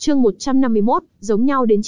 Chương 151, giống nhau đến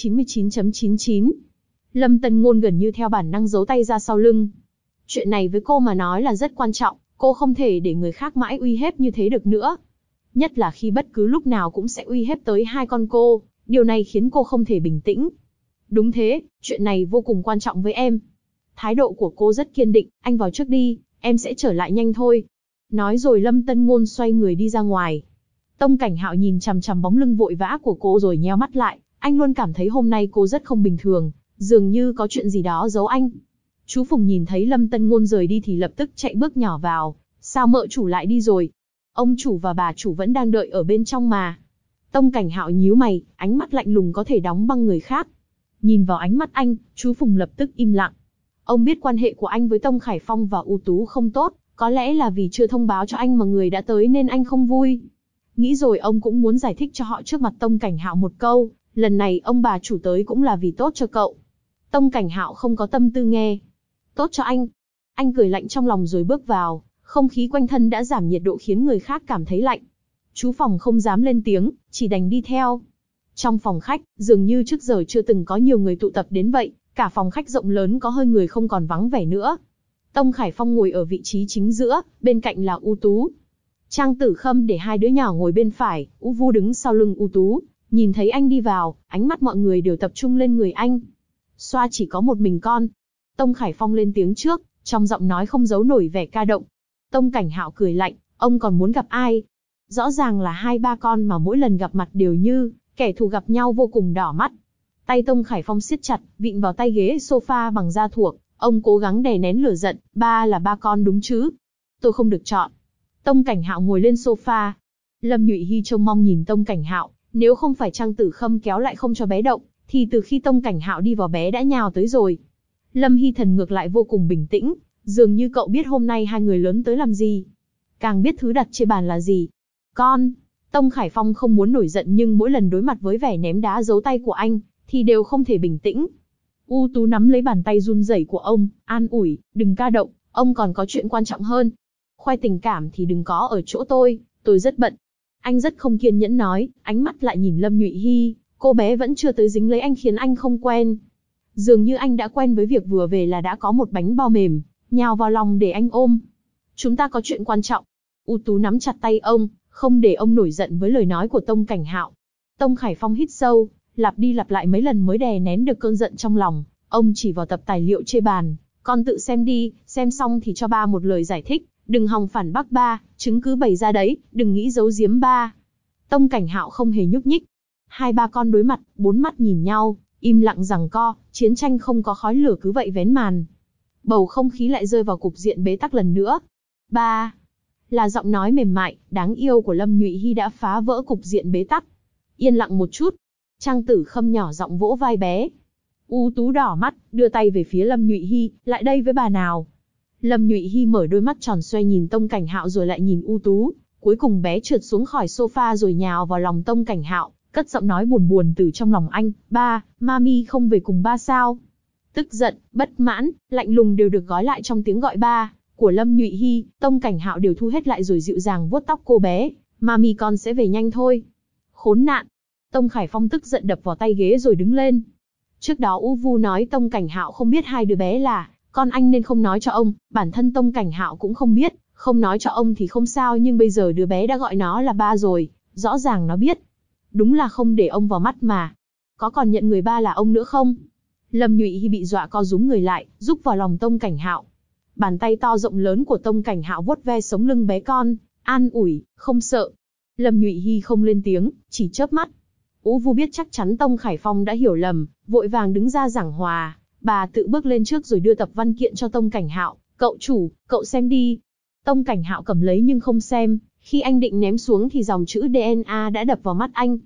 99.99. Lâm Tân Ngôn gần như theo bản năng giấu tay ra sau lưng. Chuyện này với cô mà nói là rất quan trọng, cô không thể để người khác mãi uy hiếp như thế được nữa. Nhất là khi bất cứ lúc nào cũng sẽ uy hiếp tới hai con cô, điều này khiến cô không thể bình tĩnh. Đúng thế, chuyện này vô cùng quan trọng với em. Thái độ của cô rất kiên định, anh vào trước đi, em sẽ trở lại nhanh thôi. Nói rồi Lâm Tân Ngôn xoay người đi ra ngoài. Tông Cảnh Hạo nhìn chằm chằm bóng lưng vội vã của cô rồi nheo mắt lại, anh luôn cảm thấy hôm nay cô rất không bình thường, dường như có chuyện gì đó giấu anh. Chú Phùng nhìn thấy Lâm Tân Ngôn rời đi thì lập tức chạy bước nhỏ vào, sao mợ chủ lại đi rồi? Ông chủ và bà chủ vẫn đang đợi ở bên trong mà. Tông Cảnh Hạo nhíu mày, ánh mắt lạnh lùng có thể đóng băng người khác. Nhìn vào ánh mắt anh, chú Phùng lập tức im lặng. Ông biết quan hệ của anh với Tông Khải Phong và U Tú không tốt, có lẽ là vì chưa thông báo cho anh mà người đã tới nên anh không vui. Nghĩ rồi ông cũng muốn giải thích cho họ trước mặt Tông Cảnh Hạo một câu, lần này ông bà chủ tới cũng là vì tốt cho cậu. Tông Cảnh Hạo không có tâm tư nghe. Tốt cho anh. Anh cười lạnh trong lòng rồi bước vào, không khí quanh thân đã giảm nhiệt độ khiến người khác cảm thấy lạnh. Chú Phòng không dám lên tiếng, chỉ đành đi theo. Trong phòng khách, dường như trước giờ chưa từng có nhiều người tụ tập đến vậy, cả phòng khách rộng lớn có hơi người không còn vắng vẻ nữa. Tông Khải Phong ngồi ở vị trí chính giữa, bên cạnh là U Tú. Trang Tử Khâm để hai đứa nhỏ ngồi bên phải, U Vu đứng sau lưng U Tú. Nhìn thấy anh đi vào, ánh mắt mọi người đều tập trung lên người anh. Xoa chỉ có một mình con. Tông Khải Phong lên tiếng trước, trong giọng nói không giấu nổi vẻ ca động. Tông Cảnh Hạo cười lạnh, ông còn muốn gặp ai? Rõ ràng là hai ba con mà mỗi lần gặp mặt đều như kẻ thù gặp nhau, vô cùng đỏ mắt. Tay Tông Khải Phong siết chặt, vịn vào tay ghế sofa bằng da thuộc. Ông cố gắng đè nén lửa giận, ba là ba con đúng chứ? Tôi không được chọn. Tông Cảnh Hạo ngồi lên sofa. Lâm Nhụy Hy trông mong nhìn Tông Cảnh Hạo, nếu không phải Trang Tử Khâm kéo lại không cho bé động, thì từ khi Tông Cảnh Hạo đi vào bé đã nhào tới rồi. Lâm Hy Thần ngược lại vô cùng bình tĩnh, dường như cậu biết hôm nay hai người lớn tới làm gì. Càng biết thứ đặt trên bàn là gì. Con. Tông Khải Phong không muốn nổi giận nhưng mỗi lần đối mặt với vẻ ném đá giấu tay của anh, thì đều không thể bình tĩnh. U Tú nắm lấy bàn tay run rẩy của ông, an ủi, đừng ca động, ông còn có chuyện quan trọng hơn. Khoe tình cảm thì đừng có ở chỗ tôi rất bận. Anh rất không kiên nhẫn nói, ánh mắt lại nhìn Lâm Nhụy Hy, cô bé vẫn chưa tới dính lấy anh khiến anh không quen. Dường như anh đã quen với việc vừa về là đã có một bánh bao mềm, nhào vào lòng để anh ôm. Chúng ta có chuyện quan trọng. U Tú nắm chặt tay ông, không để ông nổi giận với lời nói của Tông Cảnh Hạo. Tông Khải Phong hít sâu, lặp đi lặp lại mấy lần mới đè nén được cơn giận trong lòng. Ông chỉ vào tập tài liệu trên bàn, con tự xem đi, xem xong thì cho ba một lời giải thích, đừng hòng phản bác ba, chứng cứ bày ra đấy, đừng nghĩ giấu giếm ba. Tông Cảnh Hạo không hề nhúc nhích. Hai ba con đối mặt, bốn mắt nhìn nhau, im lặng giằng co, chiến tranh không có khói lửa cứ vậy vén màn. Bầu không khí lại rơi vào cục diện bế tắc lần nữa. Ba. Là giọng nói mềm mại, đáng yêu của Lâm Nhụy Hy đã phá vỡ cục diện bế tắc. Yên lặng một chút. Trang Tử Khâm nhỏ giọng vỗ vai bé. U Tú đỏ mắt, đưa tay về phía Lâm Nhụy Hy, lại đây với bà nào. Lâm Nhụy Hy mở đôi mắt tròn xoe nhìn Tông Cảnh Hạo rồi lại nhìn U Tú. Cuối cùng bé trượt xuống khỏi sofa rồi nhào vào lòng Tông Cảnh Hạo, cất giọng nói buồn buồn từ trong lòng anh. Ba, mami không về cùng ba sao? Tức giận, bất mãn, lạnh lùng đều được gói lại trong tiếng gọi ba của Lâm Nhụy Hy. Tông Cảnh Hạo đều thu hết lại rồi dịu dàng vuốt tóc cô bé. Mami con sẽ về nhanh thôi. Khốn nạn. Tông Khải Phong tức giận đập vào tay ghế rồi đứng lên. Trước đó U Vu nói Tông Cảnh Hạo không biết hai đứa bé là con anh nên không nói cho ông, bản thân Tông Cảnh Hạo cũng không biết, không nói cho ông thì không sao nhưng bây giờ đứa bé đã gọi nó là ba rồi, rõ ràng nó biết. Đúng là không để ông vào mắt mà. Có còn nhận người ba là ông nữa không? Lâm Nhụy Hy bị dọa co rúm người lại, rúc vào lòng Tông Cảnh Hạo. Bàn tay to rộng lớn của Tông Cảnh Hạo vuốt ve sống lưng bé con, an ủi, không sợ. Lâm Nhụy Hy không lên tiếng, chỉ chớp mắt. U Vu biết chắc chắn Tông Khải Phong đã hiểu lầm, vội vàng đứng ra giảng hòa. Bà tự bước lên trước rồi đưa tập văn kiện cho Tông Cảnh Hạo. Cậu chủ, cậu xem đi. Tông Cảnh Hạo cầm lấy nhưng không xem. Khi anh định ném xuống thì dòng chữ DNA đã đập vào mắt anh.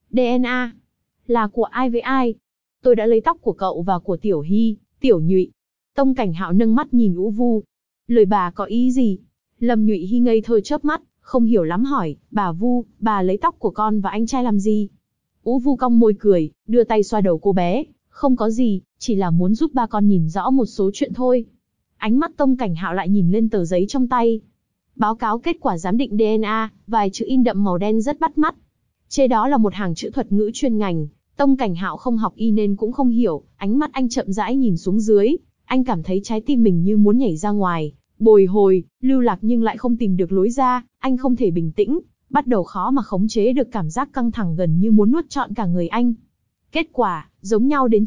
DNA? Là của ai với ai? Tôi đã lấy tóc của cậu và của Tiểu Hy, Tiểu Nhụy. Tông Cảnh Hạo nâng mắt nhìn U Vu. Lời bà có ý gì? Lâm Nhụy Hy ngây thơ chớp mắt, không hiểu lắm hỏi. Bà Vu, bà lấy tóc của con và anh trai làm gì? U Vu cong môi cười, đưa tay xoa đầu cô bé. Không có gì, chỉ là muốn giúp ba con nhìn rõ một số chuyện thôi. Ánh mắt Tông Cảnh Hạo lại nhìn lên tờ giấy trong tay. Báo cáo kết quả giám định DNA, vài chữ in đậm màu đen rất bắt mắt. Trên đó là một hàng chữ thuật ngữ chuyên ngành, Tông Cảnh Hạo không học y nên cũng không hiểu, ánh mắt anh chậm rãi nhìn xuống dưới, anh cảm thấy trái tim mình như muốn nhảy ra ngoài, bồi hồi, lưu lạc nhưng lại không tìm được lối ra, anh không thể bình tĩnh, bắt đầu khó mà khống chế được cảm giác căng thẳng gần như muốn nuốt trọn cả người anh. Kết quả, giống nhau đến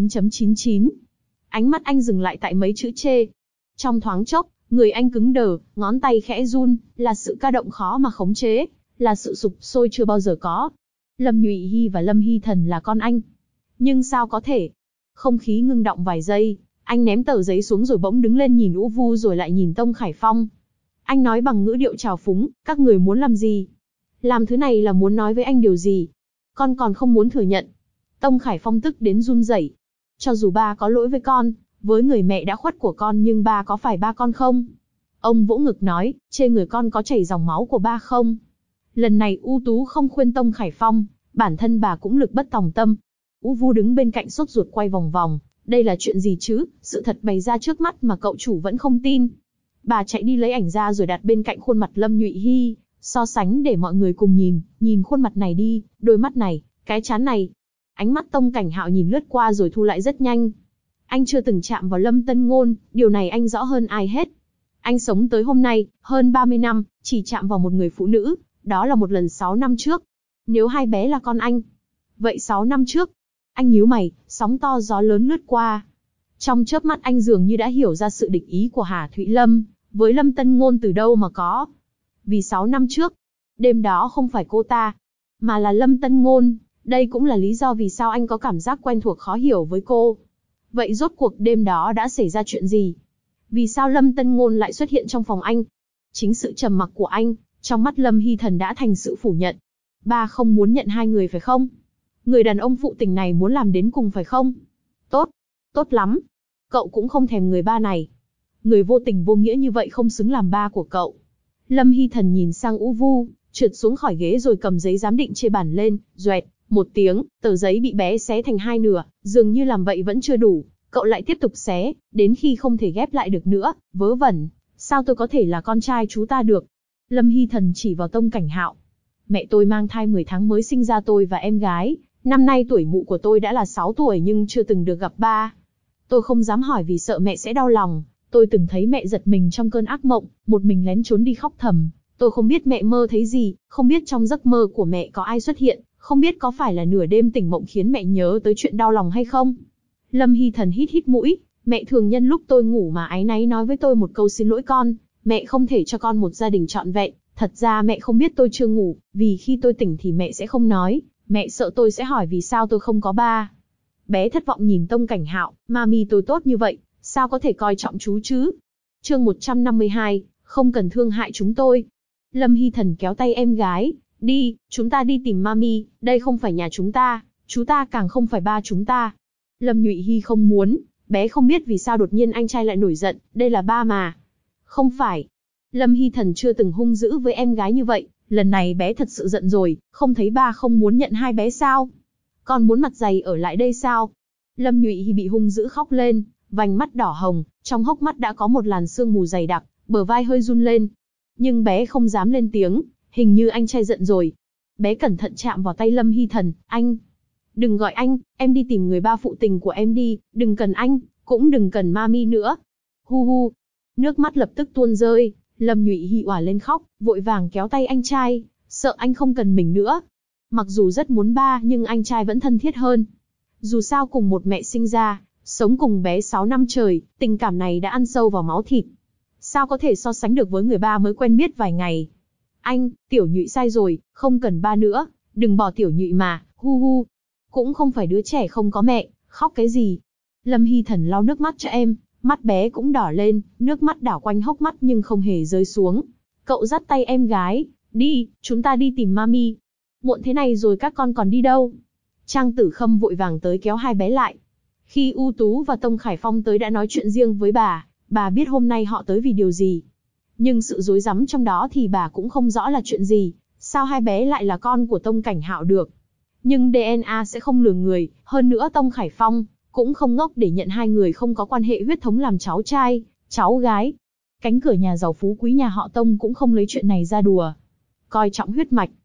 99.99. Ánh mắt anh dừng lại tại mấy chữ chê. Trong thoáng chốc, người anh cứng đờ, ngón tay khẽ run, là sự ca động khó mà khống chế, là sự sục sôi chưa bao giờ có. Lâm Nhụy Hy và Lâm Hy Thần là con anh. Nhưng sao có thể? Không khí ngưng động vài giây, anh ném tờ giấy xuống rồi bỗng đứng lên nhìn U Vu rồi lại nhìn Tông Khải Phong. Anh nói bằng ngữ điệu trào phúng, các người muốn làm gì? Làm thứ này là muốn nói với anh điều gì? Con còn không muốn thừa nhận. Tông Khải Phong tức đến run rẩy. Cho dù ba có lỗi với con, với người mẹ đã khuất của con nhưng ba có phải ba con không? Ông vỗ ngực nói, trên người con có chảy dòng máu của ba không? Lần này U Tú không khuyên Tông Khải Phong, bản thân bà cũng lực bất tòng tâm. U Vu đứng bên cạnh sốt ruột quay vòng vòng, đây là chuyện gì chứ, sự thật bày ra trước mắt mà cậu chủ vẫn không tin. Bà chạy đi lấy ảnh ra rồi đặt bên cạnh khuôn mặt Lâm Nhụy Hy, so sánh để mọi người cùng nhìn khuôn mặt này đi, đôi mắt này, cái trán này. Ánh mắt Tông Cảnh Hạo nhìn lướt qua rồi thu lại rất nhanh. Anh chưa từng chạm vào Lâm Tân Ngôn, điều này anh rõ hơn ai hết. Anh sống tới hôm nay, hơn 30 năm, chỉ chạm vào một người phụ nữ, đó là một lần 6 năm trước. Nếu hai bé là con anh, vậy 6 năm trước, anh nhíu mày, sóng to gió lớn lướt qua. Trong chớp mắt anh dường như đã hiểu ra sự địch ý của Hà Thụy Lâm, với Lâm Tân Ngôn từ đâu mà có. Vì 6 năm trước, đêm đó không phải cô ta, mà là Lâm Tân Ngôn, đây cũng là lý do vì sao anh có cảm giác quen thuộc khó hiểu với cô. Vậy rốt cuộc đêm đó đã xảy ra chuyện gì? Vì sao Lâm Tân Ngôn lại xuất hiện trong phòng anh? Chính sự trầm mặc của anh, trong mắt Lâm Hy Thần đã thành sự phủ nhận. Ba không muốn nhận hai người phải không? Người đàn ông phụ tình này muốn làm đến cùng phải không? Tốt, tốt lắm. Cậu cũng không thèm người ba này. Người vô tình vô nghĩa như vậy không xứng làm ba của cậu. Lâm Hy Thần nhìn sang U Vu, trượt xuống khỏi ghế rồi cầm giấy giám định trên bàn lên, doẹt, một tiếng, tờ giấy bị bé xé thành hai nửa, dường như làm vậy vẫn chưa đủ. Cậu lại tiếp tục xé, đến khi không thể ghép lại được nữa, vớ vẩn. Sao tôi có thể là con trai chú ta được? Lâm Hy Thần chỉ vào Tông Cảnh Hạo. Mẹ tôi mang thai 10 tháng mới sinh ra tôi và em gái. Năm nay tuổi mụ của tôi đã là 6 tuổi nhưng chưa từng được gặp ba. Tôi không dám hỏi vì sợ mẹ sẽ đau lòng. Tôi từng thấy mẹ giật mình trong cơn ác mộng, một mình lén trốn đi khóc thầm. Tôi không biết mẹ mơ thấy gì, không biết trong giấc mơ của mẹ có ai xuất hiện, không biết có phải là nửa đêm tỉnh mộng khiến mẹ nhớ tới chuyện đau lòng hay không. Lâm Hy Thần hít hít mũi, mẹ thường nhân lúc tôi ngủ mà áy náy nói với tôi một câu xin lỗi con, mẹ không thể cho con một gia đình trọn vẹn. Thật ra mẹ không biết tôi chưa ngủ, vì khi tôi tỉnh thì mẹ sẽ không nói, mẹ sợ tôi sẽ hỏi vì sao tôi không có ba. Bé thất vọng nhìn Tông Cảnh Hạo, mami tôi tốt như vậy, sao có thể coi trọng chú chứ? Chương 152, không cần thương hại chúng tôi. Lâm Hy Thần kéo tay em gái, đi, chúng ta đi tìm mami, đây không phải nhà chúng ta, chú ta càng không phải ba chúng ta. Lâm Nhụy Hy không muốn, bé không biết vì sao đột nhiên anh trai lại nổi giận, đây là ba mà. Không phải. Lâm Hy Thần chưa từng hung dữ với em gái như vậy, lần này bé thật sự giận rồi, không thấy ba không muốn nhận hai bé sao? Con muốn mặt dày ở lại đây sao? Lâm Nhụy Hy bị hung dữ khóc lên, vành mắt đỏ hồng, trong hốc mắt đã có một làn sương mù dày đặc, bờ vai hơi run lên. Nhưng bé không dám lên tiếng, hình như anh trai giận rồi. Bé cẩn thận chạm vào tay Lâm Hy Thần, anh. Đừng gọi anh, em đi tìm người ba phụ tình của em đi, đừng cần anh, cũng đừng cần mami nữa. Hu hu. Nước mắt lập tức tuôn rơi, Lâm Nhụy Hy òa lên khóc, vội vàng kéo tay anh trai, sợ anh không cần mình nữa. Mặc dù rất muốn ba nhưng anh trai vẫn thân thiết hơn. Dù sao cùng một mẹ sinh ra, sống cùng bé 6 năm trời, tình cảm này đã ăn sâu vào máu thịt. Sao có thể so sánh được với người ba mới quen biết vài ngày. Anh, Tiểu Nhụy sai rồi, không cần ba nữa, đừng bỏ Tiểu Nhụy mà, hu hu. Cũng không phải đứa trẻ không có mẹ, khóc cái gì. Lâm Hy Thần lau nước mắt cho em, mắt bé cũng đỏ lên, nước mắt đảo quanh hốc mắt nhưng không hề rơi xuống. Cậu dắt tay em gái, đi, chúng ta đi tìm mami. Muộn thế này rồi các con còn đi đâu? Trang Tử Khâm vội vàng tới kéo hai bé lại. Khi U Tú và Tông Khải Phong tới đã nói chuyện riêng với bà biết hôm nay họ tới vì điều gì. Nhưng sự rối rắm trong đó thì bà cũng không rõ là chuyện gì, sao hai bé lại là con của Tông Cảnh Hạo được. Nhưng DNA sẽ không lừa người, hơn nữa Tông Khải Phong cũng không ngốc để nhận hai người không có quan hệ huyết thống làm cháu trai, cháu gái. Cánh cửa nhà giàu phú quý nhà họ Tông cũng không lấy chuyện này ra đùa. Coi trọng huyết mạch.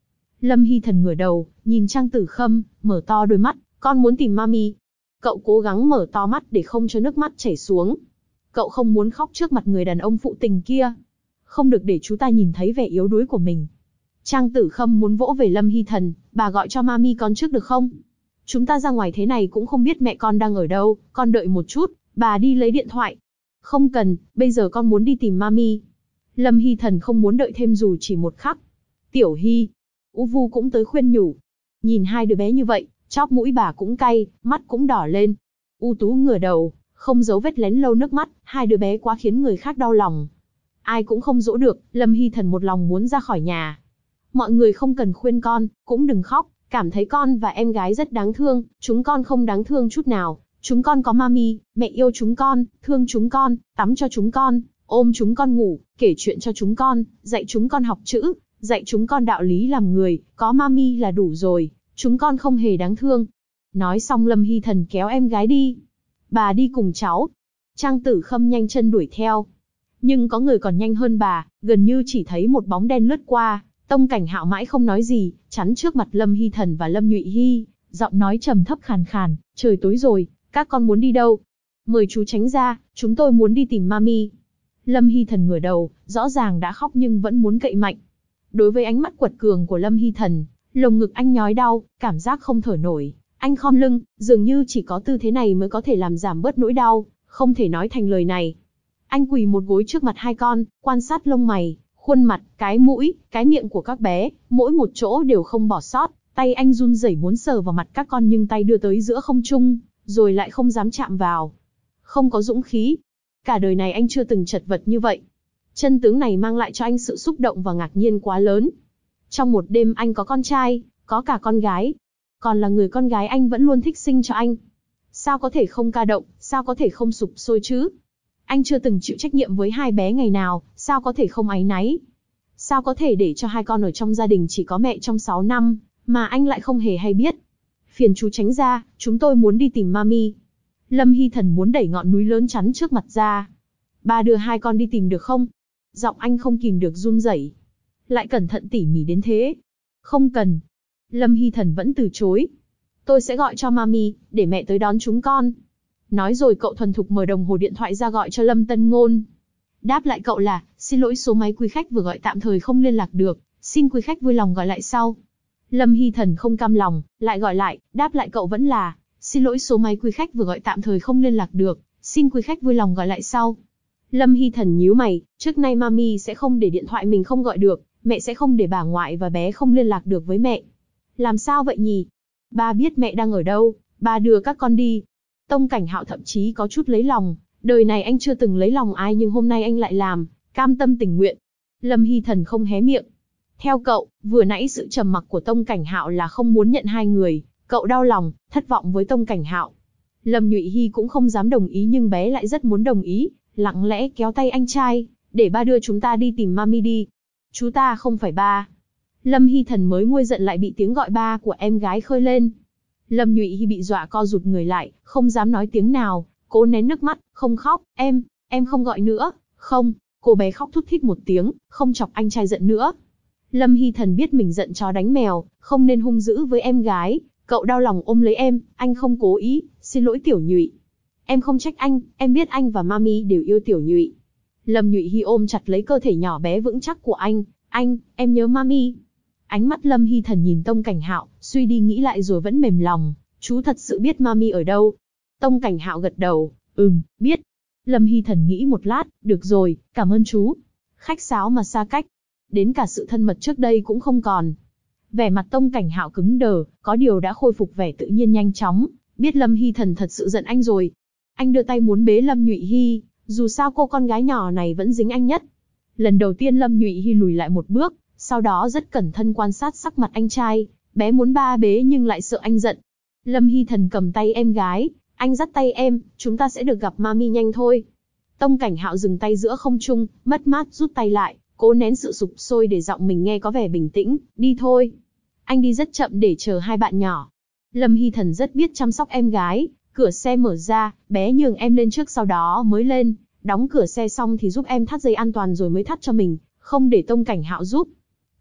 Lâm Hy Thần ngửa đầu, nhìn Trang Tử Khâm, mở to đôi mắt, con muốn tìm mami. Cậu cố gắng mở to mắt để không cho nước mắt chảy xuống. Cậu không muốn khóc trước mặt người đàn ông phụ tình kia. Không được để chú ta nhìn thấy vẻ yếu đuối của mình. Trang Tử Khâm muốn vỗ về Lâm Hy Thần, bà gọi cho mami con trước được không? Chúng ta ra ngoài thế này cũng không biết mẹ con đang ở đâu, con đợi một chút, bà đi lấy điện thoại. Không cần, bây giờ con muốn đi tìm mami. Lâm Hy Thần không muốn đợi thêm dù chỉ một khắc. Tiểu Hy, U Vu cũng tới khuyên nhủ. Nhìn hai đứa bé như vậy, chóp mũi bà cũng cay, mắt cũng đỏ lên. U Tú ngửa đầu, không giấu vết lén lâu nước mắt, hai đứa bé quá khiến người khác đau lòng. Ai cũng không dỗ được, Lâm Hy Thần một lòng muốn ra khỏi nhà. Mọi người không cần khuyên con, cũng đừng khóc, cảm thấy con và em gái rất đáng thương, chúng con không đáng thương chút nào. Chúng con có mami, mẹ yêu chúng con, thương chúng con, tắm cho chúng con, ôm chúng con ngủ, kể chuyện cho chúng con, dạy chúng con học chữ, dạy chúng con đạo lý làm người, có mami là đủ rồi, chúng con không hề đáng thương. Nói xong Lâm Hy Thần kéo em gái đi. Bà đi cùng cháu. Trang Tử Khâm nhanh chân đuổi theo. Nhưng có người còn nhanh hơn bà, gần như chỉ thấy một bóng đen lướt qua. Tông Cảnh Hạo mãi không nói gì, chắn trước mặt Lâm Hy Thần và Lâm Nhụy Hy, giọng nói trầm thấp khàn khàn, trời tối rồi, các con muốn đi đâu? Mời chú tránh ra, chúng tôi muốn đi tìm mami. Lâm Hy Thần ngửa đầu, rõ ràng đã khóc nhưng vẫn muốn cậy mạnh. Đối với ánh mắt quật cường của Lâm Hy Thần, lồng ngực anh nhói đau, cảm giác không thở nổi. Anh khom lưng, dường như chỉ có tư thế này mới có thể làm giảm bớt nỗi đau, không thể nói thành lời này. Anh quỳ một gối trước mặt hai con, quan sát lông mày, khuôn mặt, cái mũi, cái miệng của các bé, mỗi một chỗ đều không bỏ sót. Tay anh run rẩy muốn sờ vào mặt các con nhưng tay đưa tới giữa không trung, rồi lại không dám chạm vào. Không có dũng khí. Cả đời này anh chưa từng chật vật như vậy. Chân tướng này mang lại cho anh sự xúc động và ngạc nhiên quá lớn. Trong một đêm anh có con trai, có cả con gái. Còn là người con gái anh vẫn luôn thích sinh cho anh. Sao có thể không ca động, sao có thể không sục sôi chứ? Anh chưa từng chịu trách nhiệm với hai bé ngày nào, sao có thể không áy náy? Sao có thể để cho hai con ở trong gia đình chỉ có mẹ trong 6 năm, mà anh lại không hề hay biết? Phiền chú tránh ra, chúng tôi muốn đi tìm mami. Lâm Hy Thần muốn đẩy ngọn núi lớn chắn trước mặt ra. Ba đưa hai con đi tìm được không? Giọng anh không kìm được run rẩy. Lại cẩn thận tỉ mỉ đến thế. Không cần. Lâm Hy Thần vẫn từ chối. Tôi sẽ gọi cho mami, để mẹ tới đón chúng con. Nói rồi cậu thuần thục mở đồng hồ điện thoại ra gọi cho Lâm Tân Ngôn. Đáp lại cậu là, xin lỗi số máy quý khách vừa gọi tạm thời không liên lạc được, xin quý khách vui lòng gọi lại sau. Lâm Hy Thần không cam lòng, lại gọi lại, đáp lại cậu vẫn là, xin lỗi số máy quý khách vừa gọi tạm thời không liên lạc được, xin quý khách vui lòng gọi lại sau. Lâm Hy Thần nhíu mày, trước nay mami sẽ không để điện thoại mình không gọi được, mẹ sẽ không để bà ngoại và bé không liên lạc được với mẹ. Làm sao vậy nhỉ? Ba biết mẹ đang ở đâu, ba đưa các con đi. Tông Cảnh Hạo thậm chí có chút lấy lòng, đời này anh chưa từng lấy lòng ai nhưng hôm nay anh lại làm, cam tâm tình nguyện. Lâm Hy Thần không hé miệng. Theo cậu, vừa nãy sự trầm mặc của Tông Cảnh Hạo là không muốn nhận hai người, cậu đau lòng, thất vọng với Tông Cảnh Hạo. Lâm Nhụy Hy cũng không dám đồng ý nhưng bé lại rất muốn đồng ý, lặng lẽ kéo tay anh trai, để ba đưa chúng ta đi tìm mami đi. Chú ta không phải ba. Lâm Hy Thần mới nguôi giận lại bị tiếng gọi ba của em gái khơi lên. Lâm Nhụy Hy bị dọa co rụt người lại, không dám nói tiếng nào, cố nén nước mắt, không khóc, em không gọi nữa, không. Cô bé khóc thút thít một tiếng, không chọc anh trai giận nữa. Lâm Hy Thần biết mình giận chó đánh mèo, không nên hung dữ với em gái, cậu đau lòng ôm lấy em, anh không cố ý, xin lỗi Tiểu Nhụy. Em không trách anh, em biết anh và mami đều yêu Tiểu Nhụy. Lâm Nhụy Hy ôm chặt lấy cơ thể nhỏ bé vững chắc của anh, em nhớ mami. Ánh mắt Lâm Hy Thần nhìn Tông Cảnh Hạo, suy đi nghĩ lại rồi vẫn mềm lòng, chú thật sự biết mami ở đâu. Tông Cảnh Hạo gật đầu, biết. Lâm Hy Thần nghĩ một lát, được rồi, cảm ơn chú. Khách sáo mà xa cách, đến cả sự thân mật trước đây cũng không còn. Vẻ mặt Tông Cảnh Hạo cứng đờ, có điều đã khôi phục vẻ tự nhiên nhanh chóng, biết Lâm Hy Thần thật sự giận anh rồi. Anh đưa tay muốn bế Lâm Nhụy Hy, dù sao cô con gái nhỏ này vẫn dính anh nhất. Lần đầu tiên Lâm Nhụy Hy lùi lại một bước, sau đó rất cẩn thận quan sát sắc mặt anh trai, bé muốn ba bế nhưng lại sợ anh giận. Lâm Hy Thần cầm tay em gái, anh dắt tay em, chúng ta sẽ được gặp mami nhanh thôi. Tông Cảnh Hạo dừng tay giữa không trung, mất mát rút tay lại, cố nén sự sục sôi để giọng mình nghe có vẻ bình tĩnh, đi thôi. Anh đi rất chậm để chờ hai bạn nhỏ. Lâm Hy Thần rất biết chăm sóc em gái, cửa xe mở ra, bé nhường em lên trước sau đó mới lên, đóng cửa xe xong thì giúp em thắt dây an toàn rồi mới thắt cho mình, không để Tông Cảnh Hạo giúp.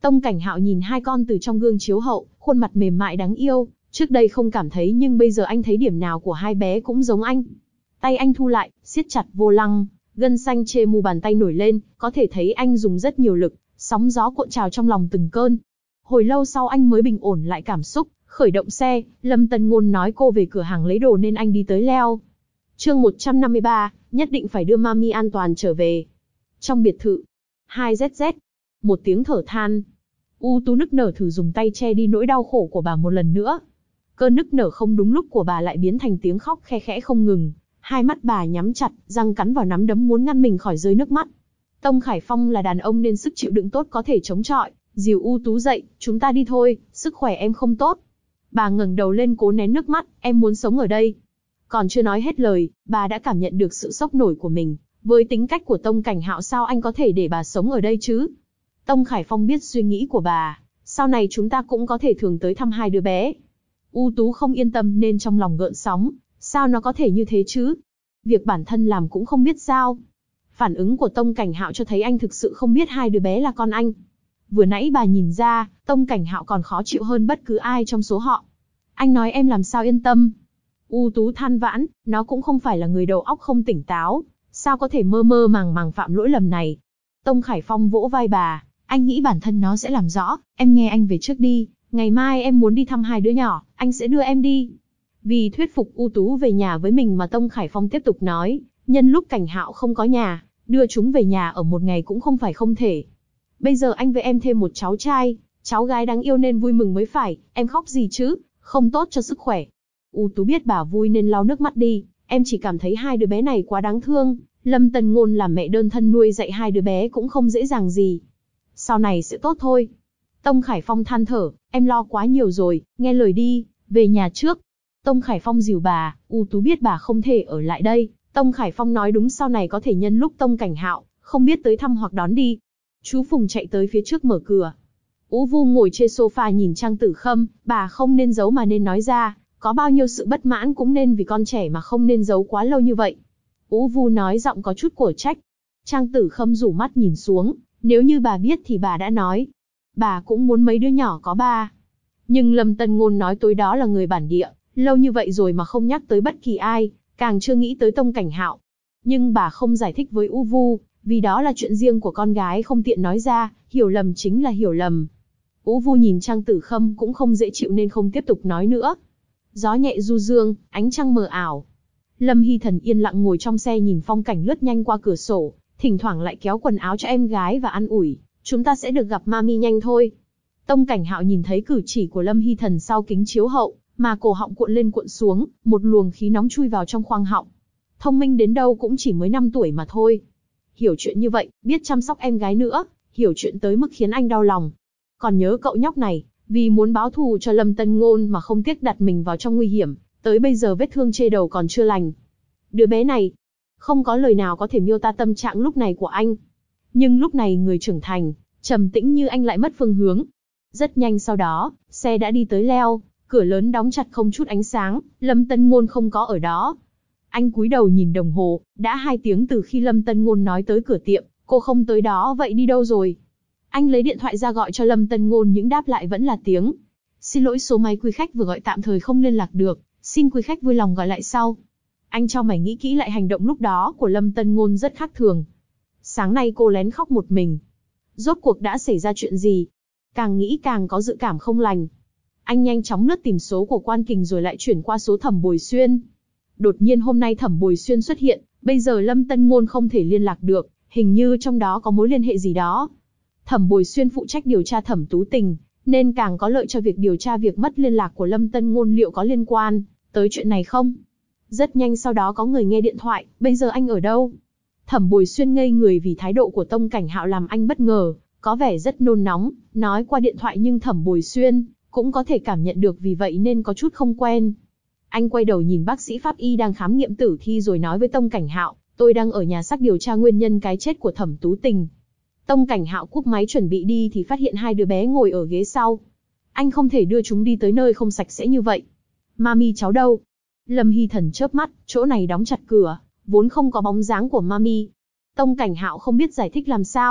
Tông Cảnh Hạo nhìn hai con từ trong gương chiếu hậu, khuôn mặt mềm mại đáng yêu, trước đây không cảm thấy nhưng bây giờ anh thấy điểm nào của hai bé cũng giống anh. Tay anh thu lại, siết chặt vô lăng, gân xanh trên mu bàn tay nổi lên, có thể thấy anh dùng rất nhiều lực, sóng gió cuộn trào trong lòng từng cơn. Hồi lâu sau anh mới bình ổn lại cảm xúc, khởi động xe, Lâm Tân Ngôn nói cô về cửa hàng lấy đồ nên anh đi tới leo. Chương 153, nhất định phải đưa Mami an toàn trở về. Trong biệt thự, 2ZZ, một tiếng thở than. U Tú nức nở thử dùng tay che đi nỗi đau khổ của bà một lần nữa. Cơn nức nở không đúng lúc của bà lại biến thành tiếng khóc khe khẽ không ngừng. Hai mắt bà nhắm chặt, răng cắn vào nắm đấm muốn ngăn mình khỏi rơi nước mắt. Tông Khải Phong là đàn ông nên sức chịu đựng tốt có thể chống chọi, dìu U Tú dậy, chúng ta đi thôi, sức khỏe em không tốt. Bà ngẩng đầu lên cố nén nước mắt, em muốn sống ở đây. Còn chưa nói hết lời, bà đã cảm nhận được sự sốc nổi của mình. Với tính cách của Tông Cảnh Hạo sao anh có thể để bà sống ở đây chứ? Tông Khải Phong biết suy nghĩ của bà, sau này chúng ta cũng có thể thường tới thăm hai đứa bé. U Tú không yên tâm nên trong lòng gợn sóng, sao nó có thể như thế chứ? Việc bản thân làm cũng không biết sao. Phản ứng của Tông Cảnh Hạo cho thấy anh thực sự không biết hai đứa bé là con anh. Vừa nãy bà nhìn ra, Tông Cảnh Hạo còn khó chịu hơn bất cứ ai trong số họ. Anh nói em làm sao yên tâm? U Tú than vãn, nó cũng không phải là người đầu óc không tỉnh táo, sao có thể mơ mơ màng màng phạm lỗi lầm này? Tông Khải Phong vỗ vai bà, anh nghĩ bản thân nó sẽ làm rõ, em nghe anh về trước đi, ngày mai em muốn đi thăm hai đứa nhỏ, anh sẽ đưa em đi. Vì thuyết phục U Tú về nhà với mình mà Tông Khải Phong tiếp tục nói, nhân lúc Cảnh Hạo không có nhà, đưa chúng về nhà ở một ngày cũng không phải không thể. Bây giờ anh với em thêm một cháu trai, cháu gái đáng yêu nên vui mừng mới phải, em khóc gì chứ, không tốt cho sức khỏe. U Tú biết bà vui nên lau nước mắt đi, em chỉ cảm thấy hai đứa bé này quá đáng thương, Lâm Tân Ngôn làm mẹ đơn thân nuôi dạy hai đứa bé cũng không dễ dàng gì. Sau này sẽ tốt thôi. Tông Khải Phong than thở, em lo quá nhiều rồi, nghe lời đi, về nhà trước. Tông Khải Phong dìu bà, U Tú biết bà không thể ở lại đây. Tông Khải Phong nói đúng sau này có thể nhân lúc Tông Cảnh Hạo không biết tới thăm hoặc đón đi. Chú Phùng chạy tới phía trước mở cửa. Ú Vu ngồi trên sofa nhìn Trang Tử Khâm, bà không nên giấu mà nên nói ra, có bao nhiêu sự bất mãn cũng nên vì con trẻ mà không nên giấu quá lâu như vậy. Ú Vu nói giọng có chút cổ trách. Trang Tử Khâm rủ mắt nhìn xuống, nếu như bà biết thì bà đã nói. Bà cũng muốn mấy đứa nhỏ có ba. Nhưng Lâm Tân Ngôn nói tối đó là người bản địa, lâu như vậy rồi mà không nhắc tới bất kỳ ai, càng chưa nghĩ tới Tông Cảnh Hạo. Nhưng bà không giải thích với U Vu, vì đó là chuyện riêng của con gái không tiện nói ra, hiểu lầm chính là hiểu lầm. U Vu nhìn Trang Tử Khâm cũng không dễ chịu nên không tiếp tục nói nữa. Gió nhẹ du dương, ánh trăng mờ ảo. Lâm Hy Thần yên lặng ngồi trong xe nhìn phong cảnh lướt nhanh qua cửa sổ, thỉnh thoảng lại kéo quần áo cho em gái và an ủi, chúng ta sẽ được gặp Mami nhanh thôi. Tông Cảnh Hạo nhìn thấy cử chỉ của Lâm Hy Thần sau kính chiếu hậu, mà cổ họng cuộn lên cuộn xuống, một luồng khí nóng chui vào trong khoang họng. Thông minh đến đâu cũng chỉ mới 5 tuổi mà thôi. Hiểu chuyện như vậy, biết chăm sóc em gái nữa, hiểu chuyện tới mức khiến anh đau lòng. Còn nhớ cậu nhóc này, vì muốn báo thù cho Lâm Tân Ngôn mà không tiếc đặt mình vào trong nguy hiểm, tới bây giờ vết thương chê đầu còn chưa lành. Đứa bé này, không có lời nào có thể miêu tả tâm trạng lúc này của anh. Nhưng lúc này người trưởng thành, trầm tĩnh như anh lại mất phương hướng. Rất nhanh sau đó, xe đã đi tới leo, cửa lớn đóng chặt không chút ánh sáng, Lâm Tân Ngôn không có ở đó. Anh cúi đầu nhìn đồng hồ, đã 2 tiếng từ khi Lâm Tân Ngôn nói tới cửa tiệm, cô không tới đó vậy đi đâu rồi? Anh lấy điện thoại ra gọi cho Lâm Tân Ngôn nhưng đáp lại vẫn là tiếng. Xin lỗi, số máy quý khách vừa gọi tạm thời không liên lạc được, xin quý khách vui lòng gọi lại sau. Anh cho mày nghĩ kỹ lại hành động lúc đó của Lâm Tân Ngôn rất khác thường. Sáng nay cô lén khóc một mình. Rốt cuộc đã xảy ra chuyện gì? Càng nghĩ càng có dự cảm không lành. Anh nhanh chóng lướt tìm số của Quan Kình rồi lại chuyển qua số Thẩm Bồi Xuyên. Đột nhiên hôm nay Thẩm Bồi Xuyên xuất hiện, bây giờ Lâm Tân Ngôn không thể liên lạc được, hình như trong đó có mối liên hệ gì đó. Thẩm Bồi Xuyên phụ trách điều tra Thẩm Tú Tình, nên càng có lợi cho việc điều tra việc mất liên lạc của Lâm Tân Ngôn liệu có liên quan tới chuyện này không. Rất nhanh sau đó có người nghe điện thoại, bây giờ anh ở đâu? Thẩm Bồi Xuyên ngây người vì thái độ của Tông Cảnh Hạo làm anh bất ngờ, có vẻ rất nôn nóng, nói qua điện thoại nhưng Thẩm Bồi Xuyên cũng có thể cảm nhận được vì vậy nên có chút không quen. Anh quay đầu nhìn bác sĩ pháp y đang khám nghiệm tử thi rồi nói với Tông Cảnh Hạo, tôi đang ở nhà xác điều tra nguyên nhân cái chết của Thẩm Tú Tình. Tông Cảnh Hạo cúp máy chuẩn bị đi thì phát hiện 2 đứa bé ngồi ở ghế sau. Anh không thể đưa chúng đi tới nơi không sạch sẽ như vậy. Mami cháu đâu? Lâm Hy Thần chớp mắt, chỗ này đóng chặt cửa, vốn không có bóng dáng của Mami. Tông Cảnh Hạo không biết giải thích làm sao,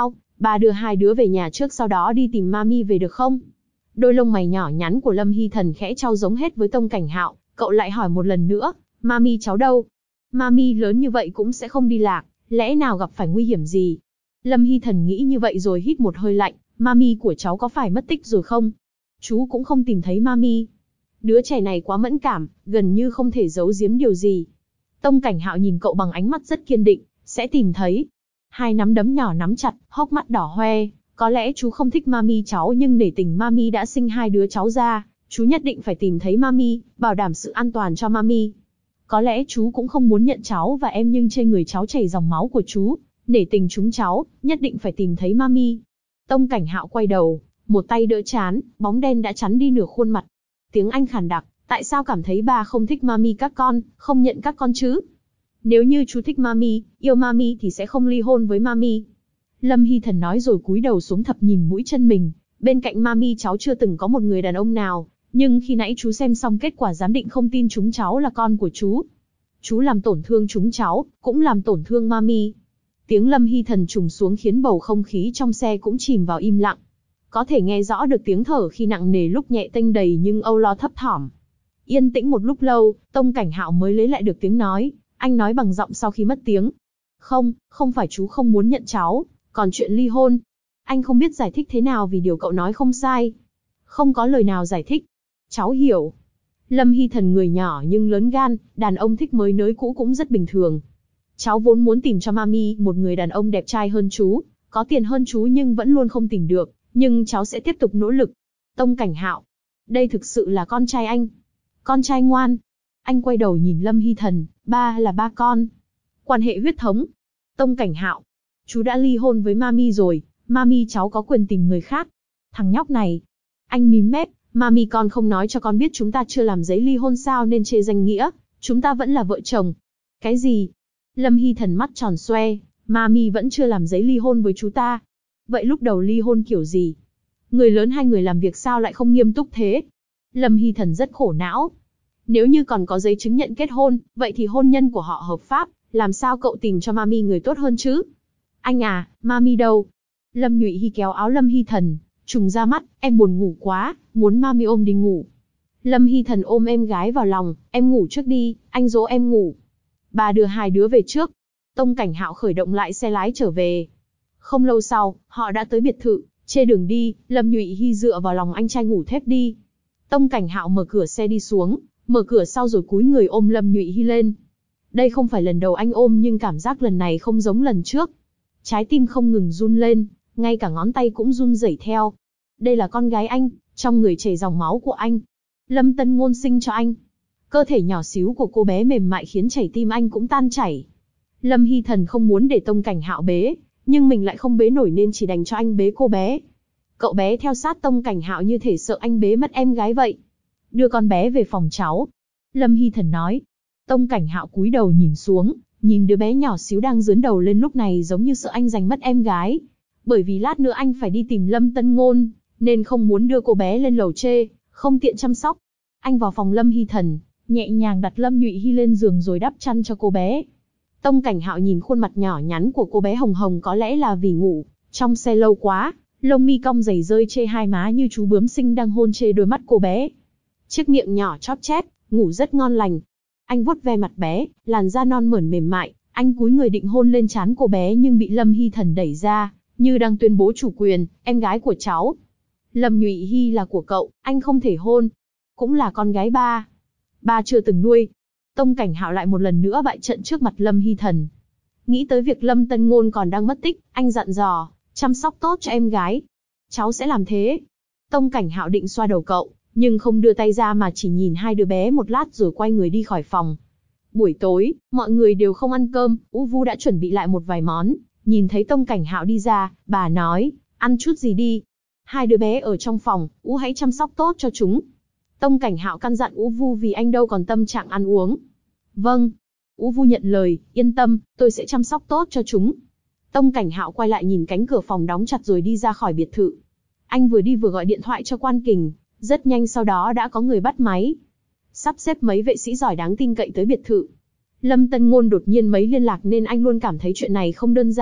Ba đưa hai đứa về nhà trước sau đó đi tìm mami về được không? Đôi lông mày nhỏ nhắn của Lâm Hy Thần khẽ chau giống hết với Tông Cảnh Hạo, cậu lại hỏi một lần nữa, mami cháu đâu? Mami lớn như vậy cũng sẽ không đi lạc, lẽ nào gặp phải nguy hiểm gì? Lâm Hy Thần nghĩ như vậy rồi hít một hơi lạnh, mami của cháu có phải mất tích rồi không? Chú cũng không tìm thấy mami. Đứa trẻ này quá mẫn cảm, gần như không thể giấu giếm điều gì. Tông Cảnh Hạo nhìn cậu bằng ánh mắt rất kiên định, sẽ tìm thấy. Hai nắm đấm nhỏ nắm chặt, hốc mắt đỏ hoe. Có lẽ chú không thích mami cháu nhưng nể tình mami đã sinh hai đứa cháu ra, chú nhất định phải tìm thấy mami, bảo đảm sự an toàn cho mami. Có lẽ chú cũng không muốn nhận cháu và em nhưng trên người cháu chảy dòng máu của chú, nể tình chúng cháu, nhất định phải tìm thấy mami. Tông Cảnh Hạo quay đầu, một tay đỡ trán, bóng đen đã chắn đi nửa khuôn mặt. Tiếng anh khàn đặc, tại sao cảm thấy ba không thích mami các con, không nhận các con chứ? Nếu như chú thích mami, yêu mami thì sẽ không ly hôn với mami. Lâm Hy Thần nói rồi cúi đầu xuống thập nhìn mũi chân mình, bên cạnh mami cháu chưa từng có một người đàn ông nào, nhưng khi nãy chú xem xong kết quả giám định không tin chúng cháu là con của chú. Chú làm tổn thương chúng cháu, cũng làm tổn thương mami. Tiếng Lâm Hy Thần trùng xuống khiến bầu không khí trong xe cũng chìm vào im lặng. Có thể nghe rõ được tiếng thở khi nặng nề lúc nhẹ tênh đầy nhưng âu lo thấp thỏm. Yên tĩnh một lúc lâu, Tông Cảnh Hạo mới lấy lại được tiếng nói, anh nói bằng giọng sau khi mất tiếng. Không phải chú không muốn nhận cháu, còn chuyện ly hôn. Anh không biết giải thích thế nào vì điều cậu nói không sai. Không có lời nào giải thích. Cháu hiểu. Lâm Hy Thần người nhỏ nhưng lớn gan, đàn ông thích mới nới cũ cũng rất bình thường. Cháu vốn muốn tìm cho mami một người đàn ông đẹp trai hơn chú, có tiền hơn chú nhưng vẫn luôn không tìm được, nhưng cháu sẽ tiếp tục nỗ lực. Tông Cảnh Hạo, đây thực sự là con trai anh. Con trai ngoan. Anh quay đầu nhìn Lâm Hy Thần, ba là ba con. Quan hệ huyết thống. Tông Cảnh Hạo, chú đã ly hôn với mami rồi, mami cháu có quyền tìm người khác. Thằng nhóc này. Anh mím mép, mami con không nói cho con biết chúng ta chưa làm giấy ly hôn sao nên chê danh nghĩa, chúng ta vẫn là vợ chồng. Cái gì? Lâm Hy Thần mắt tròn xoe, mami vẫn chưa làm giấy ly hôn với chú ta. Vậy lúc đầu ly hôn kiểu gì? Người lớn hai người làm việc sao lại không nghiêm túc thế? Lâm Hy Thần rất khổ não. Nếu như còn có giấy chứng nhận kết hôn, vậy thì hôn nhân của họ hợp pháp, làm sao cậu tìm cho mami người tốt hơn chứ? Anh à, mami đâu? Lâm Nhụy Hy kéo áo Lâm Hy Thần, trùng ra mắt, em buồn ngủ quá, muốn mami ôm đi ngủ. Lâm Hy Thần ôm em gái vào lòng, em ngủ trước đi, anh dỗ em ngủ. Ba đưa hai đứa về trước. Tông Cảnh Hạo khởi động lại xe lái trở về. Không lâu sau, họ đã tới biệt thự, trên đường đi, Lâm Nhụy Hy dựa vào lòng anh trai ngủ thếp đi. Tông Cảnh Hạo mở cửa xe đi xuống, mở cửa sau rồi cúi người ôm Lâm Nhụy Hy lên. Đây không phải lần đầu anh ôm nhưng cảm giác lần này không giống lần trước. Trái tim không ngừng run lên, ngay cả ngón tay cũng run rẩy theo. Đây là con gái anh, trong người chảy dòng máu của anh. Lâm Tân Ngôn sinh cho anh. Cơ thể nhỏ xíu của cô bé mềm mại khiến chảy tim anh cũng tan chảy. Lâm Hy Thần không muốn để Tông Cảnh Hạo bế, nhưng mình lại không bế nổi nên chỉ đành cho anh bế cô bé. Cậu bé theo sát Tông Cảnh Hạo như thể sợ anh bế mất em gái vậy. Đưa con bé về phòng cháu. Lâm Hy Thần nói. Tông Cảnh Hạo cúi đầu nhìn xuống, nhìn đứa bé nhỏ xíu đang dướn đầu lên lúc này giống như sợ anh giành mất em gái. Bởi vì lát nữa anh phải đi tìm Lâm Tân Ngôn, nên không muốn đưa cô bé lên lầu chê, không tiện chăm sóc. Anh vào phòng Lâm Hy Thần, nhẹ nhàng đặt Lâm Nhụy Hy lên giường rồi đắp chăn cho cô bé. Tông Cảnh Hạo nhìn khuôn mặt nhỏ nhắn của cô bé hồng hồng, có lẽ là vì ngủ trong xe lâu quá, lông mi cong dày rơi chê hai má như chú bướm xinh đang hôn chê đôi mắt cô bé. Chiếc miệng nhỏ chóp chép, ngủ rất ngon lành. Anh vuốt ve mặt bé, làn da non mởn mềm mại, anh cúi người định hôn lên trán cô bé nhưng bị Lâm Hy Thần đẩy ra, như đang tuyên bố chủ quyền, em gái của cháu. Lâm Nhụy Hy là của cậu, anh không thể hôn. Cũng là con gái ba. Ba chưa từng nuôi. Tông Cảnh Hạo lại một lần nữa bại trận trước mặt Lâm Hy Thần. Nghĩ tới việc Lâm Tân Ngôn còn đang mất tích, anh dặn dò, chăm sóc tốt cho em gái. Cháu sẽ làm thế. Tông Cảnh Hạo định xoa đầu cậu, nhưng không đưa tay ra mà chỉ nhìn hai đứa bé một lát rồi quay người đi khỏi phòng. Buổi tối, mọi người đều không ăn cơm, Ú Vu đã chuẩn bị lại một vài món. Nhìn thấy Tông Cảnh Hạo đi ra, bà nói, ăn chút gì đi. Hai đứa bé ở trong phòng, Ú hãy chăm sóc tốt cho chúng. Tông Cảnh Hạo căn dặn Ú Vu vì anh đâu còn tâm trạng ăn uống. Vâng. Ú Vu nhận lời, yên tâm, tôi sẽ chăm sóc tốt cho chúng. Tông Cảnh Hạo quay lại nhìn cánh cửa phòng đóng chặt rồi đi ra khỏi biệt thự. Anh vừa đi vừa gọi điện thoại cho Quan Kình, rất nhanh sau đó đã có người bắt máy. Sắp xếp mấy vệ sĩ giỏi đáng tin cậy tới biệt thự. Lâm Tân Ngôn đột nhiên mấy liên lạc nên anh luôn cảm thấy chuyện này không đơn giản.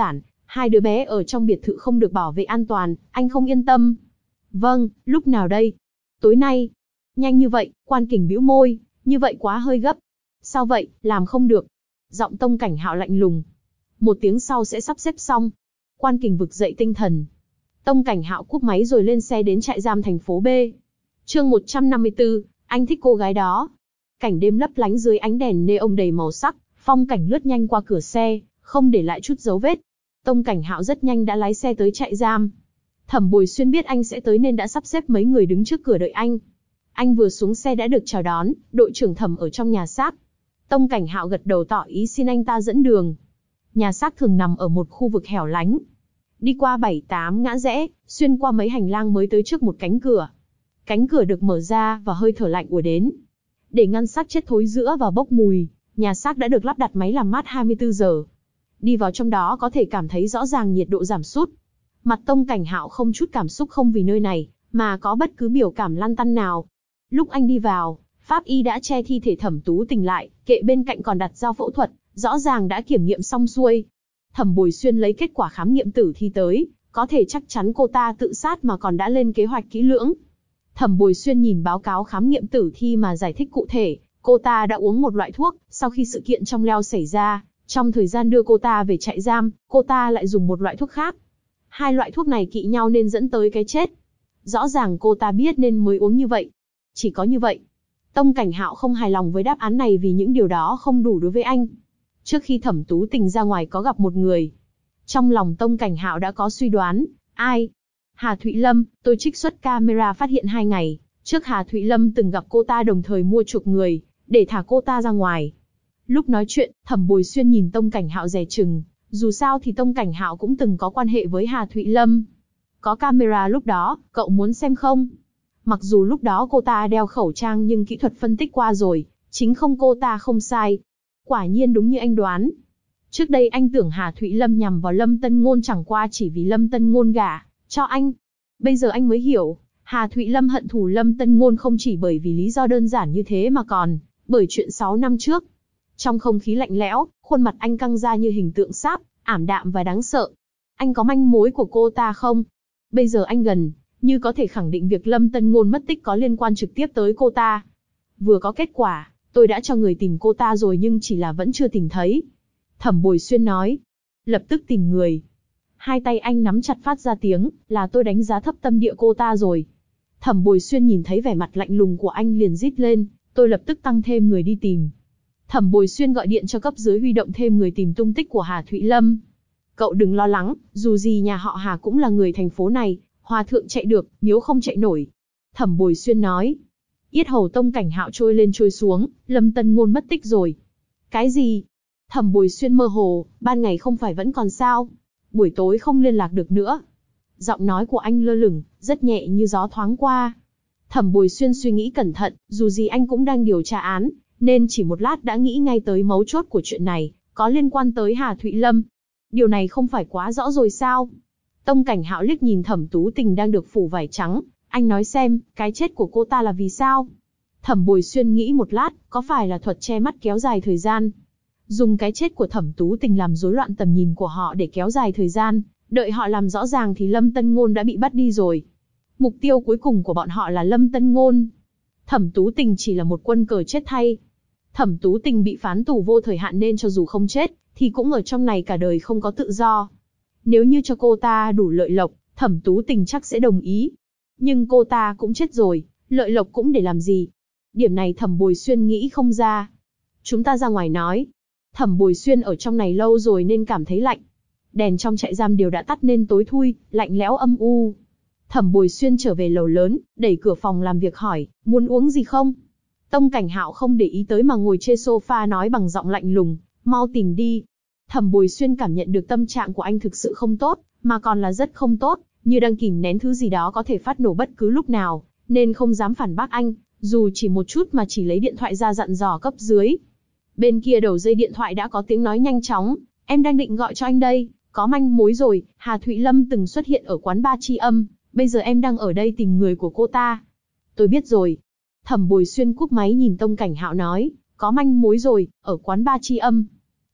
Hai đứa bé ở trong biệt thự không được bảo vệ an toàn, anh không yên tâm. Vâng, lúc nào đây? Tối nay. Nhanh như vậy, Quan Kình bĩu môi, như vậy quá hơi gấp. Sao vậy, làm không được? Giọng Tông Cảnh Hạo lạnh lùng. 1 tiếng sau sẽ sắp xếp xong. Quan Kình vực dậy tinh thần. Tông Cảnh Hạo cúp máy rồi lên xe đến trại giam thành phố B. Chương 154, anh thích cô gái đó. Cảnh đêm lấp lánh dưới ánh đèn neon đầy màu sắc, phong cảnh lướt nhanh qua cửa xe, không để lại chút dấu vết. Tông Cảnh Hạo rất nhanh đã lái xe tới trại giam. Thẩm Bồi Xuyên biết anh sẽ tới nên đã sắp xếp mấy người đứng trước cửa đợi anh. Anh vừa xuống xe đã được chào đón, đội trưởng Thẩm ở trong nhà xác. Tông Cảnh Hạo gật đầu tỏ ý xin anh ta dẫn đường. Nhà xác thường nằm ở một khu vực hẻo lánh. Đi qua 7-8 ngã rẽ, xuyên qua mấy hành lang mới tới trước một cánh cửa. Cánh cửa được mở ra và hơi thở lạnh ùa đến. Để ngăn xác chết thối rữa và bốc mùi, nhà xác đã được lắp đặt máy làm mát 24 giờ. Đi vào trong đó có thể cảm thấy rõ ràng nhiệt độ giảm sút. Mặt Tông Cảnh Hạo không chút cảm xúc không vì nơi này, mà có bất cứ biểu cảm lăn tăn nào. Lúc anh đi vào, pháp y đã che thi thể Thẩm Tú Tình lại, kệ bên cạnh còn đặt dao phẫu thuật, rõ ràng đã kiểm nghiệm xong xuôi. Thẩm Bồi Xuyên lấy kết quả khám nghiệm tử thi tới, có thể chắc chắn cô ta tự sát mà còn đã lên kế hoạch kỹ lưỡng. Thẩm Bồi Xuyên nhìn báo cáo khám nghiệm tử thi mà giải thích cụ thể, cô ta đã uống một loại thuốc, sau khi sự kiện trong leo xảy ra, trong thời gian đưa cô ta về trại giam, cô ta lại dùng một loại thuốc khác. 2 loại thuốc này kỵ nhau nên dẫn tới cái chết. Rõ ràng cô ta biết nên mới uống như vậy. Chỉ có như vậy. Tông Cảnh Hạo không hài lòng với đáp án này vì những điều đó không đủ đối với anh. Trước khi Thẩm Tú Tình ra ngoài có gặp một người. Trong lòng Tông Cảnh Hạo đã có suy đoán. Ai? Hà Thụy Lâm, tôi trích xuất camera phát hiện 2 ngày. Trước Hà Thụy Lâm từng gặp cô ta đồng thời mua chuộc người, để thả cô ta ra ngoài. Lúc nói chuyện, Thẩm Bồi Xuyên nhìn Tông Cảnh Hạo dè chừng. Dù sao thì Tông Cảnh Hạo cũng từng có quan hệ với Hà Thụy Lâm. Có camera lúc đó, cậu muốn xem không? Mặc dù lúc đó cô ta đeo khẩu trang nhưng kỹ thuật phân tích qua rồi, chính không cô ta không sai. Quả nhiên đúng như anh đoán. Trước đây anh tưởng Hà Thụy Lâm nhằm vào Lâm Tân Ngôn chẳng qua chỉ vì Lâm Tân Ngôn gả cho anh. Bây giờ anh mới hiểu, Hà Thụy Lâm hận thù Lâm Tân Ngôn không chỉ bởi vì lý do đơn giản như thế mà còn bởi chuyện 6 năm trước. Trong không khí lạnh lẽo, khuôn mặt anh căng ra như hình tượng sáp, ảm đạm và đáng sợ. Anh có manh mối của cô ta không? Bây giờ anh gần như có thể khẳng định việc Lâm Tân Ngôn mất tích có liên quan trực tiếp tới cô ta. Vừa có kết quả, tôi đã cho người tìm cô ta rồi nhưng chỉ là vẫn chưa tìm thấy. Thẩm Bồi Xuyên nói. Lập tức tìm người. 2 tay anh nắm chặt phát ra tiếng, là tôi đánh giá thấp tâm địa cô ta rồi. Thẩm Bồi Xuyên nhìn thấy vẻ mặt lạnh lùng của anh liền rít lên, tôi lập tức tăng thêm người đi tìm. Thẩm Bồi Xuyên gọi điện cho cấp dưới huy động thêm người tìm tung tích của Hà Thụy Lâm. Cậu đừng lo lắng, dù gì nhà họ Hà cũng là người thành phố này, Hòa thượng chạy được, miếu không chạy nổi. Thẩm Bồi Xuyên nói. Yết hầu Tông Cảnh Hạo trôi lên trôi xuống, Lâm Tân Ngôn mất tích rồi. Cái gì? Thẩm Bồi Xuyên mơ hồ, ban ngày không phải vẫn còn sao? Buổi tối không liên lạc được nữa. Giọng nói của anh lơ lửng, rất nhẹ như gió thoáng qua. Thẩm Bồi Xuyên suy nghĩ cẩn thận, dù gì anh cũng đang điều tra án, nên chỉ một lát đã nghĩ ngay tới mấu chốt của chuyện này, có liên quan tới Hà Thụy Lâm. Điều này không phải quá rõ rồi sao? Tông Cảnh Hạo liếc nhìn Thẩm Tú Tình đang được phủ vải trắng, anh nói xem, cái chết của cô ta là vì sao? Thẩm Bồi Xuyên nghĩ một lát, có phải là thuật che mắt kéo dài thời gian? Dùng cái chết của Thẩm Tú Tình làm rối loạn tầm nhìn của họ để kéo dài thời gian, đợi họ làm rõ ràng thì Lâm Tân Ngôn đã bị bắt đi rồi. Mục tiêu cuối cùng của bọn họ là Lâm Tân Ngôn. Thẩm Tú Tình chỉ là một quân cờ chết thay. Thẩm Tú Tình bị phán tù vô thời hạn nên cho dù không chết, thì cũng ở trong này cả đời không có tự do. Nếu như cho cô ta đủ lợi lộc, Thẩm Tú Tình chắc sẽ đồng ý. Nhưng cô ta cũng chết rồi, lợi lộc cũng để làm gì? Điểm này Thẩm Bồi Xuyên nghĩ không ra. Chúng ta ra ngoài nói. Thẩm Bồi Xuyên ở trong này lâu rồi nên cảm thấy lạnh. Đèn trong trại giam đều đã tắt nên tối thui, lạnh lẽo âm u. Thẩm Bồi Xuyên trở về lầu lớn, đẩy cửa phòng làm việc hỏi, muốn uống gì không? Tông Cảnh Hạo không để ý tới mà ngồi trên sofa nói bằng giọng lạnh lùng, mau tìm đi. Thẩm Bồi Xuyên cảm nhận được tâm trạng của anh thực sự không tốt, mà còn là rất không tốt, như đang kìm nén thứ gì đó có thể phát nổ bất cứ lúc nào, nên không dám phản bác anh, dù chỉ một chút mà chỉ lấy điện thoại ra dặn dò cấp dưới. Bên kia đầu dây điện thoại đã có tiếng nói nhanh chóng, em đang định gọi cho anh đây, có manh mối rồi, Hà Thụy Lâm từng xuất hiện ở quán bar Tri Âm, bây giờ em đang ở đây tìm người của cô ta. Tôi biết rồi. Thẩm Bồi Xuyên cúp máy nhìn Tông Cảnh Hạo nói, có manh mối rồi, ở quán bar Tri Âm.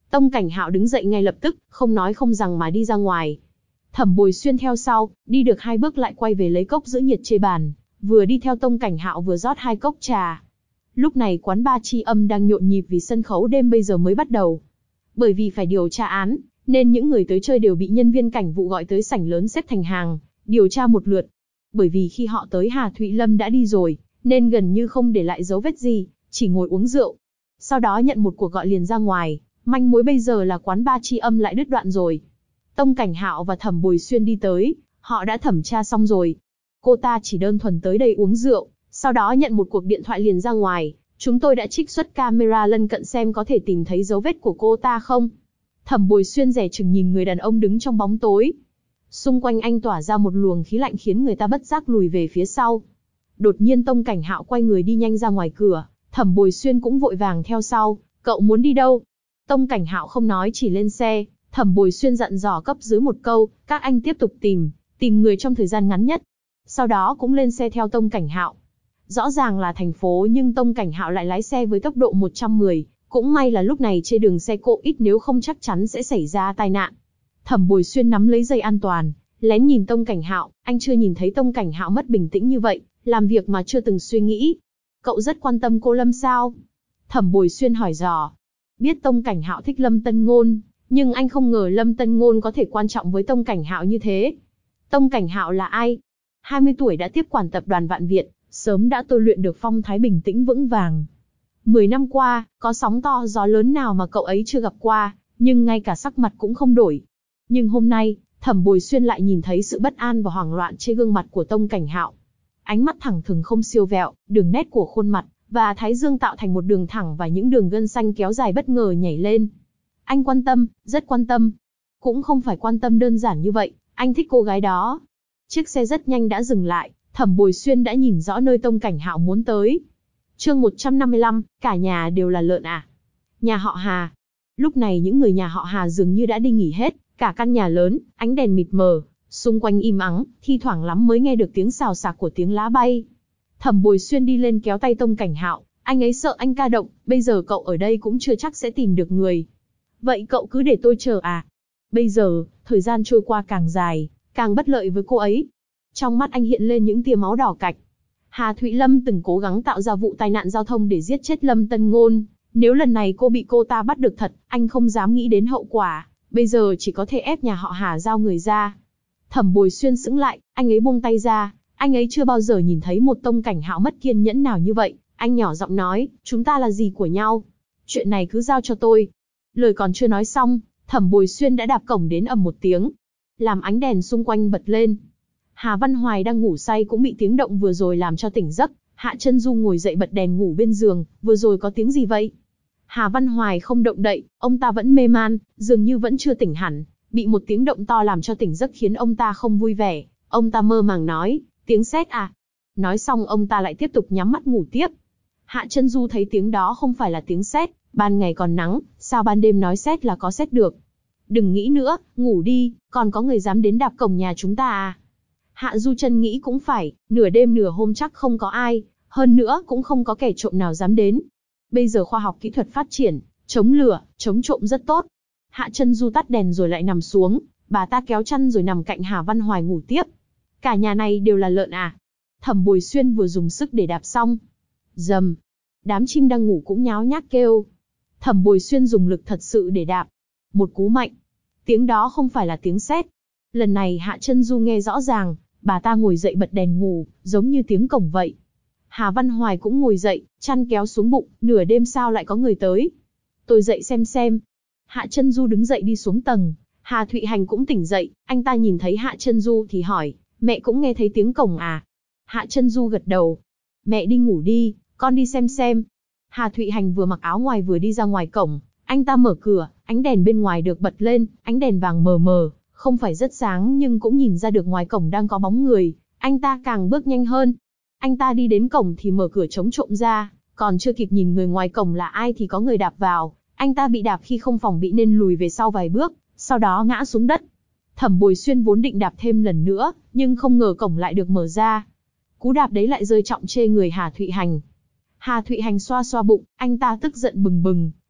Tông Cảnh Hạo đứng dậy ngay lập tức, không nói không rằng mà đi ra ngoài. Thẩm Bồi Xuyên theo sau, đi được 2 bước lại quay về lấy cốc giữ nhiệt trên bàn, vừa đi theo Tông Cảnh Hạo vừa rót 2 cốc trà. Lúc này quán bar Tri Âm đang nhộn nhịp vì sân khấu đêm bây giờ mới bắt đầu. Bởi vì phải điều tra án, nên những người tới chơi đều bị nhân viên cảnh vụ gọi tới sảnh lớn xếp thành hàng, điều tra một lượt. Bởi vì khi họ tới Hà Thụy Lâm đã đi rồi, nên gần như không để lại dấu vết gì, chỉ ngồi uống rượu. Sau đó nhận một cuộc gọi liền ra ngoài, manh mối bây giờ là quán bar Tri Âm lại đứt đoạn rồi. Tông Cảnh Hạo và Thẩm Bồi Xuyên đi tới, họ đã thẩm tra xong rồi. Cô ta chỉ đơn thuần tới đây uống rượu, sau đó nhận một cuộc điện thoại liền ra ngoài. Chúng tôi đã trích xuất camera lân cận xem có thể tìm thấy dấu vết của cô ta không. Thẩm Bồi Xuyên dè chừng nhìn người đàn ông đứng trong bóng tối. Xung quanh anh tỏa ra một luồng khí lạnh khiến người ta bất giác lùi về phía sau. Đột nhiên Tông Cảnh Hạo quay người đi nhanh ra ngoài cửa, Thẩm Bồi Xuyên cũng vội vàng theo sau. Cậu muốn đi đâu? Tông Cảnh Hạo không nói chỉ lên xe. Thẩm Bồi Xuyên dặn dò cấp dưới một câu, các anh tiếp tục tìm người trong thời gian ngắn nhất. Sau đó cũng lên xe theo Tông Cảnh Hạo. Rõ ràng là thành phố nhưng Tông Cảnh Hạo lại lái xe với tốc độ 110, cũng may là lúc này trên đường xe cộ ít nếu không chắc chắn sẽ xảy ra tai nạn. Thẩm Bồi Xuyên nắm lấy dây an toàn, lén nhìn Tông Cảnh Hạo, anh chưa nhìn thấy Tông Cảnh Hạo mất bình tĩnh như vậy, làm việc mà chưa từng suy nghĩ. Cậu rất quan tâm cô Lâm sao? Thẩm Bồi Xuyên hỏi dò. Biết Tông Cảnh Hạo thích Lâm Tân Ngôn, nhưng anh không ngờ Lâm Tân Ngôn có thể quan trọng với Tông Cảnh Hạo như thế. Tông Cảnh Hạo là ai? 20 tuổi đã tiếp quản tập đoàn Vạn Việt, sớm đã tôi luyện được phong thái bình tĩnh vững vàng. 10 năm qua, có sóng to gió lớn nào mà cậu ấy chưa gặp qua, nhưng ngay cả sắc mặt cũng không đổi. Nhưng hôm nay, Thẩm Bồi Xuyên lại nhìn thấy sự bất an và hoảng loạn trên gương mặt của Tông Cảnh Hạo. Ánh mắt thẳng thừng không siêu vẹo, đường nét của khuôn mặt và thái dương tạo thành một đường thẳng và những đường gân xanh kéo dài bất ngờ nhảy lên. Anh quan tâm, rất quan tâm. Cũng không phải quan tâm đơn giản như vậy, anh thích cô gái đó. Chiếc xe rất nhanh đã dừng lại, Thẩm Bồi Xuyên đã nhìn rõ nơi Tông Cảnh Hạo muốn tới. Chương 155, cả nhà đều là lợn à? Nhà họ Hà. Lúc này những người nhà họ Hà dường như đã đi nghỉ hết, cả căn nhà lớn, ánh đèn mịt mờ, xung quanh im ắng, thi thoảng lắm mới nghe được tiếng xào xạc của tiếng lá bay. Thẩm Bồi Xuyên đi lên kéo tay Tông Cảnh Hạo, anh ấy sợ anh ca động, bây giờ cậu ở đây cũng chưa chắc sẽ tìm được người. Vậy cậu cứ để tôi chờ à? Bây giờ, thời gian trôi qua càng dài, càng bất lợi với cô ấy. Trong mắt anh hiện lên những tia máu đỏ cạch. Hà Thụy Lâm từng cố gắng tạo ra vụ tai nạn giao thông để giết chết Lâm Tân Ngôn. Nếu lần này cô bị cô ta bắt được thật, anh không dám nghĩ đến hậu quả. Bây giờ chỉ có thể ép nhà họ Hà giao người ra. Thẩm Bồi Xuyên sững lại, anh ấy buông tay ra. Anh ấy chưa bao giờ nhìn thấy một Tông Cảnh Hạo mất kiên nhẫn nào như vậy. Anh nhỏ giọng nói, chúng ta là gì của nhau? Chuyện này cứ giao cho tôi. Lời còn chưa nói xong, Thẩm Bồi Xuyên đã đạp cổng đến ầm một tiếng, làm ánh đèn xung quanh bật lên. Hà Văn Hoài đang ngủ say cũng bị tiếng động vừa rồi làm cho tỉnh giấc. Hạ Chân Du ngồi dậy bật đèn ngủ bên giường, vừa rồi có tiếng gì vậy? Hà Văn Hoài không động đậy, ông ta vẫn mê man, dường như vẫn chưa tỉnh hẳn. Bị một tiếng động to làm cho tỉnh giấc khiến ông ta không vui vẻ. Ông ta mơ màng nói, tiếng sét à? Nói xong ông ta lại tiếp tục nhắm mắt ngủ tiếp. Hạ Chân Du thấy tiếng đó không phải là tiếng sét, ban ngày còn nắng, sao ban đêm nói sét là có sét được? Đừng nghĩ nữa, ngủ đi, còn có người dám đến đạp cổng nhà chúng ta à? Hạ Du Chân nghĩ cũng phải, nửa đêm nửa hôm chắc không có ai, hơn nữa cũng không có kẻ trộm nào dám đến. Bây giờ khoa học kỹ thuật phát triển, chống lửa, chống trộm rất tốt. Hạ Chân Du tắt đèn rồi lại nằm xuống, bà ta kéo chăn rồi nằm cạnh Hà Văn Hoài ngủ tiếp. Cả nhà này đều là lợn à? Thẩm Bồi Xuyên vừa dùng sức để đạp xong. Rầm, đám chim đang ngủ cũng nháo nhác kêu. Thẩm Bồi Xuyên dùng lực thật sự để đạp. Một cú mạnh. Tiếng đó không phải là tiếng sét. Lần này Hạ Chân Du nghe rõ ràng, bà ta ngồi dậy bật đèn ngủ, giống như tiếng cổng vậy. Hà Văn Hoài cũng ngồi dậy, chăn kéo xuống bụng, nửa đêm sao lại có người tới? Tôi dậy xem. Hạ Chân Du đứng dậy đi xuống tầng. Hà Thụy Hành cũng tỉnh dậy, anh ta nhìn thấy Hạ Chân Du thì hỏi, mẹ cũng nghe thấy tiếng cổng à? Hạ Chân Du gật đầu. Mẹ đi ngủ đi, con đi xem. Hà Thụy Hành vừa mặc áo ngoài vừa đi ra ngoài cổng, anh ta mở cửa, ánh đèn bên ngoài được bật lên, ánh đèn vàng mờ mờ, không phải rất sáng nhưng cũng nhìn ra được ngoài cổng đang có bóng người, anh ta càng bước nhanh hơn. Anh ta đi đến cổng thì mở cửa chống trộm ra, còn chưa kịp nhìn người ngoài cổng là ai thì có người đạp vào, anh ta bị đạp khi không phòng bị nên lùi về sau vài bước, sau đó ngã xuống đất. Thẩm Bồi Xuyên vốn định đạp thêm lần nữa, nhưng không ngờ cổng lại được mở ra. Cú đạp đấy lại rơi trọng chê người Hà Thụy Hành. Hà Thụy Hành xoa xoa bụng, anh ta tức giận bừng bừng,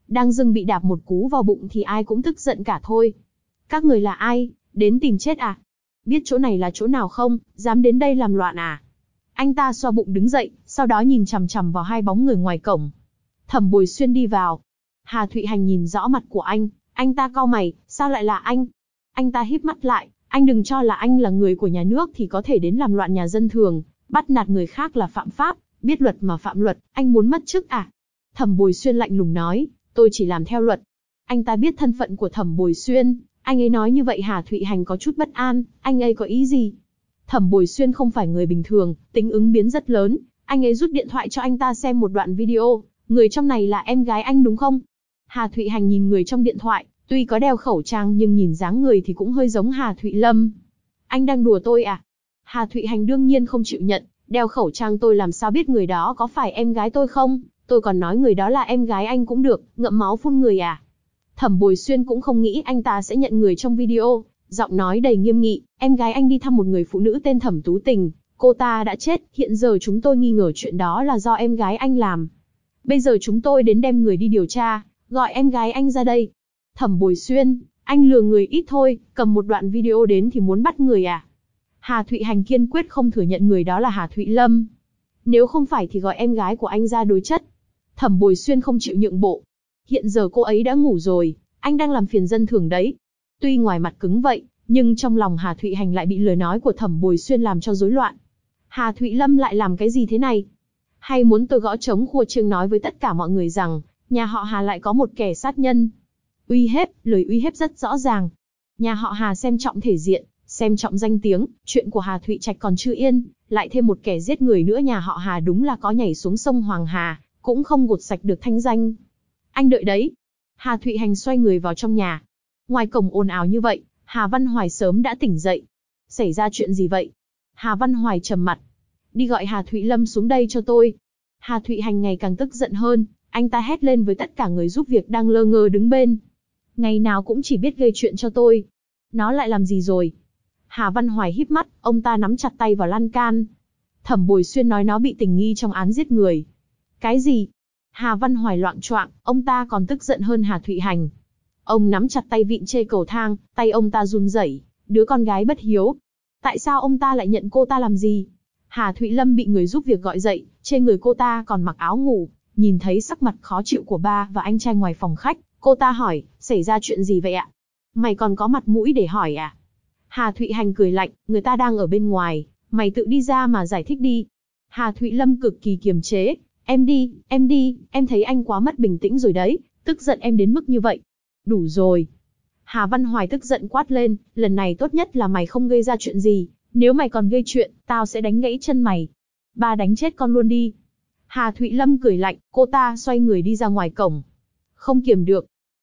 đang dưng bị đạp một cú vào bụng thì ai cũng tức giận cả thôi. Các người là ai, đến tìm chết à? Biết chỗ này là chỗ nào không, dám đến đây làm loạn à? Anh ta xoa bụng đứng dậy, sau đó nhìn chằm chằm vào hai bóng người ngoài cổng. Thẩm Bồi Xuyên đi vào. Hà Thụy Hành nhìn rõ mặt của anh ta cau mày, sao lại là anh? Anh ta híp mắt lại, anh đừng cho là anh là người của nhà nước thì có thể đến làm loạn nhà dân thường, bắt nạt người khác là phạm pháp, biết luật mà phạm luật, anh muốn mất chức à? Thẩm Bồi Xuyên lạnh lùng nói, tôi chỉ làm theo luật. Anh ta biết thân phận của Thẩm Bồi Xuyên, anh ấy nói như vậy Hà Thụy Hành có chút bất an, anh ấy có ý gì? Thẩm Bồi Xuyên không phải người bình thường, tính ứng biến rất lớn, anh ấy rút điện thoại cho anh ta xem một đoạn video, người trong này là em gái anh đúng không? Hà Thụy Hành nhìn người trong điện thoại, tuy có đeo khẩu trang nhưng nhìn dáng người thì cũng hơi giống Hà Thụy Lâm. Anh đang đùa tôi à? Hà Thụy Hành đương nhiên không chịu nhận, đeo khẩu trang tôi làm sao biết người đó có phải em gái tôi không? Tôi còn nói người đó là em gái anh cũng được, ngậm máu phun người à? Thẩm Bồi Xuyên cũng không nghĩ anh ta sẽ nhận người trong video, giọng nói đầy nghiêm nghị, em gái anh đi thăm một người phụ nữ tên Thẩm Tú Tình, cô ta đã chết, hiện giờ chúng tôi nghi ngờ chuyện đó là do em gái anh làm. Bây giờ chúng tôi đến đem người đi điều tra, gọi em gái anh ra đây. Thẩm Bồi Xuyên, anh lừa người ít thôi, cầm một đoạn video đến thì muốn bắt người à? Hà Thụy Hành kiên quyết không thừa nhận người đó là Hà Thụy Lâm. Nếu không phải thì gọi em gái của anh ra đối chất. Thẩm Bồi Xuyên không chịu nhượng bộ. Hiện giờ cô ấy đã ngủ rồi, anh đang làm phiền dân thường đấy. Tuy ngoài mặt cứng vậy, nhưng trong lòng Hà Thụy Hành lại bị lời nói của Thẩm Bồi Xuyên làm cho rối loạn. Hà Thụy Lâm lại làm cái gì thế này? Hay muốn tôi gõ trống khua chiêng nói với tất cả mọi người rằng, nhà họ Hà lại có một kẻ sát nhân? Uy hiếp, lời uy hiếp rất rõ ràng. Nhà họ Hà xem trọng thể diện, xem trọng danh tiếng, chuyện của Hà Thụy Trạch còn chưa yên, lại thêm một kẻ giết người nữa, nhà họ Hà đúng là có nhảy xuống sông Hoàng Hà, cũng không gột sạch được thanh danh. Anh đợi đấy. Hà Thụy Hành xoay người vào trong nhà. Ngoài cổng ồn ào như vậy, Hà Văn Hoài sớm đã tỉnh dậy. Xảy ra chuyện gì vậy? Hà Văn Hoài trầm mặt. Đi gọi Hà Thụy Lâm xuống đây cho tôi. Hà Thụy Hành ngày càng tức giận hơn, anh ta hét lên với tất cả người giúp việc đang lơ ngơ đứng bên. Ngày nào cũng chỉ biết gây chuyện cho tôi. Nó lại làm gì rồi? Hà Văn Hoài híp mắt, ông ta nắm chặt tay vào lan can. Thẩm Bồi Xuyên nói nó bị tình nghi trong án giết người. Cái gì? Hà Văn Hoài loạng choạng, ông ta còn tức giận hơn Hà Thụy Hành. Ông nắm chặt tay vịn chê cầu thang, tay ông ta run rẩy, đứa con gái bất hiếu. Tại sao ông ta lại nhận cô ta làm gì? Hà Thụy Lâm bị người giúp việc gọi dậy, trên người cô ta còn mặc áo ngủ, nhìn thấy sắc mặt khó chịu của ba và anh trai ngoài phòng khách, cô ta hỏi, xảy ra chuyện gì vậy ạ? Mày còn có mặt mũi để hỏi à? Hà Thụy Hành cười lạnh, người ta đang ở bên ngoài, mày tự đi ra mà giải thích đi. Hà Thụy Lâm cực kỳ kiềm chế, em đi, em thấy anh quá mất bình tĩnh rồi đấy, tức giận em đến mức như vậy. Đủ rồi. Hà Văn Hoài tức giận quát lên, lần này tốt nhất là mày không gây ra chuyện gì, nếu mày còn gây chuyện, tao sẽ đánh gãy chân mày. Ba đánh chết con luôn đi. Hà Thụy Lâm cười lạnh, cô ta xoay người đi ra ngoài cổng. Không kiềm được.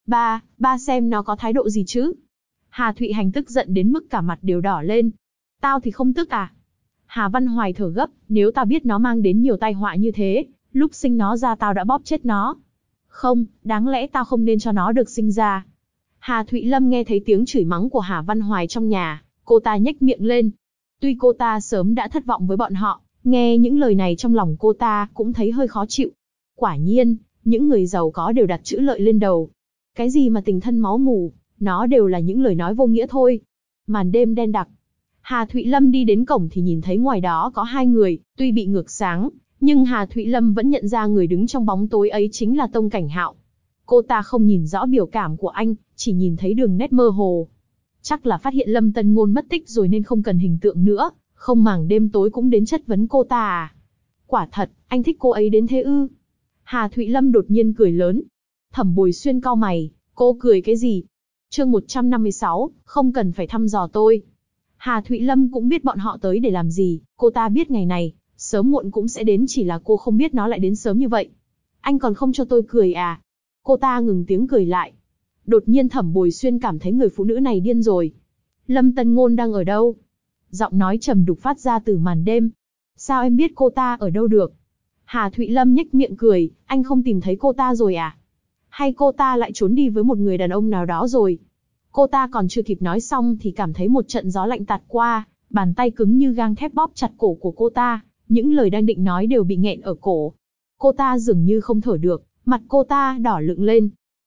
Ba xem nó có thái độ gì chứ? Hà Thụy Hành tức giận đến mức cả mặt đều đỏ lên. Tao thì không tức à? Hà Văn Hoài thở gấp, nếu tao biết nó mang đến nhiều tai họa như thế, lúc sinh nó ra tao đã bóp chết nó. Không, đáng lẽ tao không nên cho nó được sinh ra. Hà Thụy Lâm nghe thấy tiếng chửi mắng của Hà Văn Hoài trong nhà, cô ta nhếch miệng lên. Tuy cô ta sớm đã thất vọng với bọn họ, nghe những lời này trong lòng cô ta cũng thấy hơi khó chịu. Quả nhiên, những người giàu có đều đặt chữ lợi lên đầu. Cái gì mà tình thân máu mủ, nó đều là những lời nói vô nghĩa thôi. Màn đêm đen đặc. Hà Thụy Lâm đi đến cổng thì nhìn thấy ngoài đó có hai người, tuy bị ngược sáng, nhưng Hà Thụy Lâm vẫn nhận ra người đứng trong bóng tối ấy chính là Tông Cảnh Hạo. Cô ta không nhìn rõ biểu cảm của anh, chỉ nhìn thấy đường nét mơ hồ. Chắc là phát hiện Lâm Tân Ngôn mất tích rồi nên không cần hình tượng nữa, không màng đêm tối cũng đến chất vấn cô ta à. Quả thật, anh thích cô ấy đến thế ư? Hà Thụy Lâm đột nhiên cười lớn. Thẩm Bồi Xuyên cau mày, cô cười cái gì? Chương 156, không cần phải thăm dò tôi. Hà Thụy Lâm cũng biết bọn họ tới để làm gì, cô ta biết ngày này, sớm muộn cũng sẽ đến, chỉ là cô không biết nó lại đến sớm như vậy. Anh còn không cho tôi cười à? Cô ta ngừng tiếng cười lại. Đột nhiên Thẩm Bồi Xuyên cảm thấy người phụ nữ này điên rồi. Lâm Tân Ngôn đang ở đâu? Giọng nói trầm đục phát ra từ màn đêm. Sao em biết cô ta ở đâu được? Hà Thụy Lâm nhếch miệng cười, anh không tìm thấy cô ta rồi à? Hay cô ta lại trốn đi với một người đàn ông nào đó rồi? Cô ta còn chưa kịp nói xong thì cảm thấy một trận gió lạnh tạt qua, bàn tay cứng như gang thép bóp chặt cổ của cô ta, những lời đang định nói đều bị nghẹn ở cổ. Cô ta dường như không thở được, mặt cô ta đỏ lựng lên.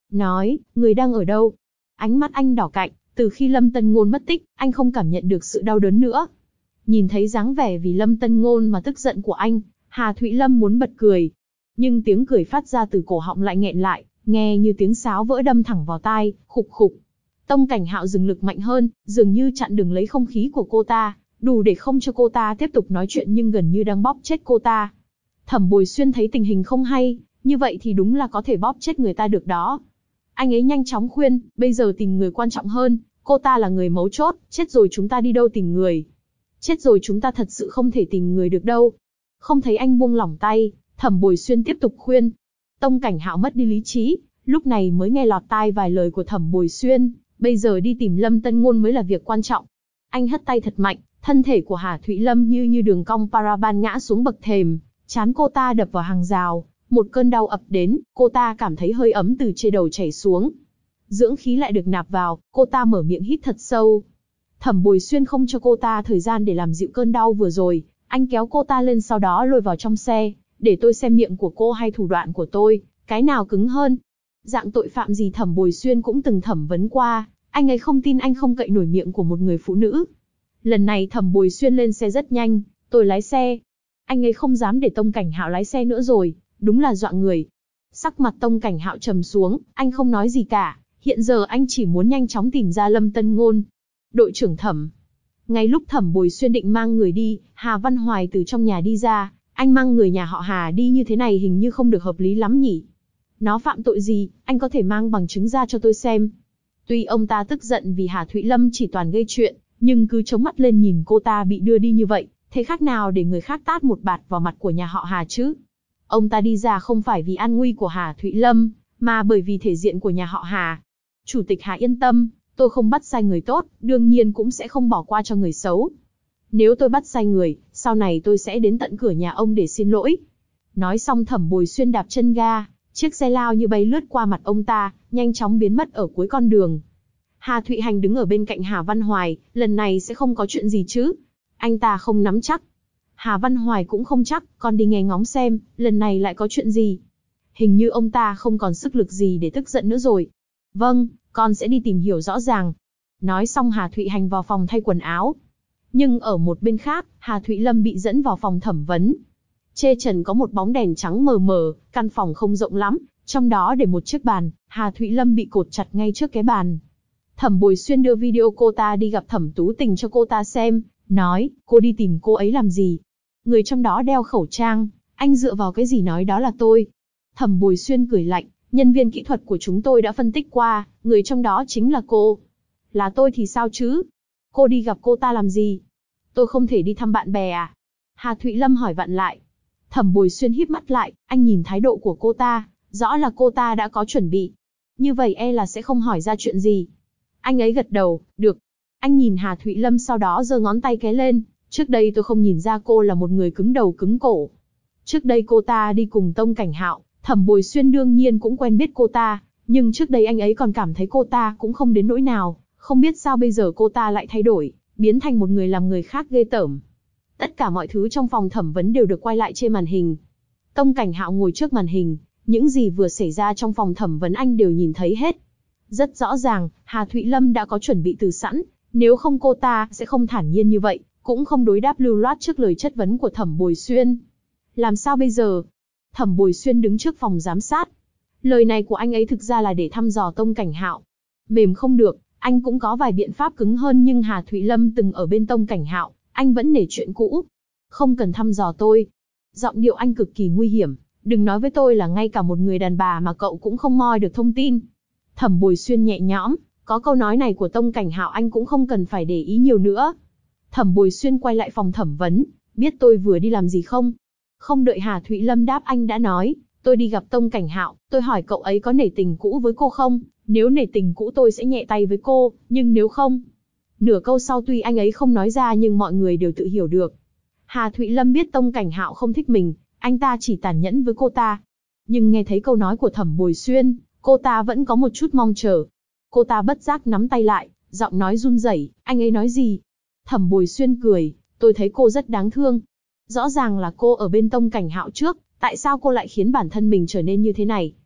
nói, người đang ở đâu? Ánh mắt anh đỏ cạnh, từ khi Lâm Tân Ngôn mất tích, anh không cảm nhận được sự đau đớn nữa. Nhìn thấy dáng vẻ vì Lâm Tân Ngôn mà tức giận của anh, Hà Thụy Lâm muốn bật cười. Nhưng tiếng cười phát ra từ cổ họng lại nghẹn lại, nghe như tiếng sáo vỡ đâm thẳng vào tai, khục khục. Tông Cảnh Hạo dừng lực mạnh hơn, dường như chặn đường lấy không khí của cô ta, đủ để không cho cô ta tiếp tục nói chuyện nhưng gần như đang bóp chết cô ta. Thẩm Bồi Xuyên thấy tình hình không hay, như vậy thì đúng là có thể bóp chết người ta được đó. Anh ấy nhanh chóng khuyên, bây giờ tìm người quan trọng hơn, cô ta là người mấu chốt, chết rồi chúng ta đi đâu tìm người. Chết rồi chúng ta thật sự không thể tìm người được đâu. Không thấy anh buông lỏng tay, Thẩm Bồi Xuyên tiếp tục khuyên. Tông Cảnh Hạo mất đi lý trí, lúc này mới nghe lọt tai vài lời của Thẩm Bồi Xuyên, bây giờ đi tìm Lâm Tân Ngôn mới là việc quan trọng. Anh hất tay thật mạnh, thân thể của Hà Thụy Lâm như đường cong paraban ngã xuống bậc thềm, trán cô ta đập vào hàng rào, một cơn đau ập đến, cô ta cảm thấy hơi ấm từ trên đầu chảy xuống. Dưỡng khí lại được nạp vào, cô ta mở miệng hít thật sâu. Thẩm Bồi Xuyên không cho cô ta thời gian để làm dịu cơn đau vừa rồi, anh kéo cô ta lên sau đó lôi vào trong xe, để tôi xem miệng của cô hay thủ đoạn của tôi, cái nào cứng hơn. Dạng tội phạm gì Thẩm Bồi Xuyên cũng từng thẩm vấn qua, anh ấy không tin anh không cậy nổi miệng của một người phụ nữ. Lần này Thẩm Bồi Xuyên lên xe rất nhanh, tôi lái xe. Anh ấy không dám để Tông Cảnh Hạo lái xe nữa rồi, đúng là dọa người. Sắc mặt Tông Cảnh Hạo trầm xuống, anh không nói gì cả, hiện giờ anh chỉ muốn nhanh chóng tìm ra Lâm Tân Ngôn. Đội trưởng Thẩm. Ngay lúc Thẩm Bồi Xuyên định mang người đi, Hà Văn Hoài từ trong nhà đi ra, anh mang người nhà họ Hà đi như thế này hình như không được hợp lý lắm nhỉ. Nó phạm tội gì, anh có thể mang bằng chứng ra cho tôi xem. Tuy ông ta tức giận vì Hà Thụy Lâm chỉ toàn gây chuyện, nhưng cứ chống mắt lên nhìn cô ta bị đưa đi như vậy, thế khác nào để người khác tát một bạt vào mặt của nhà họ Hà chứ? Ông ta đi ra không phải vì an nguy của Hà Thụy Lâm, mà bởi vì thể diện của nhà họ Hà. Chủ tịch Hà yên tâm, tôi không bắt sai người tốt, đương nhiên cũng sẽ không bỏ qua cho người xấu. Nếu tôi bắt sai người, sau này tôi sẽ đến tận cửa nhà ông để xin lỗi. Nói xong Thẩm Bồi Xuyên đạp chân ga, chiếc xe lao như bay lướt qua mặt ông ta, nhanh chóng biến mất ở cuối con đường. Hà Thụy Hành đứng ở bên cạnh Hà Văn Hoài, lần này sẽ không có chuyện gì chứ? Anh ta không nắm chắc. Hà Văn Hoài cũng không chắc, con đi nghe ngóng xem, lần này lại có chuyện gì. Hình như ông ta không còn sức lực gì để tức giận nữa rồi. Vâng, con sẽ đi tìm hiểu rõ ràng. Nói xong Hà Thụy Hành vào phòng thay quần áo. Nhưng ở một bên khác, Hà Thụy Lâm bị dẫn vào phòng thẩm vấn. Trên trần có một bóng đèn trắng mờ mờ, căn phòng không rộng lắm, trong đó để một chiếc bàn, Hà Thụy Lâm bị cột chặt ngay trước cái bàn. Thẩm Bồi Xuyên đưa video cô ta đi gặp Thẩm Tú Tình cho cô ta xem, nói, cô đi tìm cô ấy làm gì? Người trong đó đeo khẩu trang, anh dựa vào cái gì nói đó là tôi? Thẩm Bồi Xuyên cười lạnh, nhân viên kỹ thuật của chúng tôi đã phân tích qua, người trong đó chính là cô. Là tôi thì sao chứ? Cô đi gặp cô ta làm gì? Tôi không thể đi thăm bạn bè à? Hà Thụy Lâm hỏi vặn lại. Thẩm Bồi Xuyên híp mắt lại, anh nhìn thái độ của cô ta, rõ là cô ta đã có chuẩn bị. Như vậy e là sẽ không hỏi ra chuyện gì. Anh ấy gật đầu, được. Anh nhìn Hà Thụy Lâm sau đó giơ ngón tay cái lên, trước đây tôi không nhìn ra cô là một người cứng đầu cứng cổ. Trước đây cô ta đi cùng Tông Cảnh Hạo, Thẩm Bồi Xuyên đương nhiên cũng quen biết cô ta, nhưng trước đây anh ấy còn cảm thấy cô ta cũng không đến nỗi nào, không biết sao bây giờ cô ta lại thay đổi, biến thành một người làm người khác ghê tởm. Tất cả mọi thứ trong phòng thẩm vấn đều được quay lại trên màn hình. Tông Cảnh Hạo ngồi trước màn hình, những gì vừa xảy ra trong phòng thẩm vấn anh đều nhìn thấy hết. Rất rõ ràng, Hà Thụy Lâm đã có chuẩn bị từ sẵn, nếu không cô ta sẽ không thản nhiên như vậy, cũng không đối đáp lưu loát trước lời chất vấn của Thẩm Bồi Xuyên. Làm sao bây giờ? Thẩm Bồi Xuyên đứng trước phòng giám sát. Lời này của anh ấy thực ra là để thăm dò Tông Cảnh Hạo. Mềm không được, anh cũng có vài biện pháp cứng hơn nhưng Hà Thụy Lâm từng ở bên Tông Cảnh Hạo, anh vẫn nể chuyện cũ. Không cần thăm dò tôi. Giọng điệu anh cực kỳ nguy hiểm, đừng nói với tôi là ngay cả một người đàn bà mà cậu cũng không moi được thông tin. Thẩm Bồi Xuyên nhẹ nhõm, có câu nói này của Tông Cảnh Hạo anh cũng không cần phải để ý nhiều nữa. Thẩm Bồi Xuyên quay lại phòng thẩm vấn, biết tôi vừa đi làm gì không? Không đợi Hà Thụy Lâm đáp anh đã nói, tôi đi gặp Tông Cảnh Hạo, tôi hỏi cậu ấy có nể tình cũ với cô không? Nếu nể tình cũ tôi sẽ nhẹ tay với cô, nhưng nếu không... Nửa câu sau tuy anh ấy không nói ra nhưng mọi người đều tự hiểu được. Hà Thụy Lâm biết Tông Cảnh Hạo không thích mình, anh ta chỉ tàn nhẫn với cô ta. Nhưng nghe thấy câu nói của Thẩm Bồi Xuyên, cô ta vẫn có một chút mong chờ. Cô ta bất giác nắm tay lại, giọng nói run rẩy, anh ấy nói gì? Thẩm Bồi Xuyên cười, tôi thấy cô rất đáng thương. Rõ ràng là cô ở bên Tông Cảnh Hạo trước, tại sao cô lại khiến bản thân mình trở nên như thế này?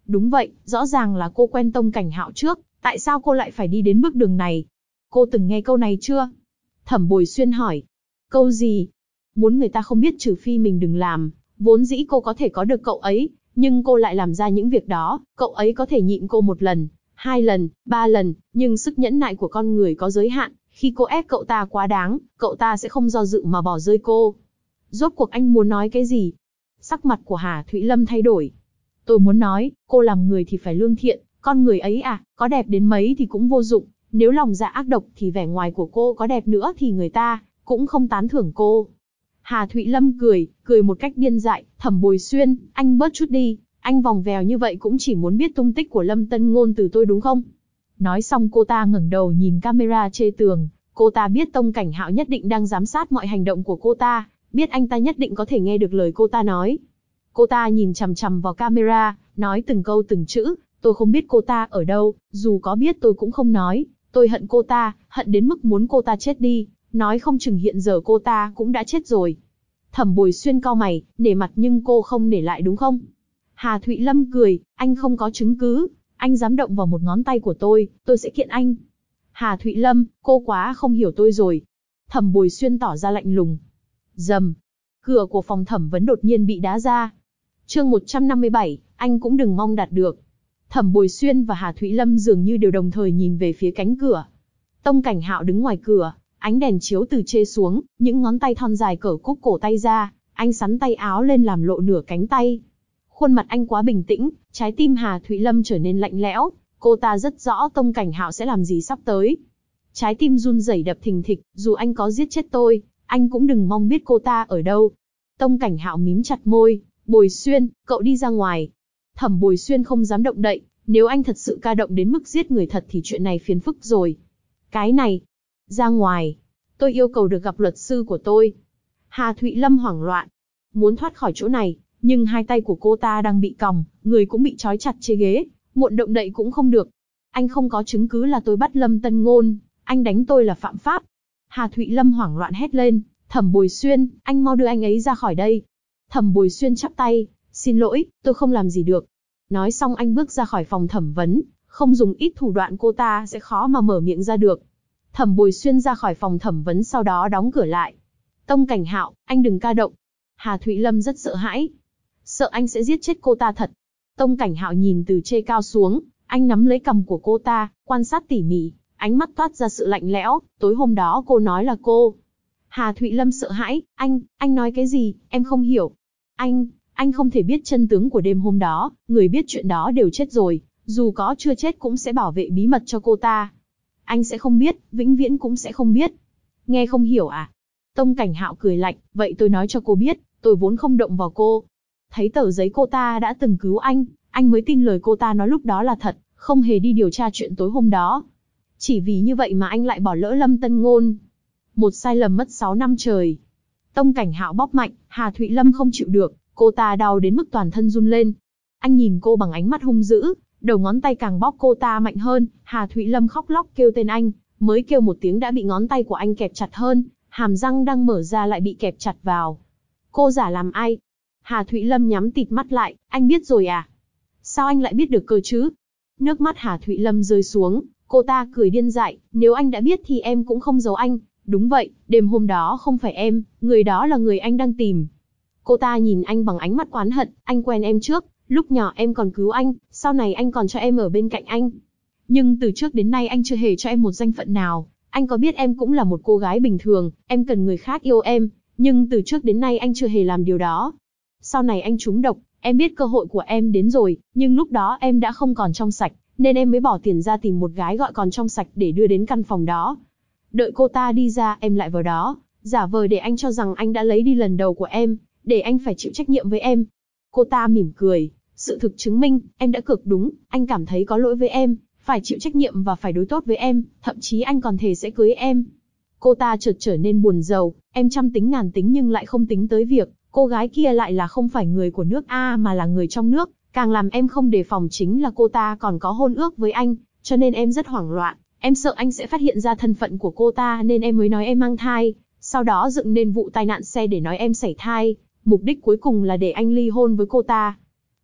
Đúng vậy, rõ ràng là cô quen Tông Cảnh Hạo trước, tại sao cô lại phải đi đến bước đường này? Cô từng nghe câu này chưa? Thẩm Bồi Xuyên hỏi. Câu gì? Muốn người ta không biết trừ phi mình đừng làm, vốn dĩ cô có thể có được cậu ấy, nhưng cô lại làm ra những việc đó, cậu ấy có thể nhịn cô 1 lần, 2 lần, 3 lần, nhưng sức nhẫn nại của con người có giới hạn, khi cô ép cậu ta quá đáng, cậu ta sẽ không do dự mà bỏ rơi cô. Rốt cuộc anh muốn nói cái gì? Sắc mặt của Hà Thụy Lâm thay đổi. Tôi muốn nói, cô làm người thì phải lương thiện, con người ấy à, có đẹp đến mấy thì cũng vô dụng, nếu lòng dạ ác độc thì vẻ ngoài của cô có đẹp nữa thì người ta cũng không tán thưởng cô. Hà Thụy Lâm cười một cách điên dại, Thẩm Bồi Xuyên, anh bớt chút đi, anh vòng vèo như vậy cũng chỉ muốn biết tung tích của Lâm Tân Ngôn từ tôi đúng không? Nói xong cô ta ngẩng đầu nhìn camera trên tường, cô ta biết Tông Cảnh Hạo nhất định đang giám sát mọi hành động của cô ta, biết anh ta nhất định có thể nghe được lời cô ta nói. Cô ta nhìn chằm chằm vào camera, nói từng câu từng chữ, tôi không biết cô ta ở đâu, dù có biết tôi cũng không nói, tôi hận cô ta, hận đến mức muốn cô ta chết đi, nói không chừng hiện giờ cô ta cũng đã chết rồi. Thẩm Bồi Xuyên cau mày, nể mặt nhưng cô không nể lại đúng không? Hà Thụy Lâm cười, anh không có chứng cứ, anh dám động vào một ngón tay của tôi sẽ kiện anh. Hà Thụy Lâm, cô quá không hiểu tôi rồi. Thẩm Bồi Xuyên tỏ ra lạnh lùng. Rầm, cửa của phòng thẩm vấn đột nhiên bị đá ra. Chương 157, anh cũng đừng mong đạt được. Thẩm Bồi Xuyên và Hà Thụy Lâm dường như đều đồng thời nhìn về phía cánh cửa. Tông Cảnh Hạo đứng ngoài cửa, ánh đèn chiếu từ trên xuống, những ngón tay thon dài cởi cúc cổ tay ra, anh xắn tay áo lên làm lộ nửa cánh tay. Khuôn mặt anh quá bình tĩnh, trái tim Hà Thụy Lâm trở nên lạnh lẽo, cô ta rất rõ Tông Cảnh Hạo sẽ làm gì sắp tới. Trái tim run rẩy đập thình thịch, dù anh có giết chết tôi, anh cũng đừng mong biết cô ta ở đâu. Tông Cảnh Hạo mím chặt môi, Bồi Xuyên, cậu đi ra ngoài. Thẩm Bồi Xuyên không dám động đậy, nếu anh thật sự ca động đến mức giết người thật thì chuyện này phiền phức rồi. Cái này, ra ngoài, tôi yêu cầu được gặp luật sư của tôi. Hà Thụy Lâm hoảng loạn, muốn thoát khỏi chỗ này, nhưng hai tay của cô ta đang bị còng, người cũng bị trói chặt trên ghế, muộn động đậy cũng không được. Anh không có chứng cứ là tôi bắt Lâm Tân Ngôn, anh đánh tôi là phạm pháp. Hà Thụy Lâm hoảng loạn hét lên, Thẩm Bồi Xuyên, anh mau đưa anh ấy ra khỏi đây. Thẩm Bồi Xuyên chắp tay, xin lỗi, tôi không làm gì được. Nói xong anh bước ra khỏi phòng thẩm vấn, không dùng ít thủ đoạn cô ta sẽ khó mà mở miệng ra được. Thẩm Bồi Xuyên ra khỏi phòng thẩm vấn sau đó đóng cửa lại. Tông Cảnh Hạo, anh đừng ca động. Hà Thụy Lâm rất sợ hãi. Sợ anh sẽ giết chết cô ta thật. Tông Cảnh Hạo nhìn từ trên cao xuống, anh nắm lấy cằm của cô ta, quan sát tỉ mỉ, ánh mắt toát ra sự lạnh lẽo, tối hôm đó cô nói là cô. Hà Thụy Lâm sợ hãi, anh nói cái gì, em không hiểu. Anh không thể biết chân tướng của đêm hôm đó, người biết chuyện đó đều chết rồi, dù có chưa chết cũng sẽ bảo vệ bí mật cho cô ta. Anh sẽ không biết, vĩnh viễn cũng sẽ không biết. Nghe không hiểu à? Tông Cảnh Hạo cười lạnh, vậy tôi nói cho cô biết, tôi vốn không động vào cô. Thấy tờ giấy cô ta đã từng cứu anh mới tin lời cô ta nói lúc đó là thật, không hề đi điều tra chuyện tối hôm đó. Chỉ vì như vậy mà anh lại bỏ lỡ Lâm Tân Ngôn. Một sai lầm mất 6 năm trời. Tông Cảnh Hạo bóp mạnh, Hà Thụy Lâm không chịu được, cô ta đau đến mức toàn thân run lên. Anh nhìn cô bằng ánh mắt hung dữ, đầu ngón tay càng bóp cô ta mạnh hơn, Hà Thụy Lâm khóc lóc kêu tên anh, mới kêu một tiếng đã bị ngón tay của anh kẹp chặt hơn, hàm răng đang mở ra lại bị kẹp chặt vào. Cô giả làm ai? Hà Thụy Lâm nhắm tịt mắt lại, anh biết rồi à? Sao anh lại biết được cơ chứ? Nước mắt Hà Thụy Lâm rơi xuống, cô ta cười điên dại, nếu anh đã biết thì em cũng không giấu anh. Đúng vậy, đêm hôm đó không phải em, người đó là người anh đang tìm. Cô ta nhìn anh bằng ánh mắt oán hận, anh quen em trước, lúc nhỏ em còn cứu anh, sau này anh còn cho em ở bên cạnh anh. Nhưng từ trước đến nay anh chưa hề cho em một danh phận nào, anh có biết em cũng là một cô gái bình thường, em cần người khác yêu em, nhưng từ trước đến nay anh chưa hề làm điều đó. Sau này anh trúng độc, em biết cơ hội của em đến rồi, nhưng lúc đó em đã không còn trong sạch, nên em mới bỏ tiền ra tìm một gái gọi còn trong sạch để đưa đến căn phòng đó. Đợi cô ta đi ra em lại vào đó, giả vờ để anh cho rằng anh đã lấy đi lần đầu của em, để anh phải chịu trách nhiệm với em. Cô ta mỉm cười, sự thực chứng minh, em đã cược đúng, anh cảm thấy có lỗi với em, phải chịu trách nhiệm và phải đối tốt với em, thậm chí anh còn thề sẽ cưới em. Cô ta chợt trở nên buồn rầu, em trăm tính ngàn tính nhưng lại không tính tới việc, cô gái kia lại là không phải người của nước A mà là người trong nước, càng làm em không đề phòng chính là cô ta còn có hôn ước với anh, cho nên em rất hoảng loạn, em sợ anh sẽ phát hiện ra thân phận của cô ta nên em mới nói em mang thai, sau đó dựng nên vụ tai nạn xe để nói em sảy thai, mục đích cuối cùng là để anh ly hôn với cô ta.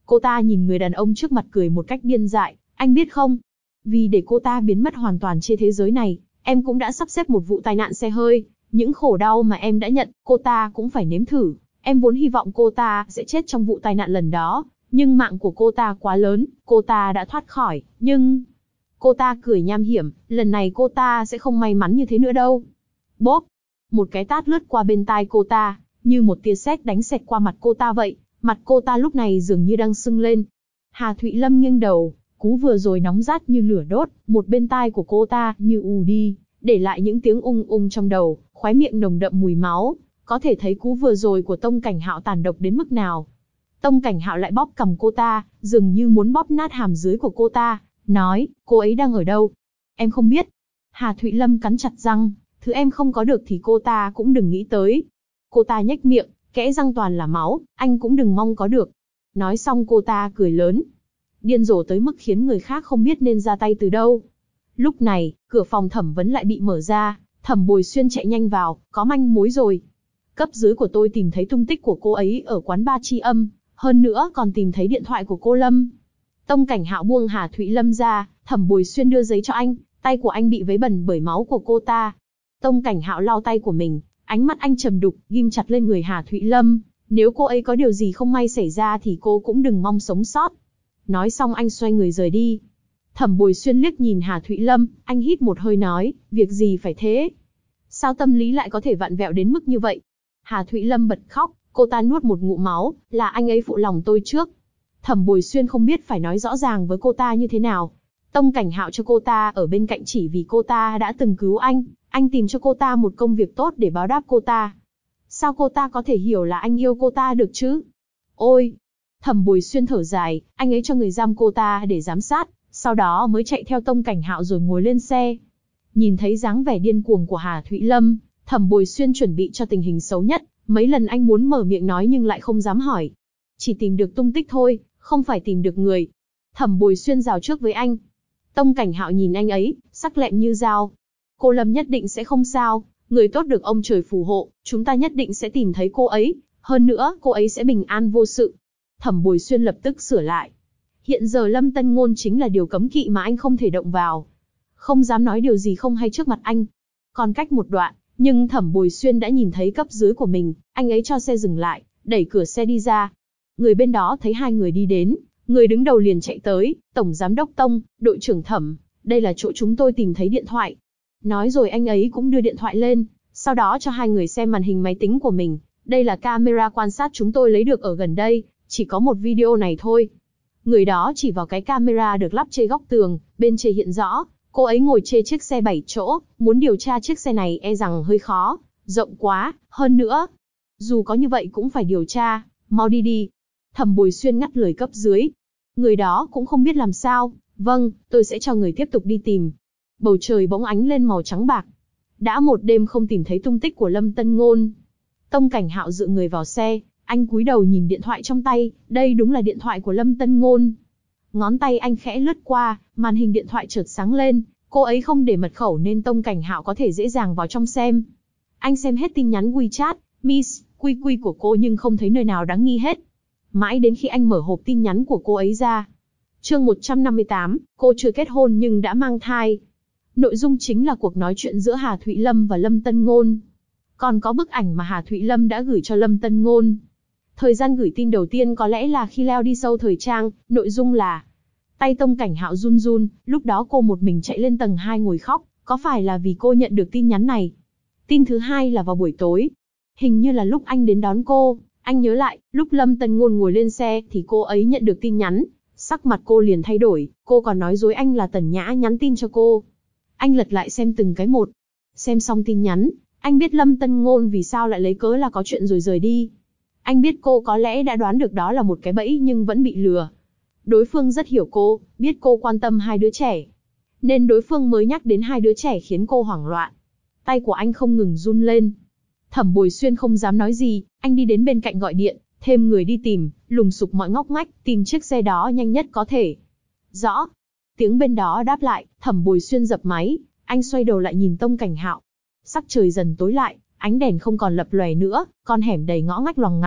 Cô ta nhìn người đàn ông trước mặt cười một cách điên dại, anh biết không? Vì để cô ta biến mất hoàn toàn trên thế giới này, em cũng đã sắp xếp một vụ tai nạn xe hơi. Những khổ đau mà em đã nhận, cô ta cũng phải nếm thử. Em vốn hy vọng cô ta sẽ chết trong vụ tai nạn lần đó, nhưng mạng của cô ta quá lớn, cô ta đã thoát khỏi, nhưng... Cô ta cười nham hiểm, lần này cô ta sẽ không may mắn như thế nữa đâu. Bốp! Một cái tát lướt qua bên tai cô ta, như một tia sét đánh xẹt qua mặt cô ta vậy, mặt cô ta lúc này dường như đang sưng lên. Hà Thụy Lâm nghiêng đầu, cú vừa rồi nóng rát như lửa đốt, một bên tai của cô ta như ù đi, để lại những tiếng ung ung trong đầu, khóe miệng nồng đậm mùi máu, có thể thấy cú vừa rồi của Tông Cảnh Hạo tàn độc đến mức nào. Tông Cảnh Hạo lại bóp cằm cô ta, dường như muốn bóp nát hàm dưới của cô ta, nói, cô ấy đang ở đâu? Em không biết. Hà Thụy Lâm cắn chặt răng, thứ em không có được thì cô ta cũng đừng nghĩ tới. Cô ta nhếch miệng, kẽ răng toàn là máu, anh cũng đừng mong có được. Nói xong cô ta cười lớn, điên rồ tới mức khiến người khác không biết nên ra tay từ đâu. Lúc này, cửa phòng thẩm vấn lại bị mở ra, Thẩm Bồi Xuyên chạy nhanh vào, có manh mối rồi. Cấp dưới của tôi tìm thấy tung tích của cô ấy ở quán bar Tri Âm, hơn nữa còn tìm thấy điện thoại của cô Lâm. Tông Cảnh Hạo buông Hà Thụy Lâm ra, Thẩm Bồi Xuyên đưa giấy cho anh, tay của anh bị vấy bẩn bởi máu của cô ta. Tông Cảnh Hạo lau tay của mình, ánh mắt anh trầm đục, ghim chặt lên người Hà Thụy Lâm. Nếu cô ấy có điều gì không may xảy ra thì cô cũng đừng mong sống sót. Nói xong anh xoay người rời đi. Thẩm Bồi Xuyên liếc nhìn Hà Thụy Lâm, anh hít một hơi nói, việc gì phải thế? Sao tâm lý lại có thể vặn vẹo đến mức như vậy? Hà Thụy Lâm bật khóc, cô ta nuốt một ngụm máu, là anh ấy phụ lòng tôi trước. Thẩm Bồi Xuyên không biết phải nói rõ ràng với cô ta như thế nào. Tông Cảnh Hạo cho cô ta ở bên cạnh chỉ vì cô ta đã từng cứu anh tìm cho cô ta một công việc tốt để báo đáp cô ta. Sao cô ta có thể hiểu là anh yêu cô ta được chứ? Ôi! Thẩm Bồi Xuyên thở dài, anh ấy cho người giam cô ta để giám sát, sau đó mới chạy theo Tông Cảnh Hạo rồi ngồi lên xe. Nhìn thấy dáng vẻ điên cuồng của Hà Thụy Lâm, Thẩm Bồi Xuyên chuẩn bị cho tình hình xấu nhất, mấy lần anh muốn mở miệng nói nhưng lại không dám hỏi. Chỉ tìm được tung tích thôi, không phải tìm được người. Thẩm Bồi Xuyên rào trước với anh. Tông Cảnh Hạo nhìn anh ấy, sắc lẹm như dao. Cô Lâm nhất định sẽ không sao, người tốt được ông trời phù hộ, chúng ta nhất định sẽ tìm thấy cô ấy, hơn nữa cô ấy sẽ bình an vô sự. Thẩm Bồi Xuyên lập tức sửa lại. Hiện giờ Lâm Tân Ngôn chính là điều cấm kỵ mà anh không thể động vào. Không dám nói điều gì không hay trước mặt anh. Còn cách một đoạn, nhưng Thẩm Bồi Xuyên đã nhìn thấy cấp dưới của mình, anh ấy cho xe dừng lại, đẩy cửa xe đi ra. Người bên đó thấy hai người đi đến, người đứng đầu liền chạy tới, Tổng Giám đốc Tông, đội trưởng Thẩm, đây là chỗ chúng tôi tìm thấy điện thoại. Nói rồi anh ấy cũng đưa điện thoại lên, sau đó cho hai người xem màn hình máy tính của mình. Đây là camera quan sát chúng tôi lấy được ở gần đây, chỉ có một video này thôi. Người đó chỉ vào cái camera được lắp trên góc tường, bên trên hiện rõ, cô ấy ngồi trên chiếc xe 7 chỗ, muốn điều tra chiếc xe này e rằng hơi khó, rộng quá, hơn nữa. Dù có như vậy cũng phải điều tra, mau đi đi. Thẩm Bồi Xuyên ngắt lời cấp dưới. Người đó cũng không biết làm sao, vâng, tôi sẽ cho người tiếp tục đi tìm. Bầu trời bỗng ánh lên màu trắng bạc. Đã một đêm không tìm thấy tung tích của Lâm Tân Ngôn. Tông Cảnh Hạo dựa người vào xe, anh cúi đầu nhìn điện thoại trong tay, đây đúng là điện thoại của Lâm Tân Ngôn. Ngón tay anh khẽ lướt qua, màn hình điện thoại chợt sáng lên, cô ấy không để mật khẩu nên Tông Cảnh Hạo có thể dễ dàng vào trong xem. Anh xem hết tin nhắn WeChat, Miss, QQ của cô nhưng không thấy nơi nào đáng nghi hết. Mãi đến khi anh mở hộp tin nhắn của cô ấy ra. Chương 158, cô chưa kết hôn nhưng đã mang thai. Nội dung chính là cuộc nói chuyện giữa Hà Thụy Lâm và Lâm Tân Ngôn. Còn có bức ảnh mà Hà Thụy Lâm đã gửi cho Lâm Tân Ngôn. Thời gian gửi tin đầu tiên có lẽ là khi leo đi sâu thời trang, nội dung là tay Tông Cảnh Hạo run run, lúc đó cô một mình chạy lên tầng 2 ngồi khóc, có phải là vì cô nhận được tin nhắn này? Tin thứ hai là vào buổi tối. Hình như là lúc anh đến đón cô, anh nhớ lại, lúc Lâm Tân Ngôn ngồi lên xe thì cô ấy nhận được tin nhắn, sắc mặt cô liền thay đổi, cô còn nói dối anh là Tần Nhã nhắn tin cho cô. Anh lật lại xem từng cái một. Xem xong tin nhắn, anh biết Lâm Tân Ngôn vì sao lại lấy cớ là có chuyện rồi rời đi. Anh biết cô có lẽ đã đoán được đó là một cái bẫy nhưng vẫn bị lừa. Đối phương rất hiểu cô, biết cô quan tâm hai đứa trẻ. Nên đối phương mới nhắc đến hai đứa trẻ khiến cô hoảng loạn. Tay của anh không ngừng run lên. Thẩm Bồi Xuyên không dám nói gì, anh đi đến bên cạnh gọi điện, thêm người đi tìm, lùng sục mọi ngóc ngách, tìm chiếc xe đó nhanh nhất có thể. Rõ. Tiếng bên đó đáp lại, Thẩm Bồi Xuyên dập máy, anh xoay đầu lại nhìn Tông Cảnh Hạo. Sắc trời dần tối lại, ánh đèn không còn lập lòe nữa, con hẻm đầy ngõ ngách loằng ngằng,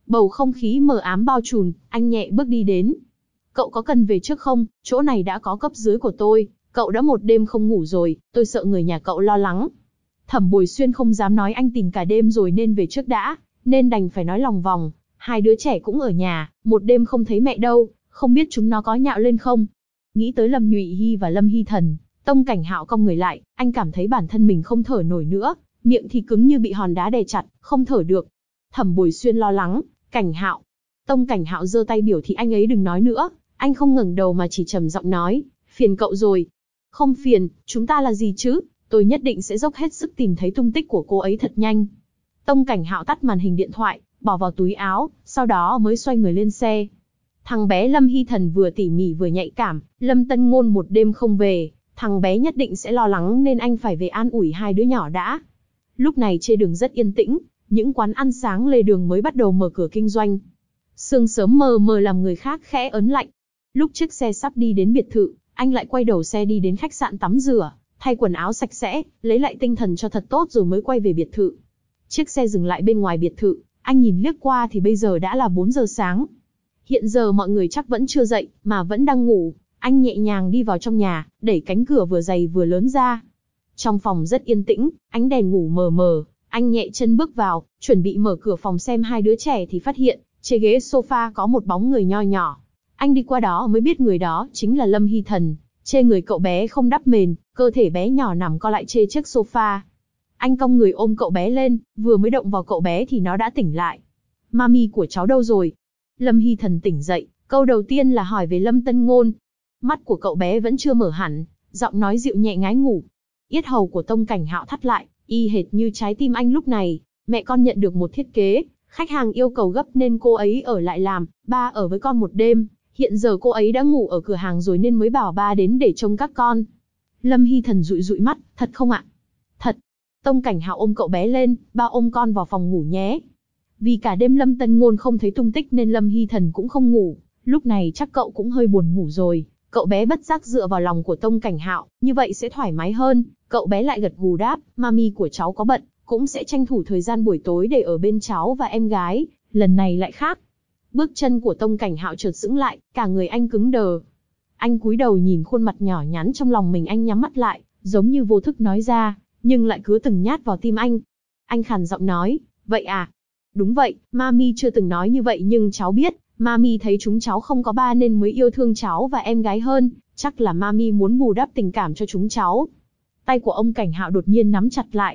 Bầu không khí mờ ám bao trùm, anh nhẹ bước đi đến. Cậu có cần về trước không? Chỗ này đã có cấp dưới của tôi. Cậu đã một đêm không ngủ rồi, tôi sợ người nhà cậu lo lắng. Thẩm Bồi Xuyên không dám nói anh tìm cả đêm rồi nên về trước đã, nên đành phải nói lòng vòng. Hai đứa trẻ cũng ở nhà, một đêm không thấy mẹ đâu, không biết chúng nó có nhạo lên không? Nghĩ tới Lâm Nhụy Hy và Lâm Hy Thần, Tông Cảnh Hạo cong người lại, anh cảm thấy bản thân mình không thở nổi nữa, miệng thì cứng như bị hòn đá đè chặt, không thở được. Thẩm Bồi Xuyên lo lắng, Cảnh Hạo. Tông Cảnh Hạo giơ tay biểu thị anh ấy đừng nói nữa, anh không ngẩng đầu mà chỉ trầm giọng nói, phiền cậu rồi. Không phiền, chúng ta là gì chứ, tôi nhất định sẽ dốc hết sức tìm thấy tung tích của cô ấy thật nhanh. Tông Cảnh Hạo tắt màn hình điện thoại, bỏ vào túi áo, sau đó mới xoay người lên xe. Thằng bé Lâm Hy Thần vừa tỉ mỉ vừa nhạy cảm, Lâm Tân Ngôn một đêm không về, thằng bé nhất định sẽ lo lắng nên anh phải về an ủi hai đứa nhỏ đã. Lúc này trên đường rất yên tĩnh, những quán ăn sáng lề đường mới bắt đầu mở cửa kinh doanh. Sương sớm mờ mờ làm người khác khẽ ớn lạnh. Lúc chiếc xe sắp đi đến biệt thự, anh lại quay đầu xe đi đến khách sạn tắm rửa, thay quần áo sạch sẽ, lấy lại tinh thần cho thật tốt rồi mới quay về biệt thự. Chiếc xe dừng lại bên ngoài biệt thự, anh nhìn liếc qua thì bây giờ đã là 4 giờ sáng. Hiện giờ mọi người chắc vẫn chưa dậy, mà vẫn đang ngủ. Anh nhẹ nhàng đi vào trong nhà, đẩy cánh cửa vừa dày vừa lớn ra. Trong phòng rất yên tĩnh, ánh đèn ngủ mờ mờ. Anh nhẹ chân bước vào, chuẩn bị mở cửa phòng xem hai đứa trẻ thì phát hiện, trên ghế sofa có một bóng người nho nhỏ. Anh đi qua đó mới biết người đó chính là Lâm Hy Thần. Trên người cậu bé không đắp mền, cơ thể bé nhỏ nằm co lại trên chiếc sofa. Anh cong người ôm cậu bé lên, vừa mới động vào cậu bé thì nó đã tỉnh lại. Mami của cháu đâu rồi? Lâm Hy Thần tỉnh dậy, câu đầu tiên là hỏi về Lâm Tân Ngôn. Mắt của cậu bé vẫn chưa mở hẳn, giọng nói dịu nhẹ ngái ngủ. Yết hầu của Tông Cảnh Hạo thắt lại, y hệt như trái tim anh lúc này. Mẹ con nhận được một thiết kế, khách hàng yêu cầu gấp nên cô ấy ở lại làm, ba ở với con một đêm. Hiện giờ cô ấy đã ngủ ở cửa hàng rồi nên mới bảo ba đến để trông các con. Lâm Hy Thần dụi dụi mắt, thật không ạ? Thật. Tông Cảnh Hạo ôm cậu bé lên, ba ôm con vào phòng ngủ nhé. Vì cả đêm Lâm Tân Ngôn không thấy tung tích nên Lâm Hy Thần cũng không ngủ, lúc này chắc cậu cũng hơi buồn ngủ rồi. Cậu bé bất giác dựa vào lòng của Tông Cảnh Hạo, như vậy sẽ thoải mái hơn. Cậu bé lại gật gù đáp, mami của cháu có bận, cũng sẽ tranh thủ thời gian buổi tối để ở bên cháu và em gái, lần này lại khác. Bước chân của Tông Cảnh Hạo chợt sững lại, cả người anh cứng đờ. Anh cúi đầu nhìn khuôn mặt nhỏ nhắn trong lòng mình, anh nhắm mắt lại, giống như vô thức nói ra, nhưng lại cứ từng nhát vào tim anh. Anh khàn giọng nói, vậy à? Đúng vậy, mami chưa từng nói như vậy nhưng cháu biết, mami thấy chúng cháu không có ba nên mới yêu thương cháu và em gái hơn, chắc là mami muốn bù đắp tình cảm cho chúng cháu. Tay của ông Cảnh Hạo đột nhiên nắm chặt lại.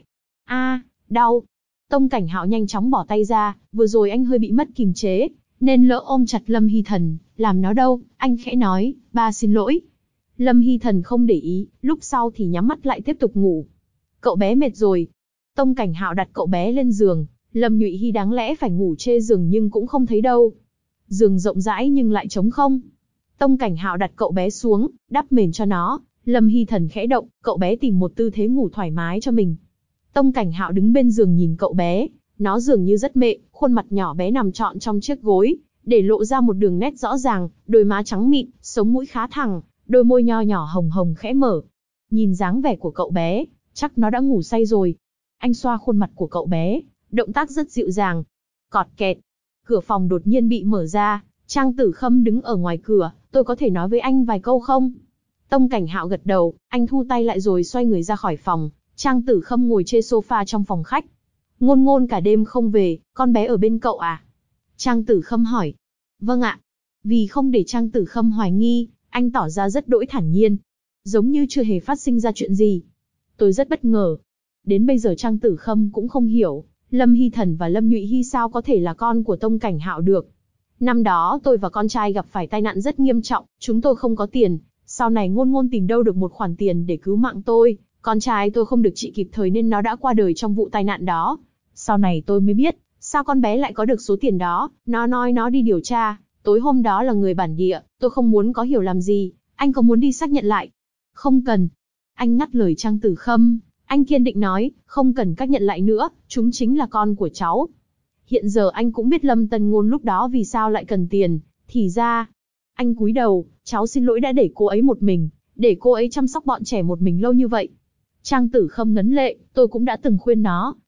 Đau. Tông Cảnh Hạo nhanh chóng bỏ tay ra, vừa rồi anh hơi bị mất kiềm chế, nên lỡ ôm chặt Lâm Hy Thần, làm nó đau, anh khẽ nói, ba xin lỗi. Lâm Hy Thần không để ý, lúc sau thì nhắm mắt lại tiếp tục ngủ. Cậu bé mệt rồi. Tông Cảnh Hạo đặt cậu bé lên giường, Lâm Nhụy Hy đáng lẽ phải ngủ trên giường nhưng cũng không thấy đâu. Giường rộng rãi nhưng lại trống không. Tông Cảnh Hạo đặt cậu bé xuống, đắp mền cho nó, Lâm Hy Thần khẽ động, cậu bé tìm một tư thế ngủ thoải mái cho mình. Tông Cảnh Hạo đứng bên giường nhìn cậu bé, nó dường như rất mệt, khuôn mặt nhỏ bé nằm trọn trong chiếc gối, để lộ ra một đường nét rõ ràng, đôi má trắng mịn, sống mũi khá thẳng, đôi môi nho nhỏ hồng hồng khẽ mở. Nhìn dáng vẻ của cậu bé, chắc nó đã ngủ say rồi. Anh xoa khuôn mặt của cậu bé, động tác rất dịu dàng. Cọt kẹt, cửa phòng đột nhiên bị mở ra, Trang Tử Khâm đứng ở ngoài cửa, tôi có thể nói với anh vài câu không? Tông Cảnh Hạo gật đầu, anh thu tay lại rồi xoay người ra khỏi phòng. Trang Tử Khâm ngồi trên sofa trong phòng khách. Ngôn Ngôn cả đêm không về, con bé ở bên cậu à? Trang Tử Khâm hỏi. Vâng ạ. Vì không để Trang Tử Khâm hoài nghi, anh tỏ ra rất đỗi thản nhiên, giống như chưa hề phát sinh ra chuyện gì. Tôi rất bất ngờ. Đến bây giờ Trang Tử Khâm cũng không hiểu, Lâm Hy Thần và Lâm Nhụy Hy sao có thể là con của Tông Cảnh Hạo được. Năm đó tôi và con trai gặp phải tai nạn rất nghiêm trọng, chúng tôi không có tiền. Sau này Ngôn Ngôn tìm đâu được một khoản tiền để cứu mạng tôi. Con trai tôi không được trị kịp thời nên nó đã qua đời trong vụ tai nạn đó. Sau này tôi mới biết, sao con bé lại có được số tiền đó, nó nói nó đi điều tra. Tối hôm đó là người bản địa, tôi không muốn có hiểu làm gì, anh có muốn đi xác nhận lại? Không cần. Anh ngắt lời Trang Tử Khâm, anh kiên định nói, không cần xác nhận lại nữa, chúng chính là con của cháu. Hiện giờ anh cũng biết Lâm Tân Ngôn lúc đó vì sao lại cần tiền, thì ra. Anh cúi đầu, cháu xin lỗi đã để cô ấy một mình, để cô ấy chăm sóc bọn trẻ một mình lâu như vậy. Trang Tử Khâm ngấn lệ, tôi cũng đã từng khuyên nó,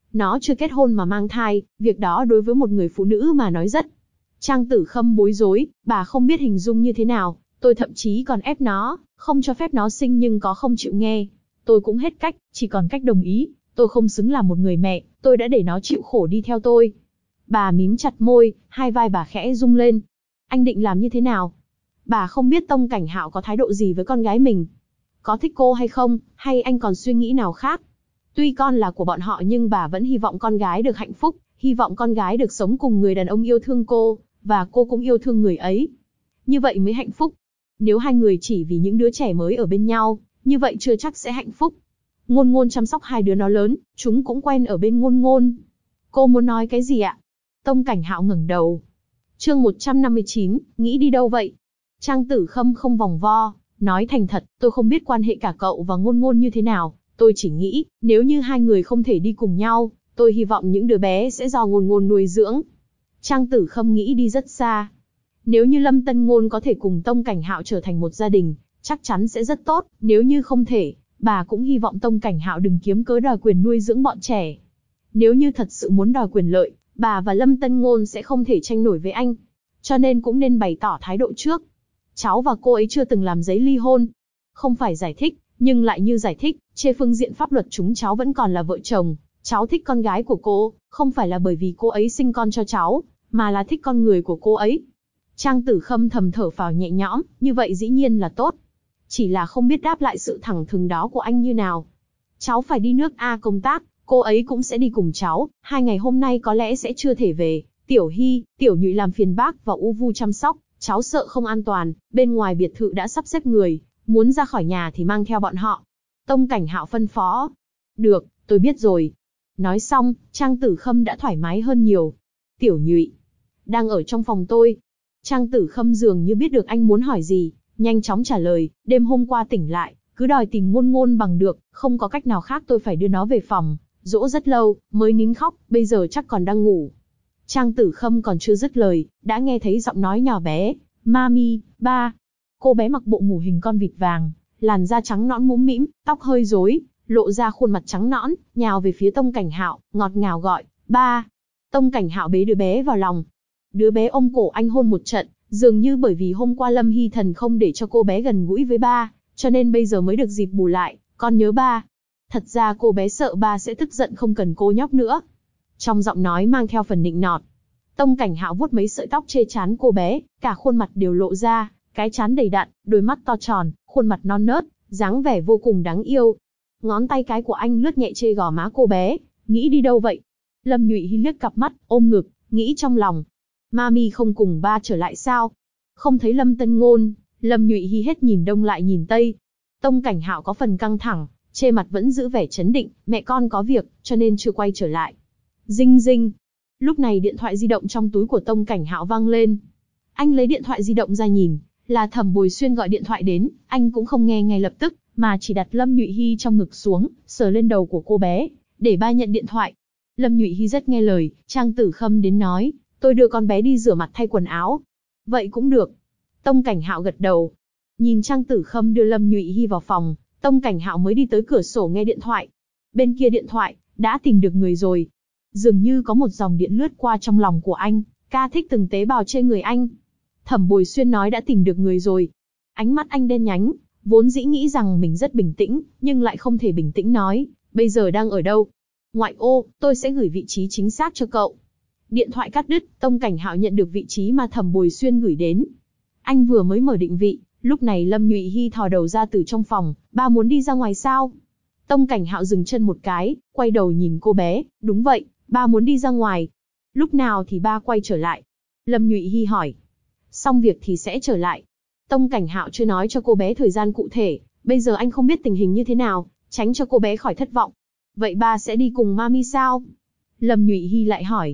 Nó chưa kết hôn mà mang thai, việc đó đối với một người phụ nữ mà nói rất. Trang Tử Khâm bối rối, bà không biết hình dung như thế nào, tôi thậm chí còn ép nó, không cho phép nó sinh nhưng có không chịu nghe. Tôi cũng hết cách, chỉ còn cách đồng ý, tôi không xứng làm một người mẹ, tôi đã để nó chịu khổ đi theo tôi. Bà mím chặt môi, hai vai bà khẽ rung lên. Anh định làm như thế nào? Bà không biết Tông Cảnh Hạo có thái độ gì với con gái mình. Có thích cô hay không, hay anh còn suy nghĩ nào khác? Tuy con là của bọn họ nhưng bà vẫn hy vọng con gái được hạnh phúc, hy vọng con gái được sống cùng người đàn ông yêu thương cô, và cô cũng yêu thương người ấy. Như vậy mới hạnh phúc. Nếu hai người chỉ vì những đứa trẻ mới ở bên nhau, như vậy chưa chắc sẽ hạnh phúc. Ngôn Ngôn chăm sóc hai đứa nó lớn, chúng cũng quen ở bên Ngôn Ngôn. Cô muốn nói cái gì ạ? Tông Cảnh Hạo ngẩng đầu. Chương 159, nghĩ đi đâu vậy? Trang Tử Khâm không vòng vo, nói thành thật, tôi không biết quan hệ cả cậu và Ngôn Ngôn như thế nào, tôi chỉ nghĩ, nếu như hai người không thể đi cùng nhau, tôi hy vọng những đứa bé sẽ do Ngôn Ngôn nuôi dưỡng. Trang Tử Khâm nghĩ đi rất xa. Nếu như Lâm Tân Ngôn có thể cùng Tông Cảnh Hạo trở thành một gia đình, chắc chắn sẽ rất tốt, nếu như không thể, bà cũng hy vọng Tông Cảnh Hạo đừng kiếm cớ đòi quyền nuôi dưỡng bọn trẻ. Nếu như thật sự muốn đòi quyền lợi, bà và Lâm Tân Ngôn sẽ không thể tranh nổi với anh. Cho nên cũng nên bày tỏ thái độ trước. Cháu và cô ấy chưa từng làm giấy ly hôn. Không phải giải thích, nhưng lại như giải thích, trên phương diện pháp luật chúng cháu vẫn còn là vợ chồng. Cháu thích con gái của cô, không phải là bởi vì cô ấy sinh con cho cháu, mà là thích con người của cô ấy. Trang Tử Khâm thầm thở phào nhẹ nhõm, như vậy dĩ nhiên là tốt. Chỉ là không biết đáp lại sự thẳng thừng đó của anh như nào. Cháu phải đi nước A công tác, cô ấy cũng sẽ đi cùng cháu, 2 ngày hôm nay có lẽ sẽ chưa thể về. Tiểu Hy, Tiểu Nhụy làm phiền bác và U Vu chăm sóc, cháu sợ không an toàn, bên ngoài biệt thự đã sắp xếp người, muốn ra khỏi nhà thì mang theo bọn họ. Tông Cảnh Hạo phân phó. Được, tôi biết rồi. Nói xong, Trang Tử Khâm đã thoải mái hơn nhiều. Tiểu Nhụy, đang ở trong phòng tôi. Trang Tử Khâm dường như biết được anh muốn hỏi gì, nhanh chóng trả lời, đêm hôm qua tỉnh lại, cứ đòi tìm Ngôn Ngôn bằng được, không có cách nào khác tôi phải đưa nó về phòng, dỗ rất lâu, mới nín khóc, bây giờ chắc còn đang ngủ. Trang Tử Khâm còn chưa dứt lời, đã nghe thấy giọng nói nhỏ bé, Mami, ba. Cô bé mặc bộ ngủ hình con vịt vàng, làn da trắng nõn mũm mĩm, tóc hơi rối, lộ ra khuôn mặt trắng nõn, nhào về phía Tông Cảnh Hạo, ngọt ngào gọi, ba. Tông Cảnh Hạo bế đứa bé vào lòng. Đứa bé ôm cổ anh hôn một trận, dường như bởi vì hôm qua Lâm Hy Thần không để cho cô bé gần gũi với ba, cho nên bây giờ mới được dịp bù lại, con nhớ ba. Thật ra cô bé sợ ba sẽ tức giận không cần cô nhóc nữa. Trong giọng nói mang theo phần nịnh nọt. Tông Cảnh Hạo vuốt mấy sợi tóc chê chán cô bé, cả khuôn mặt đều lộ ra, cái trán đầy đặn, đôi mắt to tròn, khuôn mặt non nớt, dáng vẻ vô cùng đáng yêu. Ngón tay cái của anh lướt nhẹ trên gò má cô bé, nghĩ đi đâu vậy? Lâm Nhụy Hi liếc cặp mắt, ôm ngực, nghĩ trong lòng. Mami không cùng ba trở lại sao? Không thấy Lâm Tân Ngôn, Lâm Nhụy Hi hết nhìn đông lại nhìn tây. Tông Cảnh Hạo có phần căng thẳng, trên mặt vẫn giữ vẻ trấn định, mẹ con có việc, cho nên chưa quay trở lại. Ding ding. Lúc này điện thoại di động trong túi của Tông Cảnh Hạo vang lên. Anh lấy điện thoại di động ra nhìn, là Thẩm Bồi Xuyên gọi điện thoại đến, anh cũng không nghe ngay lập tức, mà chỉ đặt Lâm Nhụy Hi trong ngực xuống, sờ lên đầu của cô bé, để ba nhận điện thoại. Lâm Nhụy Hi rất nghe lời, Trang Tử Khâm đến nói, tôi đưa con bé đi rửa mặt thay quần áo. Vậy cũng được. Tông Cảnh Hạo gật đầu. Nhìn Trang Tử Khâm đưa Lâm Nhụy Hi vào phòng, Tông Cảnh Hạo mới đi tới cửa sổ nghe điện thoại. Bên kia điện thoại, đã tìm được người rồi. Dường như có một dòng điện lướt qua trong lòng của anh, ca thích từng tế bào trên người anh. Thẩm Bồi Xuyên nói đã tìm được người rồi. Ánh mắt anh đen nhánh, vốn dĩ nghĩ rằng mình rất bình tĩnh, nhưng lại không thể bình tĩnh nói, bây giờ đang ở đâu? Ngoại ô, tôi sẽ gửi vị trí chính xác cho cậu. Điện thoại cắt đứt, Tông Cảnh Hạo nhận được vị trí mà Thẩm Bồi Xuyên gửi đến. Anh vừa mới mở định vị, lúc này Lâm Nhụy Hi thò đầu ra từ trong phòng, ba muốn đi ra ngoài sao? Tông Cảnh Hạo dừng chân một cái, quay đầu nhìn cô bé, đúng vậy, ba muốn đi ra ngoài. Lúc nào thì ba quay trở lại? Lâm Nhụy Hi hỏi. Xong việc thì sẽ trở lại. Tông Cảnh Hạo chưa nói cho cô bé thời gian cụ thể, bây giờ anh không biết tình hình như thế nào, tránh cho cô bé khỏi thất vọng. Vậy ba sẽ đi cùng Mami sao? Lâm Nhụy Hi lại hỏi.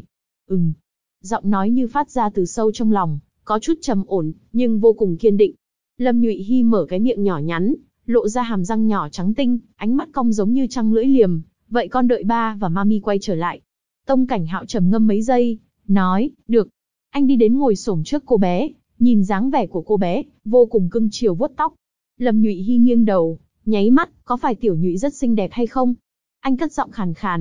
Giọng nói như phát ra từ sâu trong lòng, có chút trầm ổn, nhưng vô cùng kiên định. Lâm Nhụy Hi mở cái miệng nhỏ nhắn, lộ ra hàm răng nhỏ trắng tinh, ánh mắt cong giống như trăng lưỡi liềm. Vậy con đợi ba và Mami quay trở lại. Tông Cảnh Hạo trầm ngâm mấy giây, nói, được. Anh đi đến ngồi xổm trước cô bé, nhìn dáng vẻ của cô bé, vô cùng cưng chiều vuốt tóc. Lâm Nhụy Hi nghiêng đầu, nháy mắt, có phải Tiểu Nhụy rất xinh đẹp hay không? Anh cất giọng khàn khàn,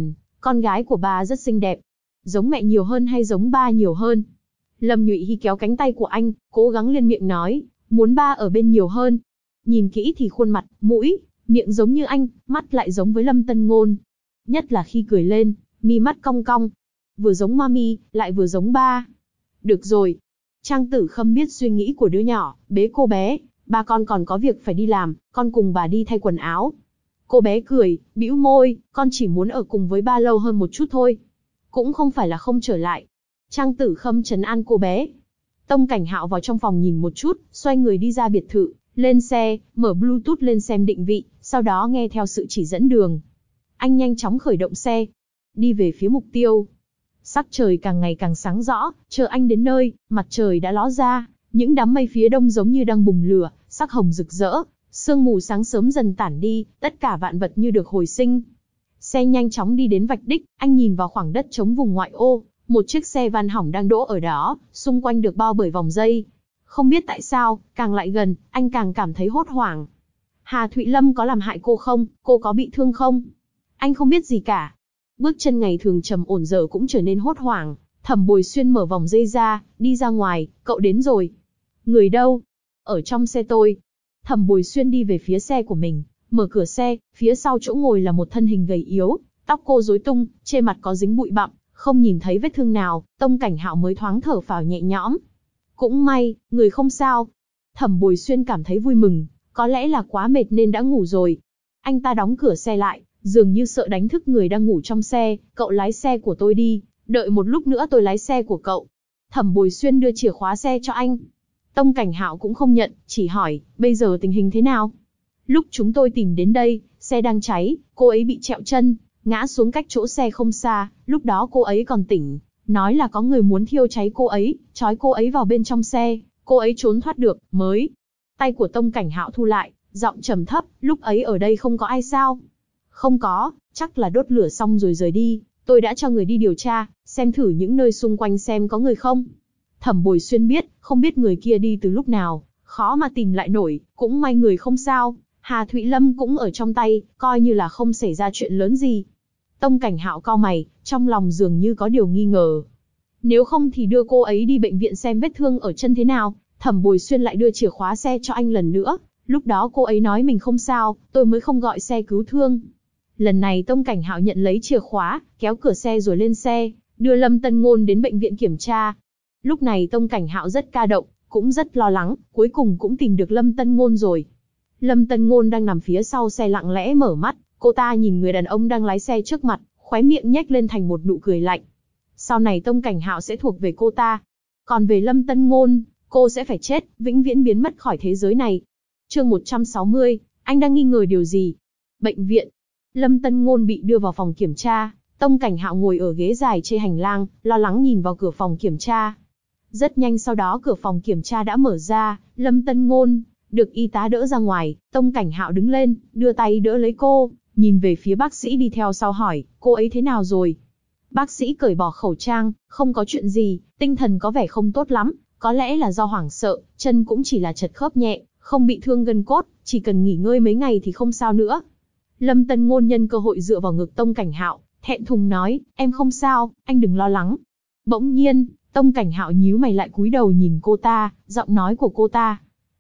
Con gái của bà rất xinh đẹp. Giống mẹ nhiều hơn hay giống ba nhiều hơn? Lâm Nhụy Hy kéo cánh tay của anh, cố gắng liên miệng nói, muốn ba ở bên nhiều hơn. Nhìn kỹ thì khuôn mặt, mũi, miệng giống như anh, mắt lại giống với Lâm Tân Ngôn. Nhất là khi cười lên, mi mắt cong cong. Vừa giống mami, lại vừa giống ba. Được rồi. Trang Tử Khâm biết suy nghĩ của đứa nhỏ, bế cô bé. Ba con còn có việc phải đi làm, con cùng bà đi thay quần áo. Cô bé cười, bĩu môi, con chỉ muốn ở cùng với ba lâu hơn một chút thôi. Cũng không phải là không trở lại. Trang Tử Khâm trấn an cô bé. Tông Cảnh Hạo vào trong phòng nhìn một chút, xoay người đi ra biệt thự, lên xe, mở Bluetooth lên xem định vị, sau đó nghe theo sự chỉ dẫn đường. Anh nhanh chóng khởi động xe, đi về phía mục tiêu. Sắc trời càng ngày càng sáng rõ, chờ anh đến nơi, mặt trời đã ló ra, những đám mây phía đông giống như đang bùng lửa, sắc hồng rực rỡ, sương mù sáng sớm dần tản đi, tất cả vạn vật như được hồi sinh. Xe nhanh chóng đi đến vạch đích, anh nhìn vào khoảng đất trống vùng ngoại ô, một chiếc xe van hỏng đang đỗ ở đó, xung quanh được bao bởi vòng dây. Không biết tại sao, càng lại gần, anh càng cảm thấy hốt hoảng. Hà Thụy Lâm có làm hại cô không? Cô có bị thương không? Anh không biết gì cả. Bước chân ngày thường trầm ổn giờ cũng trở nên hốt hoảng. Thẩm Bồi Xuyên mở vòng dây ra, đi ra ngoài, cậu đến rồi. Người đâu? Ở trong xe tôi. Thẩm Bồi Xuyên đi về phía xe của mình, mở cửa xe, phía sau chỗ ngồi là một thân hình gầy yếu, tóc cô rối tung, trên mặt có dính bụi bặm, không nhìn thấy vết thương nào, Tông Cảnh Hạo mới thoáng thở phào nhẹ nhõm. Cũng may, người không sao. Thẩm Bồi Xuyên cảm thấy vui mừng, có lẽ là quá mệt nên đã ngủ rồi. Anh ta đóng cửa xe lại, dường như sợ đánh thức người đang ngủ trong xe, cậu lái xe của tôi đi, đợi một lúc nữa tôi lái xe của cậu. Thẩm Bồi Xuyên đưa chìa khóa xe cho anh. Tông Cảnh Hạo cũng không nhận, chỉ hỏi, bây giờ tình hình thế nào? Lúc chúng tôi tìm đến đây, xe đang cháy, cô ấy bị trẹo chân, ngã xuống cách chỗ xe không xa, lúc đó cô ấy còn tỉnh, nói là có người muốn thiêu cháy cô ấy, trói cô ấy vào bên trong xe, cô ấy trốn thoát được, mới. Tay của Tông Cảnh Hạo thu lại, giọng trầm thấp, lúc ấy ở đây không có ai sao? Không có, chắc là đốt lửa xong rồi rời đi, tôi đã cho người đi điều tra, xem thử những nơi xung quanh xem có người không. Thẩm Bồi Xuyên biết, không biết người kia đi từ lúc nào, khó mà tìm lại nổi, cũng may người không sao, Hà Thụy Lâm cũng ở trong tay, coi như là không xảy ra chuyện lớn gì. Tông Cảnh Hạo cau mày, trong lòng dường như có điều nghi ngờ. Nếu không thì đưa cô ấy đi bệnh viện xem vết thương ở chân thế nào. Thẩm Bồi Xuyên lại đưa chìa khóa xe cho anh lần nữa, lúc đó cô ấy nói mình không sao, tôi mới không gọi xe cứu thương. Lần này Tông Cảnh Hạo nhận lấy chìa khóa, kéo cửa xe rồi lên xe, đưa Lâm Tân Ngôn đến bệnh viện kiểm tra. Lúc này Tông Cảnh Hạo rất ca động, cũng rất lo lắng, cuối cùng cũng tìm được Lâm Tân Ngôn rồi. Lâm Tân Ngôn đang nằm phía sau xe lặng lẽ mở mắt, cô ta nhìn người đàn ông đang lái xe trước mặt, khóe miệng nhếch lên thành một nụ cười lạnh. Sau này Tông Cảnh Hạo sẽ thuộc về cô ta. Còn về Lâm Tân Ngôn, cô sẽ phải chết, vĩnh viễn biến mất khỏi thế giới này. Chương 160, anh đang nghi ngờ điều gì? Bệnh viện. Lâm Tân Ngôn bị đưa vào phòng kiểm tra, Tông Cảnh Hạo ngồi ở ghế dài trên hành lang, lo lắng nhìn vào cửa phòng kiểm tra. Rất nhanh sau đó cửa phòng kiểm tra đã mở ra, Lâm Tân Ngôn được y tá đỡ ra ngoài, Tông Cảnh Hạo đứng lên, đưa tay đỡ lấy cô, nhìn về phía bác sĩ đi theo sau hỏi, cô ấy thế nào rồi? Bác sĩ cởi bỏ khẩu trang, không có chuyện gì, tinh thần có vẻ không tốt lắm, có lẽ là do hoảng sợ, chân cũng chỉ là chật khớp nhẹ, không bị thương gân cốt, chỉ cần nghỉ ngơi mấy ngày thì không sao nữa. Lâm Tân Ngôn nhân cơ hội dựa vào ngực Tông Cảnh Hạo, thẹn thùng nói, em không sao, anh đừng lo lắng. Bỗng nhiên, Tông Cảnh Hạo nhíu mày lại cúi đầu nhìn cô ta, giọng nói của cô ta.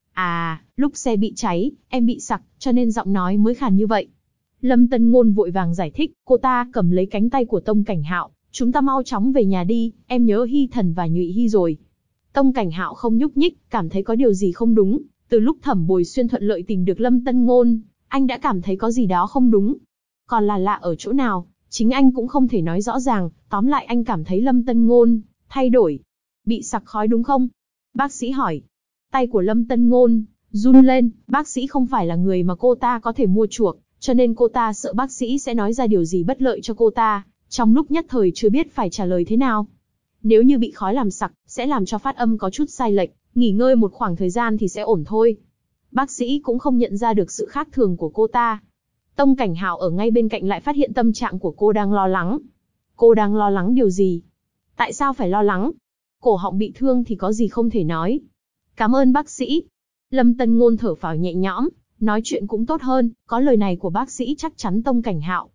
À, lúc xe bị cháy, em bị sặc, cho nên giọng nói mới khàn như vậy. Lâm Tân Ngôn vội vàng giải thích, cô ta cầm lấy cánh tay của Tông Cảnh Hạo, chúng ta mau chóng về nhà đi, em nhớ Hy Thần và Nhụy Hy rồi. Tông Cảnh Hạo không nhúc nhích, cảm thấy có điều gì không đúng, từ lúc Thẩm Bồi Xuyên thuận lợi tìm được Lâm Tân Ngôn, anh đã cảm thấy có gì đó không đúng. Còn là lạ ở chỗ nào, chính anh cũng không thể nói rõ ràng, tóm lại anh cảm thấy Lâm Tân Ngôn thay đổi. Bị sặc khói đúng không? Bác sĩ hỏi. Tay của Lâm Tân Ngôn run lên, bác sĩ không phải là người mà cô ta có thể mua chuộc, cho nên cô ta sợ bác sĩ sẽ nói ra điều gì bất lợi cho cô ta, trong lúc nhất thời chưa biết phải trả lời thế nào. Nếu như bị khói làm sặc, sẽ làm cho phát âm có chút sai lệch, nghỉ ngơi một khoảng thời gian thì sẽ ổn thôi. Bác sĩ cũng không nhận ra được sự khác thường của cô ta. Tông Cảnh Hạo ở ngay bên cạnh lại phát hiện tâm trạng của cô đang lo lắng. Cô đang lo lắng điều gì? Tại sao phải lo lắng? Cổ họng bị thương thì có gì không thể nói. Cảm ơn bác sĩ. Lâm Tân Ngôn thở phào nhẹ nhõm, nói chuyện cũng tốt hơn, có lời này của bác sĩ chắc chắn Tông Cảnh Hạo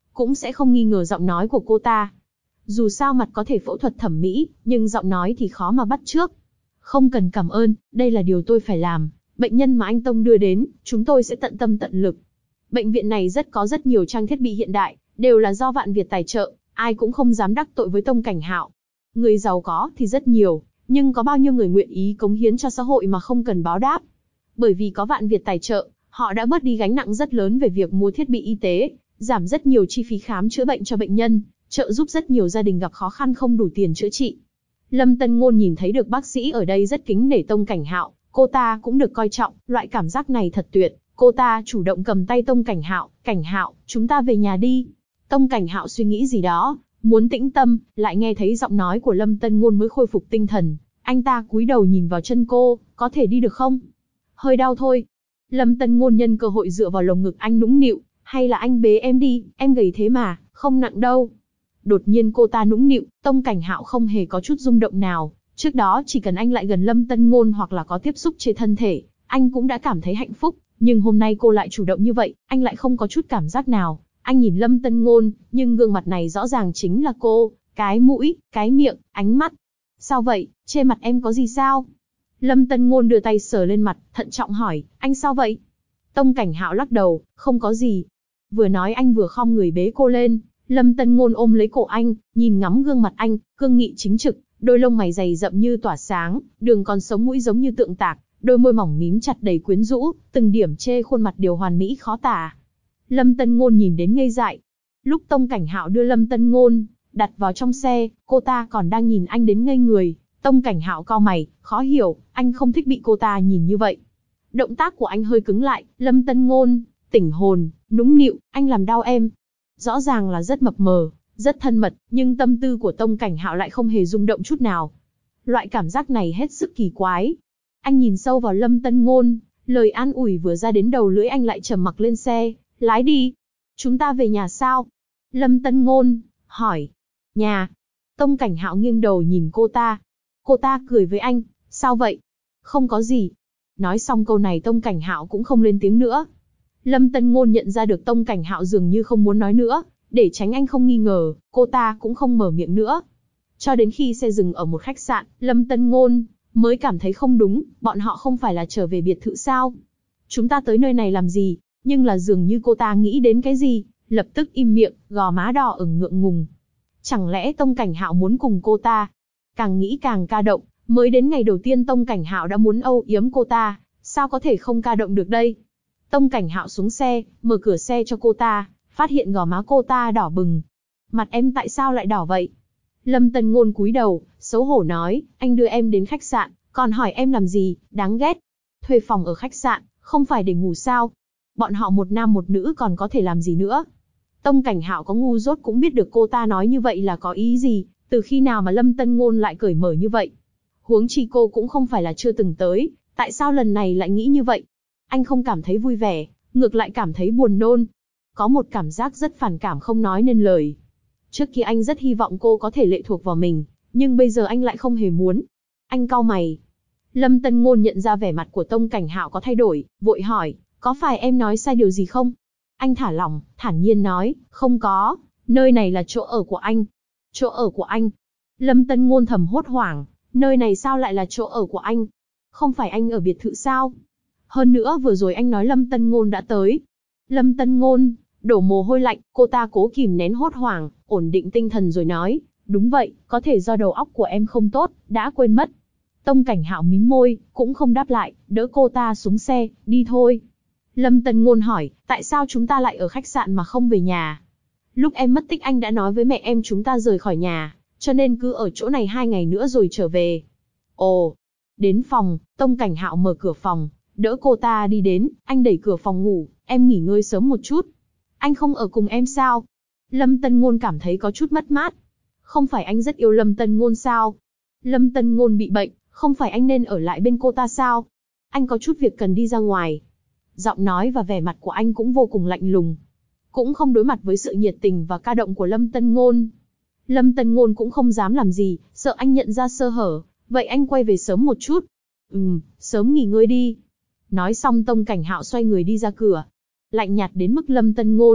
cũng sẽ không nghi ngờ giọng nói của cô ta. Dù sao mặt có thể phẫu thuật thẩm mỹ, nhưng giọng nói thì khó mà bắt chước. Không cần cảm ơn, đây là điều tôi phải làm. Bệnh nhân mà anh Tông đưa đến, chúng tôi sẽ tận tâm tận lực. Bệnh viện này có rất nhiều trang thiết bị hiện đại, đều là do Vạn Việt tài trợ, ai cũng không dám đắc tội với Tông Cảnh Hạo. Người giàu có thì rất nhiều, nhưng có bao nhiêu người nguyện ý cống hiến cho xã hội mà không cần báo đáp. Bởi vì có Vạn Việt tài trợ, họ đã bớt đi gánh nặng rất lớn về việc mua thiết bị y tế, giảm rất nhiều chi phí khám chữa bệnh cho bệnh nhân, trợ giúp rất nhiều gia đình gặp khó khăn không đủ tiền chữa trị. Lâm Tân Ngôn nhìn thấy được bác sĩ ở đây rất kính nể Tông Cảnh Hạo, cô ta cũng được coi trọng, loại cảm giác này thật tuyệt. Cô ta chủ động cầm tay Tông Cảnh Hạo, chúng ta về nhà đi. Tông Cảnh Hạo suy nghĩ gì đó, muốn tĩnh tâm, lại nghe thấy giọng nói của Lâm Tân Ngôn mới khôi phục tinh thần. Anh ta cúi đầu nhìn vào chân cô, có thể đi được không? Hơi đau thôi. Lâm Tân Ngôn nhân cơ hội dựa vào lồng ngực anh nũng nịu, hay là anh bế em đi, em gầy thế mà, không nặng đâu. Đột nhiên cô ta nũng nịu, Tông Cảnh Hạo không hề có chút rung động nào. Trước đó chỉ cần anh lại gần Lâm Tân Ngôn hoặc là có tiếp xúc trên thân thể, anh cũng đã cảm thấy hạnh phúc. Nhưng hôm nay cô lại chủ động như vậy, anh lại không có chút cảm giác nào. Anh nhìn Lâm Tân Ngôn, nhưng gương mặt này rõ ràng chính là cô, cái mũi, cái miệng, ánh mắt. Sao vậy, trên mặt em có gì sao? Lâm Tân Ngôn đưa tay sờ lên mặt, thận trọng hỏi, anh sao vậy? Tông Cảnh Hạo lắc đầu, không có gì. Vừa nói anh vừa khom người bế cô lên, Lâm Tân Ngôn ôm lấy cổ anh, nhìn ngắm gương mặt anh, cương nghị chính trực, đôi lông mày dày rậm như tỏa sáng, đường còn sống mũi giống như tượng tạc, đôi môi mỏng mím chặt đầy quyến rũ, từng điểm chê khuôn mặt đều hoàn mỹ khó tả. Lâm Tân Ngôn nhìn đến ngây dại. Lúc Tông Cảnh Hạo đưa Lâm Tân Ngôn đặt vào trong xe, cô ta còn đang nhìn anh đến ngây người. Tông Cảnh Hạo cau mày, khó hiểu, anh không thích bị cô ta nhìn như vậy. Động tác của anh hơi cứng lại, Lâm Tân Ngôn, tỉnh hồn, nũng nịu, anh làm đau em. Rõ ràng là rất mập mờ, rất thân mật, nhưng tâm tư của Tông Cảnh Hạo lại không hề rung động chút nào. Loại cảm giác này hết sức kỳ quái. Anh nhìn sâu vào Lâm Tân Ngôn, lời an ủi vừa ra đến đầu lưỡi anh lại trầm mặc lên xe, lái đi. Chúng ta về nhà sao? Lâm Tân Ngôn hỏi. Nhà. Tông Cảnh Hạo nghiêng đầu nhìn cô ta. Cô ta cười với anh, sao vậy? Không có gì. Nói xong câu này Tông Cảnh Hạo cũng không lên tiếng nữa. Lâm Tân Ngôn nhận ra được Tông Cảnh Hạo dường như không muốn nói nữa, để tránh anh không nghi ngờ, cô ta cũng không mở miệng nữa. Cho đến khi xe dừng ở một khách sạn, Lâm Tân Ngôn mới cảm thấy không đúng, bọn họ không phải là trở về biệt thự sao? Chúng ta tới nơi này làm gì? Nhưng là dường như cô ta nghĩ đến cái gì, lập tức im miệng, gò má đỏ ửng ngượng ngùng. Chẳng lẽ Tông Cảnh Hạo muốn cùng cô ta? Càng nghĩ càng ca động, mới đến ngày đầu tiên Tông Cảnh Hạo đã muốn âu yếm cô ta, sao có thể không ca động được đây? Tông Cảnh Hạo xuống xe, mở cửa xe cho cô ta, phát hiện gò má cô ta đỏ bừng. Mặt em tại sao lại đỏ vậy? Lâm Tân Ngôn cúi đầu, xấu hổ nói, anh đưa em đến khách sạn, còn hỏi em làm gì, đáng ghét. Thuê phòng ở khách sạn, không phải để ngủ sao? Bọn họ một nam một nữ còn có thể làm gì nữa? Tông Cảnh Hạo có ngu dốt cũng biết được cô ta nói như vậy là có ý gì, từ khi nào mà Lâm Tân Ngôn lại cởi mở như vậy? Huống chi cô cũng không phải là chưa từng tới, tại sao lần này lại nghĩ như vậy? Anh không cảm thấy vui vẻ, ngược lại cảm thấy buồn nôn. Có một cảm giác rất phản cảm không nói nên lời. Trước kia anh rất hy vọng cô có thể lệ thuộc vào mình, nhưng bây giờ anh lại không hề muốn. Anh cau mày. Lâm Tân Ngôn nhận ra vẻ mặt của Tông Cảnh Hạo có thay đổi, vội hỏi, có phải em nói sai điều gì không? Anh thả lỏng, thản nhiên nói, không có, nơi này là chỗ ở của anh. Chỗ ở của anh? Lâm Tân Ngôn thầm hốt hoảng, nơi này sao lại là chỗ ở của anh? Không phải anh ở biệt thự sao? Hơn nữa vừa rồi anh nói Lâm Tân Ngôn đã tới. Lâm Tân Ngôn đổ mồ hôi lạnh, cô ta cố kìm nén hốt hoảng, ổn định tinh thần rồi nói, đúng vậy, có thể do đầu óc của em không tốt, đã quên mất. Tông Cảnh Hạo mím môi, cũng không đáp lại, đỡ cô ta xuống xe, đi thôi. Lâm Tân Ngôn hỏi, tại sao chúng ta lại ở khách sạn mà không về nhà? Lúc em mất tích anh đã nói với mẹ em chúng ta rời khỏi nhà, cho nên cứ ở chỗ này 2 ngày nữa rồi trở về. Ồ, đến phòng, Tông Cảnh Hạo mở cửa phòng, đỡ cô ta đi đến, anh đẩy cửa phòng ngủ, em nghỉ ngơi sớm một chút. Anh không ở cùng em sao? Lâm Tân Ngôn cảm thấy có chút mất mát. Không phải anh rất yêu Lâm Tân Ngôn sao? Lâm Tân Ngôn bị bệnh, không phải anh nên ở lại bên cô ta sao? Anh có chút việc cần đi ra ngoài. Giọng nói và vẻ mặt của anh cũng vô cùng lạnh lùng. Cũng không đối mặt với sự nhiệt tình và ca động của Lâm Tân Ngôn. Lâm Tân Ngôn cũng không dám làm gì, sợ anh nhận ra sơ hở. Vậy anh quay về sớm một chút. Sớm nghỉ ngơi đi. Nói xong Tông Cảnh Hạo xoay người đi ra cửa. Lạnh nhạt đến mức Lâm Tân Ngôn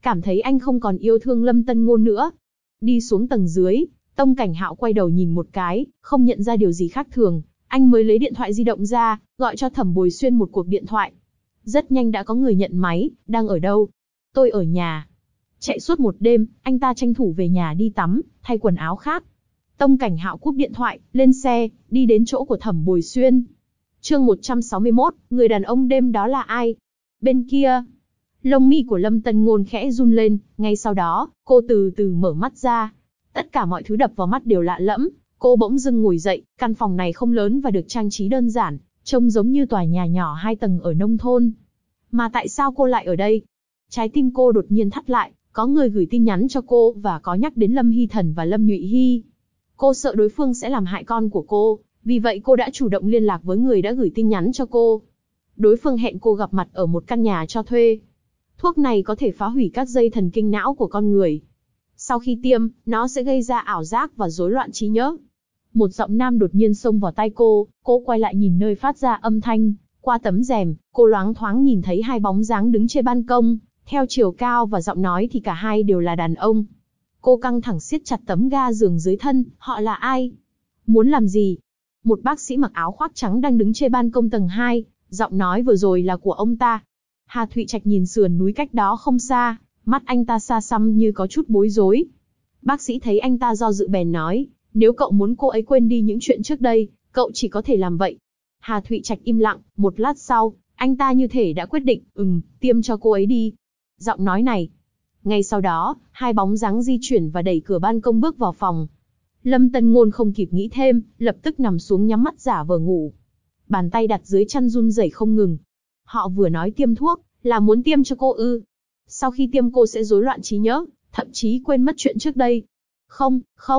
cảm thấy anh không còn yêu thương Lâm Tân Ngôn nữa. Đi xuống tầng dưới, Tông Cảnh Hạo quay đầu nhìn một cái, không nhận ra điều gì khác thường, anh mới lấy điện thoại di động ra, gọi cho Thẩm Bồi Xuyên một cuộc điện thoại. Rất nhanh đã có người nhận máy, đang ở đâu? Tôi ở nhà. Chạy suốt một đêm, anh ta tranh thủ về nhà đi tắm, thay quần áo khác. Tông Cảnh Hạo cúp điện thoại, lên xe, đi đến chỗ của Thẩm Bồi Xuyên. Chương 161, người đàn ông đêm đó là ai? Bên kia, lông mi của Lâm Tân Ngôn khẽ run lên, ngay sau đó, cô từ từ mở mắt ra. Tất cả mọi thứ đập vào mắt đều lạ lẫm, cô bỗng dưng ngồi dậy, căn phòng này không lớn và được trang trí đơn giản, trông giống như tòa nhà nhỏ 2 tầng ở nông thôn. Mà tại sao cô lại ở đây? Trái tim cô đột nhiên thắt lại, có người gửi tin nhắn cho cô và có nhắc đến Lâm Hy Thần và Lâm Nhụy Hy. Cô sợ đối phương sẽ làm hại con của cô, vì vậy cô đã chủ động liên lạc với người đã gửi tin nhắn cho cô. Đối phương hẹn cô gặp mặt ở một căn nhà cho thuê. Thuốc này có thể phá hủy các dây thần kinh não của con người. Sau khi tiêm, nó sẽ gây ra ảo giác và rối loạn trí nhớ. Một giọng nam đột nhiên xông vào tai cô quay lại nhìn nơi phát ra âm thanh. Qua tấm rèm, cô loáng thoáng nhìn thấy 2 bóng dáng đứng trên ban công. Theo chiều cao và giọng nói thì cả hai đều là đàn ông. Cô căng thẳng siết chặt tấm ga giường dưới thân, họ là ai? Muốn làm gì? Một bác sĩ mặc áo khoác trắng đang đứng trên ban công tầng 2, giọng nói vừa rồi là của ông ta. Hà Thụy Trạch nhìn sườn núi cách đó không xa, mắt anh ta xa xăm như có chút bối rối. Bác sĩ thấy anh ta do dự bèn nói, nếu cậu muốn cô ấy quên đi những chuyện trước đây, cậu chỉ có thể làm vậy. Hà Thụy Trạch im lặng, một lát sau, anh ta như thể đã quyết định, tiêm cho cô ấy đi. Giọng nói này. Ngay sau đó, 2 bóng dáng di chuyển và đẩy cửa ban công bước vào phòng. Lâm Tân Ngôn không kịp nghĩ thêm, lập tức nằm xuống nhắm mắt giả vờ ngủ. Bàn tay đặt dưới chăn run rẩy không ngừng. Họ vừa nói tiêm thuốc, là muốn tiêm cho cô ư? Sau khi tiêm cô sẽ rối loạn trí nhớ, thậm chí quên mất chuyện trước đây. Không,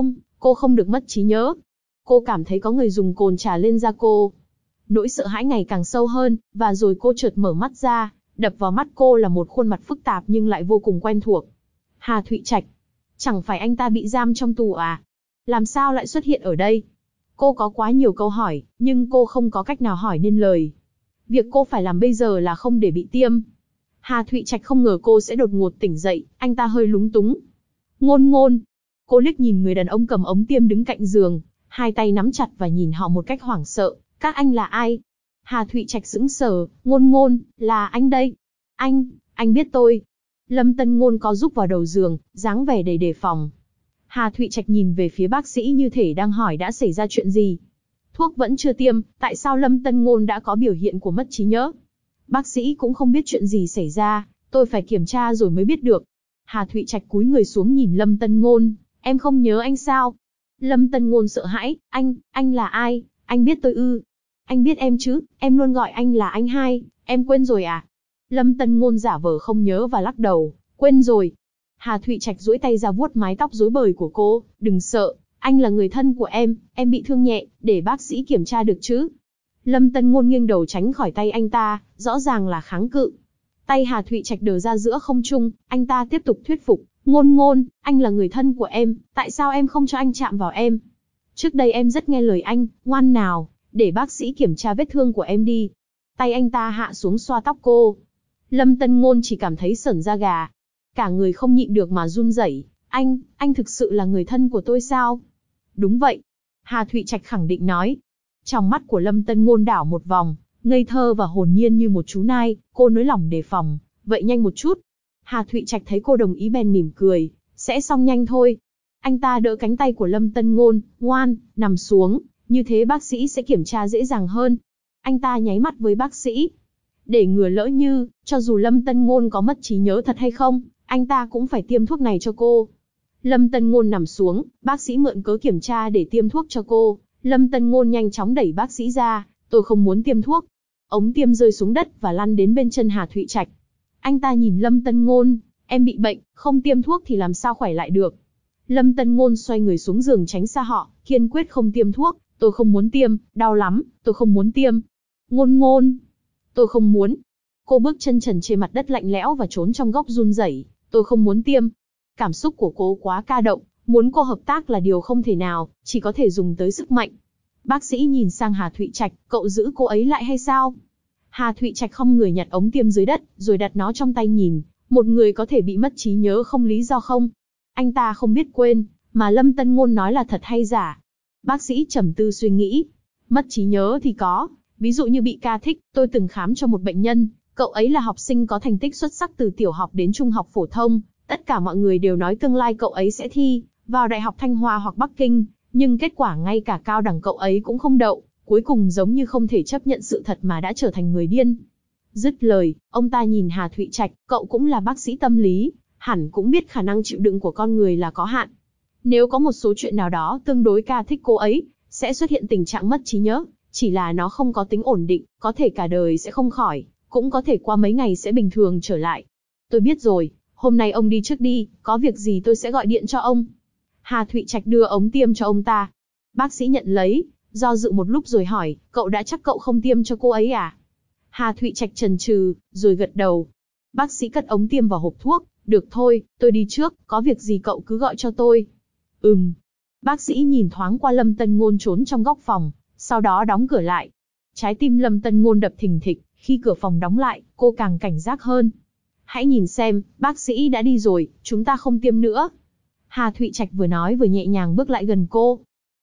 cô không được mất trí nhớ. Cô cảm thấy có người dùng cồn trà lên da cô. Nỗi sợ hãi ngày càng sâu hơn, và rồi cô chợt mở mắt ra, đập vào mắt cô là một khuôn mặt phức tạp nhưng lại vô cùng quen thuộc. Hà Thụy Trạch. Chẳng phải anh ta bị giam trong tù à? Làm sao lại xuất hiện ở đây? Cô có quá nhiều câu hỏi, nhưng cô không có cách nào hỏi nên lời. Việc cô phải làm bây giờ là không để bị tiêm. Hà Thụy Trạch không ngờ cô sẽ đột ngột tỉnh dậy, anh ta hơi lúng túng. Ngôn. Cô liếc nhìn người đàn ông cầm ống tiêm đứng cạnh giường, 2 tay nắm chặt và nhìn họ một cách hoảng sợ. Các anh là ai? Hà Thụy Trạch sững sờ, Ngôn, là anh đây. Anh biết tôi. Lâm Tân Ngôn có rúc vào đầu giường, dáng vẻ đầy đề phòng. Hà Thụy Trạch nhìn về phía bác sĩ như thể đang hỏi đã xảy ra chuyện gì. Thuốc vẫn chưa tiêm, tại sao Lâm Tân Ngôn đã có biểu hiện của mất trí nhớ? Bác sĩ cũng không biết chuyện gì xảy ra, tôi phải kiểm tra rồi mới biết được. Hà Thụy Trạch cúi người xuống nhìn Lâm Tân Ngôn, em không nhớ anh sao? Lâm Tân Ngôn sợ hãi, anh là ai? Anh biết tôi ư? Anh biết em chứ, em luôn gọi anh là anh hai, em quên rồi à? Lâm Tân Ngôn giả vờ không nhớ và lắc đầu, quên rồi. Hà Thụy Trạch duỗi tay ra vuốt mái tóc rối bời của cô, đừng sợ, anh là người thân của em bị thương nhẹ, để bác sĩ kiểm tra được chứ. Lâm Tân Ngôn nghiêng đầu tránh khỏi tay anh ta, rõ ràng là kháng cự. Tay Hà Thụy Trạch đờ ra giữa không trung, anh ta tiếp tục thuyết phục, Ngôn, anh là người thân của em, tại sao em không cho anh chạm vào em? Trước đây em rất nghe lời anh, ngoan nào, để bác sĩ kiểm tra vết thương của em đi. Tay anh ta hạ xuống xoa tóc cô. Lâm Tân Ngôn chỉ cảm thấy sởn da gà. Cả người không nhịn được mà run rẩy. Anh thực sự là người thân của tôi sao? Đúng vậy. Hà Thụy Trạch khẳng định nói. Trong mắt của Lâm Tân Ngôn đảo một vòng, ngây thơ và hồn nhiên như một chú nai, cô nới lỏng đề phòng. Vậy nhanh một chút. Hà Thụy Trạch thấy cô đồng ý bèn mỉm cười. Sẽ xong nhanh thôi. Anh ta đỡ cánh tay của Lâm Tân Ngôn, ngoan, nằm xuống. Như thế bác sĩ sẽ kiểm tra dễ dàng hơn. Anh ta nháy mắt với bác sĩ. Để ngừa lỡ như, cho dù Lâm Tân Ngôn có mất trí nhớ thật hay không, anh ta cũng phải tiêm thuốc này cho cô. Lâm Tân Ngôn nằm xuống, bác sĩ mượn cớ kiểm tra để tiêm thuốc cho cô. Lâm Tân Ngôn nhanh chóng đẩy bác sĩ ra, tôi không muốn tiêm thuốc. Ống tiêm rơi xuống đất và lăn đến bên chân Hà Thụy Trạch. Anh ta nhìn Lâm Tân Ngôn, em bị bệnh, không tiêm thuốc thì làm sao khỏe lại được. Lâm Tân Ngôn xoay người xuống giường tránh xa họ, kiên quyết không tiêm thuốc. Tôi không muốn tiêm, đau lắm, tôi không muốn tiêm. Ngôn, tôi không muốn. Cô bước chân trần trên mặt đất lạnh lẽo và trốn trong góc run rẩy. Tôi không muốn tiêm. Cảm xúc của cô quá ca động, muốn cô hợp tác là điều không thể nào, chỉ có thể dùng tới sức mạnh. Bác sĩ nhìn sang Hà Thụy Trạch, cậu giữ cô ấy lại hay sao? Hà Thụy Trạch không người nhặt ống tiêm dưới đất, rồi đặt nó trong tay nhìn, Một người có thể bị mất trí nhớ không lý do không? Anh ta không biết quên, mà Lâm Tân Ngôn nói là thật hay giả? Bác sĩ trầm tư suy nghĩ. Mất trí nhớ thì có, ví dụ như bị ca thích, tôi từng khám cho một bệnh nhân, cậu ấy là học sinh có thành tích xuất sắc từ tiểu học đến trung học phổ thông, tất cả mọi người đều nói tương lai cậu ấy sẽ thi vào Đại học Thanh Hoa hoặc Bắc Kinh, nhưng kết quả ngay cả cao đẳng cậu ấy cũng không đậu, cuối cùng giống như không thể chấp nhận sự thật mà đã trở thành người điên. Dứt lời, ông ta nhìn Hà Thụy Trạch, cậu cũng là bác sĩ tâm lý, hẳn cũng biết khả năng chịu đựng của con người là có hạn. Nếu có một số chuyện nào đó tương đối ca thích cô ấy, sẽ xuất hiện tình trạng mất trí nhớ, chỉ là nó không có tính ổn định, có thể cả đời sẽ không khỏi, cũng có thể qua mấy ngày sẽ bình thường trở lại. Tôi biết rồi, hôm nay ông đi trước đi, có việc gì tôi sẽ gọi điện cho ông. Hà Thụy Trạch đưa ống tiêm cho ông ta. Bác sĩ nhận lấy, do dự một lúc rồi hỏi, cậu đã chắc cậu không tiêm cho cô ấy à? Hà Thụy Trạch chần chừ, rồi gật đầu. Bác sĩ cất ống tiêm vào hộp thuốc, được thôi, tôi đi trước, có việc gì cậu cứ gọi cho tôi. Bác sĩ nhìn thoáng qua Lâm Tân Ngôn trốn trong góc phòng, sau đó đóng cửa lại. Trái tim Lâm Tân Ngôn đập thình thịch, khi cửa phòng đóng lại, cô càng cảnh giác hơn. Hãy nhìn xem, bác sĩ đã đi rồi, chúng ta không tiêm nữa. Hà Thụy Trạch vừa nói vừa nhẹ nhàng bước lại gần cô.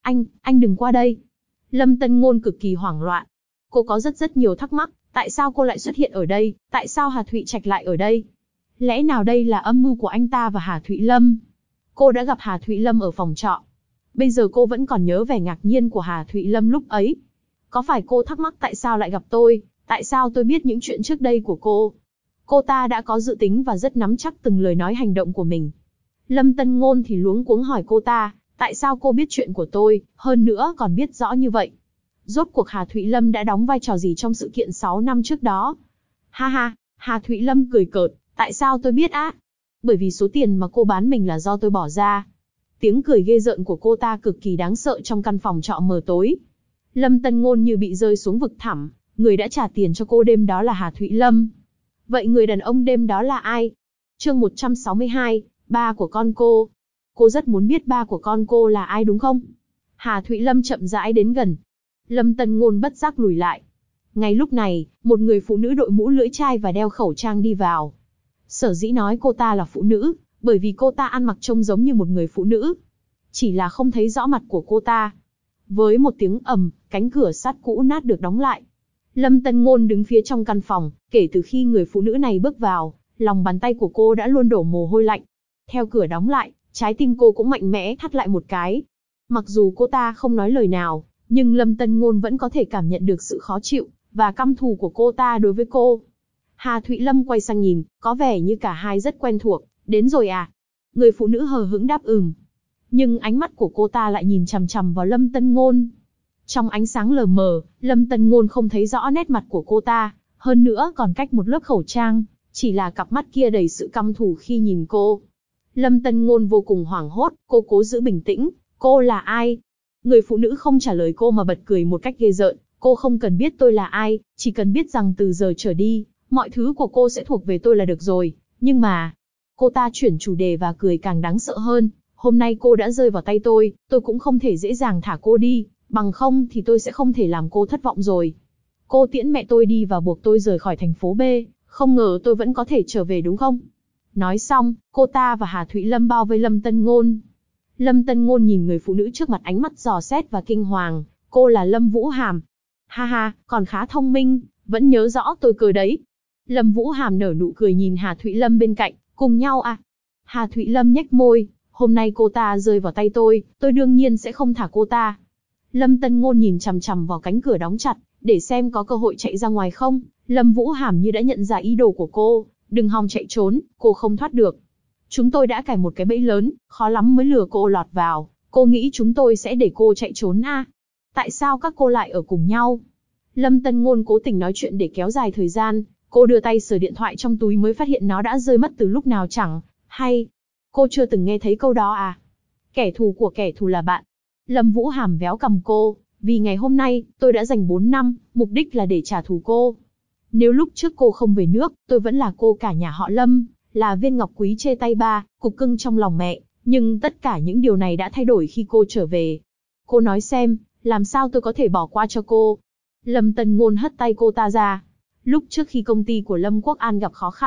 Anh đừng qua đây. Lâm Tân Ngôn cực kỳ hoảng loạn. Cô có rất nhiều thắc mắc, tại sao cô lại xuất hiện ở đây, tại sao Hà Thụy Trạch lại ở đây? Lẽ nào đây là âm mưu của anh ta và Hà Thụy Lâm? Cô đã gặp Hà Thụy Lâm ở phòng trọ. Bây giờ cô vẫn còn nhớ vẻ ngạc nhiên của Hà Thụy Lâm lúc ấy. Có phải cô thắc mắc tại sao lại gặp tôi, tại sao tôi biết những chuyện trước đây của cô? Cô ta đã có dự tính và rất nắm chắc từng lời nói hành động của mình. Lâm Tân Ngôn thì luống cuống hỏi cô ta, tại sao cô biết chuyện của tôi, hơn nữa còn biết rõ như vậy? Rốt cuộc Hà Thụy Lâm đã đóng vai trò gì trong sự kiện 6 năm trước đó? Ha ha, Hà Thụy Lâm cười cợt, tại sao tôi biết á? Bởi vì số tiền mà cô bán mình là do tôi bỏ ra. Tiếng cười ghê rợn của cô ta cực kỳ đáng sợ trong căn phòng trọ mờ tối. Lâm Tân Ngôn như bị rơi xuống vực thẳm, người đã trả tiền cho cô đêm đó là Hà Thụy Lâm. Vậy người đàn ông đêm đó là ai? Chương 162, ba của con cô. Cô rất muốn biết ba của con cô là ai đúng không? Hà Thụy Lâm chậm rãi đến gần. Lâm Tân Ngôn bất giác lùi lại. Ngay lúc này, một người phụ nữ đội mũ lưỡi chai và đeo khẩu trang đi vào. Sở dĩ nói cô ta là phụ nữ, bởi vì cô ta ăn mặc trông giống như một người phụ nữ. Chỉ là không thấy rõ mặt của cô ta. Với một tiếng ầm, cánh cửa sắt cũ nát được đóng lại. Lâm Tân Ngôn đứng phía trong căn phòng, kể từ khi người phụ nữ này bước vào, lòng bàn tay của cô đã luôn đổ mồ hôi lạnh. Theo cửa đóng lại, trái tim cô cũng mạnh mẽ thắt lại một cái. Mặc dù cô ta không nói lời nào, nhưng Lâm Tân Ngôn vẫn có thể cảm nhận được sự khó chịu và căm thù của cô ta đối với cô. Hà Thụy Lâm quay sang nhìn, có vẻ như cả hai rất quen thuộc. Đến rồi à? Người phụ nữ hờ hững đáp nhưng ánh mắt của cô ta lại nhìn chằm chằm vào Lâm Tân Ngôn. Trong ánh sáng lờ mờ, Lâm Tân Ngôn không thấy rõ nét mặt của cô ta, hơn nữa còn cách một lớp khẩu trang, chỉ là cặp mắt kia đầy sự căm thù khi nhìn cô. Lâm Tân Ngôn vô cùng hoảng hốt, cô cố giữ bình tĩnh, cô là ai? Người phụ nữ không trả lời cô mà bật cười một cách ghê rợn, cô không cần biết tôi là ai, chỉ cần biết rằng từ giờ trở đi, mọi thứ của cô sẽ thuộc về tôi là được rồi, nhưng mà... Cô ta chuyển chủ đề và cười càng đáng sợ hơn, hôm nay cô đã rơi vào tay tôi cũng không thể dễ dàng thả cô đi, bằng không thì tôi sẽ không thể làm cô thất vọng rồi. Cô tiễn mẹ tôi đi và buộc tôi rời khỏi thành phố B, không ngờ tôi vẫn có thể trở về đúng không? Nói xong, cô ta và Hà Thụy Lâm bao vây Lâm Tân Ngôn. Lâm Tân Ngôn nhìn người phụ nữ trước mặt ánh mắt dò xét và kinh hoàng, cô là Lâm Vũ Hàm. Ha ha, còn khá thông minh, vẫn nhớ rõ tôi cười đấy. Lâm Vũ Hàm nở nụ cười nhìn Hà Thụy Lâm bên cạnh, cùng nhau à? Hà Thụy Lâm nhếch môi, hôm nay cô ta rơi vào tay tôi đương nhiên sẽ không thả cô ta. Lâm Tân Ngôn nhìn chằm chằm vào cánh cửa đóng chặt, để xem có cơ hội chạy ra ngoài không. Lâm Vũ Hàm như đã nhận ra ý đồ của cô, đừng hòng chạy trốn, cô không thoát được. Chúng tôi đã cài một cái bẫy lớn, khó lắm mới lừa cô lọt vào, cô nghĩ chúng tôi sẽ để cô chạy trốn à? Tại sao các cô lại ở cùng nhau? Lâm Tân Ngôn cố tình nói chuyện để kéo dài thời gian, cô đưa tay sờ điện thoại trong túi mới phát hiện nó đã rơi mất từ lúc nào chẳng hay. Cô chưa từng nghe thấy câu đó à? Kẻ thù của kẻ thù là bạn. Lâm Vũ Hàm véo cằm cô, vì ngày hôm nay, tôi đã dành 4 năm, mục đích là để trả thù cô. Nếu lúc trước cô không về nước, tôi vẫn là cô cả nhà họ Lâm, là viên ngọc quý chê tay ba, cục cưng trong lòng mẹ, nhưng tất cả những điều này đã thay đổi khi cô trở về. Cô nói xem, làm sao tôi có thể bỏ qua cho cô? Lâm Tân Ngôn hất tay cô ta ra. Lúc trước khi công ty của Lâm Quốc An gặp khó khăn,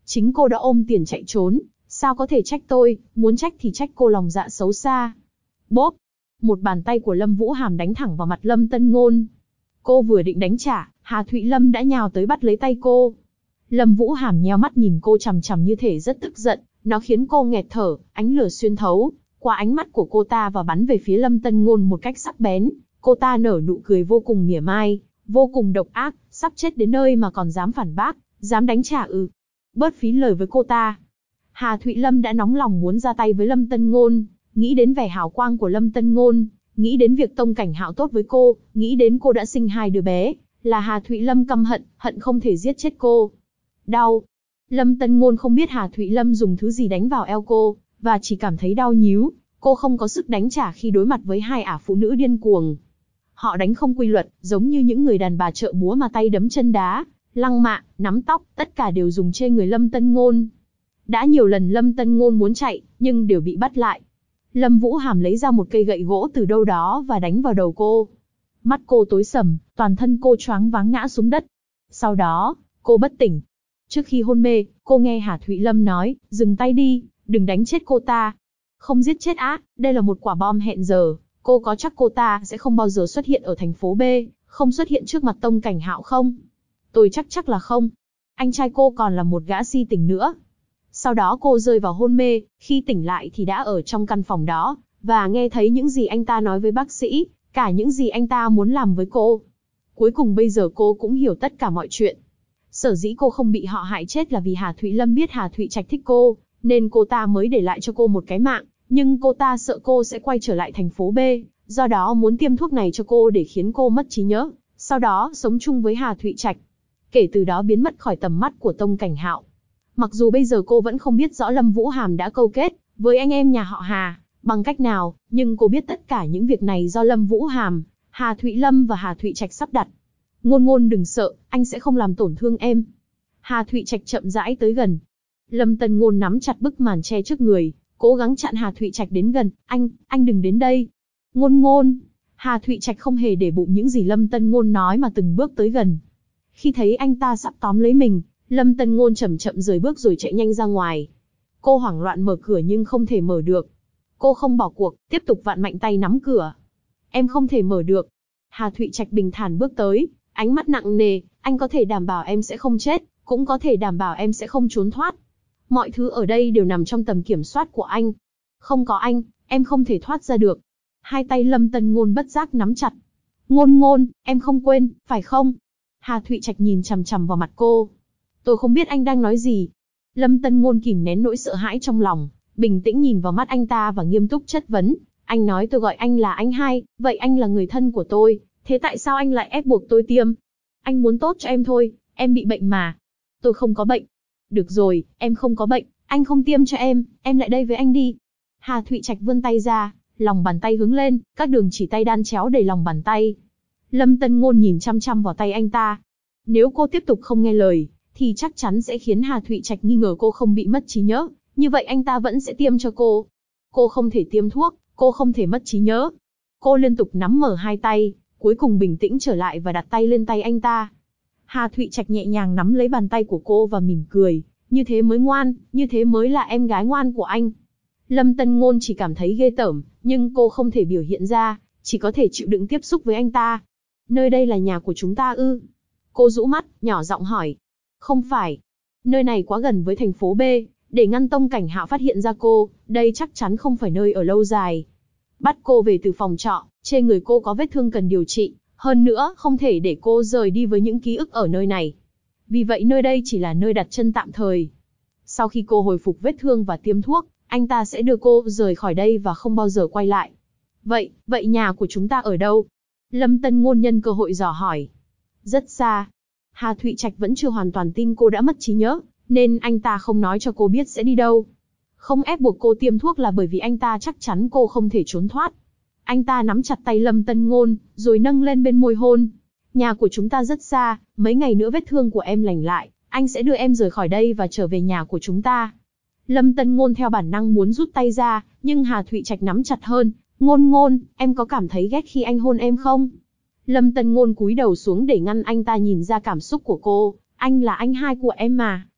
Chính cô đã ôm tiền chạy trốn, sao có thể trách tôi, muốn trách thì trách cô lòng dạ xấu xa. Bốp! Một bàn tay của Lâm Vũ Hàm đánh thẳng vào mặt Lâm Tân Ngôn. Cô vừa định đánh trả, Hà Thụy Lâm đã nhào tới bắt lấy tay cô. Lâm Vũ Hàm nheo mắt nhìn cô chằm chằm như thể rất tức giận, nó khiến cô nghẹt thở, ánh lửa xuyên thấu qua ánh mắt của cô ta và bắn về phía Lâm Tân Ngôn một cách sắc bén. Cô ta nở nụ cười vô cùng mỉa mai, vô cùng độc ác, sắp chết đến nơi mà còn dám phản bác, dám đánh trả ư? Bớt phí lời với cô ta. Hà Thụy Lâm đã nóng lòng muốn ra tay với Lâm Tân Ngôn, nghĩ đến vẻ hào quang của Lâm Tân Ngôn, nghĩ đến việc Tông Cảnh Hạo tốt với cô, nghĩ đến cô đã sinh 2 đứa bé, là Hà Thụy Lâm căm hận, hận không thể giết chết cô. Đau. Lâm Tân Ngôn không biết Hà Thụy Lâm dùng thứ gì đánh vào eo cô, và chỉ cảm thấy đau nhíu. Cô không có sức đánh trả khi đối mặt với 2 ả phụ nữ điên cuồng. Họ đánh không quy luật, giống như những người đàn bà chợ búa mà tay đấm chân đá, lăng mạ, nắm tóc, tất cả đều dùng trên người Lâm Tân Ngôn. Đã nhiều lần Lâm Tân Ngôn muốn chạy, nhưng đều bị bắt lại. Lâm Vũ Hàm lấy ra một cây gậy gỗ từ đâu đó và đánh vào đầu cô. Mắt cô tối sầm, toàn thân cô choáng váng ngã xuống đất. Sau đó, cô bất tỉnh. Trước khi hôn mê, cô nghe Hà Thụy Lâm nói, dừng tay đi, đừng đánh chết cô ta. Không giết chết á, đây là một quả bom hẹn giờ. Cô có chắc cô ta sẽ không bao giờ xuất hiện ở thành phố B, không xuất hiện trước mặt Tông Cảnh Hạo không? Tôi chắc là không. Anh trai cô còn là một gã si tình nữa. Sau đó cô rơi vào hôn mê, khi tỉnh lại thì đã ở trong căn phòng đó, và nghe thấy những gì anh ta nói với bác sĩ, cả những gì anh ta muốn làm với cô. Cuối cùng bây giờ cô cũng hiểu tất cả mọi chuyện. Sở dĩ cô không bị họ hại chết là vì Hà Thụy Lâm biết Hà Thụy Trạch thích cô, nên cô ta mới để lại cho cô một cái mạng, nhưng cô ta sợ cô sẽ quay trở lại thành phố B, do đó muốn tiêm thuốc này cho cô để khiến cô mất trí nhớ, sau đó sống chung với Hà Thụy Trạch. Kể từ đó biến mất khỏi tầm mắt của Tông Cảnh Hạo. Mặc dù bây giờ cô vẫn không biết rõ Lâm Vũ Hàm đã câu kết với anh em nhà họ Hà bằng cách nào, nhưng cô biết tất cả những việc này do Lâm Vũ Hàm, Hà Thụy Lâm và Hà Thụy Trạch sắp đặt. Ngôn Ngôn đừng sợ, anh sẽ không làm tổn thương em. Hà Thụy Trạch chậm rãi tới gần. Lâm Tân Ngôn nắm chặt bức màn che trước người, cố gắng chặn Hà Thụy Trạch đến gần. Anh đừng đến đây. Ngôn Ngôn. Hà Thụy Trạch không hề để bụng những gì Lâm Tân Ngôn nói mà từng bước tới gần. Khi thấy anh ta sắp tóm lấy mình, Lâm Tân Ngôn chậm chậm rời bước rồi chạy nhanh ra ngoài. Cô hoảng loạn mở cửa nhưng không thể mở được. Cô không bỏ cuộc, tiếp tục vặn mạnh tay nắm cửa. Em không thể mở được. Hà Thụy Trạch bình thản bước tới, ánh mắt nặng nề. Anh có thể đảm bảo em sẽ không chết, cũng có thể đảm bảo em sẽ không trốn thoát. Mọi thứ ở đây đều nằm trong tầm kiểm soát của anh. Không có anh, em không thể thoát ra được. Hai tay Lâm Tân Ngôn bất giác nắm chặt. Ngôn Ngôn, em không quên, phải không? Hà Thụy Trạch nhìn chằm chằm vào mặt cô. Tôi không biết anh đang nói gì. Lâm Tân Ngôn kìm nén nỗi sợ hãi trong lòng, bình tĩnh nhìn vào mắt anh ta và nghiêm túc chất vấn. Anh nói tôi gọi anh là anh hai, vậy anh là người thân của tôi, thế tại sao anh lại ép buộc tôi tiêm? Anh muốn tốt cho em thôi, em bị bệnh mà. Tôi không có bệnh. Được rồi, em không có bệnh, anh không tiêm cho em lại đây với anh đi. Hà Thụy Trạch vươn tay ra, lòng bàn tay hướng lên, các đường chỉ tay đan chéo đầy lòng bàn tay. Lâm Tân Ngôn nhìn chăm chăm vào tay anh ta. Nếu cô tiếp tục không nghe lời, thì chắc chắn sẽ khiến Hà Thụy Trạch nghi ngờ cô không bị mất trí nhớ, như vậy anh ta vẫn sẽ tiêm cho cô. Cô không thể tiêm thuốc, cô không thể mất trí nhớ. Cô liên tục nắm mở hai tay, cuối cùng bình tĩnh trở lại và đặt tay lên tay anh ta. Hà Thụy Trạch nhẹ nhàng nắm lấy bàn tay của cô và mỉm cười, như thế mới ngoan, như thế mới là em gái ngoan của anh. Lâm Tân Ngôn chỉ cảm thấy ghê tởm, nhưng cô không thể biểu hiện ra, chỉ có thể chịu đựng tiếp xúc với anh ta. Nơi đây là nhà của chúng ta ư? Cô rũ mắt, nhỏ giọng hỏi. Không phải. Nơi này quá gần với thành phố B, để ngăn Tông Cảnh Hạo phát hiện ra cô, đây chắc chắn không phải nơi ở lâu dài. Bắt cô về từ phòng trọ, trên người cô có vết thương cần điều trị, hơn nữa không thể để cô rời đi với những ký ức ở nơi này. Vì vậy nơi đây chỉ là nơi đặt chân tạm thời. Sau khi cô hồi phục vết thương và tiêm thuốc, anh ta sẽ đưa cô rời khỏi đây và không bao giờ quay lại. Vậy nhà của chúng ta ở đâu? Lâm Tân Ngôn nhân cơ hội dò hỏi. Rất xa. Hà Thụy Trạch vẫn chưa hoàn toàn tin cô đã mất trí nhớ, nên anh ta không nói cho cô biết sẽ đi đâu. Không ép buộc cô tiêm thuốc là bởi vì anh ta chắc chắn cô không thể trốn thoát. Anh ta nắm chặt tay Lâm Tân Ngôn, rồi nâng lên bên môi hôn. Nhà của chúng ta rất xa, mấy ngày nữa vết thương của em lành lại, anh sẽ đưa em rời khỏi đây và trở về nhà của chúng ta. Lâm Tân Ngôn theo bản năng muốn rút tay ra, nhưng Hà Thụy Trạch nắm chặt hơn. Ngôn, em có cảm thấy ghét khi anh hôn em không? Lâm Tân Ngôn cúi đầu xuống để ngăn anh ta nhìn ra cảm xúc của cô. Anh là anh hai của em mà,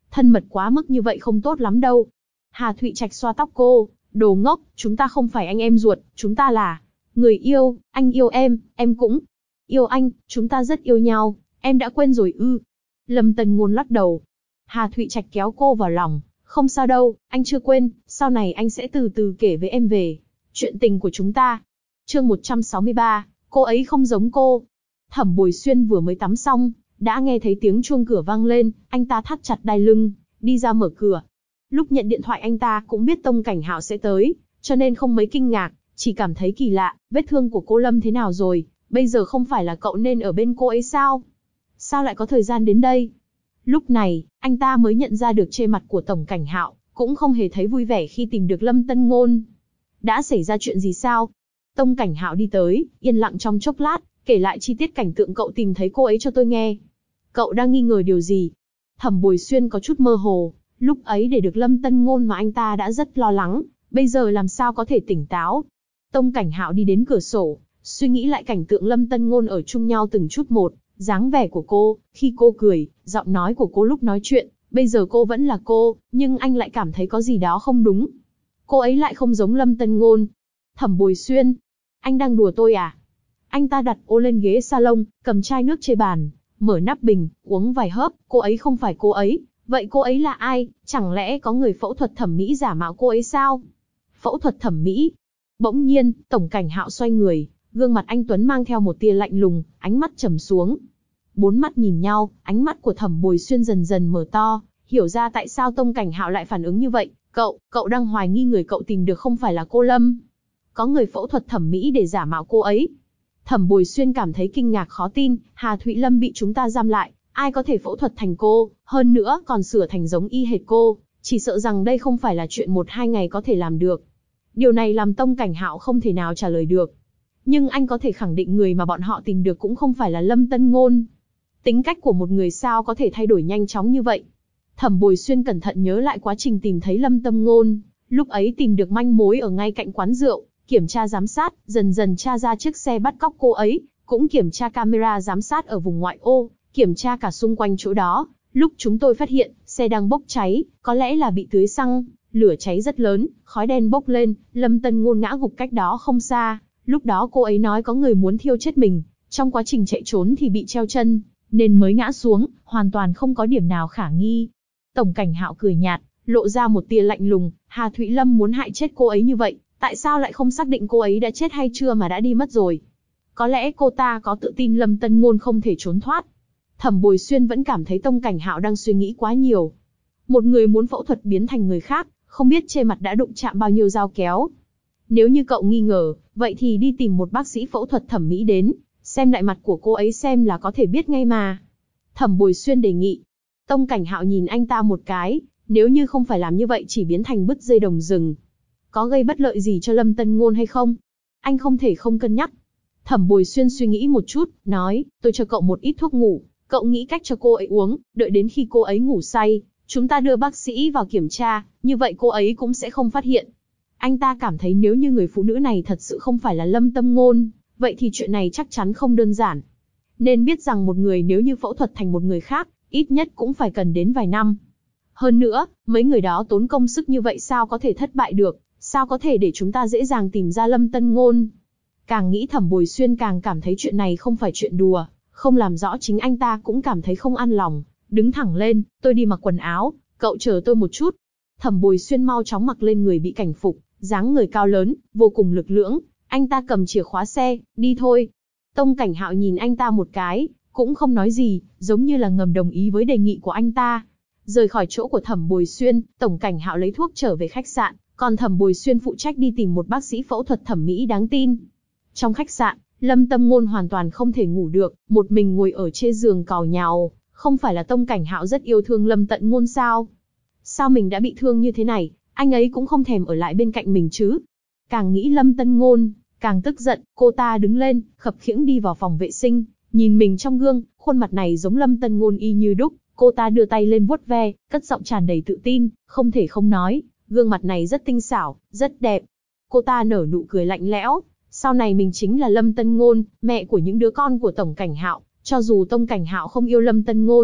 Thân mật quá mức như vậy không tốt lắm đâu. Hà Thụy Trạch xoa tóc cô, đồ ngốc, chúng ta không phải anh em ruột, chúng ta là người yêu, anh yêu em cũng yêu anh, chúng ta rất yêu nhau, em đã quên rồi ư. Lâm Tân Ngôn lắc đầu. Hà Thụy Trạch kéo cô vào lòng, không sao đâu, anh chưa quên, sau này anh sẽ từ từ kể với em về chuyện tình của chúng ta. Chương 163, cô ấy không giống cô. Thẩm Bồi Xuyên vừa mới tắm xong, đã nghe thấy tiếng chuông cửa vang lên, anh ta thắt chặt đai lưng, đi ra mở cửa. Lúc nhận điện thoại anh ta cũng biết Tông Cảnh Hạo sẽ tới, cho nên không mấy kinh ngạc, chỉ cảm thấy kỳ lạ, vết thương của cô Lâm thế nào rồi, bây giờ không phải là cậu nên ở bên cô ấy sao? Sao lại có thời gian đến đây? Lúc này, anh ta mới nhận ra được trên mặt của Tổng Cảnh Hạo, cũng không hề thấy vui vẻ khi tìm được Lâm Tân Ngôn. Đã xảy ra chuyện gì sao? Tông Cảnh Hạo đi tới, yên lặng trong chốc lát, kể lại chi tiết cảnh tượng cậu tìm thấy cô ấy cho tôi nghe. Cậu đang nghi ngờ điều gì? Thẩm Bồi Xuyên có chút mơ hồ, lúc ấy để được Lâm Tân Ngôn mà anh ta đã rất lo lắng, bây giờ làm sao có thể tỉnh táo. Tông Cảnh Hạo đi đến cửa sổ, suy nghĩ lại cảnh tượng Lâm Tân Ngôn ở chung nhau từng chút một, dáng vẻ của cô, khi cô cười, giọng nói của cô lúc nói chuyện, bây giờ cô vẫn là cô, nhưng anh lại cảm thấy có gì đó không đúng. Cô ấy lại không giống Lâm Tân Ngôn. Thẩm Bồi Xuyên, anh đang đùa tôi à? Anh ta đặt ô lên ghế salon, cầm chai nước trên bàn, mở nắp bình, uống vài hớp, cô ấy không phải cô ấy. Vậy cô ấy là ai? Chẳng lẽ có người phẫu thuật thẩm mỹ giả mạo cô ấy sao? Phẫu thuật thẩm mỹ? Bỗng nhiên, Tổng Cảnh Hạo xoay người, gương mặt anh tuấn mang theo một tia lạnh lùng, ánh mắt trầm xuống. Bốn mắt nhìn nhau, ánh mắt của Thẩm Bồi Xuyên dần dần mở to, hiểu ra tại sao Tông Cảnh Hạo lại phản ứng như vậy. Cậu đang hoài nghi người cậu tìm được không phải là cô Lâm. Có người phẫu thuật thẩm mỹ để giả mạo cô ấy. Thẩm Bồi Xuyên cảm thấy kinh ngạc khó tin, Hà Thụy Lâm bị chúng ta giam lại, ai có thể phẫu thuật thành cô, hơn nữa còn sửa thành giống y hệt cô, chỉ sợ rằng đây không phải là chuyện 1-2 ngày có thể làm được. Điều này làm Tông Cảnh Hạo không thể nào trả lời được. Nhưng anh có thể khẳng định người mà bọn họ tìm được cũng không phải là Lâm Tân Ngôn. Tính cách của một người sao có thể thay đổi nhanh chóng như vậy? Thẩm Bồi Xuyên cẩn thận nhớ lại quá trình tìm thấy Lâm Tân Ngôn, lúc ấy tìm được manh mối ở ngay cạnh quán rượu, kiểm tra giám sát, dần dần tra ra chiếc xe bắt cóc cô ấy, cũng kiểm tra camera giám sát ở vùng ngoại ô, kiểm tra cả xung quanh chỗ đó. Lúc chúng tôi phát hiện, xe đang bốc cháy, có lẽ là bị tưới xăng, lửa cháy rất lớn, khói đen bốc lên, Lâm Tân Ngôn ngã gục cách đó không xa. Lúc đó cô ấy nói có người muốn thiêu chết mình, trong quá trình chạy trốn thì bị treo chân, nên mới ngã xuống, hoàn toàn không có điểm nào khả nghi. Tổng Cảnh Hạo cười nhạt, lộ ra một tia lạnh lùng, Hà Thụy Lâm muốn hại chết cô ấy như vậy, tại sao lại không xác định cô ấy đã chết hay chưa mà đã đi mất rồi? Có lẽ cô ta có tự tin Lâm Tân Ngôn không thể trốn thoát. Thẩm Bồi Xuyên vẫn cảm thấy Tông Cảnh Hạo đang suy nghĩ quá nhiều. Một người muốn phẫu thuật biến thành người khác, không biết trên mặt đã đụng chạm bao nhiêu dao kéo. Nếu như cậu nghi ngờ, vậy thì đi tìm một bác sĩ phẫu thuật thẩm mỹ đến, xem lại mặt của cô ấy xem là có thể biết ngay mà. Thẩm Bồi Xuyên đề nghị. Tông Cảnh Hạo nhìn anh ta một cái, nếu như không phải làm như vậy chỉ biến thành bứt dây đồng rừng. Có gây bất lợi gì cho Lâm Tân Ngôn hay không? Anh không thể không cân nhắc. Thẩm Bồi Xuyên suy nghĩ một chút, nói, tôi cho cậu một ít thuốc ngủ, cậu nghĩ cách cho cô ấy uống, đợi đến khi cô ấy ngủ say, chúng ta đưa bác sĩ vào kiểm tra, như vậy cô ấy cũng sẽ không phát hiện. Anh ta cảm thấy nếu như người phụ nữ này thật sự không phải là Lâm Tân Ngôn, vậy thì chuyện này chắc chắn không đơn giản. Nên biết rằng một người nếu như phẫu thuật thành một người khác, ít nhất cũng phải cần đến vài năm. Hơn nữa, mấy người đó tốn công sức như vậy sao có thể thất bại được, sao có thể để chúng ta dễ dàng tìm ra Lâm Tân Ngôn. Càng nghĩ Thẩm Bồi Xuyên càng cảm thấy chuyện này không phải chuyện đùa, không làm rõ chính anh ta cũng cảm thấy không an lòng, đứng thẳng lên, tôi đi mặc quần áo, cậu chờ tôi một chút. Thẩm Bồi Xuyên mau chóng mặc lên người bị cảnh phục, dáng người cao lớn, vô cùng lực lưỡng, anh ta cầm chìa khóa xe, đi thôi. Tông Cảnh Hạo nhìn anh ta một cái, cũng không nói gì, giống như là ngầm đồng ý với đề nghị của anh ta. Rời khỏi chỗ của Thẩm Bồi Xuyên, Tổng Cảnh Hạo lấy thuốc trở về khách sạn, còn Thẩm Bồi Xuyên phụ trách đi tìm một bác sĩ phẫu thuật thẩm mỹ đáng tin. Trong khách sạn, Lâm Tân Ngôn hoàn toàn không thể ngủ được, một mình ngồi ở trên giường càu nhàu, không phải là Tông Cảnh Hạo rất yêu thương Lâm Tân Ngôn sao? Sao mình đã bị thương như thế này, anh ấy cũng không thèm ở lại bên cạnh mình chứ? Càng nghĩ Lâm Tân Ngôn, càng tức giận, cô ta đứng lên, khập khiễng đi vào phòng vệ sinh, nhìn mình trong gương, khuôn mặt này giống Lâm Tân Ngôn y như đúc, cô ta đưa tay lên vuốt ve, cất giọng tràn đầy tự tin, không thể không nói, gương mặt này rất tinh xảo, rất đẹp. Cô ta nở nụ cười lạnh lẽo, sau này mình chính là Lâm Tân Ngôn, mẹ của những đứa con của Tổng Cảnh Hạo, cho dù Tông Cảnh Hạo không yêu Lâm Tân Ngôn,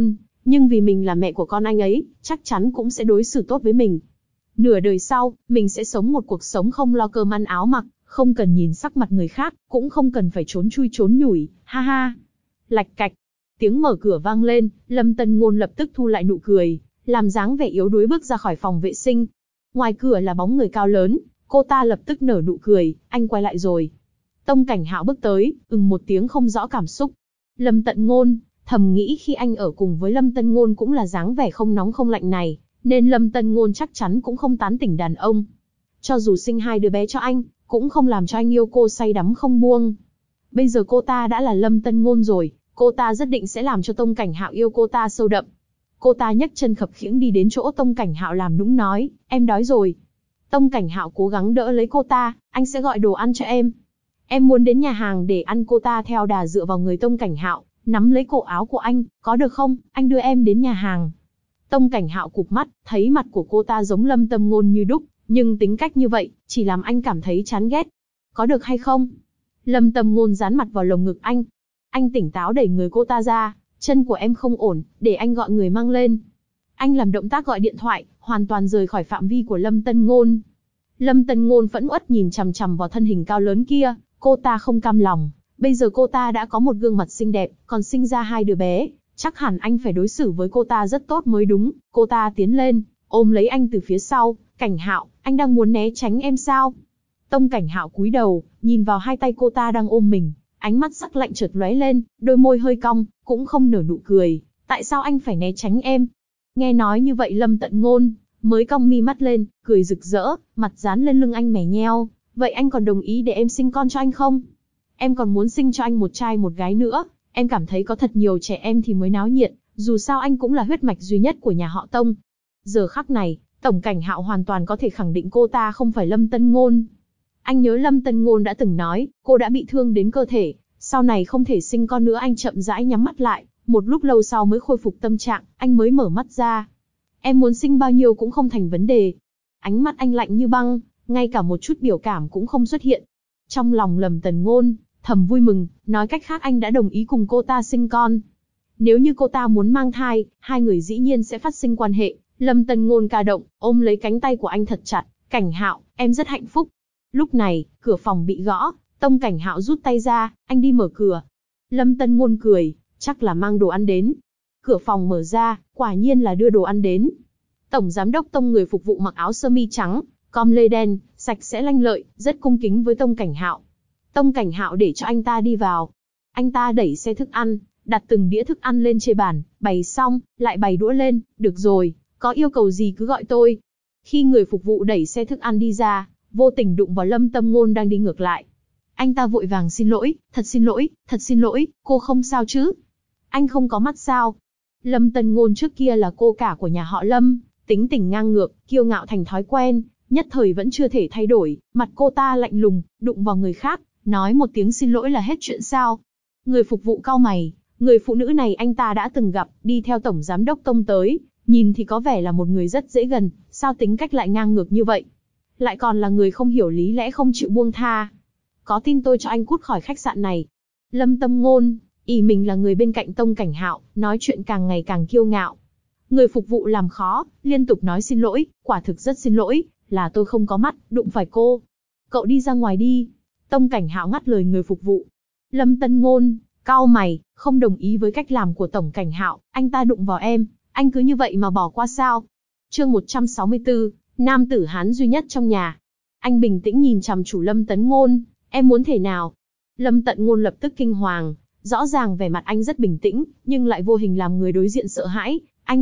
nhưng vì mình là mẹ của con anh ấy, chắc chắn cũng sẽ đối xử tốt với mình. Nửa đời sau, mình sẽ sống một cuộc sống không lo cơm ăn áo mặc, không cần nhìn sắc mặt người khác, cũng không cần phải trốn chui trốn nhủi, ha ha. Lạch cạch, tiếng mở cửa vang lên, Lâm Tân Ngôn lập tức thu lại nụ cười, làm dáng vẻ yếu đuối bước ra khỏi phòng vệ sinh. Ngoài cửa là bóng người cao lớn, cô ta lập tức nở nụ cười, anh quay lại rồi. Tông Cảnh Hạo bước tới, một tiếng không rõ cảm xúc. Lâm Tận Ngôn, thầm nghĩ khi anh ở cùng với Lâm Tân Ngôn cũng là dáng vẻ không nóng không lạnh này, nên Lâm Tân Ngôn chắc chắn cũng không tán tỉnh đàn ông. Cho dù sinh 2 đứa bé cho anh, cũng không làm cho anh yêu cô say đắm không buông. Bây giờ cô ta đã là Lâm Tân Ngôn rồi, cô ta rất định sẽ làm cho Tông Cảnh Hạo yêu cô ta sâu đậm. Cô ta nhấc chân khập khiễng đi đến chỗ Tông Cảnh Hạo làm nũng nói, em đói rồi. Tông Cảnh Hạo cố gắng đỡ lấy cô ta, anh sẽ gọi đồ ăn cho em. Em muốn đến nhà hàng để ăn. Cô ta theo đà dựa vào người Tông Cảnh Hạo, nắm lấy cổ áo của anh, có được không, anh đưa em đến nhà hàng. Tông Cảnh Hạo cụp mắt, thấy mặt của cô ta giống Lâm Tâm Ngôn như đúc, nhưng tính cách như vậy, chỉ làm anh cảm thấy chán ghét. Có được hay không? Lâm Tâm Ngôn dán mặt vào lồng ngực anh. Anh tỉnh táo đẩy người cô ta ra, chân của em không ổn, để anh gọi người mang lên. Anh làm động tác gọi điện thoại, hoàn toàn rời khỏi phạm vi của Lâm Tân Ngôn. Lâm Tân Ngôn phẫn uất nhìn chằm chằm vào thân hình cao lớn kia, cô ta không cam lòng. Bây giờ cô ta đã có một gương mặt xinh đẹp, còn sinh ra 2 đứa bé, chắc hẳn anh phải đối xử với cô ta rất tốt mới đúng. Cô ta tiến lên, ôm lấy anh từ phía sau. Cảnh Hạo, anh đang muốn né tránh em sao? Tông Cảnh Hạo cúi đầu, nhìn vào 2 tay cô ta đang ôm mình, ánh mắt sắc lạnh chợt lóe lên, đôi môi hơi cong, cũng không nở nụ cười. Tại sao anh phải né tránh em? Nghe nói như vậy Lâm Tận Ngôn mới cong mi mắt lên, cười rực rỡ, mặt dán lên lưng anh mè nheo. Vậy anh còn đồng ý để em sinh con cho anh không? Em còn muốn sinh cho anh một trai một gái nữa. Em cảm thấy có thật nhiều trẻ em thì mới náo nhiệt, dù sao anh cũng là huyết mạch duy nhất của nhà họ Tông. Giờ khắc này, Tổng Cảnh Hạo hoàn toàn có thể khẳng định cô ta không phải Lâm Tân Ngôn. Anh nhớ Lâm Tân Ngôn đã từng nói, cô đã bị thương đến cơ thể, sau này không thể sinh con nữa. Anh chậm rãi nhắm mắt lại, một lúc lâu sau mới khôi phục tâm trạng, anh mới mở mắt ra. Em muốn sinh bao nhiêu cũng không thành vấn đề. Ánh mắt anh lạnh như băng, ngay cả một chút biểu cảm cũng không xuất hiện. Trong lòng Lâm Tần Ngôn thầm vui mừng, nói cách khác anh đã đồng ý cùng cô ta sinh con. Nếu như cô ta muốn mang thai, 2 người dĩ nhiên sẽ phát sinh quan hệ. Lâm Tần Ngôn ca động, ôm lấy cánh tay của anh thật chặt. Cảnh Hạo, em rất hạnh phúc. Lúc này, cửa phòng bị gõ, Tông Cảnh Hạo rút tay ra, anh đi mở cửa. Lâm Tần Ngôn cười, chắc là mang đồ ăn đến. Cửa phòng mở ra, quả nhiên là đưa đồ ăn đến. Tổng giám đốc Tông người phục vụ mặc áo sơ mi trắng, com lê đen, sạch sẽ lanh lợi, rất cung kính với Tông Cảnh Hạo. Tông Cảnh Hạo để cho anh ta đi vào. Anh ta đẩy xe thức ăn, đặt từng đĩa thức ăn lên trên bàn, bày xong, lại bày đũa lên. Được rồi, có yêu cầu gì cứ gọi tôi. Khi người phục vụ đẩy xe thức ăn đi ra, vô tình đụng vào Lâm Tâm Ngôn đang đi ngược lại. Anh ta vội vàng xin lỗi, thật xin lỗi, cô không sao chứ? Anh không có mắt sao? Lâm Tân Ngôn trước kia là cô cả của nhà họ Lâm, tính tình ngang ngược, kiêu ngạo thành thói quen, nhất thời vẫn chưa thể thay đổi, mặt cô ta lạnh lùng, đụng vào người khác, nói một tiếng xin lỗi là hết chuyện sao? Người phục vụ cau mày, người phụ nữ này anh ta đã từng gặp, đi theo tổng giám đốc Tông tới, nhìn thì có vẻ là một người rất dễ gần, sao tính cách lại ngang ngược như vậy? Lại còn là người không hiểu lý lẽ không chịu buông tha. Có tin tôi cho anh cút khỏi khách sạn này. Lâm Tâm Ngôn ỷ mình là người bên cạnh Tông Cảnh Hạo, nói chuyện càng ngày càng kiêu ngạo. Người phục vụ làm khó, liên tục nói xin lỗi, quả thực rất xin lỗi, là tôi không có mắt, đụng phải cô. Cậu đi ra ngoài đi. Tông Cảnh Hạo ngắt lời người phục vụ. Lâm Tân Ngôn cau mày, không đồng ý với cách làm của Tổng Cảnh Hạo. Anh ta đụng vào em, anh cứ như vậy mà bỏ qua sao? Chương 164, nam tử Hán duy nhất trong nhà. Anh bình tĩnh nhìn chằm chủ Lâm Tấn Ngôn, em muốn thế nào? Lâm Tận Ngôn lập tức kinh hoàng, rõ ràng vẻ mặt anh rất bình tĩnh, nhưng lại vô hình làm người đối diện sợ hãi.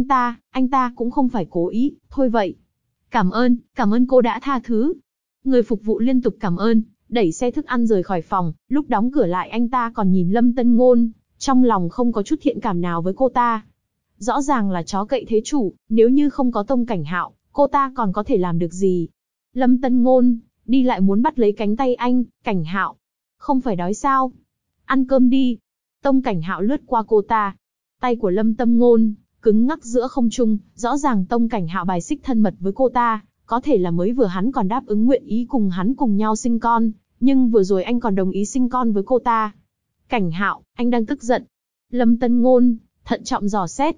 Anh ta cũng không phải cố ý, thôi vậy. Cảm ơn cô đã tha thứ. Người phục vụ liên tục cảm ơn, đẩy xe thức ăn rời khỏi phòng, lúc đóng cửa lại anh ta còn nhìn Lâm Tân Ngôn, trong lòng không có chút thiện cảm nào với cô ta. Rõ ràng là chó cậy thế chủ, nếu như không có Tông Cảnh Hạo, cô ta còn có thể làm được gì? Lâm Tân Ngôn đi lại muốn bắt lấy cánh tay anh. Cảnh Hạo, không phải đói sao? Ăn cơm đi. Tông Cảnh Hạo lướt qua cô ta. Tay của Lâm Tâm Ngôn cứng ngắc giữa không trung, rõ ràng Tông Cảnh Hạo bài xích thân mật với cô ta, có thể là mới vừa hắn còn đáp ứng nguyện ý cùng hắn cùng nhau sinh con, nhưng vừa rồi anh còn đồng ý sinh con với cô ta. Cảnh Hạo, anh đang tức giận. Lâm Tân Ngôn thận trọng dò xét.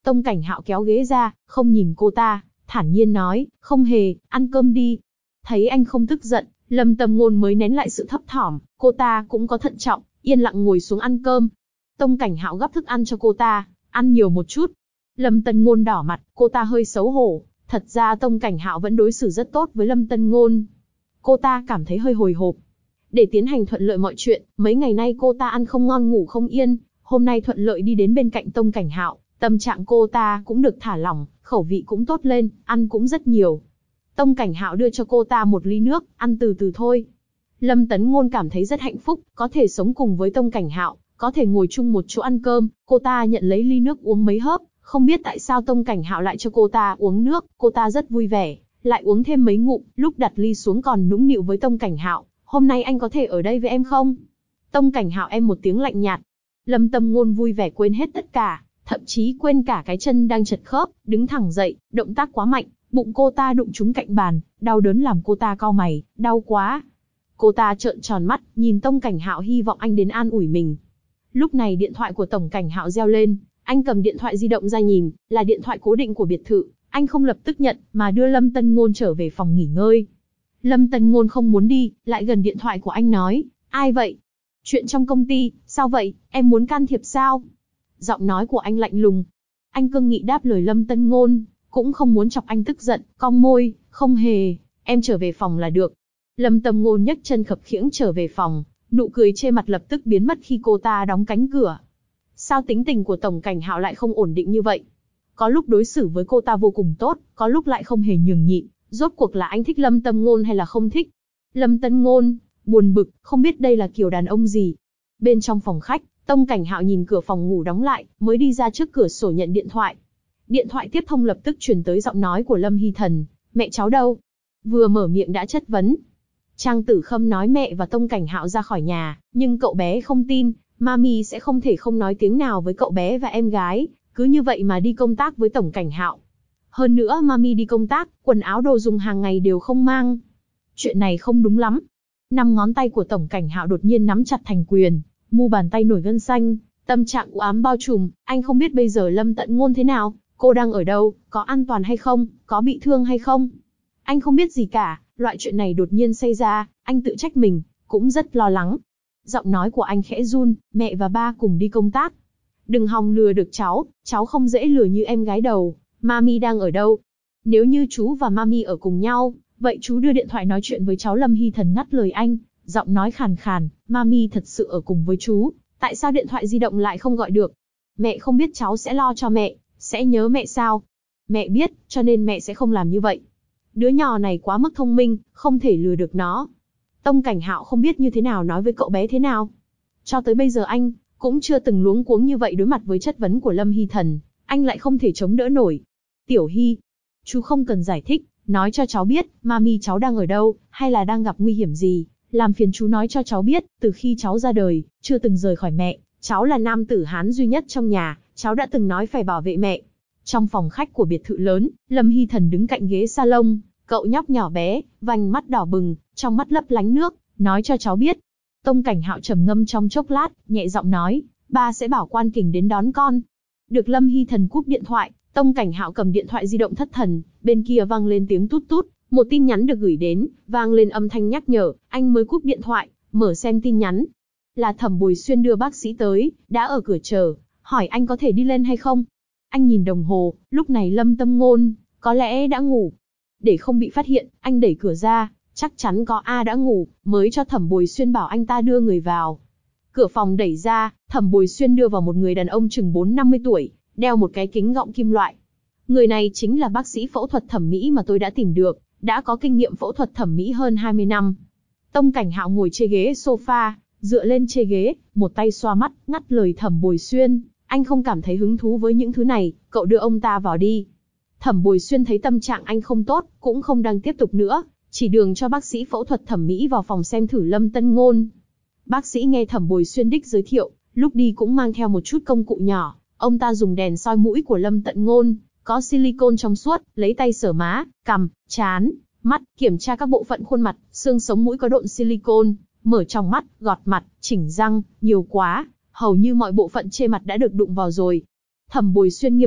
Tông Cảnh Hạo kéo ghế ra, không nhìn cô ta, thản nhiên nói, không hề, ăn cơm đi. Thấy anh không tức giận, Lâm Tâm Ngôn mới nén lại sự thấp thỏm, cô ta cũng có thận trọng, yên lặng ngồi xuống ăn cơm. Tông Cảnh Hạo gắp thức ăn cho cô ta, ăn nhiều một chút. Lâm Tân Ngôn đỏ mặt, cô ta hơi xấu hổ, thật ra Tông Cảnh Hạo vẫn đối xử rất tốt với Lâm Tân Ngôn. Cô ta cảm thấy hơi hồi hộp. Để tiến hành thuận lợi mọi chuyện, mấy ngày nay cô ta ăn không ngon ngủ không yên, hôm nay thuận lợi đi đến bên cạnh Tông Cảnh Hạo, tâm trạng cô ta cũng được thả lỏng, khẩu vị cũng tốt lên, ăn cũng rất nhiều. Tông Cảnh Hạo đưa cho cô ta một ly nước, ăn từ từ thôi. Lâm Tấn Ngôn cảm thấy rất hạnh phúc, có thể sống cùng với Tông Cảnh Hạo, có thể ngồi chung một chỗ ăn cơm. Cô ta nhận lấy ly nước uống mấy hớp, không biết tại sao Tông Cảnh Hạo lại cho cô ta uống nước, cô ta rất vui vẻ, lại uống thêm mấy ngụm, lúc đặt ly xuống còn nũng nịu với Tông Cảnh Hạo, hôm nay anh có thể ở đây với em không? Tông Cảnh Hạo em một tiếng lạnh nhạt. Lâm Tâm Ngôn vui vẻ quên hết tất cả, thậm chí quên cả cái chân đang chật khớp, đứng thẳng dậy, động tác quá mạnh, bụng cô ta đụng trúng cạnh bàn, đau đớn làm cô ta cau mày, đau quá. Cô ta trợn tròn mắt, nhìn Tông Cảnh Hạo hy vọng anh đến an ủi mình. Lúc này điện thoại của Tổng Cảnh Hạo reo lên, anh cầm điện thoại di động ra nhìn, là điện thoại cố định của biệt thự, anh không lập tức nhận, mà đưa Lâm Tân Ngôn trở về phòng nghỉ ngơi. Lâm Tân Ngôn không muốn đi, lại gần điện thoại của anh nói, ai vậy? Chuyện trong công ty, sao vậy, em muốn can thiệp sao? Giọng nói của anh lạnh lùng. Anh cương nghị đáp lời Lâm Tân Ngôn, cũng không muốn chọc anh tức giận, cong môi, không hề, em trở về phòng là được. Lâm Tân Ngôn nhấc chân khập khiễng trở về phòng, nụ cười trên mặt lập tức biến mất khi cô ta đóng cánh cửa. Sao tính tình của Tổng Cảnh Hạo lại không ổn định như vậy? Có lúc đối xử với cô ta vô cùng tốt, có lúc lại không hề nhường nhịn, rốt cuộc là anh thích Lâm Tâm Ngôn hay là không thích? Lâm Tân Ngôn buồn bực, không biết đây là kiểu đàn ông gì. Bên trong phòng khách, Tông Cảnh Hạo nhìn cửa phòng ngủ đóng lại, mới đi ra trước cửa sổ nhận điện thoại. Điện thoại tiếp thông lập tức truyền tới giọng nói của Lâm Hy Thần, mẹ cháu đâu? Vừa mở miệng đã chất vấn. Trang Tử Khâm nói mẹ và Tông Cảnh Hạo ra khỏi nhà, nhưng cậu bé không tin, Mami sẽ không thể không nói tiếng nào với cậu bé và em gái, cứ như vậy mà đi công tác với Tổng Cảnh Hạo. Hơn nữa Mami đi công tác, quần áo đồ dùng hàng ngày đều không mang. Chuyện này không đúng lắm. 5 ngón tay của Tổng Cảnh Hạo đột nhiên nắm chặt thành quyền, mu bàn tay nổi gân xanh, tâm trạng u ám bao trùm, anh không biết bây giờ Lâm Tận Ngôn thế nào, cô đang ở đâu, có an toàn hay không, có bị thương hay không. Anh không biết gì cả, loại chuyện này đột nhiên xảy ra, anh tự trách mình, cũng rất lo lắng. Giọng nói của anh khẽ run, mẹ và ba cùng đi công tác. Đừng hòng lừa được cháu không dễ lừa như em gái đầu. Mami đang ở đâu? Nếu như chú và Mami ở cùng nhau, vậy chú đưa điện thoại nói chuyện với cháu. Lâm Hy Thần ngắt lời anh, giọng nói khàn khàn, Mami thật sự ở cùng với chú, tại sao điện thoại di động lại không gọi được? Mẹ không biết cháu sẽ lo cho mẹ, sẽ nhớ mẹ sao? Mẹ biết, cho nên mẹ sẽ không làm như vậy. Đứa nhỏ này quá mức thông minh, không thể lừa được nó. Tông Cảnh Hạo không biết như thế nào nói với cậu bé thế nào. Cho tới bây giờ anh cũng chưa từng luống cuống như vậy đối mặt với chất vấn của Lâm Hy Thần, anh lại không thể chống đỡ nổi. Tiểu Hy, chú không cần giải thích, nói cho cháu biết, Mami cháu đang ở đâu, hay là đang gặp nguy hiểm gì, làm phiền chú nói cho cháu biết, từ khi cháu ra đời, chưa từng rời khỏi mẹ, cháu là nam tử Hán duy nhất trong nhà, cháu đã từng nói phải bảo vệ mẹ. Trong phòng khách của biệt thự lớn, Lâm Hy Thần đứng cạnh ghế salon, cậu nhóc nhỏ bé, vành mắt đỏ bừng, trong mắt lấp lánh nước, nói cho cháu biết. Tông Cảnh Hạo trầm ngâm trong chốc lát, nhẹ giọng nói, ba sẽ bảo Quan Kình đến đón con. Được Lâm Hy Thần cúp điện thoại, Tông Cảnh Hạo cầm điện thoại di động thất thần, bên kia vang lên tiếng tút tút, một tin nhắn được gửi đến, vang lên âm thanh nhắc nhở, anh mới cúp điện thoại, mở xem tin nhắn. Là Thẩm Bồi Xuyên đưa bác sĩ tới, đã ở cửa chờ, hỏi anh có thể đi lên hay không. Anh nhìn đồng hồ, lúc này Lâm Tâm Ngôn có lẽ đã ngủ. Để không bị phát hiện, anh đẩy cửa ra, chắc chắn có A đã ngủ, mới cho Thẩm Bồi Xuyên bảo anh ta đưa người vào. Cửa phòng đẩy ra, Thẩm Bồi Xuyên đưa vào một người đàn ông chừng 40-50 tuổi, đeo một cái kính gọng kim loại. Người này chính là bác sĩ phẫu thuật thẩm mỹ mà tôi đã tìm được, đã có kinh nghiệm phẫu thuật thẩm mỹ hơn 20 năm. Tông Cảnh Hạo ngồi trên ghế sofa, dựa lên trên ghế, một tay xoa mắt, ngắt lời Thẩm Bồi Xuyên, anh không cảm thấy hứng thú với những thứ này, cậu đưa ông ta vào đi. Thẩm Bồi Xuyên thấy tâm trạng anh không tốt, cũng không đang tiếp tục nữa, chỉ đường cho bác sĩ phẫu thuật thẩm mỹ vào phòng xem thử Lâm Tân Ngôn. Bác sĩ nghe Thẩm Bồi Xuyên đích giới thiệu, lúc đi cũng mang theo một chút công cụ nhỏ, ông ta dùng đèn soi mũi của Lâm Tận Ngôn, có silicone trong suốt, lấy tay sờ má, cằm, trán, mắt, kiểm tra các bộ phận khuôn mặt, xương sống mũi có độn silicone, mở trong mắt, gọt mặt, chỉnh răng, nhiều quá, hầu như mọi bộ phận trên mặt đã được đụng vào rồi. Thẩm Bồi Xuyên nghiêm túc,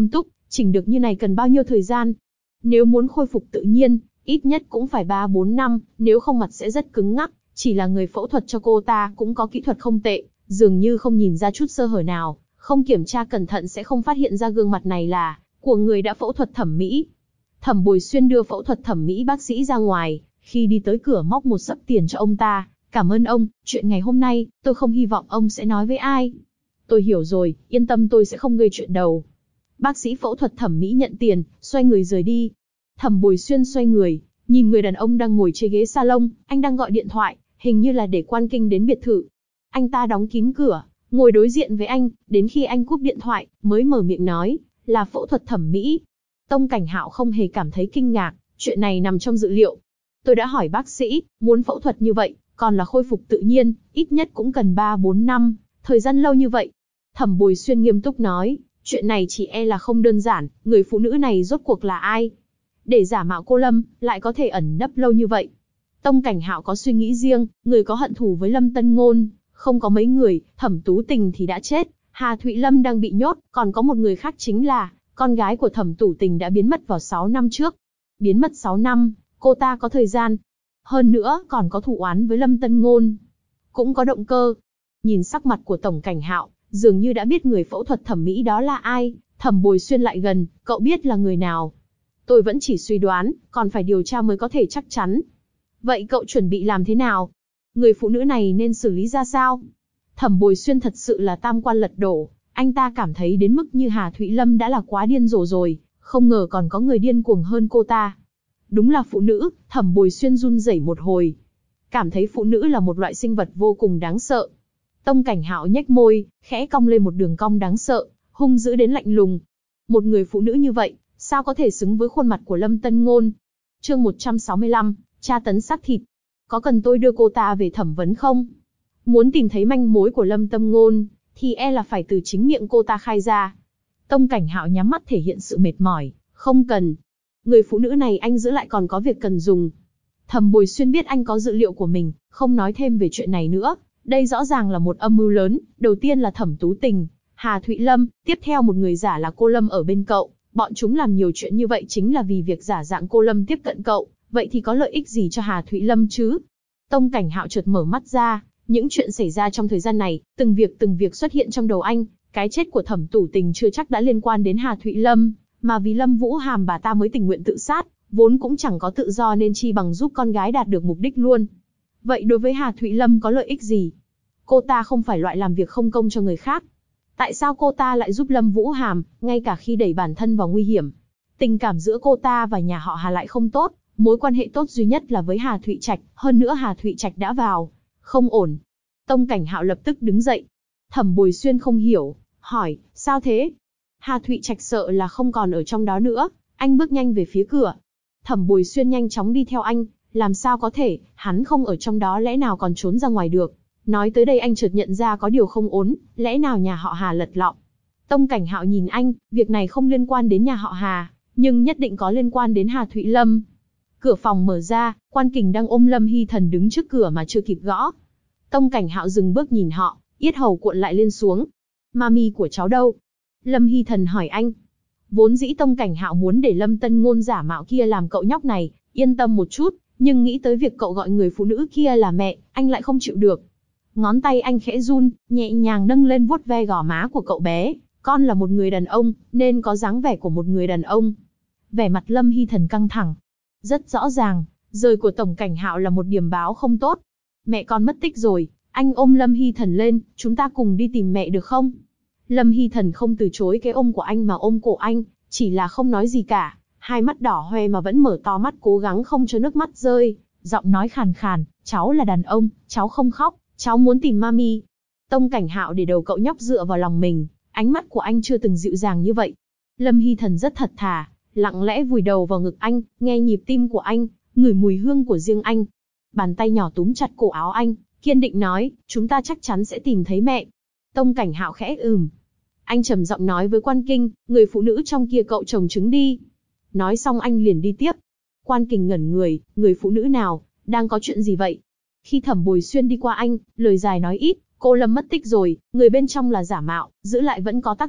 Chỉnh được như này cần bao nhiêu thời gian? Nếu muốn khôi phục tự nhiên, ít nhất cũng phải 3-4 năm, nếu không mặt sẽ rất cứng ngắc. Chỉ là người phẫu thuật cho cô ta cũng có kỹ thuật không tệ, dường như không nhìn ra chút sơ hở nào, không kiểm tra cẩn thận sẽ không phát hiện ra gương mặt này là của người đã phẫu thuật thẩm mỹ. Thẩm Bồi Xuyên đưa phẫu thuật thẩm mỹ bác sĩ ra ngoài, khi đi tới cửa móc một xấp tiền cho ông ta. Cảm ơn ông, chuyện ngày hôm nay, tôi không hy vọng ông sẽ nói với ai. Tôi hiểu rồi, yên tâm tôi sẽ không gây chuyện đầu. Bác sĩ phẫu thuật thẩm mỹ nhận tiền, xoay người rời đi. Thẩm Bồi Xuyên xoay người, nhìn người đàn ông đang ngồi trên ghế salon, anh đang gọi điện thoại, hình như là để Quan Kinh đến biệt thự. Anh ta đóng kín cửa, ngồi đối diện với anh, đến khi anh cúp điện thoại, mới mở miệng nói, là phẫu thuật thẩm mỹ. Tông Cảnh Hạo không hề cảm thấy kinh ngạc, chuyện này nằm trong dự liệu. Tôi đã hỏi bác sĩ, muốn phẫu thuật như vậy, còn là khôi phục tự nhiên, ít nhất cũng cần 3-4 năm, thời gian lâu như vậy. Thẩm Bồi Xuyên nghiêm túc nói, chuyện này chỉ e là không đơn giản, người phụ nữ này rốt cuộc là ai? Để giả mạo cô Lâm, lại có thể ẩn nấp lâu như vậy. Tông Cảnh Hạo có suy nghĩ riêng, người có hận thù với Lâm Tân Ngôn, không có mấy người, Thẩm Tú Tình thì đã chết, Hà Thụy Lâm đang bị nhốt, còn có một người khác chính là, con gái của Thẩm Tú Tình đã biến mất vào 6 năm trước. Biến mất 6 năm, cô ta có thời gian. Hơn nữa, còn có thù oán với Lâm Tân Ngôn. Cũng có động cơ. Nhìn sắc mặt của Tổng Cảnh Hạo, dường như đã biết người phẫu thuật thẩm mỹ đó là ai. Thẩm Bồi Xuyên lại gần, cậu biết là người nào? Tôi vẫn chỉ suy đoán, còn phải điều tra mới có thể chắc chắn. Vậy cậu chuẩn bị làm thế nào? Người phụ nữ này nên xử lý ra sao? Thẩm Bồi Xuyên thật sự là tam quan lật đổ. Anh ta cảm thấy đến mức như Hà Thụy Lâm đã là quá điên rồ rồi, không ngờ còn có người điên cuồng hơn cô ta. Đúng là phụ nữ, Thẩm Bồi Xuyên run rẩy một hồi. Cảm thấy phụ nữ là một loại sinh vật vô cùng đáng sợ. Tông Cảnh Hạo nhếch môi, khẽ cong lên một đường cong đáng sợ, hung dữ đến lạnh lùng. Một người phụ nữ như vậy, sao có thể xứng với khuôn mặt của Lâm Tân Ngôn? Chương 165, tra tấn xác thịt. Có cần tôi đưa cô ta về thẩm vấn không? Muốn tìm thấy manh mối của Lâm Tân Ngôn, thì e là phải từ chính miệng cô ta khai ra. Tông Cảnh Hạo nhắm mắt thể hiện sự mệt mỏi, không cần. Người phụ nữ này anh giữ lại còn có việc cần dùng. Thẩm Bồi Xuyên biết anh có dự liệu của mình, không nói thêm về chuyện này nữa. Đây rõ ràng là một âm mưu lớn, đầu tiên là Thẩm Tú Tình, Hà Thụy Lâm, tiếp theo một người giả là cô Lâm ở bên cậu. Bọn chúng làm nhiều chuyện như vậy chính là vì việc giả dạng cô Lâm tiếp cận cậu, vậy thì có lợi ích gì cho Hà Thụy Lâm chứ? Tông Cảnh Hạo chợt mở mắt ra, những chuyện xảy ra trong thời gian này, từng việc xuất hiện trong đầu anh. Cái chết của Thẩm Tú Tình chưa chắc đã liên quan đến Hà Thụy Lâm, mà vì Lâm Vũ Hàm bà ta mới tình nguyện tự sát, vốn cũng chẳng có tự do nên chi bằng giúp con gái đạt được mục đích luôn. Vậy đối với Hà Thụy Lâm có lợi ích gì? Cô ta không phải loại làm việc không công cho người khác. Tại sao cô ta lại giúp Lâm Vũ Hàm, ngay cả khi đẩy bản thân vào nguy hiểm? Tình cảm giữa cô ta và nhà họ Hà lại không tốt, mối quan hệ tốt duy nhất là với Hà Thụy Trạch, hơn nữa Hà Thụy Trạch đã vào. Không ổn. Tông Cảnh Hạo lập tức đứng dậy. Thẩm Bồi Xuyên không hiểu, hỏi, sao thế? Hà Thụy Trạch sợ là không còn ở trong đó nữa, anh bước nhanh về phía cửa. Thẩm Bồi Xuyên nhanh chóng đi theo anh, làm sao có thể, hắn không ở trong đó lẽ nào còn trốn ra ngoài được. Nói tới đây anh chợt nhận ra có điều không ổn, lẽ nào nhà họ Hà lật lọng. Tông Cảnh Hạo nhìn anh, việc này không liên quan đến nhà họ Hà, nhưng nhất định có liên quan đến Hà Thụy Lâm. Cửa phòng mở ra, Quan Kình đang ôm Lâm Hy Thần đứng trước cửa mà chưa kịp gõ. Tông Cảnh Hạo dừng bước nhìn họ, yết hầu cuộn lại lên xuống. Mami của cháu đâu? Lâm Hy Thần hỏi anh. Vốn dĩ Tông Cảnh Hạo muốn để Lâm Tân Ngôn giả mạo kia làm cậu nhóc này yên tâm một chút, nhưng nghĩ tới việc cậu gọi người phụ nữ kia là mẹ, anh lại không chịu được. Ngón tay anh khẽ run, nhẹ nhàng nâng lên vuốt ve gò má của cậu bé. Con là một người đàn ông, nên có dáng vẻ của một người đàn ông. Vẻ mặt Lâm Hy Thần căng thẳng. Rất rõ ràng, rời của Tổng Cảnh Hạo là một điểm báo không tốt. Mẹ con mất tích rồi, anh ôm Lâm Hy Thần lên, chúng ta cùng đi tìm mẹ được không? Lâm Hy Thần không từ chối cái ôm của anh mà ôm cổ anh, chỉ là không nói gì cả. Hai mắt đỏ hoe mà vẫn mở to mắt cố gắng không cho nước mắt rơi. Giọng nói khàn khàn, cháu là đàn ông, cháu không khóc. Cháu muốn tìm mami. Tông Cảnh Hạo để đầu cậu nhóc dựa vào lòng mình, ánh mắt của anh chưa từng dịu dàng như vậy. Lâm Hy Thần rất thật thà, lặng lẽ vùi đầu vào ngực anh, nghe nhịp tim của anh, ngửi mùi hương của riêng anh. Bàn tay nhỏ túm chặt cổ áo anh, kiên định nói, chúng ta chắc chắn sẽ tìm thấy mẹ. Tông Cảnh Hạo khẽ Anh trầm giọng nói với Quan Kinh, người phụ nữ trong kia cậu trồng trứng đi. Nói xong anh liền đi tiếp. Quan Kình ngẩn người phụ nữ nào, đang có chuyện gì vậy? Khi Thẩm Bồi Xuyên đi qua anh, lời dài nói ít, cô Lâm mất tích rồi, người bên trong là giả mạo, giữ lại vẫn có tác dụng,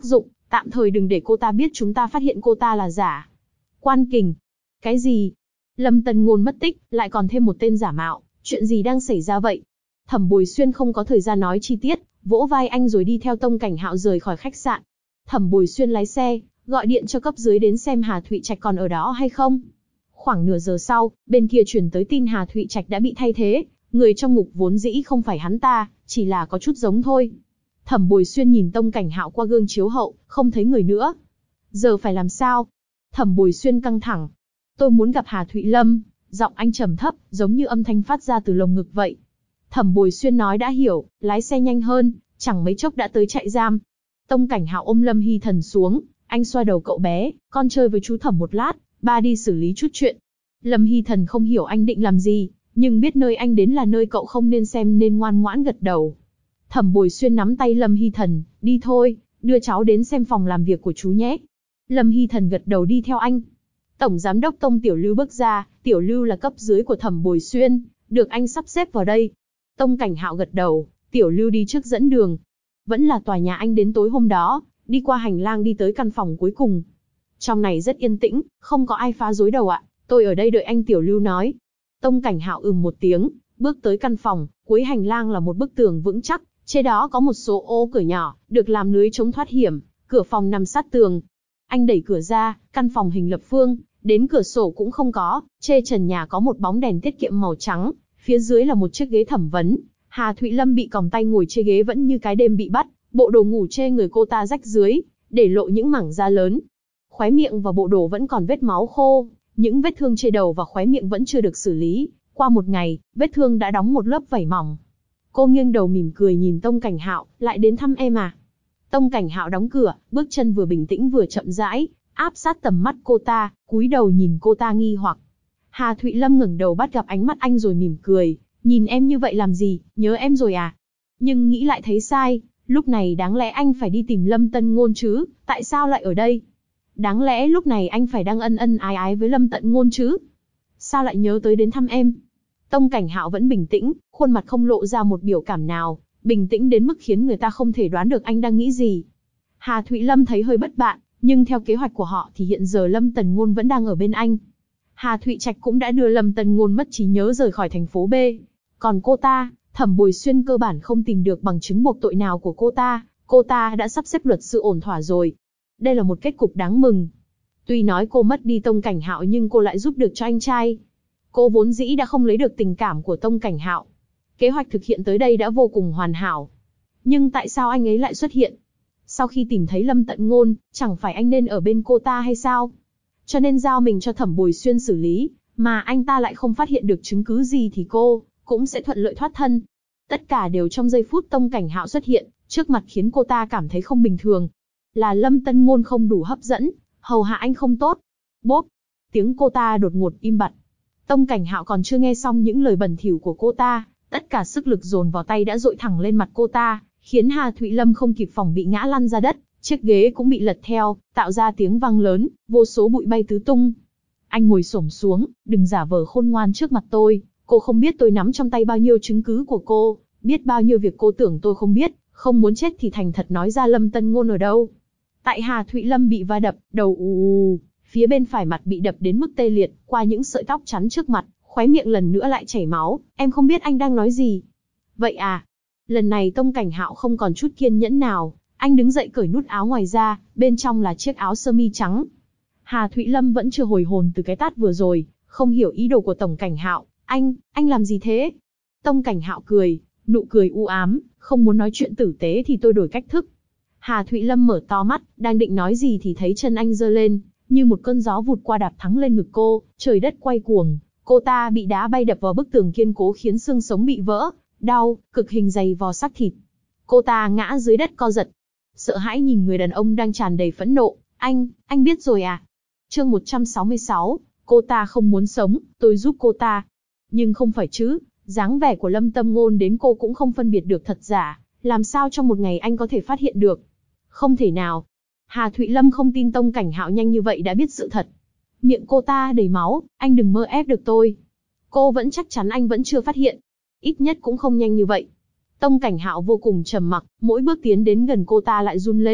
Tạm thời đừng để cô ta biết chúng ta phát hiện cô ta là giả. Quan kình. Cái gì? Lâm Tân Ngôn mất tích, lại còn thêm một tên giả mạo, chuyện gì đang xảy ra vậy? Thẩm Bồi Xuyên không có thời gian nói chi tiết, vỗ vai anh rồi đi theo Tông Cảnh Hạo rời khỏi khách sạn. Thẩm Bồi Xuyên lái xe, gọi điện cho cấp dưới đến xem Hà Thụy Trạch còn ở đó hay không. Khoảng nửa giờ sau, bên kia truyền tới tin Hà Thụy Trạch đã bị thay thế, người trong ngục vốn dĩ không phải hắn ta, chỉ là có chút giống thôi. Thẩm Bồi Xuyên nhìn Tông Cảnh Hạo qua gương chiếu hậu, không thấy người nữa. Giờ phải làm sao? Thẩm Bồi Xuyên căng thẳng. Tôi muốn gặp Hà Thụy Lâm, giọng anh trầm thấp, giống như âm thanh phát ra từ lồng ngực vậy. Thẩm Bồi Xuyên nói đã hiểu, lái xe nhanh hơn, chẳng mấy chốc đã tới trại giam. Tông Cảnh Hạo ôm Lâm Hy Thần xuống, anh xoa đầu cậu bé, con chơi với chú Thẩm một lát, ba đi xử lý chút chuyện. Lâm Hy Thần không hiểu anh định làm gì, nhưng biết nơi anh đến là nơi cậu không nên xem nên ngoan ngoãn gật đầu. Thẩm Bồi Xuyên nắm tay Lâm Hy Thần, đi thôi, đưa cháu đến xem phòng làm việc của chú nhé. Lâm Hy Thần gật đầu đi theo anh. Tổng giám đốc Tông Tiểu Lưu bước ra, Tiểu Lưu là cấp dưới của Thẩm Bồi Xuyên, được anh sắp xếp vào đây. Tông Cảnh Hạo gật đầu, Tiểu Lưu đi trước dẫn đường. Vẫn là tòa nhà anh đến tối hôm đó, đi qua hành lang đi tới căn phòng cuối cùng. Trong này rất yên tĩnh, không có ai phá rối đầu ạ, tôi ở đây đợi anh, Tiểu Lưu nói. Tông Cảnh Hạo một tiếng, bước tới căn phòng, cuối hành lang là một bức tường vững chắc, trên đó có một số ô cửa nhỏ, được làm lưới chống thoát hiểm, cửa phòng nằm sát tường. Anh đẩy cửa ra, căn phòng hình lập phương, đến cửa sổ cũng không có, trên trần nhà có một bóng đèn tiết kiệm màu trắng, phía dưới là một chiếc ghế thẩm vấn. Hà Thụy Lâm bị còng tay ngồi trên ghế vẫn như cái đêm bị bắt, bộ đồ ngủ trên người cô ta rách dưới, để lộ những mảng da lớn. Khóe miệng và bộ đồ vẫn còn vết máu khô, những vết thương trên đầu và khóe miệng vẫn chưa được xử lý. Qua một ngày, vết thương đã đóng một lớp vảy mỏng. Cô nghiêng đầu mỉm cười nhìn Tông Cảnh Hạo, lại đến thăm em à? Tông Cảnh Hạo đóng cửa, bước chân vừa bình tĩnh vừa chậm rãi, áp sát tầm mắt cô ta, cúi đầu nhìn cô ta nghi hoặc. Hà Thụy Lâm ngẩng đầu bắt gặp ánh mắt anh rồi mỉm cười, nhìn em như vậy làm gì, nhớ em rồi à? Nhưng nghĩ lại thấy sai, lúc này đáng lẽ anh phải đi tìm Lâm Tân Ngôn chứ, tại sao lại ở đây? Đáng lẽ lúc này anh phải đang ân ân ái ái với Lâm Tận Ngôn chứ? Sao lại nhớ tới đến thăm em? Tông Cảnh Hạo vẫn bình tĩnh, khuôn mặt không lộ ra một biểu cảm nào, bình tĩnh đến mức khiến người ta không thể đoán được anh đang nghĩ gì. Hà Thụy Lâm thấy hơi bất bạn, nhưng theo kế hoạch của họ thì hiện giờ Lâm Tần Ngôn vẫn đang ở bên anh. Hà Thụy Trạch cũng đã đưa Lâm Tần Ngôn mất trí nhớ rời khỏi thành phố B. Còn cô ta, Thẩm Bồi Xuyên cơ bản không tìm được bằng chứng buộc tội nào của cô ta đã sắp xếp luật sư ổn thỏa rồi. Đây là một kết cục đáng mừng. Tuy nói cô mất đi Tông Cảnh Hạo nhưng cô lại giúp được cho anh trai. Cô vốn dĩ đã không lấy được tình cảm của Tông Cảnh Hạo. Kế hoạch thực hiện tới đây đã vô cùng hoàn hảo. Nhưng tại sao anh ấy lại xuất hiện? Sau khi tìm thấy Lâm Tận Ngôn, chẳng phải anh nên ở bên cô ta hay sao? Cho nên giao mình cho Thẩm Bồi Xuyên xử lý, mà anh ta lại không phát hiện được chứng cứ gì thì cô cũng sẽ thuận lợi thoát thân. Tất cả đều trong giây phút Tông Cảnh Hạo xuất hiện, trước mặt khiến cô ta cảm thấy không bình thường. Là Lâm Tân Ngôn không đủ hấp dẫn, hầu hạ anh không tốt. Bốp, tiếng cô ta đột ngột im bặt. Tông Cảnh Hạo còn chưa nghe xong những lời bẩn thỉu của cô ta, tất cả sức lực dồn vào tay đã dội thẳng lên mặt cô ta, khiến Hà Thụy Lâm không kịp phòng bị ngã lăn ra đất, chiếc ghế cũng bị lật theo, tạo ra tiếng vang lớn, vô số bụi bay tứ tung. Anh ngồi xổm xuống, đừng giả vờ khôn ngoan trước mặt tôi, cô không biết tôi nắm trong tay bao nhiêu chứng cứ của cô, biết bao nhiêu việc cô tưởng tôi không biết, không muốn chết thì thành thật nói ra Lâm Tân Ngôn ở đâu. Tại Hà Thụy Lâm bị va đập, đầu ù, phía bên phải mặt bị đập đến mức tê liệt, qua những sợi tóc chắn trước mặt, khóe miệng lần nữa lại chảy máu, em không biết anh đang nói gì. Vậy à? Lần này Tông Cảnh Hạo không còn chút kiên nhẫn nào, anh đứng dậy cởi nút áo ngoài ra, bên trong là chiếc áo sơ mi trắng. Hà Thụy Lâm vẫn chưa hồi hồn từ cái tát vừa rồi, không hiểu ý đồ của Tổng Cảnh Hạo, anh làm gì thế? Tông Cảnh Hạo cười, nụ cười u ám, không muốn nói chuyện tử tế thì tôi đổi cách thức. Hà Thụy Lâm mở to mắt, đang định nói gì thì thấy chân anh giơ lên, như một cơn gió vụt qua đạp thẳng lên ngực cô, trời đất quay cuồng, cô ta bị đá bay đập vào bức tường kiên cố khiến xương sống bị vỡ, đau, cực hình dày vò xác thịt. Cô ta ngã dưới đất co giật, sợ hãi nhìn người đàn ông đang tràn đầy phẫn nộ, anh biết rồi à? Chương 166, cô ta không muốn sống, tôi giúp cô ta. Nhưng không phải chứ, dáng vẻ của Lâm Tâm Ngôn đến cô cũng không phân biệt được thật giả, làm sao trong một ngày anh có thể phát hiện được? Không thể nào. Hà Thụy Lâm không tin Tông Cảnh Hạo nhanh như vậy đã biết sự thật. Miệng cô ta đầy máu, anh đừng mơ ép được tôi. Cô vẫn chắc chắn anh vẫn chưa phát hiện. Ít nhất cũng không nhanh như vậy. Tông Cảnh Hạo vô cùng trầm mặc, mỗi bước tiến đến gần cô ta lại run lên,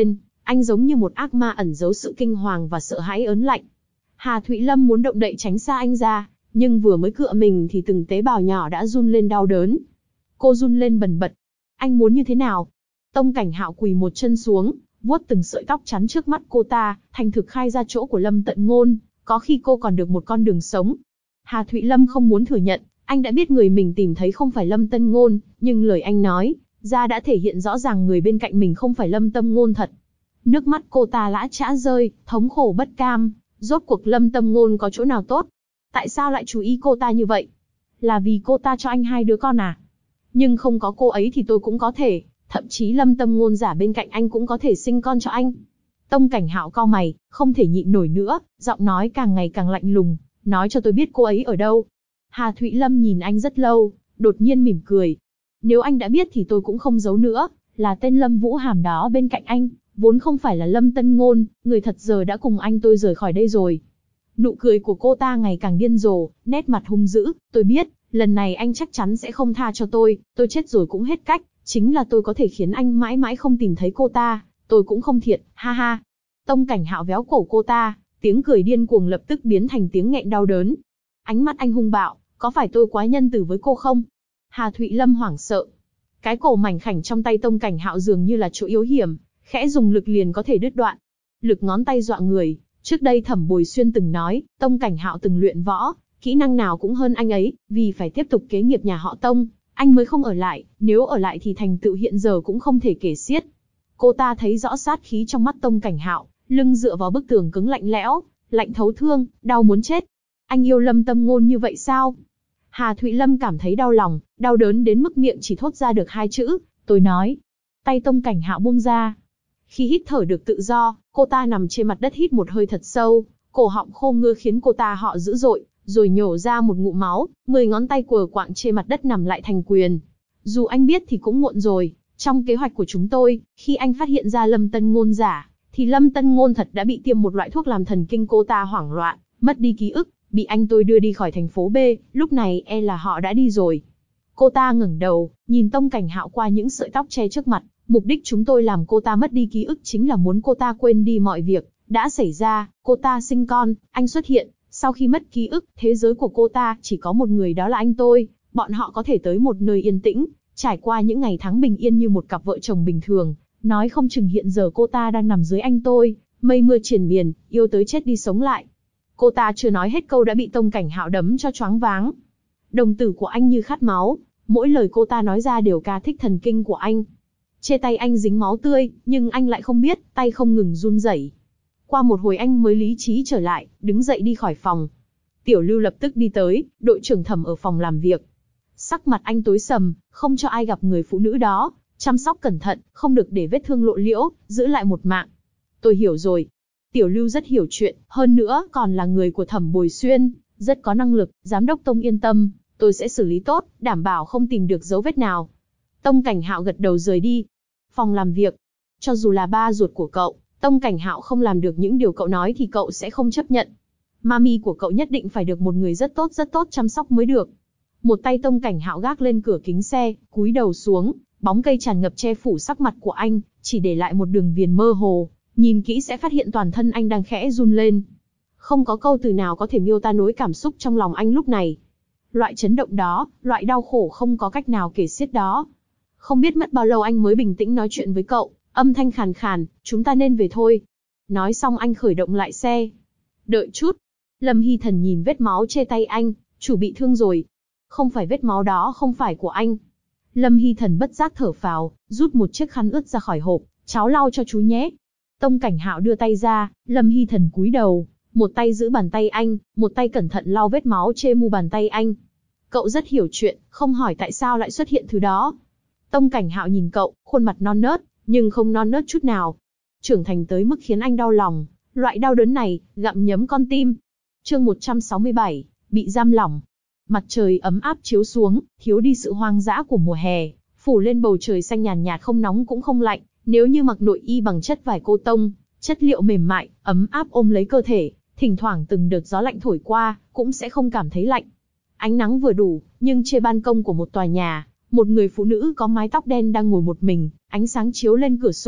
Anh giống như một ác ma ẩn giấu sự kinh hoàng và sợ hãi ớn lạnh. Hà Thụy Lâm muốn động đậy tránh xa anh ra, nhưng vừa mới cựa mình thì từng tế bào nhỏ đã run lên đau đớn. Cô run lên bần bật. Anh muốn như thế nào? Tông Cảnh Hạo quỳ một chân xuống, vuốt từng sợi tóc chắn trước mắt cô ta, thành thực khai ra chỗ của Lâm Tận Ngôn, có khi cô còn được một con đường sống. Hà Thụy Lâm không muốn thừa nhận, anh đã biết người mình tìm thấy không phải Lâm Tận Ngôn, nhưng lời anh nói ra đã thể hiện rõ ràng người bên cạnh mình không phải Lâm Tận Ngôn thật. Nước mắt cô ta lã chã rơi, thống khổ bất cam. Rốt cuộc Lâm Tận Ngôn có chỗ nào tốt? Tại sao lại chú ý cô ta như vậy? Là vì cô ta cho anh 2 đứa con à? Nhưng không có cô ấy thì tôi cũng có thể, thậm chí Lâm Tận Ngôn giả bên cạnh anh cũng có thể sinh con cho anh. Tông Cảnh Hạo cau mày, không thể nhịn nổi nữa, giọng nói càng ngày càng lạnh lùng, nói cho tôi biết cô ấy ở đâu. Hà Thụy Lâm nhìn anh rất lâu, đột nhiên mỉm cười. Nếu anh đã biết thì tôi cũng không giấu nữa, là tên Lâm Vũ Hàm đó bên cạnh anh, vốn không phải là Lâm Tận Ngôn, người thật giờ đã cùng anh tôi rời khỏi đây rồi. Nụ cười của cô ta ngày càng điên rồ, nét mặt hung dữ, tôi biết, lần này anh chắc chắn sẽ không tha cho tôi chết rồi cũng hết cách, chính là tôi có thể khiến anh mãi mãi không tìm thấy cô ta, tôi cũng không thiệt, ha ha. Tông Cảnh Hạo véo cổ cô ta, tiếng cười điên cuồng lập tức biến thành tiếng nghẹn đau đớn. Ánh mắt anh hung bạo, có phải tôi quá nhân từ với cô không? Hà Thụy Lâm hoảng sợ. Cái cổ mảnh khảnh trong tay Tông Cảnh Hạo dường như là chỗ yếu hiểm, khẽ dùng lực liền có thể đứt đoạn. Lực ngón tay dọa người, trước đây Thẩm Bồi Xuyên từng nói, Tông Cảnh Hạo từng luyện võ, kỹ năng nào cũng hơn anh ấy, vì phải tiếp tục kế nghiệp nhà họ Tông, anh mới không ở lại, nếu ở lại thì thành tựu hiện giờ cũng không thể kể xiết. Cô ta thấy rõ sát khí trong mắt Tông Cảnh Hạo, lưng dựa vào bức tường cứng lạnh lẽo, lạnh thấu thương, đau muốn chết. Anh yêu Lâm Tận Ngôn như vậy sao? Hà Thụy Lâm cảm thấy đau lòng, đau đớn đến mức miệng chỉ thốt ra được 2 chữ, tôi nói. Tay Tông Cảnh Hạo buông ra. Khi hít thở được tự do, cô ta nằm trên mặt đất hít một hơi thật sâu, cổ họng khô ngưa khiến cô ta họ dữ dội, rồi nhổ ra một ngụm máu, 10 ngón tay quờ quạng trên mặt đất nằm lại thành quyền. Dù anh biết thì cũng muộn rồi, trong kế hoạch của chúng tôi, khi anh phát hiện ra Lâm Tận Ngôn giả, thì Lâm Tận Ngôn thật đã bị tiêm một loại thuốc làm thần kinh cô ta hoảng loạn, mất đi ký ức, bị anh tôi đưa đi khỏi thành phố B, lúc này e là họ đã đi rồi. Cô ta ngẩng đầu, nhìn Tông Cảnh Hạo qua những sợi tóc che trước mặt, mục đích chúng tôi làm cô ta mất đi ký ức chính là muốn cô ta quên đi mọi việc đã xảy ra, cô ta sinh con, anh xuất hiện, sau khi mất ký ức, thế giới của cô ta chỉ có một người đó là anh tôi, bọn họ có thể tới một nơi yên tĩnh, trải qua những ngày tháng bình yên như một cặp vợ chồng bình thường, nói không chừng hiện giờ cô ta đang nằm dưới anh tôi, mây mưa triền miên, yêu tới chết đi sống lại. Cô ta chưa nói hết câu đã bị Tông Cảnh Hạo đấm cho choáng váng. Đồng tử của anh như khát máu, mỗi lời cô ta nói ra đều ca thích thần kinh của anh. Trên tay anh dính máu tươi, nhưng anh lại không biết, tay không ngừng run rẩy. Qua một hồi anh mới lý trí trở lại, đứng dậy đi khỏi phòng. Tiểu Lưu lập tức đi tới, đội trưởng Thẩm ở phòng làm việc. Sắc mặt anh tối sầm, không cho ai gặp người phụ nữ đó, chăm sóc cẩn thận, không được để vết thương lộ liễu, giữ lại một mạng. Tôi hiểu rồi. Tiểu Lưu rất hiểu chuyện, hơn nữa còn là người của Thẩm Bồi Xuyên, rất có năng lực, giám đốc Tông yên tâm, tôi sẽ xử lý tốt, đảm bảo không tìm được dấu vết nào. Tông Cảnh Hạo gật đầu rời đi. Phòng làm việc. Cho dù là ba ruột của cậu, Tông Cảnh Hạo không làm được những điều cậu nói thì cậu sẽ không chấp nhận. Mami của cậu nhất định phải được một người rất tốt chăm sóc mới được. Một tay Tông Cảnh Hạo gác lên cửa kính xe, cúi đầu xuống, bóng cây tràn ngập che phủ sắc mặt của anh, chỉ để lại một đường viền mơ hồ, nhìn kỹ sẽ phát hiện toàn thân anh đang khẽ run lên. Không có câu từ nào có thể miêu tả nỗi cảm xúc trong lòng anh lúc này. Loại chấn động đó, loại đau khổ không có cách nào kể xiết đó. Không biết mất bao lâu anh mới bình tĩnh nói chuyện với cậu, âm thanh khàn khàn, chúng ta nên về thôi. Nói xong anh khởi động lại xe. Đợi chút. Lâm Hy Thần nhìn vết máu trên tay anh, chủ bị thương rồi. Không phải vết máu đó không phải của anh. Lâm Hy Thần bất giác thở phào, rút một chiếc khăn ướt ra khỏi hộp, cháu lau cho chú nhé. Tông Cảnh Hạo đưa tay ra, Lâm Hy Thần cúi đầu, một tay giữ bàn tay anh, một tay cẩn thận lau vết máu trên mu bàn tay anh. Cậu rất hiểu chuyện, không hỏi tại sao lại xuất hiện thứ đó. Tông Cảnh Hạo nhìn cậu, khuôn mặt non nớt, nhưng không non nớt chút nào. Trưởng thành tới mức khiến anh đau lòng, loại đau đớn này, gặm nhấm con tim. Chương 167, bị giam lỏng. Mặt trời ấm áp chiếu xuống, thiếu đi sự hoang dã của mùa hè, phủ lên bầu trời xanh nhàn nhạt không nóng cũng không lạnh. Nếu như mặc nội y bằng chất vải cô tông, chất liệu mềm mại, ấm áp ôm lấy cơ thể, thỉnh thoảng từng đợt gió lạnh thổi qua, cũng sẽ không cảm thấy lạnh. Ánh nắng vừa đủ, nhưng trên ban công của một tòa nhà, một người phụ nữ có mái tóc đen đang ngồi một mình, ánh sáng chiếu lên cửa sổ,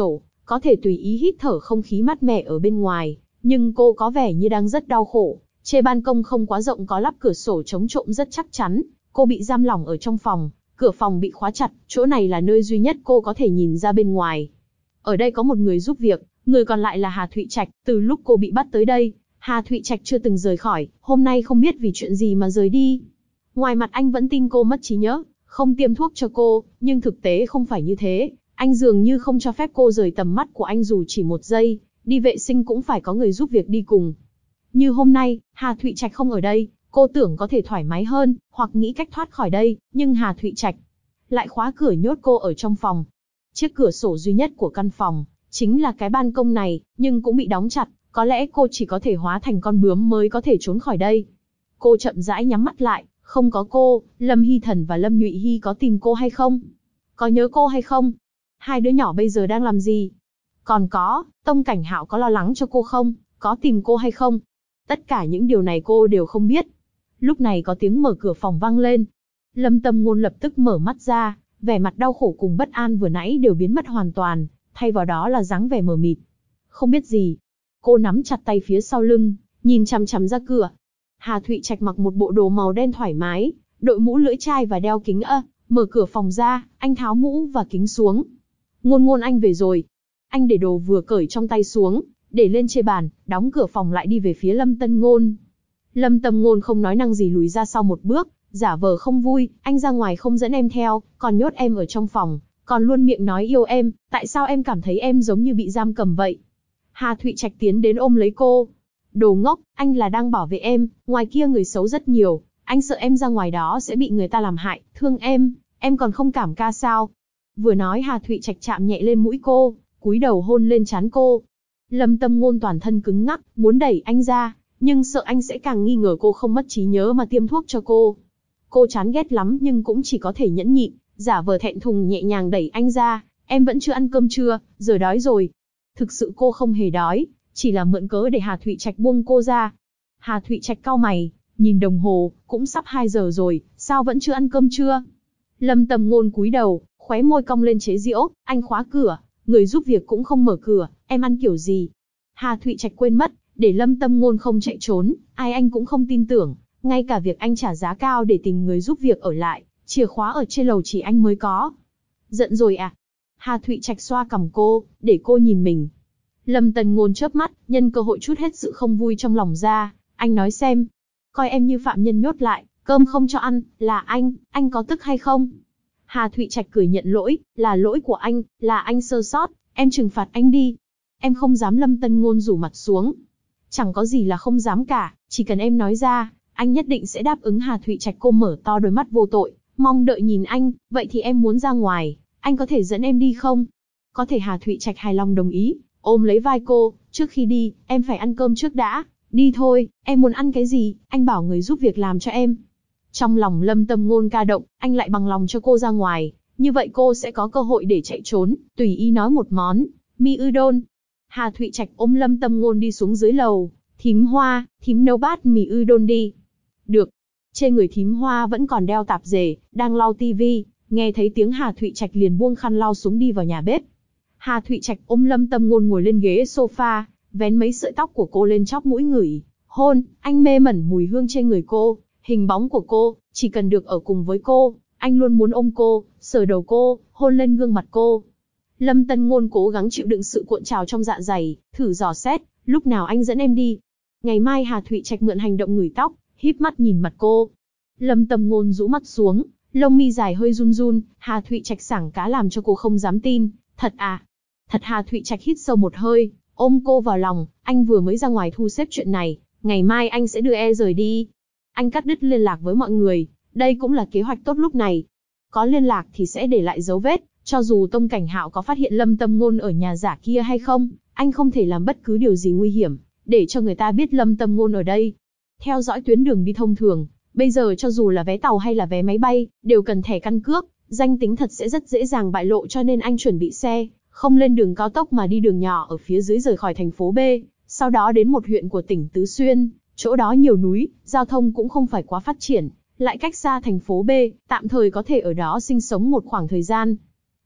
có thể tùy ý hít thở không khí mát mẻ ở bên ngoài, nhưng cô có vẻ như đang rất đau khổ. Trên ban công không quá rộng có lắp cửa sổ chống trộm rất chắc chắn, cô bị giam lỏng ở trong phòng, cửa phòng bị khóa chặt, chỗ này là nơi duy nhất cô có thể nhìn ra bên ngoài. Ở đây có một người giúp việc, người còn lại là Hà Thụy Trạch, từ lúc cô bị bắt tới đây, Hà Thụy Trạch chưa từng rời khỏi, hôm nay không biết vì chuyện gì mà rời đi. Ngoài mặt anh vẫn tin cô mất trí nhớ, không tiêm thuốc cho cô, nhưng thực tế không phải như thế, anh dường như không cho phép cô rời tầm mắt của anh dù chỉ một giây, đi vệ sinh cũng phải có người giúp việc đi cùng. Như hôm nay, Hà Thụy Trạch không ở đây, cô tưởng có thể thoải mái hơn, hoặc nghĩ cách thoát khỏi đây, nhưng Hà Thụy Trạch lại khóa cửa nhốt cô ở trong phòng. Chiếc cửa sổ duy nhất của căn phòng, chính là cái ban công này, nhưng cũng bị đóng chặt, có lẽ cô chỉ có thể hóa thành con bướm mới có thể trốn khỏi đây. Cô chậm rãi nhắm mắt lại, không có cô, Lâm Hy Thần và Lâm Nhụy Hy có tìm cô hay không? Có nhớ cô hay không? Hai đứa nhỏ bây giờ đang làm gì? Còn có, Tông Cảnh Hạo có lo lắng cho cô không? Có tìm cô hay không? Tất cả những điều này cô đều không biết. Lúc này có tiếng mở cửa phòng vang lên. Lâm Tâm Ngôn lập tức mở mắt ra, vẻ mặt đau khổ cùng bất an vừa nãy đều biến mất hoàn toàn, thay vào đó là dáng vẻ mờ mịt. Không biết gì. Cô nắm chặt tay phía sau lưng, nhìn chằm chằm ra cửa. Hà Thụy Trạch mặc một bộ đồ màu đen thoải mái, đội mũ lưỡi chai và đeo kính mở cửa phòng ra, anh tháo mũ và kính xuống. Ngôn Ngôn anh về rồi. Anh để đồ vừa cởi trong tay xuống, để lên trên bàn, đóng cửa phòng lại đi về phía Lâm Tân Ngôn. Lâm Tâm Ngôn không nói năng gì lùi ra sau một bước, giả vờ không vui, anh ra ngoài không dẫn em theo, còn nhốt em ở trong phòng, còn luôn miệng nói yêu em, tại sao em cảm thấy em giống như bị giam cầm vậy? Hà Thụy Trạch tiến đến ôm lấy cô. Đồ ngốc, anh là đang bảo vệ em, ngoài kia người xấu rất nhiều, anh sợ em ra ngoài đó sẽ bị người ta làm hại, thương em còn không cảm ca sao? Vừa nói Hà Thụy Trạch chạm nhẹ lên mũi cô, cúi đầu hôn lên trán cô. Lâm Tâm Ngôn toàn thân cứng ngắc, muốn đẩy anh ra, nhưng sợ anh sẽ càng nghi ngờ cô không mất trí nhớ mà tiêm thuốc cho cô. Cô chán ghét lắm nhưng cũng chỉ có thể nhẫn nhịn, giả vờ thẹn thùng nhẹ nhàng đẩy anh ra. Em vẫn chưa ăn cơm trưa, giờ đói rồi. Thực sự cô không hề đói, chỉ là mượn cớ để Hà Thụy Trạch buông cô ra. Hà Thụy Trạch cau mày, nhìn đồng hồ, cũng sắp 2 giờ rồi, sao vẫn chưa ăn cơm trưa? Lâm Tâm Ngôn cúi đầu, khóe môi cong lên chế giễu, anh khóa cửa, người giúp việc cũng không mở cửa, em ăn kiểu gì? Hà Thụy Trạch quên mất, để Lâm Tâm Ngôn không chạy trốn, ai anh cũng không tin tưởng, ngay cả việc anh trả giá cao để tìm người giúp việc ở lại, chìa khóa ở trên lầu chỉ anh mới có. Giận rồi à? Hà Thụy Trạch xoa cằm cô, để cô nhìn mình. Lâm Tân Ngôn chớp mắt, nhân cơ hội chút hết sự không vui trong lòng ra, anh nói xem, coi em như phạm nhân nhốt lại, cơm không cho ăn, là anh có tức hay không? Hà Thụy Trạch cười nhận lỗi, là lỗi của anh, là anh sơ sót, em trừng phạt anh đi. Em không dám. Lâm Tân Ngôn rủ mặt xuống. Chẳng có gì là không dám cả, chỉ cần em nói ra, anh nhất định sẽ đáp ứng. Hà Thụy Trạch cô mở to đôi mắt vô tội, mong đợi nhìn anh, vậy thì em muốn ra ngoài, anh có thể dẫn em đi không? Có thể. Hà Thụy Trạch hài lòng đồng ý, ôm lấy vai cô, trước khi đi, em phải ăn cơm trước đã. Đi thôi, em muốn ăn cái gì, anh bảo người giúp việc làm cho em. Trong lòng Lâm Tâm Ngôn ca động, anh lại bằng lòng cho cô ra ngoài, như vậy cô sẽ có cơ hội để chạy trốn, tùy ý nói một món, mì udon. Hà Thụy Trạch ôm Lâm Tâm Ngôn đi xuống dưới lầu, thím Hoa, thím nấu bát mì udon đi. Được. Trên người thím Hoa vẫn còn đeo tạp dề, đang lau tivi, nghe thấy tiếng Hà Thụy Trạch liền buông khăn lau xuống đi vào nhà bếp. Hà Thụy Trạch ôm Lâm Tâm Ngôn ngồi lên ghế sofa, vén mấy sợi tóc của cô lên chóp mũi ngửi, hôn, anh mê mẩn mùi hương trên người cô, hình bóng của cô, chỉ cần được ở cùng với cô, anh luôn muốn ôm cô, sờ đầu cô, hôn lên gương mặt cô. Lâm Tân Ngôn cố gắng chịu đựng sự cuộn trào trong dạ dày, thử dò xét, lúc nào anh dẫn em đi? Ngày mai. Hà Thụy Trạch mượn hành động ngửi tóc, híp mắt nhìn mặt cô. Lâm Tâm Ngôn rũ mắt xuống, lông mi dài hơi run run, Hà Thụy Trạch sảng cá làm cho cô không dám tin, thật à? Thật. Hà Thụy Trạch hít sâu một hơi, ôm cô vào lòng, anh vừa mới ra ngoài thu xếp chuyện này, ngày mai anh sẽ đưa rời đi. Anh cắt đứt liên lạc với mọi người, đây cũng là kế hoạch tốt lúc này. Có liên lạc thì sẽ để lại dấu vết, cho dù Tông Cảnh Hạo có phát hiện Lâm Tâm Ngôn ở nhà giả kia hay không, anh không thể làm bất cứ điều gì nguy hiểm, để cho người ta biết Lâm Tâm Ngôn ở đây. Theo dõi tuyến đường đi thông thường, bây giờ cho dù là vé tàu hay là vé máy bay, đều cần thẻ căn cước, danh tính thật sẽ rất dễ dàng bại lộ, cho nên anh chuẩn bị xe, không lên đường cao tốc mà đi đường nhỏ ở phía dưới rời khỏi thành phố B, sau đó đến một huyện của tỉnh Tứ Xuyên, chỗ đó nhiều núi, giao thông cũng không phải quá phát triển, lại cách xa thành phố B, tạm thời có thể ở đó sinh sống một khoảng thời gian.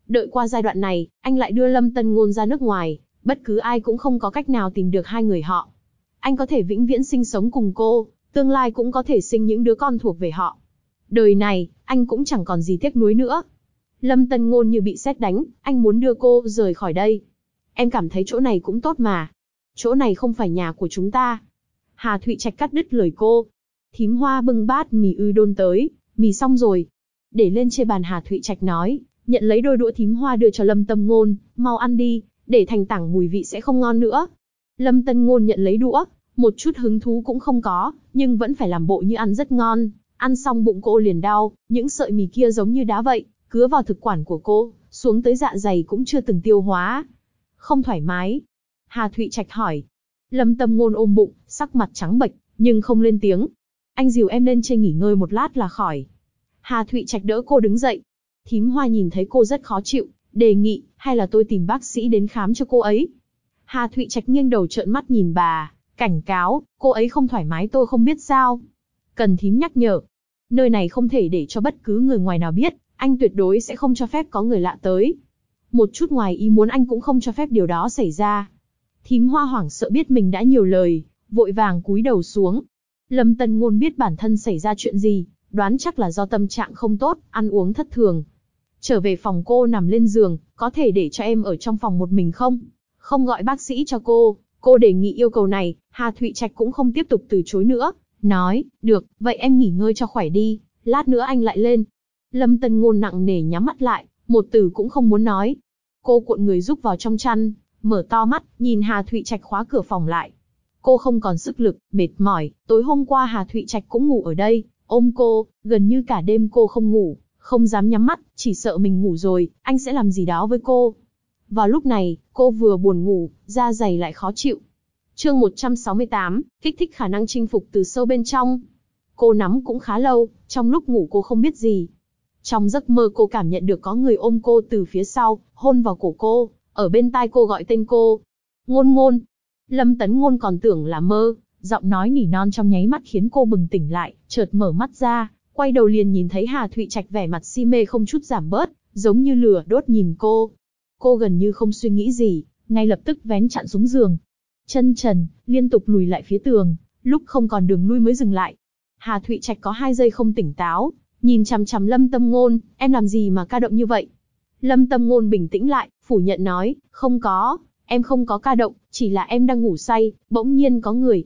Đợi qua giai đoạn này, anh lại đưa Lâm Tân Ngôn ra nước ngoài, bất cứ ai cũng không có cách nào tìm được hai người họ. Anh có thể vĩnh viễn sinh sống cùng cô, tương lai cũng có thể sinh những đứa con thuộc về họ. Đời này, anh cũng chẳng còn gì tiếc nuối nữa. Lâm Tân Ngôn như bị sét đánh, anh muốn đưa cô rời khỏi đây. Em cảm thấy chỗ này cũng tốt mà. Chỗ này không phải nhà của chúng ta. Hà Thụy Trạch cắt đứt lời cô. Thím Hoa bưng bát mì udon tới, mì xong rồi. Để lên trên bàn, Hà Thụy Trạch nói, nhận lấy đôi đũa Thím Hoa đưa cho Lâm Tân Ngôn, mau ăn đi, để thành tảng mùi vị sẽ không ngon nữa. Lâm Tân Ngôn nhận lấy đũa, một chút hứng thú cũng không có, nhưng vẫn phải làm bộ như ăn rất ngon. Ăn xong bụng cô liền đau, những sợi mì kia giống như đá vậy, cứa vào thực quản của cô, xuống tới dạ dày cũng chưa từng tiêu hóa. Không thoải mái? Hà Thụy Trạch hỏi. Lâm Tân Ngôn ôm bụng, sắc mặt trắng bệch, nhưng không lên tiếng. Anh dìu em lên trên nghỉ ngơi một lát là khỏi. Hà Thụy Trạch đỡ cô đứng dậy. Thím Hoa nhìn thấy cô rất khó chịu, đề nghị, hay là tôi tìm bác sĩ đến khám cho cô ấy. Hà Thụy Trạch nghiêng đầu trợn mắt nhìn bà, cảnh cáo, cô ấy không thoải mái tôi không biết sao. Cần thím nhắc nhở. Nơi này không thể để cho bất cứ người ngoài nào biết, anh tuyệt đối sẽ không cho phép có người lạ tới. Một chút ngoài ý muốn anh cũng không cho phép điều đó xảy ra. Thím Hoa hoảng sợ biết mình đã nhiều lời, vội vàng cúi đầu xuống. Lâm Tân Ngôn biết bản thân xảy ra chuyện gì, đoán chắc là do tâm trạng không tốt, ăn uống thất thường. Trở về phòng cô nằm lên giường, có thể để cho em ở trong phòng một mình không? Không gọi bác sĩ cho cô đề nghị yêu cầu này, Hà Thụy Trạch cũng không tiếp tục từ chối nữa, nói, được, vậy em nghỉ ngơi cho khỏe đi, lát nữa anh lại lên. Lâm Tân Ngôn nặng nề nhắm mắt lại, một từ cũng không muốn nói. Cô cuộn người rúc vào trong chăn, mở to mắt, nhìn Hà Thụy Trạch khóa cửa phòng lại. Cô không còn sức lực, mệt mỏi, tối hôm qua Hà Thụy Trạch cũng ngủ ở đây, ôm cô, gần như cả đêm cô không ngủ, không dám nhắm mắt, chỉ sợ mình ngủ rồi, anh sẽ làm gì đó với cô. Vào lúc này, cô vừa buồn ngủ, da dày lại khó chịu. Chương 168, kích thích khả năng chinh phục từ sâu bên trong. Cô nắm cũng khá lâu, trong lúc ngủ cô không biết gì. Trong giấc mơ cô cảm nhận được có người ôm cô từ phía sau, hôn vào cổ cô, ở bên tai cô gọi tên cô. Ngôn Ngôn. Lâm Tấn Ngôn còn tưởng là mơ, giọng nói nỉ non trong nháy mắt khiến cô bừng tỉnh lại, chợt mở mắt ra, quay đầu liền nhìn thấy Hà Thụy Trạch vẻ mặt si mê không chút giảm bớt, giống như lửa đốt nhìn cô. Cô gần như không suy nghĩ gì, ngay lập tức vén chặn xuống giường. Chân trần, liên tục lùi lại phía tường, lúc không còn đường lui mới dừng lại. Hà Thụy Trạch có 2 giây không tỉnh táo, nhìn chằm chằm Lâm Tân Ngôn, em làm gì mà ca động như vậy? Lâm Tân Ngôn bình tĩnh lại, phủ nhận nói, không có, em không có ca động, chỉ là em đang ngủ say, bỗng nhiên có người,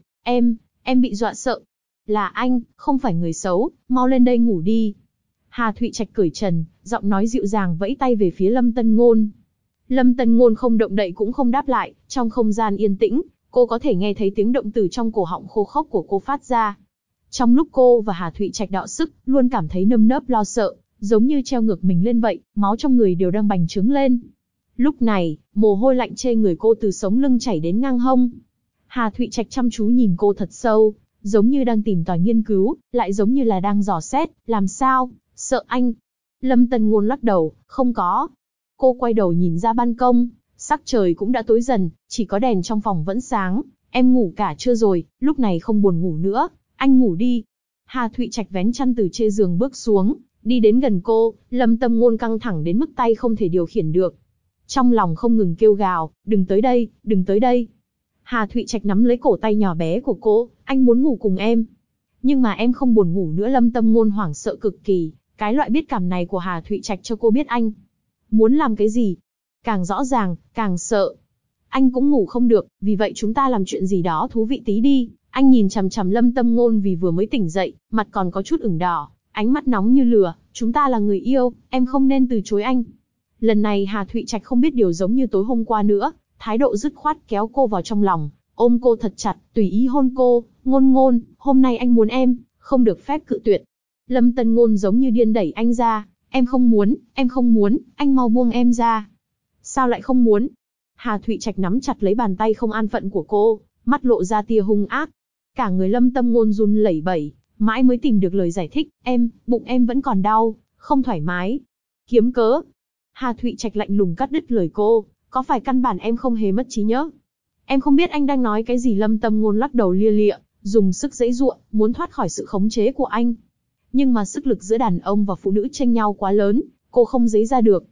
em bị dọa sợ. Là anh, không phải người xấu, mau lên đây ngủ đi. Hà Thụy Trạch cởi trần, giọng nói dịu dàng vẫy tay về phía Lâm Tân Ngôn. Lâm Tân Ngôn không động đậy cũng không đáp lại, trong không gian yên tĩnh, cô có thể nghe thấy tiếng động từ trong cổ họng khô khốc của cô phát ra. Trong lúc cô và Hà Thụy Trạch đọ sức, luôn cảm thấy nơm nớp lo sợ, giống như treo ngược mình lên vậy, máu trong người đều đang bành trướng lên. Lúc này, mồ hôi lạnh trên người cô từ sống lưng chảy đến ngang hông. Hà Thụy Trạch chăm chú nhìn cô thật sâu, giống như đang tìm tòi nghiên cứu, lại giống như là đang dò xét, làm sao, sợ anh. Lâm Tân Ngôn lắc đầu, không có. Cô quay đầu nhìn ra ban công, sắc trời cũng đã tối dần, chỉ có đèn trong phòng vẫn sáng. Em ngủ cả trưa rồi, lúc này không buồn ngủ nữa, anh ngủ đi. Hà Thụy Trạch vén chăn từ trên giường bước xuống, đi đến gần cô, Lâm Tân Ngôn căng thẳng đến mức tay không thể điều khiển được. Trong lòng không ngừng kêu gào, đừng tới đây, đừng tới đây. Hà Thụy Trạch nắm lấy cổ tay nhỏ bé của cô, anh muốn ngủ cùng em. Nhưng mà em không buồn ngủ nữa. Lâm Tân Ngôn hoảng sợ cực kỳ, cái loại biết cảm này của Hà Thụy Trạch cho cô biết anh muốn làm cái gì. Càng rõ ràng, càng sợ. Anh cũng ngủ không được, vì vậy chúng ta làm chuyện gì đó thú vị tí đi. Anh nhìn chằm chằm Lâm Tân Ngôn vì vừa mới tỉnh dậy, mặt còn có chút ửng đỏ, ánh mắt nóng như lửa, chúng ta là người yêu, em không nên từ chối anh. Lần này Hà Thụy Trạch không biết điều giống như tối hôm qua nữa, thái độ dứt khoát kéo cô vào trong lòng, ôm cô thật chặt, tùy ý hôn cô, Ngôn Ngôn, hôm nay anh muốn em, không được phép cự tuyệt. Lâm Tân Ngôn giống như điên đẩy anh ra, em không muốn, anh mau buông em ra. Sao lại không muốn? Hà Thụy Trạch nắm chặt lấy bàn tay không an phận của cô, mắt lộ ra tia hung ác. Cả người Lâm Tân Ngôn run lẩy bẩy, mãi mới tìm được lời giải thích, bụng em vẫn còn đau, không thoải mái. Kiếm cớ. Hà Thụy Trạch lạnh lùng cắt đứt lời cô, có phải căn bản em không hề mất trí nhớ? Em không biết anh đang nói cái gì. Lâm Tân Ngôn lắc đầu lia lịa, dùng sức giãy giụa, muốn thoát khỏi sự khống chế của anh. Nhưng mà sức lực giữa đàn ông và phụ nữ chênh nhau quá lớn, cô không giãy ra được.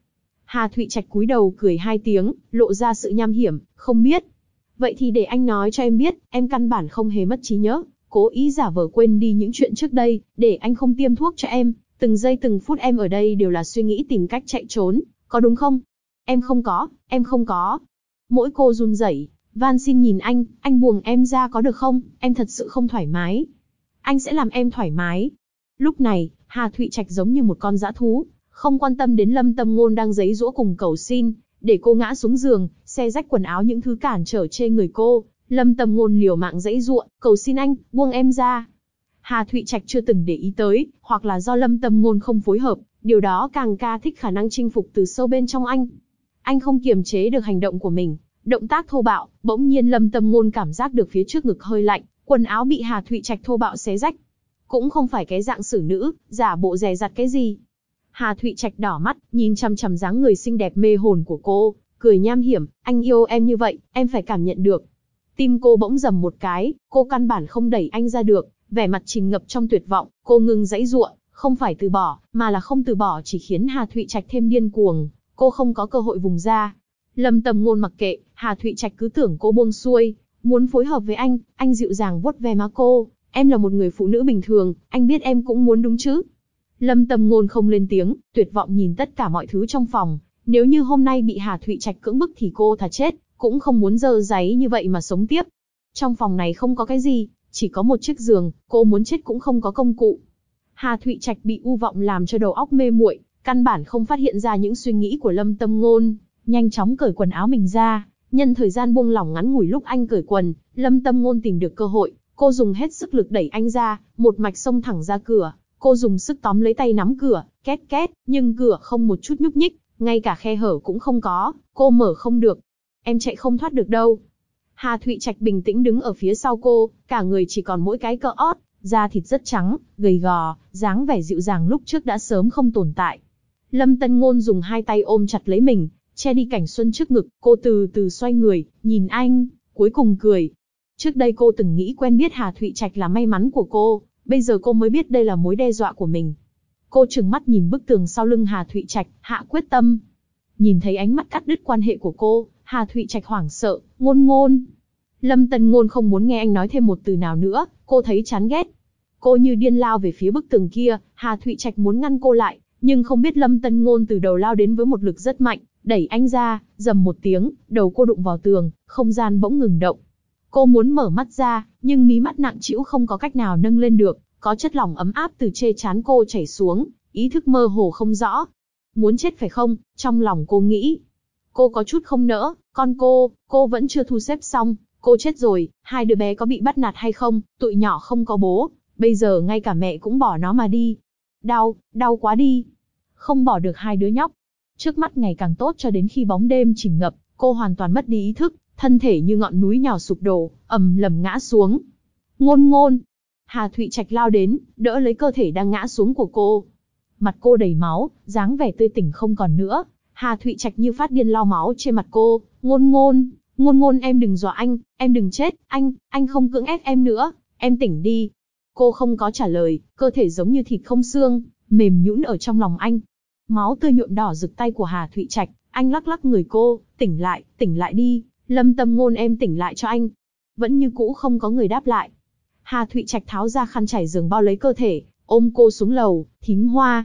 Hà Thụy Trạch cúi đầu cười hai tiếng, lộ ra sự nham hiểm, không biết. Vậy thì để anh nói cho em biết, em căn bản không hề mất trí nhớ, cố ý giả vờ quên đi những chuyện trước đây, để anh không tiêm thuốc cho em. Từng giây từng phút em ở đây đều là suy nghĩ tìm cách chạy trốn, có đúng không? Em không có, em không có. Mỗi cô run rẩy, van xin nhìn anh buông em ra có được không, em thật sự không thoải mái. Anh sẽ làm em thoải mái. Lúc này, Hà Thụy Trạch giống như một con dã thú, không quan tâm đến Lâm Tâm Ngôn đang giãy giụa cùng cầu xin, để cô ngã xuống giường, xé rách quần áo những thứ cản trở trên người cô. Lâm Tâm Ngôn liều mạng giãy giụa, cầu xin anh, buông em ra. Hà Thụy Trạch chưa từng để ý tới, hoặc là do Lâm Tâm Ngôn không phối hợp, điều đó càng ca thích khả năng chinh phục từ sâu bên trong anh. Anh không kiềm chế được hành động của mình, động tác thô bạo, bỗng nhiên Lâm Tâm Ngôn cảm giác được phía trước ngực hơi lạnh, quần áo bị Hà Thụy Trạch thô bạo xé rách. Cũng không phải cái dạng xử nữ, giả bộ dè dặt cái gì. Hà Thụy Trạch đỏ mắt, nhìn chằm chằm dáng người xinh đẹp mê hồn của cô, cười nham hiểm, anh yêu em như vậy, em phải cảm nhận được. Tim cô bỗng rầm một cái, cô căn bản không đẩy anh ra được, vẻ mặt chìm ngập trong tuyệt vọng, cô ngừng giãy giụa, không phải từ bỏ, mà là không từ bỏ chỉ khiến Hà Thụy Trạch thêm điên cuồng, cô không có cơ hội vùng ra. Lâm Tâm Ngôn mặc kệ, Hà Thụy Trạch cứ tưởng cô buông xuôi, muốn phối hợp với anh dịu dàng vuốt ve má cô, em là một người phụ nữ bình thường, anh biết em cũng muốn đúng chứ. Lâm Tâm Ngôn không lên tiếng, tuyệt vọng nhìn tất cả mọi thứ trong phòng, nếu như hôm nay bị Hà Thụy Trạch cưỡng bức thì cô thà chết, cũng không muốn dơ dáy như vậy mà sống tiếp. Trong phòng này không có cái gì, chỉ có một chiếc giường, cô muốn chết cũng không có công cụ. Hà Thụy Trạch bị u vọng làm cho đầu óc mê muội, căn bản không phát hiện ra những suy nghĩ của Lâm Tâm Ngôn, nhanh chóng cởi quần áo mình ra, nhân thời gian buông lỏng ngắn ngủi lúc anh cởi quần, Lâm Tâm Ngôn tìm được cơ hội, cô dùng hết sức lực đẩy anh ra, một mạch xông thẳng ra cửa, cô dùng sức tóm lấy tay nắm cửa, két két, nhưng cửa không một chút nhúc nhích, ngay cả khe hở cũng không có, cô mở không được. Em chạy không thoát được đâu. Hà Thụy Trạch bình tĩnh đứng ở phía sau cô, cả người chỉ còn mỗi cái cỡ ót, da thịt rất trắng, gầy gò, dáng vẻ dịu dàng lúc trước đã sớm không tồn tại. Lâm Tân Ngôn dùng hai tay ôm chặt lấy mình, che đi cảnh xuân trước ngực, cô từ từ xoay người, nhìn anh, cuối cùng cười. Trước đây cô từng nghĩ quen biết Hà Thụy Trạch là may mắn của cô, bây giờ cô mới biết đây là mối đe dọa của mình. Cô trừng mắt nhìn bức tường sau lưng Hà Thụy Trạch, hạ quyết tâm. Nhìn thấy ánh mắt cắt đứt quan hệ của cô, Hà Thụy Trạch hoảng sợ, Ngôn Ngôn. Lâm Tân Ngôn không muốn nghe anh nói thêm một từ nào nữa, cô thấy chán ghét. Cô như điên lao về phía bức tường kia, Hà Thụy Trạch muốn ngăn cô lại, nhưng không biết Lâm Tân Ngôn từ đầu lao đến với một lực rất mạnh, đẩy anh ra, rầm một tiếng, đầu cô đụng vào tường, không gian bỗng ngừng động. Cô muốn mở mắt ra, nhưng mí mắt nặng trĩu không có cách nào nâng lên được, có chất lỏng ấm áp từ trên trán cô chảy xuống, ý thức mơ hồ không rõ. Muốn chết phải không? Trong lòng cô nghĩ. Cô có chút không nỡ, con cô vẫn chưa thu xếp xong, cô chết rồi, hai đứa bé có bị bắt nạt hay không, tụi nhỏ không có bố, bây giờ ngay cả mẹ cũng bỏ nó mà đi. Đau quá đi. Không bỏ được hai đứa nhóc. Trước mắt ngày càng tốt cho đến khi bóng đêm chìm ngập, cô hoàn toàn mất đi ý thức, thân thể như ngọn núi nhỏ sụp đổ, ầm lầm ngã xuống. Ngôn Ngôn. Hà Thụy Trạch lao đến, đỡ lấy cơ thể đang ngã xuống của cô. Mặt cô đầy máu, dáng vẻ tươi tỉnh không còn nữa. Hà Thụy Trạch như phát điên lau máu trên mặt cô. Ngôn Ngôn em đừng dọa anh, em đừng chết, anh không cưỡng ép em nữa, em tỉnh đi. Cô không có trả lời, cơ thể giống như thịt không xương, mềm nhũn ở trong lòng anh. Máu tươi nhuộm đỏ rực tay của Hà Thụy Trạch, anh lắc lắc người cô, tỉnh lại đi, Lâm Tâm Ngôn em tỉnh lại cho anh. Vẫn như cũ không có người đáp lại. Hà Thụy Trạch tháo ra khăn trải giường bao lấy cơ thể, ôm cô xuống lầu, Thím Hoa.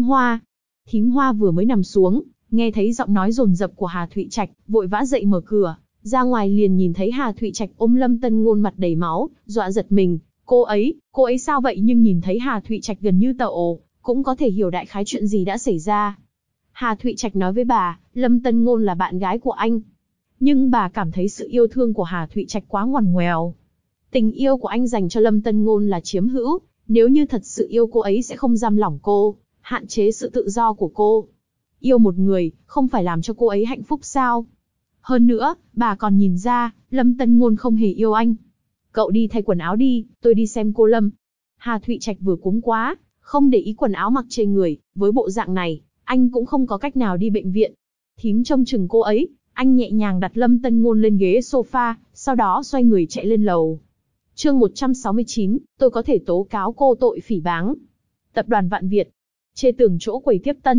Thím Hoa vừa mới nằm xuống, nghe thấy giọng nói dồn dập của Hà Thụy Trạch, vội vã dậy mở cửa, ra ngoài liền nhìn thấy Hà Thụy Trạch ôm Lâm Tân Ngôn mặt đầy máu, dọa giật mình, cô ấy sao vậy, nhưng nhìn thấy Hà Thụy Trạch gần như tậu, cũng có thể hiểu đại khái chuyện gì đã xảy ra. Hà Thụy Trạch nói với bà, Lâm Tân Ngôn là bạn gái của anh. Nhưng bà cảm thấy sự yêu thương của Hà Thụy Trạch quá ngoằn ngoèo. Tình yêu của anh dành cho Lâm Tân Ngôn là chiếm hữu, nếu như thật sự yêu cô ấy sẽ không giam lỏng cô, hạn chế sự tự do của cô. Yêu một người, không phải làm cho cô ấy hạnh phúc sao? Hơn nữa, bà còn nhìn ra, Lâm Tân Ngôn không hề yêu anh. Cậu đi thay quần áo đi, tôi đi xem cô Lâm. Hà Thụy Trạch vừa cuống quá, không để ý quần áo mặc trên người, với bộ dạng này, anh cũng không có cách nào đi bệnh viện. Thím trông chừng cô ấy, anh nhẹ nhàng đặt Lâm Tân Ngôn lên ghế sofa, sau đó xoay người chạy lên lầu. Chương 169, tôi có thể tố cáo cô tội phỉ báng. Tập đoàn Vạn Việt. Trên tường chỗ quầy tiếp tân,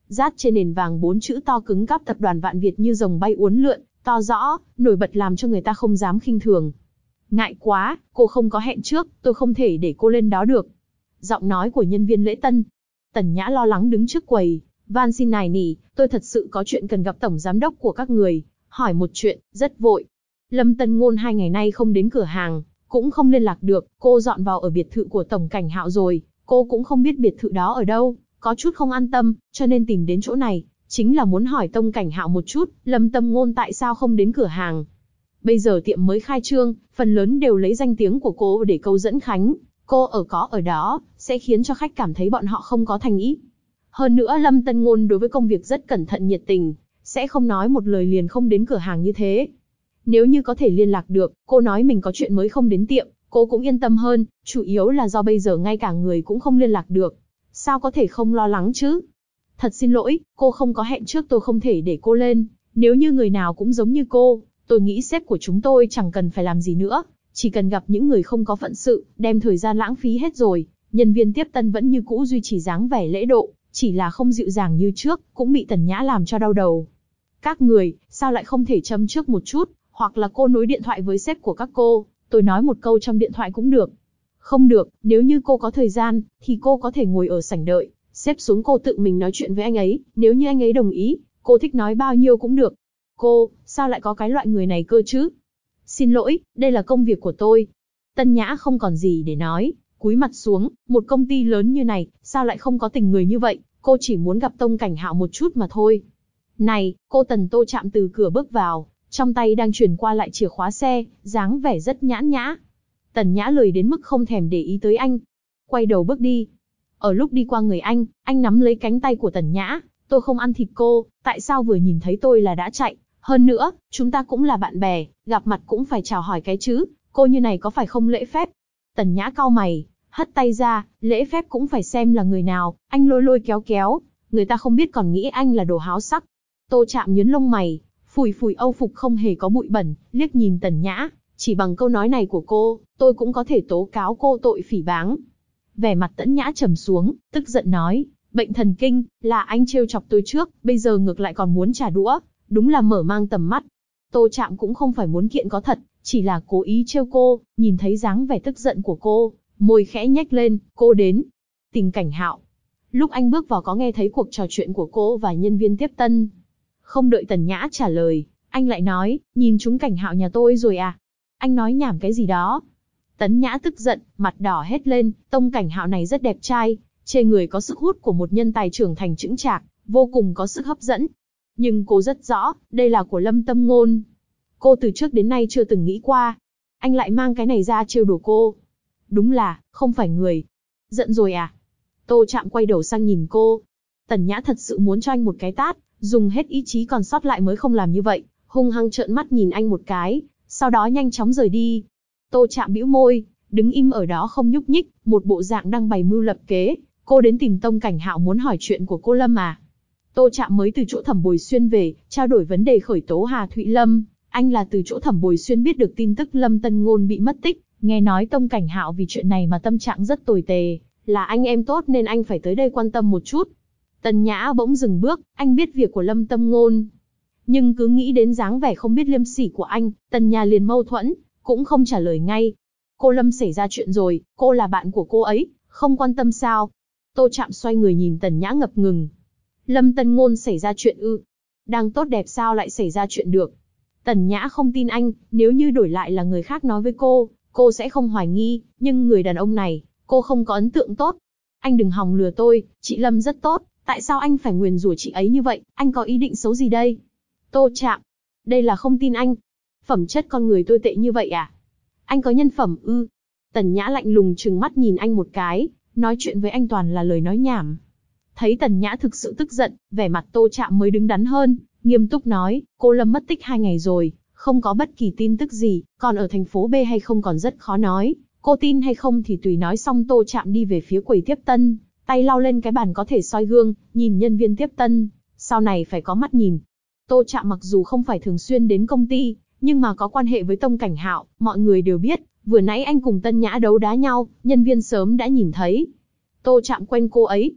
dát trên nền vàng 4 chữ to cứng cáp tập đoàn Vạn Việt như rồng bay uốn lượn, to rõ, nổi bật làm cho người ta không dám khinh thường. Ngại quá, cô không có hẹn trước, tôi không thể để cô lên đó được. Giọng nói của nhân viên lễ tân. Tần Nhã lo lắng đứng trước quầy, van xin nài nỉ, tôi thật sự có chuyện cần gặp tổng giám đốc của các người, hỏi một chuyện, rất vội. Lâm Tân Ngôn 2 ngày nay không đến cửa hàng, cũng không liên lạc được, cô dọn vào ở biệt thự của Tổng Cảnh Hạo rồi, cô cũng không biết biệt thự đó ở đâu, có chút không an tâm, cho nên tìm đến chỗ này, chính là muốn hỏi Tổng Cảnh Hạo một chút, Lâm Tân Ngôn tại sao không đến cửa hàng. Bây giờ tiệm mới khai trương, phần lớn đều lấy danh tiếng của cô để câu dẫn khách, cô ở đó, sẽ khiến cho khách cảm thấy bọn họ không có thành ý. Hơn nữa Lâm Tân Ngôn đối với công việc rất cẩn thận nhiệt tình, sẽ không nói một lời liền không đến cửa hàng như thế. Nếu như có thể liên lạc được, cô nói mình có chuyện mới không đến tiệm, cô cũng yên tâm hơn, chủ yếu là do bây giờ ngay cả người cũng không liên lạc được. Sao có thể không lo lắng chứ? Thật xin lỗi, cô không có hẹn trước tôi không thể để cô lên, nếu như người nào cũng giống như cô, tôi nghĩ sếp của chúng tôi chẳng cần phải làm gì nữa, chỉ cần gặp những người không có phận sự, đem thời gian lãng phí hết rồi. Nhân viên tiếp tân vẫn như cũ duy trì dáng vẻ lễ độ, chỉ là không dịu dàng như trước, cũng bị Tần Nhã làm cho đau đầu. Các người, sao lại không thể châm trước một chút, hoặc là cô nối điện thoại với sếp của các cô, tôi nói một câu trong điện thoại cũng được. Không được, nếu như cô có thời gian, thì cô có thể ngồi ở sảnh đợi, sếp xuống cô tự mình nói chuyện với anh ấy, nếu như anh ấy đồng ý, cô thích nói bao nhiêu cũng được. Cô, sao lại có cái loại người này cơ chứ? Xin lỗi, đây là công việc của tôi. Tân Nhã không còn gì để nói, cúi mặt xuống, một công ty lớn như này, sao lại không có tình người như vậy, cô chỉ muốn gặp Tổng Cảnh Hạo một chút mà thôi. Này, cô Tần Tô chạm từ cửa bước vào, trong tay đang chuyển qua lại chìa khóa xe, dáng vẻ rất nhãn nhã. Tần Nhã lười đến mức không thèm để ý tới anh. Quay đầu bước đi. Ở lúc đi qua người anh nắm lấy cánh tay của Tần Nhã. Tôi không ăn thịt cô, tại sao vừa nhìn thấy tôi là đã chạy? Hơn nữa, chúng ta cũng là bạn bè, gặp mặt cũng phải chào hỏi cái chứ. Cô như này có phải không lễ phép? Tần Nhã cau mày, hất tay ra, lễ phép cũng phải xem là người nào. Anh lôi lôi kéo kéo, người ta không biết còn nghĩ anh là đồ háo sắc. Tô Chạm nhướng lông mày, phủi phủi âu phục không hề có bụi bẩn, liếc nhìn Tần Nhã, chỉ bằng câu nói này của cô, tôi cũng có thể tố cáo cô tội phỉ báng. Vẻ mặt Tần Nhã trầm xuống, tức giận nói, bệnh thần kinh, là anh trêu chọc tôi trước, bây giờ ngược lại còn muốn trả đũa, đúng là mở mang tầm mắt. Tô Chạm cũng không phải muốn kiện có thật, chỉ là cố ý trêu cô, nhìn thấy dáng vẻ tức giận của cô, môi khẽ nhếch lên, cô đến. Tình Cảnh Hạo. Lúc anh bước vào có nghe thấy cuộc trò chuyện của cô và nhân viên tiếp tân. Không đợi Tần Nhã trả lời, anh lại nói, nhìn chúng Cảnh Hạo nhà tôi rồi à? Anh nói nhảm cái gì đó? Tần Nhã tức giận, mặt đỏ hết lên, Tổng Cảnh Hạo này rất đẹp trai, trên người có sức hút của một nhân tài trưởng thành chững chạc, vô cùng có sức hấp dẫn. Nhưng cô rất rõ, đây là của Lâm Tân Ngôn. Cô từ trước đến nay chưa từng nghĩ qua. Anh lại mang cái này ra trêu đùa cô. Đúng là, không phải người. Giận rồi à? Tô Chạm quay đầu sang nhìn cô. Tần Nhã thật sự muốn cho anh một cái tát, dùng hết ý chí còn sót lại mới không làm như vậy, hung hăng trợn mắt nhìn anh một cái, sau đó nhanh chóng rời đi. Tô Chạm bĩu môi, đứng im ở đó không nhúc nhích, một bộ dạng đang bày mưu lập kế. Cô đến tìm Tổng Cảnh Hạo muốn hỏi chuyện của cô Lâm à? Tô Chạm mới từ chỗ Thẩm Bồi Xuyên về, trao đổi vấn đề khởi tố Hà Thụy Lâm. Anh là từ chỗ Thẩm Bồi Xuyên biết được tin tức Lâm Tân Ngôn bị mất tích, nghe nói Tổng Cảnh Hạo vì chuyện này mà tâm trạng rất tồi tệ, là anh em tốt nên anh phải tới đây quan tâm một chút. Tần Nhã bỗng dừng bước, anh biết việc của Lâm Tân Ngôn, nhưng cứ nghĩ đến dáng vẻ không biết liêm sỉ của anh, Tần Nhã liền mâu thuẫn, cũng không trả lời ngay. Cô Lâm xảy ra chuyện rồi, cô là bạn của cô ấy, không quan tâm sao? Tô Chạm xoay người nhìn Tần Nhã ngập ngừng. Lâm Tân Ngôn xảy ra chuyện ư? Đang tốt đẹp sao lại xảy ra chuyện được? Tần Nhã không tin anh, nếu như đổi lại là người khác nói với cô sẽ không hoài nghi, nhưng người đàn ông này, cô không có ấn tượng tốt. Anh đừng hòng lừa tôi, chị Lâm rất tốt, tại sao anh phải nguyền rủa chị ấy như vậy, anh có ý định xấu gì đây? Tô Chạm, đây là không tin anh. Phẩm chất con người tôi tệ như vậy à? Anh có nhân phẩm ư? Tần Nhã lạnh lùng trừng mắt nhìn anh một cái, nói chuyện với anh toàn là lời nói nhảm. Thấy Tần Nhã thực sự tức giận, vẻ mặt Tô Chạm mới đứng đắn hơn, nghiêm túc nói, cô Lâm mất tích 2 ngày rồi, không có bất kỳ tin tức gì, còn ở thành phố B hay không còn rất khó nói, cô tin hay không thì tùy. Nói xong Tô Chạm đi về phía quầy tiếp tân, tay lau lên cái bàn có thể soi gương, nhìn nhân viên tiếp tân, sau này phải có mắt nhìn. Tô Chạm mặc dù không phải thường xuyên đến công ty, nhưng mà có quan hệ với Tổng Cảnh Hạo, mọi người đều biết, vừa nãy anh cùng Tân Nhã đấu đá nhau, nhân viên sớm đã nhìn thấy. Tô Chạm quen cô ấy.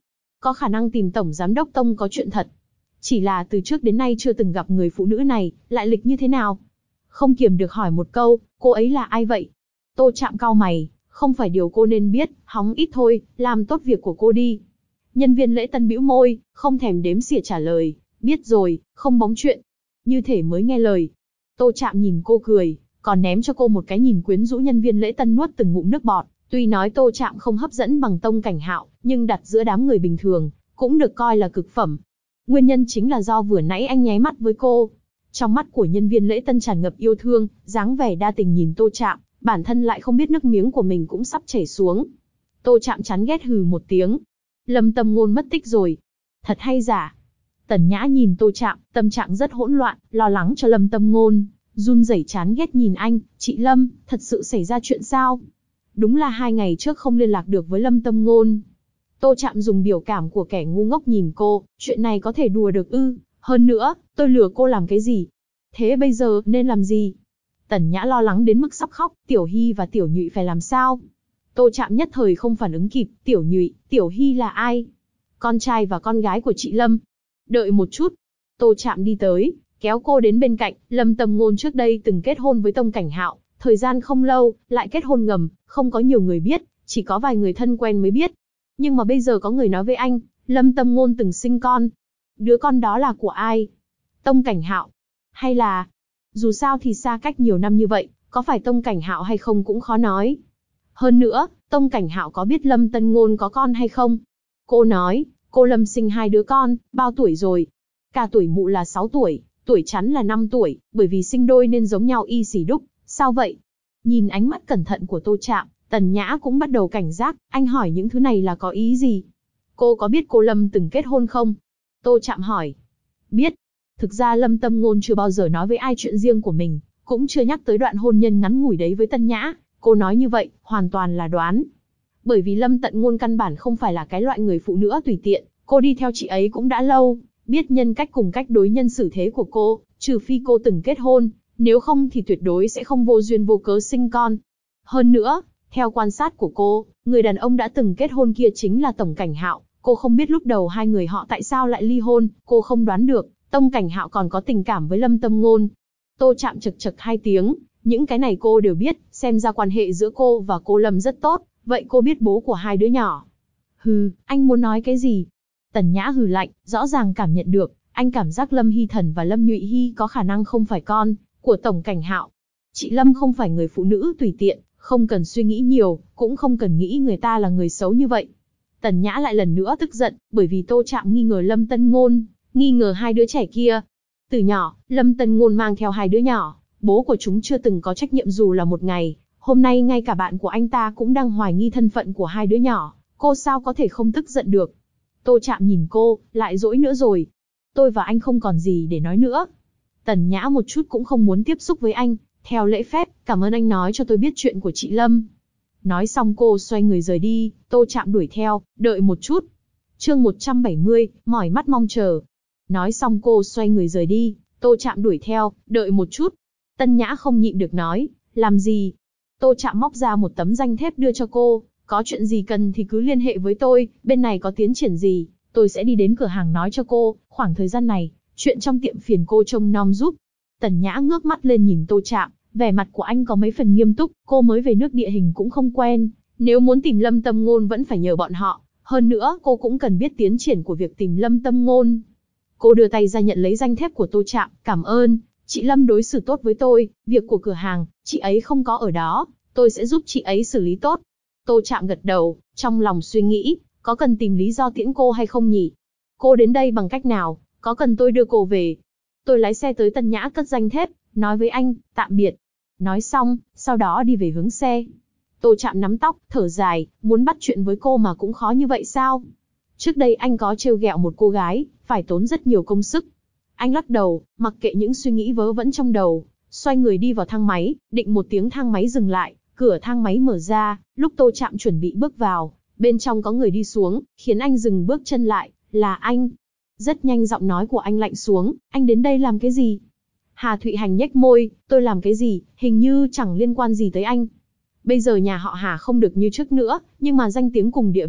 có khả năng tìm tổng giám đốc Tông có chuyện thật. Chỉ là từ trước đến nay chưa từng gặp người phụ nữ này, lại lịch như thế nào? Không kiềm được hỏi một câu, cô ấy là ai vậy? Tô Trạm cau mày, không phải điều cô nên biết, hóng ít thôi, làm tốt việc của cô đi. Nhân viên lễ tân bĩu môi, không thèm đếm xỉa trả lời, biết rồi, không bóng chuyện. Như thể mới nghe lời. Tô Trạm nhìn cô cười, còn ném cho cô một cái nhìn quyến rũ. Nhân viên lễ tân nuốt từng ngụm nước bọt, tuy nói Tô Trạm không hấp dẫn bằng Tông Cảnh Hạo, nhưng đặt giữa đám người bình thường, cũng được coi là cực phẩm. Nguyên nhân chính là do vừa nãy anh nháy mắt với cô. Trong mắt của nhân viên lễ tân tràn ngập yêu thương, dáng vẻ đa tình nhìn Tô Trạm, bản thân lại không biết nước miếng của mình cũng sắp chảy xuống. Tô Trạm chán ghét hừ một tiếng. Lâm Tâm Ngôn mất tích rồi. Thật hay giả? Tần Nhã nhìn Tô Trạm, tâm trạng rất hỗn loạn, lo lắng cho Lâm Tâm Ngôn, run rẩy chán ghét nhìn anh, chị Lâm, thật sự xảy ra chuyện sao? Đúng là 2 ngày trước không liên lạc được với Lâm Tâm Ngôn. Tô Trạm dùng biểu cảm của kẻ ngu ngốc nhìn cô, chuyện này có thể đùa được ư? Hơn nữa, tôi lừa cô làm cái gì? Thế bây giờ nên làm gì? Tần Nhã lo lắng đến mức sắp khóc, Tiểu Hy và Tiểu Nhụy phải làm sao? Tô Trạm nhất thời không phản ứng kịp, Tiểu Nhụy, Tiểu Hy là ai? Con trai và con gái của chị Lâm. Đợi một chút. Tô Trạm đi tới, kéo cô đến bên cạnh. Lâm Tâm Ngôn trước đây từng kết hôn với Tông Cảnh Hạo, thời gian không lâu, lại kết hôn ngầm, không có nhiều người biết, chỉ có vài người thân quen mới biết. Nhưng mà bây giờ có người nói với anh, Lâm Tâm Ngôn từng sinh con. Đứa con đó là của ai? Tông Cảnh Hạo? Hay là... Dù sao thì xa cách nhiều năm như vậy, có phải Tông Cảnh Hạo hay không cũng khó nói. Hơn nữa, Tông Cảnh Hạo có biết Lâm Tân Ngôn có con hay không? Cô nói, cô Lâm sinh 2 đứa con, bao tuổi rồi? Cả tuổi mụ là 6 tuổi, tuổi chắn là 5 tuổi, bởi vì sinh đôi nên giống nhau y xì đúc. Sao vậy? Nhìn ánh mắt cẩn thận của Tô Trạm, Tần Nhã cũng bắt đầu cảnh giác, anh hỏi những thứ này là có ý gì? Cô có biết cô Lâm từng kết hôn không? Tô Trạm hỏi. Biết. Thực ra Lâm Tâm Ngôn chưa bao giờ nói với ai chuyện riêng của mình, cũng chưa nhắc tới đoạn hôn nhân ngắn ngủi đấy với Tân Nhã. Cô nói như vậy, hoàn toàn là đoán. Bởi vì Lâm Tận Ngôn căn bản không phải là cái loại người phụ nữ tùy tiện, cô đi theo chị ấy cũng đã lâu, biết nhân cách cùng cách đối nhân xử thế của cô, trừ phi cô từng kết hôn, nếu không thì tuyệt đối sẽ không vô duyên vô cớ sinh con. Hơn nữa, theo quan sát của cô, người đàn ông đã từng kết hôn kia chính là Tổng Cảnh Hạo, cô không biết lúc đầu hai người họ tại sao lại ly hôn, cô không đoán được, Tông Cảnh Hạo còn có tình cảm với Lâm Tâm Ngôn. Tô Trạm chực chực 2 tiếng, những cái này cô đều biết, xem ra quan hệ giữa cô và cô Lâm rất tốt, vậy cô biết bố của 2 đứa nhỏ. Hừ, anh muốn nói cái gì? Tần Nhã hừ lạnh, rõ ràng cảm nhận được, anh cảm giác Lâm Hy Thần và Lâm Nhụy Hy có khả năng không phải con của Tổng Cảnh Hạo. Chị Lâm không phải người phụ nữ tùy tiện, không cần suy nghĩ nhiều, cũng không cần nghĩ người ta là người xấu như vậy. Tần Nhã lại lần nữa tức giận, bởi vì Tô Trạm nghi ngờ Lâm Tân Ngôn, nghi ngờ 2 đứa trẻ kia. Từ nhỏ, Lâm Tân Ngôn mang theo 2 đứa nhỏ, bố của chúng chưa từng có trách nhiệm dù là một ngày. Hôm nay ngay cả bạn của anh ta cũng đang hoài nghi thân phận của 2 đứa nhỏ, cô sao có thể không tức giận được? Tô Trạm nhìn cô, lại dỗi nữa rồi. Tôi và anh không còn gì để nói nữa. Tần Nhã một chút cũng không muốn tiếp xúc với anh, theo lễ phép, cảm ơn anh nói cho tôi biết chuyện của chị Lâm. Nói xong cô xoay người rời đi, Tô Trạm đuổi theo, đợi một chút. Chương 170, mỏi mắt mong chờ. Nói xong cô xoay người rời đi, Tô Trạm đuổi theo, đợi một chút. Tân Nhã không nhịn được nói, làm gì? Tô Trạm móc ra một tấm danh thiếp đưa cho cô, có chuyện gì cần thì cứ liên hệ với tôi, bên này có tiến triển gì, tôi sẽ đi đến cửa hàng nói cho cô, khoảng thời gian này, chuyện trong tiệm phiền cô trông nom giúp. Tần Nhã ngước mắt lên nhìn Tô Trạm, vẻ mặt của anh có mấy phần nghiêm túc, cô mới về nước địa hình cũng không quen, nếu muốn tìm Lâm Tâm Ngôn vẫn phải nhờ bọn họ, hơn nữa cô cũng cần biết tiến triển của việc tìm Lâm Tâm Ngôn. Cô đưa tay ra nhận lấy danh thiếp của Tô Trạm, cảm ơn, chị Lâm đối xử tốt với tôi, việc của cửa hàng, chị ấy không có ở đó, tôi sẽ giúp chị ấy xử lý tốt. Tô Trạm gật đầu, trong lòng suy nghĩ, có cần tìm lý do tiễn cô hay không nhỉ? Cô đến đây bằng cách nào, có cần tôi đưa cô về? Tôi lái xe tới Tân Nhã cất danh thiếp, nói với anh, tạm biệt. Nói xong, sau đó đi về hướng xe. Tô Trạm nắm tóc, thở dài, muốn bắt chuyện với cô mà cũng khó như vậy sao? Trước đây anh có trêu ghẹo một cô gái, phải tốn rất nhiều công sức. Anh lắc đầu, mặc kệ những suy nghĩ vớ vẩn trong đầu, xoay người đi vào thang máy, định một tiếng thang máy dừng lại, cửa thang máy mở ra, lúc Tô Trạm chuẩn bị bước vào, bên trong có người đi xuống, khiến anh dừng bước chân lại, là anh. Rất nhanh giọng nói của anh lạnh xuống, anh đến đây làm cái gì? Hà Thụy Hành nhếch môi, tôi làm cái gì, hình như chẳng liên quan gì tới anh. Bây giờ nhà họ Hà không được như trước nữa, nhưng mà danh tiếng cùng địa vị,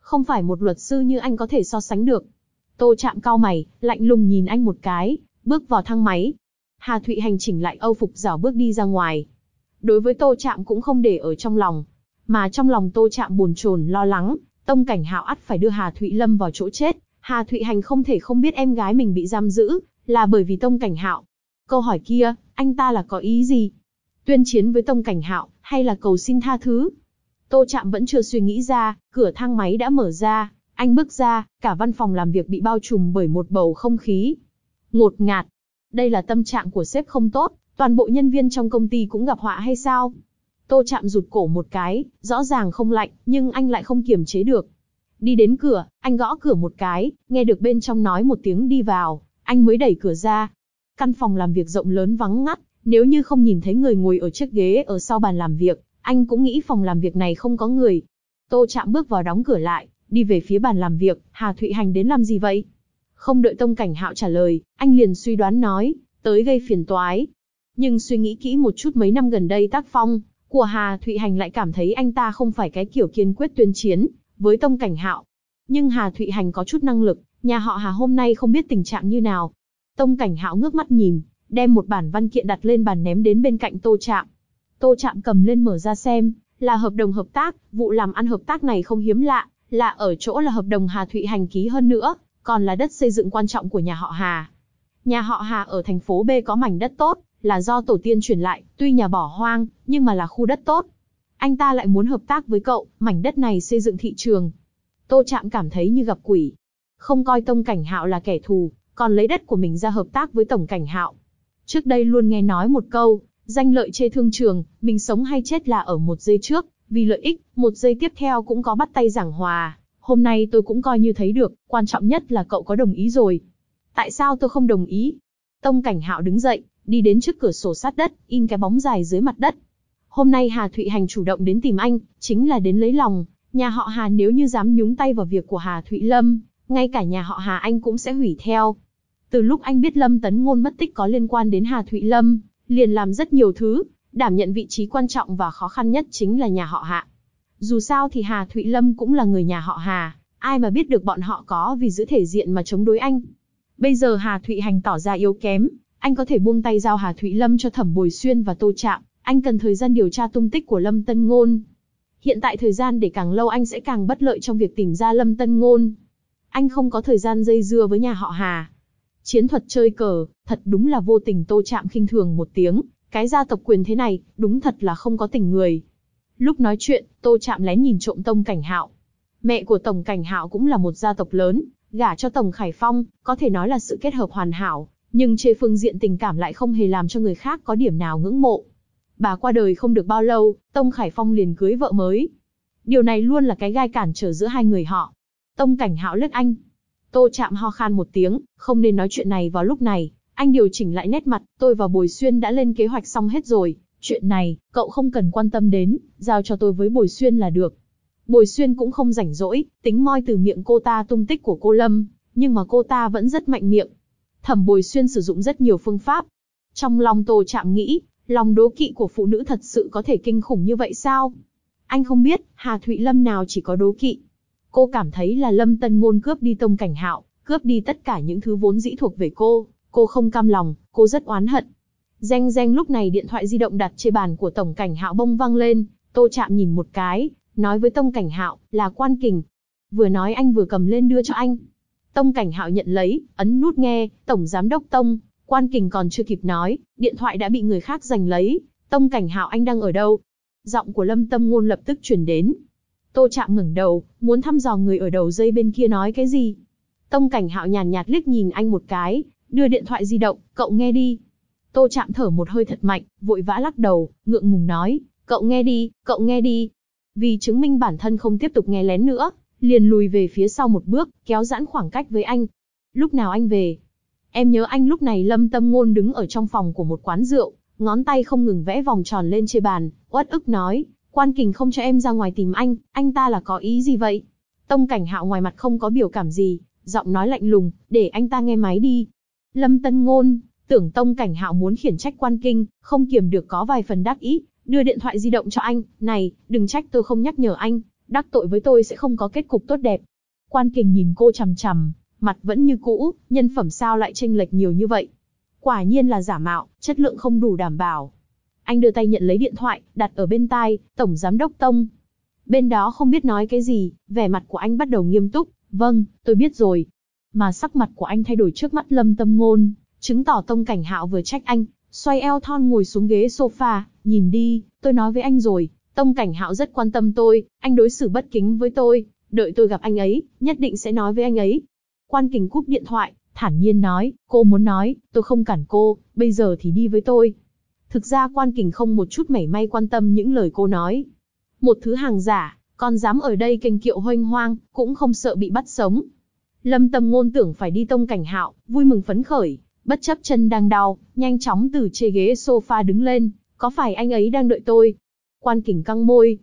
Không phải một luật sư như anh có thể so sánh được. Tô Trạm cau mày, lạnh lùng nhìn anh một cái, bước vào thang máy. Hà Thụy Hành chỉnh lại âu phục rảo bước đi ra ngoài. Đối với Tô Trạm cũng không để ở trong lòng, mà trong lòng Tô Trạm bồn chồn lo lắng, Tông Cảnh Hạo ắt phải đưa Hà Thụy Lâm vào chỗ chết. Hà Thụy Hành không thể không biết em gái mình bị giam giữ, là bởi vì Tông Cảnh Hạo. Câu hỏi kia, anh ta là có ý gì? Tuyên chiến với Tông Cảnh Hạo, hay là cầu xin tha thứ? Tô Trạm vẫn chưa suy nghĩ ra, cửa thang máy đã mở ra, anh bước ra, cả văn phòng làm việc bị bao trùm bởi một bầu không khí ngột ngạt. Đây là tâm trạng của sếp không tốt, toàn bộ nhân viên trong công ty cũng gặp họa hay sao? Tô Trạm rụt cổ một cái, rõ ràng không lạnh, nhưng anh lại không kiềm chế được. Đi đến cửa, anh gõ cửa một cái, nghe được bên trong nói một tiếng đi vào, anh mới đẩy cửa ra. Căn phòng làm việc rộng lớn vắng ngắt, nếu như không nhìn thấy người ngồi ở chiếc ghế ở sau bàn làm việc, anh cũng nghĩ phòng làm việc này không có người. Tô Trạm bước vào đóng cửa lại, đi về phía bàn làm việc. Hà Thụy Hành đến làm gì vậy? Không đợi Tông Cảnh Hạo trả lời, anh liền suy đoán nói, tới gây phiền toái. Nhưng suy nghĩ kỹ một chút, mấy năm gần đây tác phong của Hà Thụy Hành lại cảm thấy anh ta không phải cái kiểu kiên quyết tuyên chiến với Tông Cảnh Hạo. Nhưng Hà Thụy Hành có chút năng lực, nhà họ Hà hôm nay không biết tình trạng như nào. Tông Cảnh Hạo ngước mắt nhìn, đem một bản văn kiện đặt lên bàn ném đến bên cạnh Tô Trạm. Tô Trạm cầm lên mở ra xem, là hợp đồng hợp tác. Vụ làm ăn hợp tác này không hiếm lạ, là ở chỗ là hợp đồng Hà Thụy Hành ký hơn nữa, còn là đất xây dựng quan trọng của nhà họ Hà. Nhà họ Hà ở thành phố B có mảnh đất tốt, là do tổ tiên truyền lại, tuy nhà bỏ hoang, nhưng mà là khu đất tốt. Anh ta lại muốn hợp tác với cậu, mảnh đất này xây dựng thị trường. Tô Trạm cảm thấy như gặp quỷ. Không coi Tông Cảnh Hạo là kẻ thù, còn lấy đất của mình ra hợp tác với Tổng Cảnh Hạo. Trước đây luôn nghe nói một câu, danh lợi chê thương trường, mình sống hay chết là ở một giây trước, vì lợi ích, một giây tiếp theo cũng có bắt tay giảng hòa. Hôm nay tôi cũng coi như thấy được, quan trọng nhất là cậu có đồng ý rồi. Tại sao tôi không đồng ý? Tông Cảnh Hạo đứng dậy, đi đến trước cửa sổ sát đất, in cái bóng dài dưới mặt đất. Hôm nay Hà Thụy Hành chủ động đến tìm anh, chính là đến lấy lòng. Nhà họ Hà nếu như dám nhúng tay vào việc của Hà Thụy Lâm, ngay cả nhà họ Hà anh cũng sẽ hủy theo. Từ lúc anh biết Lâm Tấn Ngôn mất tích có liên quan đến Hà Thụy Lâm, liền làm rất nhiều thứ, đảm nhận vị trí quan trọng và khó khăn nhất chính là nhà họ Hà. Dù sao thì Hà Thụy Lâm cũng là người nhà họ Hà, ai mà biết được bọn họ có vì giữ thể diện mà chống đối anh. Bây giờ Hà Thụy Hành tỏ ra yếu kém, anh có thể buông tay giao Hà Thụy Lâm cho Thẩm Bồi Xuyên và Tô Trạm, anh cần thời gian điều tra tung tích của Lâm Tân Ngôn. Hiện tại thời gian để càng lâu anh sẽ càng bất lợi trong việc tìm ra Lâm Tân Ngôn. Anh không có thời gian dây dưa với nhà họ Hà. Chiến thuật chơi cờ, thật đúng là vô tình. Tô Trạm khinh thường một tiếng, cái gia tộc quyền thế này, đúng thật là không có tình người. Lúc nói chuyện, Tô Trạm lén nhìn trộm Tông Cảnh Hạo. Mẹ của Tổng Cảnh Hạo cũng là một gia tộc lớn, gả cho Tổng Khải Phong, có thể nói là sự kết hợp hoàn hảo, nhưng trên phương diện tình cảm lại không hề làm cho người khác có điểm nào ngưỡng mộ. Bà qua đời không được bao lâu, Tông Khải Phong liền cưới vợ mới. Điều này luôn là cái gai cản trở giữa hai người họ. Tông Cảnh Hạo liếc anh. Tô Trạm ho khan một tiếng, không nên nói chuyện này vào lúc này. Anh điều chỉnh lại nét mặt, tôi và Bồi Xuyên đã lên kế hoạch xong hết rồi. Chuyện này, cậu không cần quan tâm đến, giao cho tôi với Bồi Xuyên là được. Bồi Xuyên cũng không rảnh rỗi, tính moi từ miệng cô ta tung tích của cô Lâm, nhưng mà cô ta vẫn rất mạnh miệng. Thẩm Bồi Xuyên sử dụng rất nhiều phương pháp. Trong lòng Tô Trạm nghĩ, lòng đố kỵ của phụ nữ thật sự có thể kinh khủng như vậy sao? Anh không biết, Hà Thụy Lâm nào chỉ có đố kỵ. Cô cảm thấy là Lâm Tân Ngôn cướp đi Tông Cảnh Hạo, cướp đi tất cả những thứ vốn dĩ thuộc về cô. Cô không cam lòng, cô rất oán hận. Reng reng, lúc này điện thoại di động đặt trên bàn của Tổng Cảnh Hạo bông vang lên. Tô Trạm nhìn một cái, nói với Tông Cảnh Hạo, là Quan Kình. Vừa nói anh vừa cầm lên đưa cho anh. Tông Cảnh Hạo nhận lấy, ấn nút nghe. Tổng Giám đốc Tông. Quan Kình còn chưa kịp nói, điện thoại đã bị người khác giành lấy. Tông Cảnh Hạo, anh đang ở đâu? Giọng của Lâm Tâm Ngôn lập tức truyền đến. Tô Trạm ngẩng đầu, muốn thăm dò người ở đầu dây bên kia nói cái gì. Tông Cảnh Hạo nhàn nhạt liếc nhìn anh một cái, đưa điện thoại di động, cậu nghe đi. Tô Trạm thở một hơi thật mạnh, vội vã lắc đầu, ngượng ngùng nói, cậu nghe đi, cậu nghe đi. Vì chứng minh bản thân không tiếp tục nghe lén nữa, liền lùi về phía sau một bước, kéo giãn khoảng cách với anh. Lúc nào anh về? Em nhớ anh. Lúc này Lâm Tâm Ngôn đứng ở trong phòng của một quán rượu, ngón tay không ngừng vẽ vòng tròn lên trên bàn, uất ức nói, Quan Kình không cho em ra ngoài tìm anh ta là có ý gì vậy? Tông Cảnh Hạo ngoài mặt không có biểu cảm gì, giọng nói lạnh lùng, để anh ta nghe máy đi. Lâm Tân Ngôn tưởng Tông Cảnh Hạo muốn khiển trách Quan Kình, không kiềm được có vài phần đắc ý, đưa điện thoại di động cho anh, này, đừng trách tôi không nhắc nhở anh, đắc tội với tôi sẽ không có kết cục tốt đẹp. Quan Kình nhìn cô chằm chằm, mặt vẫn như cũ, nhân phẩm sao lại chênh lệch nhiều như vậy? Quả nhiên là giả mạo, chất lượng không đủ đảm bảo. Anh đưa tay nhận lấy điện thoại, đặt ở bên tai, Tổng Giám đốc Tông. Bên đó không biết nói cái gì, vẻ mặt của anh bắt đầu nghiêm túc, vâng, tôi biết rồi. Mà sắc mặt của anh thay đổi trước mắt Lâm Tâm Ngôn, chứng tỏ Tông Cảnh Hạo vừa trách anh, xoay eo thon ngồi xuống ghế sofa, nhìn đi, tôi nói với anh rồi, Tông Cảnh Hạo rất quan tâm tôi, anh đối xử bất kính với tôi, đợi tôi gặp anh ấy, nhất định sẽ nói với anh ấy. Quan Kình cúp điện thoại, thản nhiên nói, cô muốn nói, tôi không cản cô, bây giờ thì đi với tôi. Thực ra Quan Kình không một chút mảy may quan tâm những lời cô nói. Một thứ hàng giả, còn dám ở đây kênh kiệu hoanh hoang, cũng không sợ bị bắt sống. Lâm Tâm Ngôn tưởng phải đi Tông Cảnh Hạo, vui mừng phấn khởi, bất chấp chân đang đau, nhanh chóng từ trên ghế sofa đứng lên, có phải anh ấy đang đợi tôi? Quan Kình căng môi,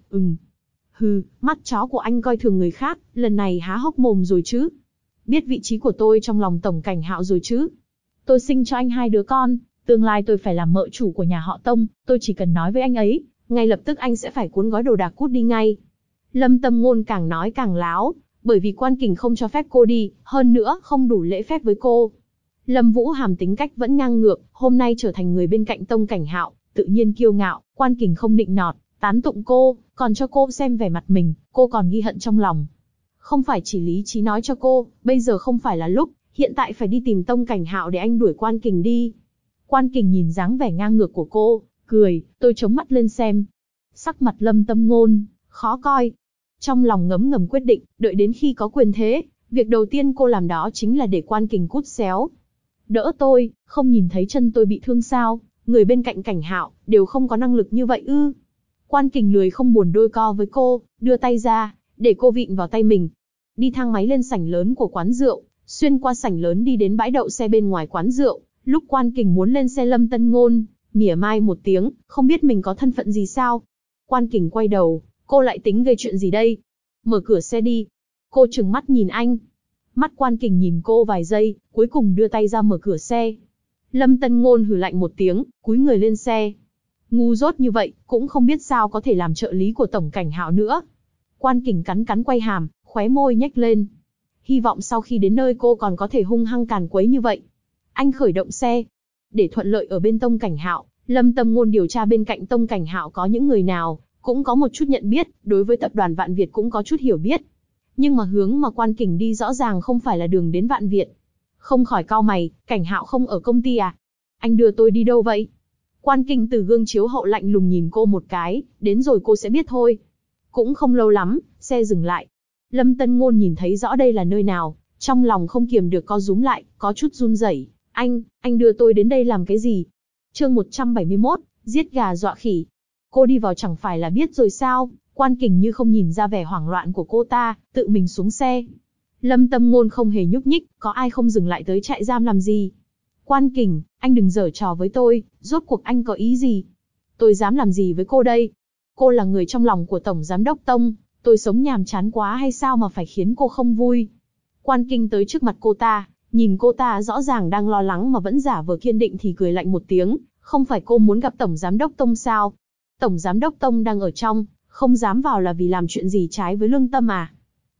hừ, mắt chó của anh coi thường người khác, lần này há hốc mồm rồi chứ? Biết vị trí của tôi trong lòng Tổng Cảnh Hạo rồi chứ? Tôi sinh cho anh 2 đứa con, tương lai tôi phải làm mợ chủ của nhà họ Tông, tôi chỉ cần nói với anh ấy, ngay lập tức anh sẽ phải cuốn gói đồ đạc cút đi ngay. Lâm Tâm Ngôn càng nói càng láo, bởi vì Quan Kình không cho phép cô đi, hơn nữa không đủ lễ phép với cô. Lâm Vũ Hàm tính cách vẫn ngang ngược, hôm nay trở thành người bên cạnh Tông Cảnh Hạo, tự nhiên kiêu ngạo, Quan Kình không nịnh nọt, tán tụng cô, còn cho cô xem vẻ mặt mình, cô còn ghi hận trong lòng. Không phải chỉ lý trí nói cho cô, bây giờ không phải là lúc, hiện tại phải đi tìm Tông Cảnh Hạo để anh đuổi Quan Kình đi. Quan Kình nhìn dáng vẻ ngang ngược của cô, cười, tôi chống mắt lên xem. Sắc mặt Lâm Tâm Ngôn, khó coi. Trong lòng ngấm ngầm quyết định, đợi đến khi có quyền thế, việc đầu tiên cô làm đó chính là để Quan Kình cút xéo. Đỡ tôi, không nhìn thấy chân tôi bị thương sao, người bên cạnh Cảnh Hạo, đều không có năng lực như vậy ư. Quan Kình lười không buồn đôi co với cô, đưa tay ra, để cô vịn vào tay mình. Đi thang máy lên sảnh lớn của quán rượu, xuyên qua sảnh lớn đi đến bãi đậu xe bên ngoài quán rượu. Lúc Quan Kình muốn lên xe Lâm Tân Ngôn, mỉa mai một tiếng, không biết mình có thân phận gì sao. Quan Kình quay đầu, cô lại tính gây chuyện gì đây? Mở cửa xe đi. Cô trừng mắt nhìn anh. Mắt Quan Kình nhìn cô vài giây, cuối cùng đưa tay ra mở cửa xe. Lâm Tân Ngôn hừ lạnh một tiếng, cúi người lên xe. Ngu dốt như vậy, cũng không biết sao có thể làm trợ lý của Tổng Cảnh Hạo nữa. Quan Kình cắn cắn quay hàm, khóe môi nhếch lên. Hy vọng sau khi đến nơi cô còn có thể hung hăng càn quấy như vậy. Anh khởi động xe. Để thuận lợi ở bên Tông Cảnh Hạo, Lâm Tâm Ngôn điều tra bên cạnh Tông Cảnh Hạo có những người nào, cũng có một chút nhận biết, đối với tập đoàn Vạn Việt cũng có chút hiểu biết. Nhưng mà hướng mà Quan Kình đi rõ ràng không phải là đường đến Vạn Việt. Không khỏi cau mày, Cảnh Hạo không ở công ty à? Anh đưa tôi đi đâu vậy? Quan Kình từ gương chiếu hậu lạnh lùng nhìn cô một cái, đến rồi cô sẽ biết thôi. Cũng không lâu lắm, xe dừng lại. Lâm Tân Ngôn nhìn thấy rõ đây là nơi nào, trong lòng không kiềm được co rúm lại, có chút run rẩy. Anh đưa tôi đến đây làm cái gì? Chương 171, giết gà dọa khỉ. Cô đi vào chẳng phải là biết rồi sao? Quan Kình như không nhìn ra vẻ hoảng loạn của cô ta, tự mình xuống xe. Lâm Tâm Ngôn không hề nhúc nhích, có ai không dừng lại tới trại giam làm gì? Quan Kình, anh đừng giở trò với tôi, rốt cuộc anh có ý gì? Tôi dám làm gì với cô đây? Cô là người trong lòng của Tổng Giám đốc Tông, tôi sống nhàm chán quá hay sao mà phải khiến cô không vui? Quan Kình tới trước mặt cô ta, nhìn cô ta rõ ràng đang lo lắng mà vẫn giả vờ kiên định thì cười lạnh một tiếng, không phải cô muốn gặp Tổng Giám đốc Tông sao? Tổng Giám đốc Tông đang ở trong, không dám vào là vì làm chuyện gì trái với lương tâm à?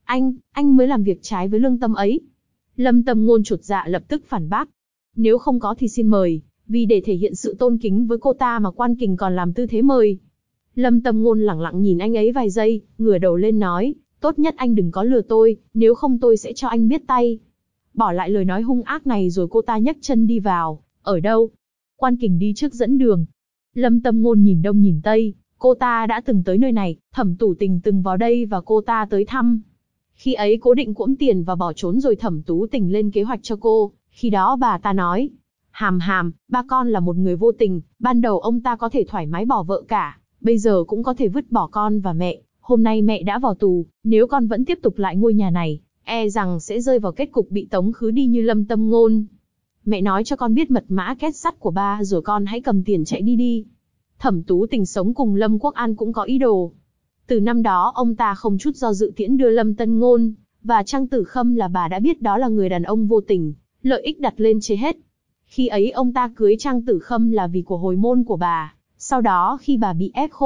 Anh mới làm việc trái với lương tâm ấy. Lâm Tâm Ngôn chột dạ lập tức phản bác. Nếu không có thì xin mời, vì để thể hiện sự tôn kính với cô ta mà Quan Kình còn làm tư thế mời. Lâm Tâm Ngôn lẳng lặng nhìn anh ấy vài giây, ngửa đầu lên nói, tốt nhất anh đừng có lừa tôi, nếu không tôi sẽ cho anh biết tay. Bỏ lại lời nói hung ác này rồi cô ta nhấc chân đi vào, ở đâu? Quan Kình đi trước dẫn đường. Lâm Tâm Ngôn nhìn đông nhìn tây, cô ta đã từng tới nơi này, Thẩm Tú Tình từng vào đây và cô ta tới thăm. Khi ấy cố định cuỗm tiền và bỏ trốn rồi Thẩm Tú Tình lên kế hoạch cho cô, khi đó bà ta nói, Hàm, ba con là một người vô tình, ban đầu ông ta có thể thoải mái bỏ vợ cả, bây giờ cũng có thể vứt bỏ con và mẹ, hôm nay mẹ đã vào tù, nếu con vẫn tiếp tục lại ngôi nhà này, e rằng sẽ rơi vào kết cục bị tống khứ đi như Lâm Tâm Ngôn. Mẹ nói cho con biết mật mã két sắt của ba rồi con hãy cầm tiền chạy đi. Thẩm Tú Tình sống cùng Lâm Quốc An cũng có ý đồ. Từ năm đó ông ta không chút do dự tiễn đưa Lâm Tân Ngôn, và Trang Tử Khâm là bà đã biết đó là người đàn ông vô tình, lợi ích đặt lên trên hết. Khi ấy ông ta cưới Trang Tử Khâm là vì của hồi môn của bà, sau đó khi bà bị ép khô,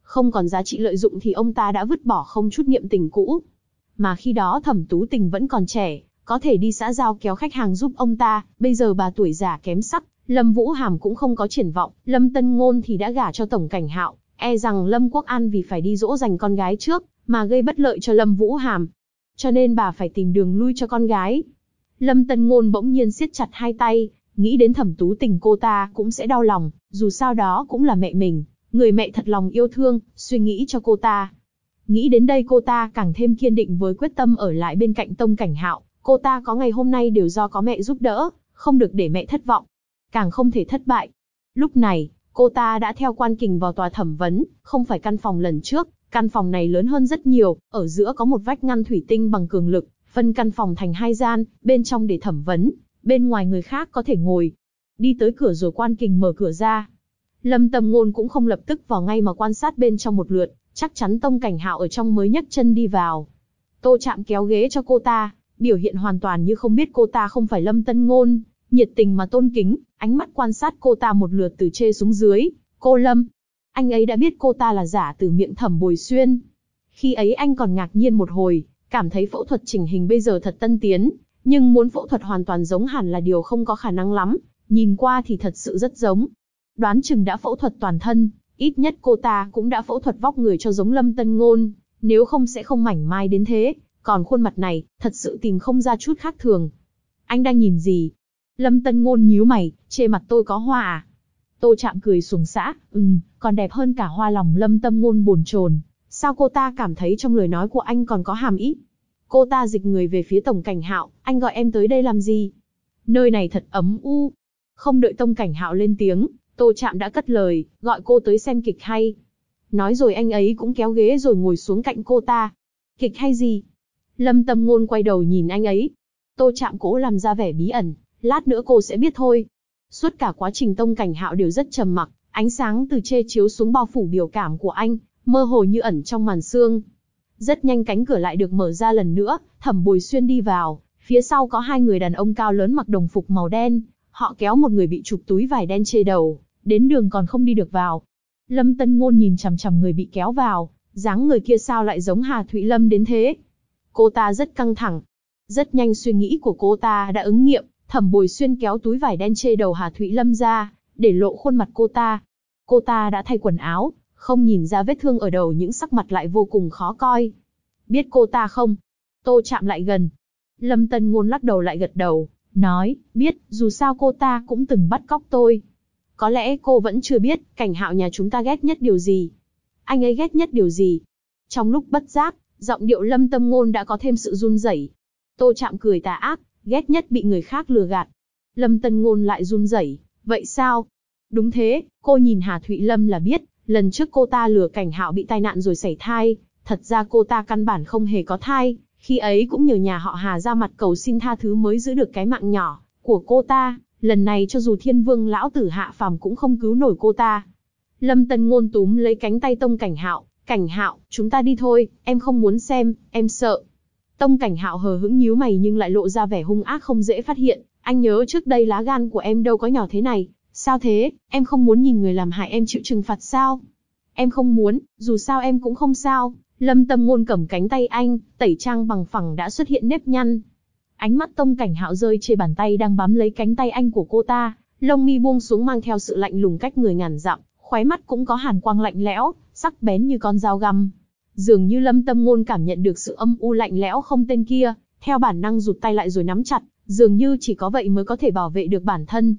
không còn giá trị lợi dụng thì ông ta đã vứt bỏ không chút niệm tình cũ. Mà khi đó Thẩm Tú Tình vẫn còn trẻ, có thể đi xã giao kéo khách hàng giúp ông ta, bây giờ bà tuổi già kém sắc, Lâm Vũ Hàm cũng không có triển vọng, Lâm Tân Ngôn thì đã gả cho Tổng Cảnh Hạo, e rằng Lâm Quốc An vì phải đi dỗ dành con gái trước, mà gây bất lợi cho Lâm Vũ Hàm. Cho nên bà phải tìm đường lui cho con gái. Lâm Tân Ngôn bỗng nhiên siết chặt hai tay, nghĩ đến Thẩm Tú Tình cô ta cũng sẽ đau lòng, dù sao đó cũng là mẹ mình, người mẹ thật lòng yêu thương, suy nghĩ cho cô ta. Nghĩ đến đây cô ta càng thêm kiên định với quyết tâm ở lại bên cạnh Tông Cảnh Hạo, cô ta có ngày hôm nay đều do có mẹ giúp đỡ, không được để mẹ thất vọng, càng không thể thất bại. Lúc này, cô ta đã theo Quan Kình vào tòa thẩm vấn, không phải căn phòng lần trước, căn phòng này lớn hơn rất nhiều, ở giữa có một vách ngăn thủy tinh bằng cường lực, phân căn phòng thành hai gian, bên trong để thẩm vấn, bên ngoài người khác có thể ngồi. Đi tới cửa rồi Quan Kình mở cửa ra. Lâm Tầm Ngôn cũng không lập tức vào ngay mà quan sát bên trong một lượt, chắc chắn Tông Cảnh Hạo ở trong mới nhấc chân đi vào. Tô Trạm kéo ghế cho cô ta, biểu hiện hoàn toàn như không biết cô ta không phải Lâm Tân Ngôn, nhiệt tình mà tôn kính, ánh mắt quan sát cô ta một lượt từ trên xuống dưới. Cô Lâm, anh ấy đã biết cô ta là giả từ miệng Thẩm Bồi Xuyên. Khi ấy anh còn ngạc nhiên một hồi, cảm thấy phẫu thuật chỉnh hình bây giờ thật tân tiến, nhưng muốn phẫu thuật hoàn toàn giống hẳn là điều không có khả năng lắm, nhìn qua thì thật sự rất giống. Đoán chừng đã phẫu thuật toàn thân, ít nhất cô ta cũng đã phẫu thuật vóc người cho giống Lâm Tân Ngôn, nếu không sẽ không mảnh mai đến thế, còn khuôn mặt này, thật sự tìm không ra chút khác thường. Anh đang nhìn gì? Lâm Tân Ngôn nhíu mày, trên mặt tôi có hoa à? Tô Trạm cười xuồng xã, còn đẹp hơn cả hoa lòng. Lâm Tân Ngôn bồn chồn, sao cô ta cảm thấy trong lời nói của anh còn có hàm ý? Cô ta dịch người về phía Tổng Cảnh Hạo, anh gọi em tới đây làm gì? Nơi này thật ấm u. Không đợi Tông Cảnh Hạo lên tiếng, Tô Trạm đã cất lời, gọi cô tới xem kịch hay. Nói rồi anh ấy cũng kéo ghế rồi ngồi xuống cạnh cô ta. Kịch hay gì? Lâm Tâm Ngôn quay đầu nhìn anh ấy. Tô Trạm cố làm ra vẻ bí ẩn, lát nữa cô sẽ biết thôi. Suốt cả quá trình Tông Cảnh Hạo đều rất trầm mặc, ánh sáng từ trên chiếu xuống bao phủ biểu cảm của anh, mơ hồ như ẩn trong màn sương. Rất nhanh cánh cửa lại được mở ra lần nữa, Thẩm Bồi Xuyên đi vào, phía sau có hai người đàn ông cao lớn mặc đồng phục màu đen, họ kéo một người bị chụp túi vải đen chê đầu, đến đường còn không đi được vào. Lâm Tân Ngôn nhìn chằm chằm người bị kéo vào, dáng người kia sao lại giống Hà Thụy Lâm đến thế? Cô ta rất căng thẳng. Rất nhanh suy nghĩ của cô ta đã ứng nghiệm, Thẩm Bồi Xuyên kéo túi vải đen chê đầu Hà Thụy Lâm ra, để lộ khuôn mặt cô ta. Cô ta đã thay quần áo, không nhìn ra vết thương ở đầu nhưng sắc mặt lại vô cùng khó coi. Biết cô ta không? Tô Trạm lại gần. Lâm Tân Ngôn lắc đầu lại gật đầu, nói, biết, dù sao cô ta cũng từng bắt cóc tôi. Có lẽ cô vẫn chưa biết, Cảnh Hạo nhà chúng ta ghét nhất điều gì. Anh ấy ghét nhất điều gì? Trong lúc bất giác, giọng điệu Lâm Tâm Ngôn đã có thêm sự run rẩy. Tô Trạm cười tà ác, ghét nhất bị người khác lừa gạt. Lâm Tân Ngôn lại run rẩy, vậy sao? Đúng thế, cô nhìn Hà Thụy Lâm là biết, lần trước cô ta lừa Cảnh Hạo bị tai nạn rồi sảy thai, thật ra cô ta căn bản không hề có thai, khi ấy cũng nhờ nhà họ Hà ra mặt cầu xin tha thứ mới giữ được cái mạng nhỏ của cô ta, lần này cho dù Thiên Vương lão tử hạ phàm cũng không cứu nổi cô ta. Lâm Tân Ngôn túm lấy cánh tay Tông Cảnh Hạo, chúng ta đi thôi, em không muốn xem, em sợ. Tông Cảnh Hạo hờ hững nhíu mày nhưng lại lộ ra vẻ hung ác không dễ phát hiện, anh nhớ trước đây lá gan của em đâu có nhỏ thế này, sao thế, em không muốn nhìn người làm hại em chịu trừng phạt sao? Em không muốn, dù sao em cũng không sao. Lâm Tâm Ngôn cầm cánh tay anh, tẩy trang bằng phẳng đã xuất hiện nếp nhăn. Ánh mắt Tông Cảnh Hạo rơi trên bàn tay đang bám lấy cánh tay anh của cô ta, lông mi buông xuống mang theo sự lạnh lùng cách người ngàn dặm, khóe mắt cũng có hàn quang lạnh lẽo, sắc bén như con dao găm. Dường như Lâm Tâm Ngôn cảm nhận được sự âm u lạnh lẽo không tên kia, theo bản năng rụt tay lại rồi nắm chặt, dường như chỉ có vậy mới có thể bảo vệ được bản thân.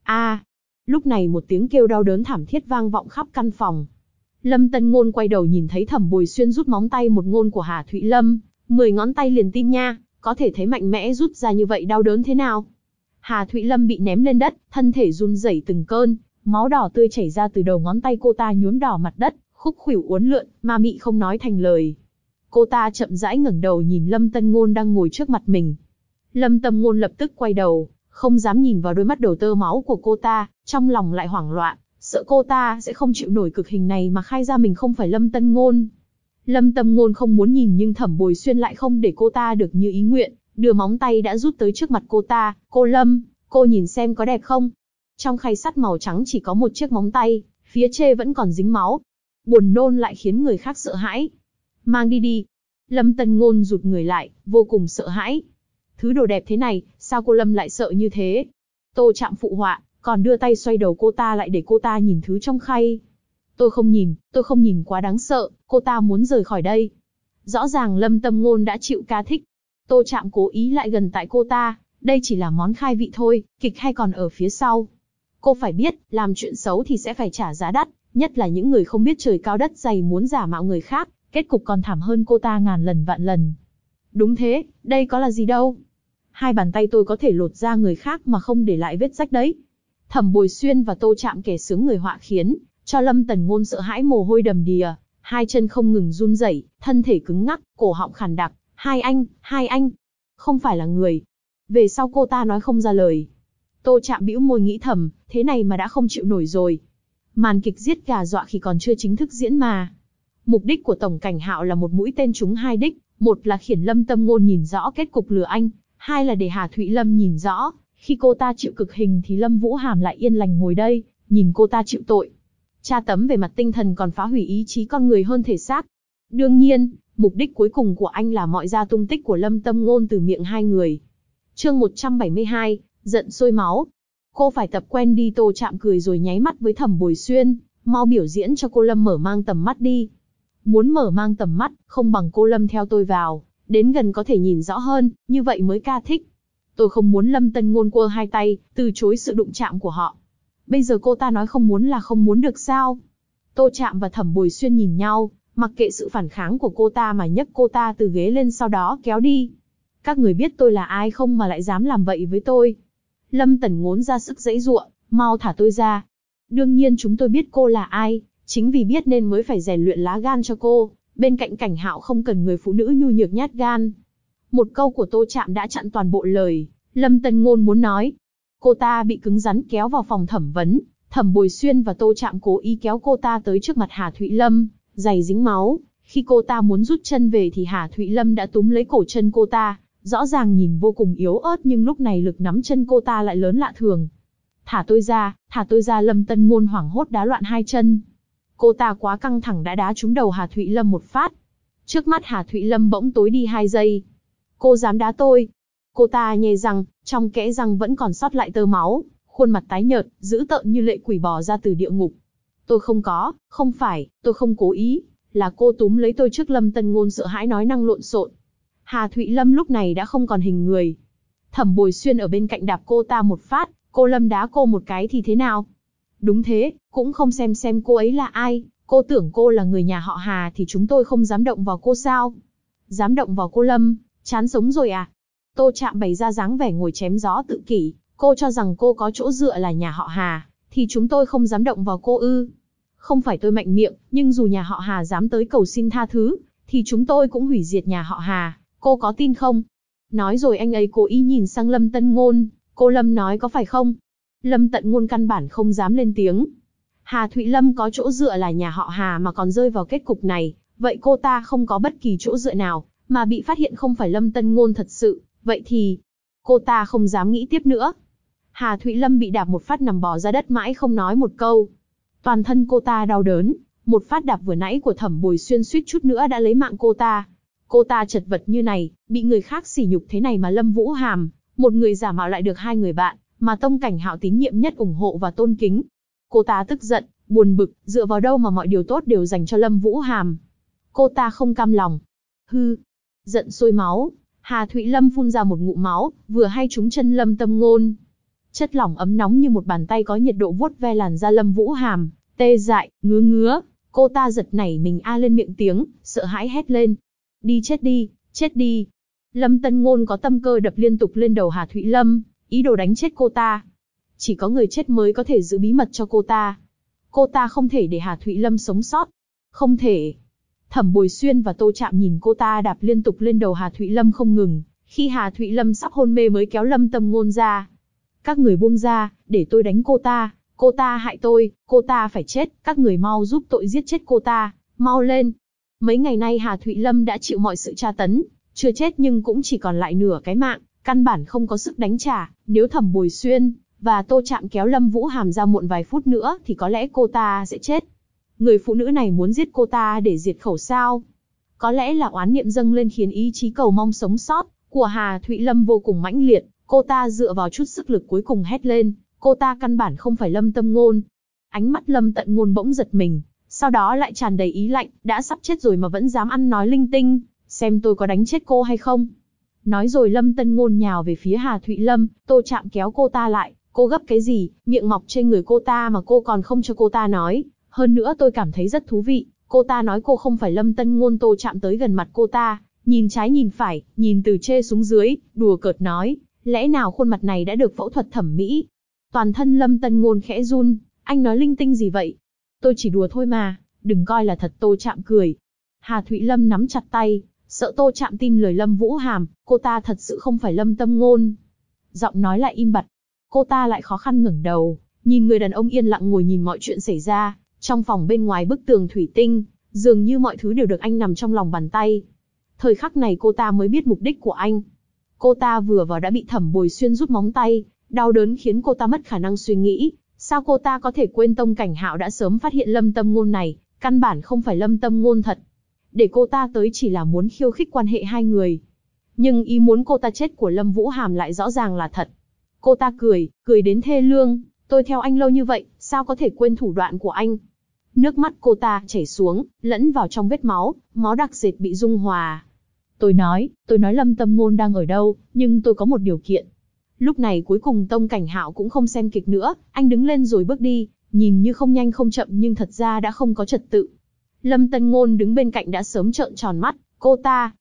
Lúc này một tiếng kêu đau đớn thảm thiết vang vọng khắp căn phòng. Lâm Tân Ngôn quay đầu nhìn thấy Thẩm Bồi Xuyên rút móng tay một ngôn của Hà Thụy Lâm, 10 ngón tay liền tim nha, có thể thấy mạnh mẽ rút ra như vậy đau đớn thế nào. Hà Thụy Lâm bị ném lên đất, thân thể run rẩy từng cơn, máu đỏ tươi chảy ra từ đầu ngón tay cô ta nhuốm đỏ mặt đất, khúc khuỷu uốn lượn, ma mị không nói thành lời. Cô ta chậm rãi ngẩng đầu nhìn Lâm Tân Ngôn đang ngồi trước mặt mình. Lâm Tâm Ngôn lập tức quay đầu, không dám nhìn vào đôi mắt đầu tơ máu của cô ta, trong lòng lại hoảng loạn, sợ cô ta sẽ không chịu nổi cực hình này mà khai ra mình không phải Lâm Tân Ngôn. Lâm Tâm Ngôn không muốn nhìn nhưng Thẩm Bồi Xuyên lại không để cô ta được như ý nguyện, đưa móng tay đã rút tới trước mặt cô ta. Cô Lâm, cô nhìn xem có đẹp không? Trong khay sắt màu trắng chỉ có một chiếc móng tay, phía trên vẫn còn dính máu. buồn nôn lại khiến người khác sợ hãi. Mang đi đi. Lâm Tân Ngôn rụt người lại, vô cùng sợ hãi. Thứ đồ đẹp thế này, sao cô Lâm lại sợ như thế? Tô Trạm phụ họa, còn đưa tay xoay đầu cô ta lại để cô ta nhìn thứ trong khay. Tôi không nhìn quá đáng sợ, cô ta muốn rời khỏi đây. Rõ ràng Lâm Tân Ngôn đã chịu ca thích. Tô Trạm cố ý lại gần tại cô ta, đây chỉ là món khai vị thôi, kịch hay còn ở phía sau. Cô phải biết, làm chuyện xấu thì sẽ phải trả giá đắt, nhất là những người không biết trời cao đất dày muốn giả mạo người khác, kết cục còn thảm hơn cô ta ngàn lần vạn lần. Đúng thế, đây có là gì đâu. Hai bàn tay tôi có thể lột da người khác mà không để lại vết rách đấy. Thẩm Bồi Xuyên và Tô Trạm kẻ sướng người họa khiến cho Lâm Tần Ngôn sợ hãi mồ hôi đầm đìa, hai chân không ngừng run rẩy, thân thể cứng ngắc, cổ họng khàn đặc. Hai anh, không phải là người. Về sau cô ta nói không ra lời. Tô Trạm bĩu môi nghĩ thầm, thế này mà đã không chịu nổi rồi. Màn kịch giết gà dọa khỉ còn chưa chính thức diễn mà. Mục đích của Tổng Cảnh Hạo là một mũi tên trúng hai đích, một là khiển Lâm Tâm Ngôn nhìn rõ kết cục lừa anh, hai là để Hà Thụy Lâm nhìn rõ, khi cô ta chịu cực hình thì Lâm Vũ Hàm lại yên lành ngồi đây, nhìn cô ta chịu tội. Tra tấn về mặt tinh thần còn phá hủy ý chí con người hơn thể xác. Đương nhiên, mục đích cuối cùng của anh là mọi ra tung tích của Lâm Tâm Ngôn từ miệng hai người. Chương 172, giận sôi máu. Cô phải tập quen đi. Tô Trạm cười rồi nháy mắt với Thẩm Bồi Xuyên, mau biểu diễn cho cô Lâm mở mang tầm mắt đi. Muốn mở mang tầm mắt, không bằng cô Lâm theo tôi vào, đến gần có thể nhìn rõ hơn, như vậy mới ca thích. Tôi không muốn Lâm Tân Ngôn quơ hai tay, từ chối sự đụng chạm của họ. Bây giờ cô ta nói không muốn là không muốn được sao? Tô Trạm và Thẩm Bồi Xuyên nhìn nhau, mặc kệ sự phản kháng của cô ta mà nhấc cô ta từ ghế lên sau đó kéo đi. Các người biết tôi là ai không mà lại dám làm vậy với tôi? Lâm Tần Ngôn ra sức giãy giụa, mau thả tôi ra. Đương nhiên chúng tôi biết cô là ai, chính vì biết nên mới phải rèn luyện lá gan cho cô. Bên cạnh Cảnh Hạo không cần người phụ nữ nhu nhược nhát gan. Một câu của Tô Trạm đã chặn toàn bộ lời Lâm Tần Ngôn muốn nói. Cô ta bị cứng rắn kéo vào phòng thẩm vấn. Thẩm Bồi Xuyên và Tô Trạm cố ý kéo cô ta tới trước mặt Hà Thụy Lâm, giày dính máu. Khi cô ta muốn rút chân về thì Hà Thụy Lâm đã túm lấy cổ chân cô ta, rõ ràng nhìn vô cùng yếu ớt nhưng lúc này lực nắm chân cô ta lại lớn lạ thường. Thả tôi ra. Lâm Tân Ngôn hoảng hốt đá loạn hai chân. Cô ta quá căng thẳng đã đá trúng đầu Hà Thụy Lâm một phát. Trước mắt Hà Thụy Lâm bỗng tối đi 2 giây. Cô dám đá tôi? Cô ta nhe răng, trong kẽ răng vẫn còn sót lại tơ máu, khuôn mặt tái nhợt, dữ tợn như lệ quỷ bò ra từ địa ngục. Tôi không cố ý, là cô túm lấy tôi trước. Lâm Tân Ngôn sợ hãi nói năng lộn xộn. Hà Thụy Lâm lúc này đã không còn hình người. Thẩm Bồi Xuyên ở bên cạnh đạp cô ta một phát, cô Lâm đá cô một cái thì thế nào? Đúng thế, cũng không xem cô ấy là ai, cô tưởng cô là người nhà họ Hà thì chúng tôi không dám động vào cô sao? Dám động vào cô Lâm, chán sống rồi à? Tô Trạm bày ra dáng vẻ ngồi chém gió tự kỷ, cô cho rằng cô có chỗ dựa là nhà họ Hà, thì chúng tôi không dám động vào cô ư? Không phải tôi mạnh miệng, nhưng dù nhà họ Hà dám tới cầu xin tha thứ, thì chúng tôi cũng hủy diệt nhà họ Hà, cô có tin không? Nói rồi anh ấy cố ý nhìn sang Lâm Tân Ngôn, cô Lâm nói có phải không? Lâm Tận Ngôn căn bản không dám lên tiếng. Hà Thụy Lâm có chỗ dựa là nhà họ Hà mà còn rơi vào kết cục này, vậy cô ta không có bất kỳ chỗ dựa nào, mà bị phát hiện không phải Lâm Tân Ngôn thật sự, vậy thì... Cô ta không dám nghĩ tiếp nữa. Hà Thụy Lâm bị đạp một phát nằm bò ra đất mãi không nói một câu. Toàn thân cô ta đau đớn, một phát đạp vừa nãy của Thẩm Bồi Xuyên suýt chút nữa đã lấy mạng cô ta. Cô ta chật vật như này, bị người khác sỉ nhục thế này mà Lâm Vũ Hàm, một người giả mạo lại được hai người bạn, mà Tông Cảnh Hạo tín nhiệm nhất ủng hộ và tôn kính. Cô ta tức giận, buồn bực, dựa vào đâu mà mọi điều tốt đều dành cho Lâm Vũ Hàm. Cô ta không cam lòng. Giận sôi máu, Hà Thụy Lâm phun ra một ngụm máu, vừa hay trúng chân Lâm Tâm Ngôn. Chất lỏng ấm nóng như một bàn tay có nhiệt độ vuốt ve làn da Lâm Vũ Hàm, tê dại, ngứa. Cô ta giật nảy mình lên miệng tiếng, sợ hãi hét lên. Chết đi. Lâm Tân Ngôn có tâm cơ đập liên tục lên đầu Hà Thụy Lâm, ý đồ đánh chết cô ta. Chỉ có người chết mới có thể giữ bí mật cho cô ta. Cô ta không thể để Hà Thụy Lâm sống sót. Không thể. Thẩm Bồi Xuyên và Tô Trạm nhìn cô ta đạp liên tục lên đầu Hà Thụy Lâm không ngừng, khi Hà Thụy Lâm sắp hôn mê mới kéo Lâm Tâm Ngôn ra. Các người buông ra, để tôi đánh cô ta hại tôi, cô ta phải chết, các người mau giúp tội giết chết cô ta, mau lên. Mấy ngày nay Hà Thụy Lâm đã chịu mọi sự tra tấn, chưa chết nhưng cũng chỉ còn lại nửa cái mạng, căn bản không có sức đánh trả. Nếu Thẩm Bồi Xuyên và Tô Trạm kéo Lâm Vũ Hàm ra muộn vài phút nữa thì có lẽ cô ta sẽ chết. Người phụ nữ này muốn giết cô ta để diệt khẩu sao? Có lẽ là oán niệm dâng lên khiến ý chí cầu mong sống sót của Hà Thụy Lâm vô cùng mãnh liệt, cô ta dựa vào chút sức lực cuối cùng hét lên, cô ta căn bản không phải Lâm Tâm Ngôn. Ánh mắt Lâm Tận Ngôn bỗng giật mình, sau đó lại tràn đầy ý lạnh, đã sắp chết rồi mà vẫn dám ăn nói linh tinh, xem tôi có đánh chết cô hay không. Nói rồi Lâm Tận Ngôn nhào về phía Hà Thụy Lâm, Tô Trạm kéo cô ta lại, cô gấp cái gì, miệng mọc trên người cô ta mà cô còn không cho cô ta nói, hơn nữa tôi cảm thấy rất thú vị, cô ta nói cô không phải Lâm Tận Ngôn. Tô Trạm tới gần mặt cô ta, nhìn trái nhìn phải, nhìn từ trên xuống dưới, đùa cợt nói, lẽ nào khuôn mặt này đã được phẫu thuật thẩm mỹ? Toàn thân Lâm Tận Ngôn khẽ run, anh nói linh tinh gì vậy? Tôi chỉ đùa thôi mà, đừng coi là thật. Tô Trạm cười. Hà Thụy Lâm nắm chặt tay, sợ Tô Trạm tin lời Lâm Vũ Hàm, cô ta thật sự không phải Lâm Tâm Ngôn. Giọng nói lại im bặt. Cô ta lại khó khăn ngẩng đầu, nhìn người đàn ông yên lặng ngồi nhìn mọi chuyện xảy ra, trong phòng bên ngoài bức tường thủy tinh, dường như mọi thứ đều được anh nằm trong lòng bàn tay. Thời khắc này cô ta mới biết mục đích của anh. Cô ta vừa vào đã bị Thẩm Bồi Xuyên rút móng tay, đau đớn khiến cô ta mất khả năng suy nghĩ. Sao cô ta có thể quên Tông Cảnh Hạo đã sớm phát hiện Lâm Tâm Ngôn này, căn bản không phải Lâm Tâm Ngôn thật. Để cô ta tới chỉ là muốn khiêu khích quan hệ hai người. Nhưng ý muốn cô ta chết của Lâm Vũ Hàm lại rõ ràng là thật. Cô ta cười đến thê lương, tôi theo anh lâu như vậy, sao có thể quên thủ đoạn của anh? Nước mắt cô ta chảy xuống, lẫn vào trong vết máu, máu đặc sệt bị dung hòa. Tôi nói Lâm Tâm Ngôn đang ở đâu, nhưng tôi có một điều kiện. Lúc này cuối cùng Tông Cảnh Hạo cũng không xem kịch nữa, anh đứng lên rồi bước đi, nhìn như không nhanh không chậm nhưng thật ra đã không có trật tự. Lâm Tần Ngôn đứng bên cạnh đã sớm trợn tròn mắt, cô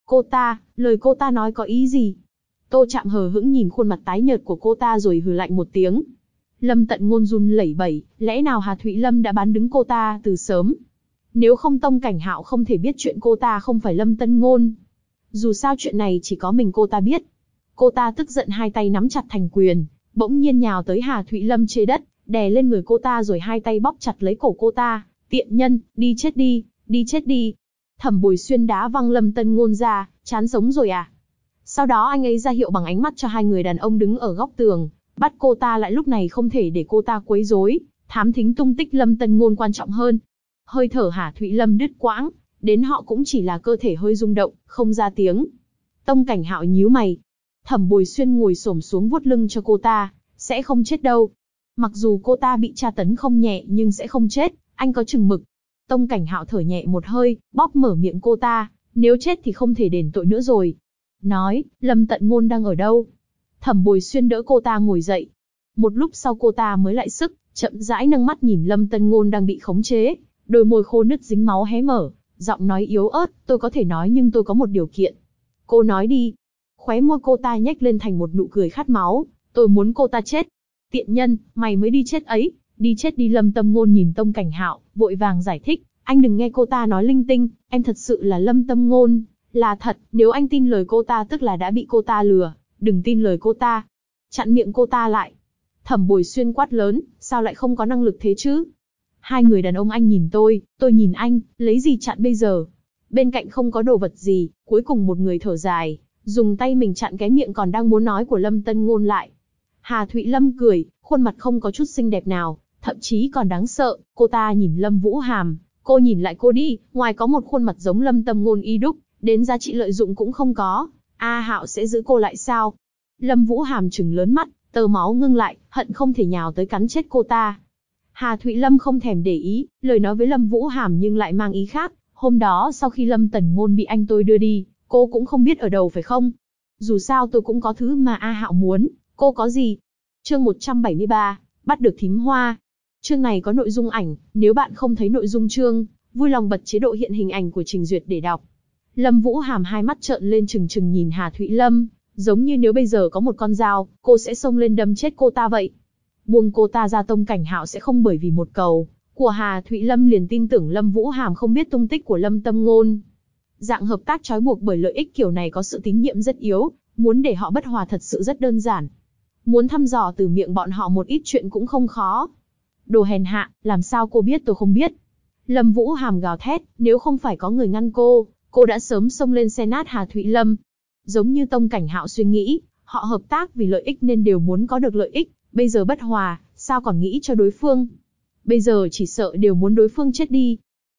ta, lời cô ta nói có ý gì? Tô Trạm hờ hững nhìn khuôn mặt tái nhợt của cô ta rồi hừ lạnh một tiếng. Lâm Tận Ngôn run lẩy bẩy, lẽ nào Hà Thụy Lâm đã bán đứng cô ta từ sớm? Nếu không Tông Cảnh Hạo không thể biết chuyện cô ta không phải Lâm Tần Ngôn. Dù sao chuyện này chỉ có mình cô ta biết. Cô ta tức giận hai tay nắm chặt thành quyền, bỗng nhiên nhào tới Hà Thụy Lâm trên đất, đè lên người cô ta rồi hai tay bóp chặt lấy cổ cô ta. Tiện nhân, đi chết đi. Thẩm Bồi Xuyên đá văng Lâm Tần Ngôn ra, chán sống rồi à? Sau đó anh ấy ra hiệu bằng ánh mắt cho hai người đàn ông đứng ở góc tường, bắt cô ta lại. Lúc này không thể để cô ta quấy rối, thám thính tung tích Lâm Tần Ngôn quan trọng hơn. Hơi thở Hà Thụy Lâm đứt quãng, đến họ cũng chỉ là cơ thể hơi rung động, không ra tiếng. Tông Cảnh Hạo nhíu mày. Thẩm Bồi Xuyên ngồi xổm xuống vuốt lưng cho cô ta, sẽ không chết đâu. Mặc dù cô ta bị tra tấn không nhẹ nhưng sẽ không chết, anh có chừng mực. Tông Cảnh Hạo thở nhẹ một hơi, bóp mở miệng cô ta, nếu chết thì không thể đền tội nữa rồi. Nói, Lâm Tận Ngôn đang ở đâu? Thẩm Bồi Xuyên đỡ cô ta ngồi dậy. Một lúc sau cô ta mới lại sức, chậm rãi nâng mắt nhìn Lâm Tận Ngôn đang bị khống chế, đôi môi khô nứt dính máu hé mở, giọng nói yếu ớt, tôi có thể nói nhưng tôi có một điều kiện. Cô nói đi. Khóe môi cô ta nhếch lên thành một nụ cười khát máu, tôi muốn cô ta chết. Tiện nhân, mày mới đi chết ấy, đi chết đi. Lâm Tâm Ngôn nhìn Tông Cảnh Hạo, vội vàng giải thích, anh đừng nghe cô ta nói linh tinh, em thật sự là Lâm Tâm Ngôn, là thật, nếu anh tin lời cô ta tức là đã bị cô ta lừa, đừng tin lời cô ta. Chặn miệng cô ta lại. Thẩm Bồi Xuyên quát lớn, sao lại không có năng lực thế chứ? Hai người đàn ông, anh nhìn tôi nhìn anh, lấy gì chặn bây giờ? Bên cạnh không có đồ vật gì, cuối cùng một người thở dài, dùng tay mình chặn cái miệng còn đang muốn nói của Lâm Tần Ngôn lại. Hà Thụy Lâm cười, khuôn mặt không có chút xinh đẹp nào, thậm chí còn đáng sợ. Cô ta nhìn Lâm Vũ Hàm, cô nhìn lại cô đi, ngoài có một khuôn mặt giống Lâm Tâm Ngôn y đúc, đến giá trị lợi dụng cũng không có. A Hạo sẽ giữ cô lại sao? Lâm Vũ Hàm trừng lớn mắt, tơ máu ngưng lại, hận không thể nhào tới cắn chết cô ta. Hà Thụy Lâm không thèm để ý, lời nói với Lâm Vũ Hàm nhưng lại mang ý khác. Hôm đó sau khi Lâm Tần Ngôn bị anh tôi đưa đi, cô cũng không biết ở đâu phải không? Dù sao tôi cũng có thứ mà A Hạo muốn, cô có gì? Chương 173, bắt được thím hoa. Chương này có nội dung ảnh, nếu bạn không thấy nội dung chương, vui lòng bật chế độ hiện hình ảnh của trình duyệt để đọc. Lâm Vũ Hàm hai mắt trợn lên trừng trừng nhìn Hà Thụy Lâm, giống như nếu bây giờ có một con dao, cô sẽ xông lên đâm chết cô ta vậy. Buông cô ta ra. Tông Cảnh Hạo sẽ không bởi vì một cầu của Hà Thụy Lâm liền tin tưởng Lâm Vũ Hàm không biết tung tích của Lâm Tâm Ngôn. Dạng hợp tác trói buộc bởi lợi ích kiểu này có sự tín nhiệm rất yếu, muốn để họ bất hòa thật sự rất đơn giản. Muốn thăm dò từ miệng bọn họ một ít chuyện cũng không khó. Đồ hèn hạ, làm sao cô biết tôi không biết? Lâm Vũ Hàm gào thét, nếu không phải có người ngăn cô đã sớm xông lên xé nát Hà Thụy Lâm. Giống như Tông Cảnh Hạo suy nghĩ, họ hợp tác vì lợi ích nên đều muốn có được lợi ích, bây giờ bất hòa, sao còn nghĩ cho đối phương? Bây giờ chỉ sợ đều muốn đối phương chết đi.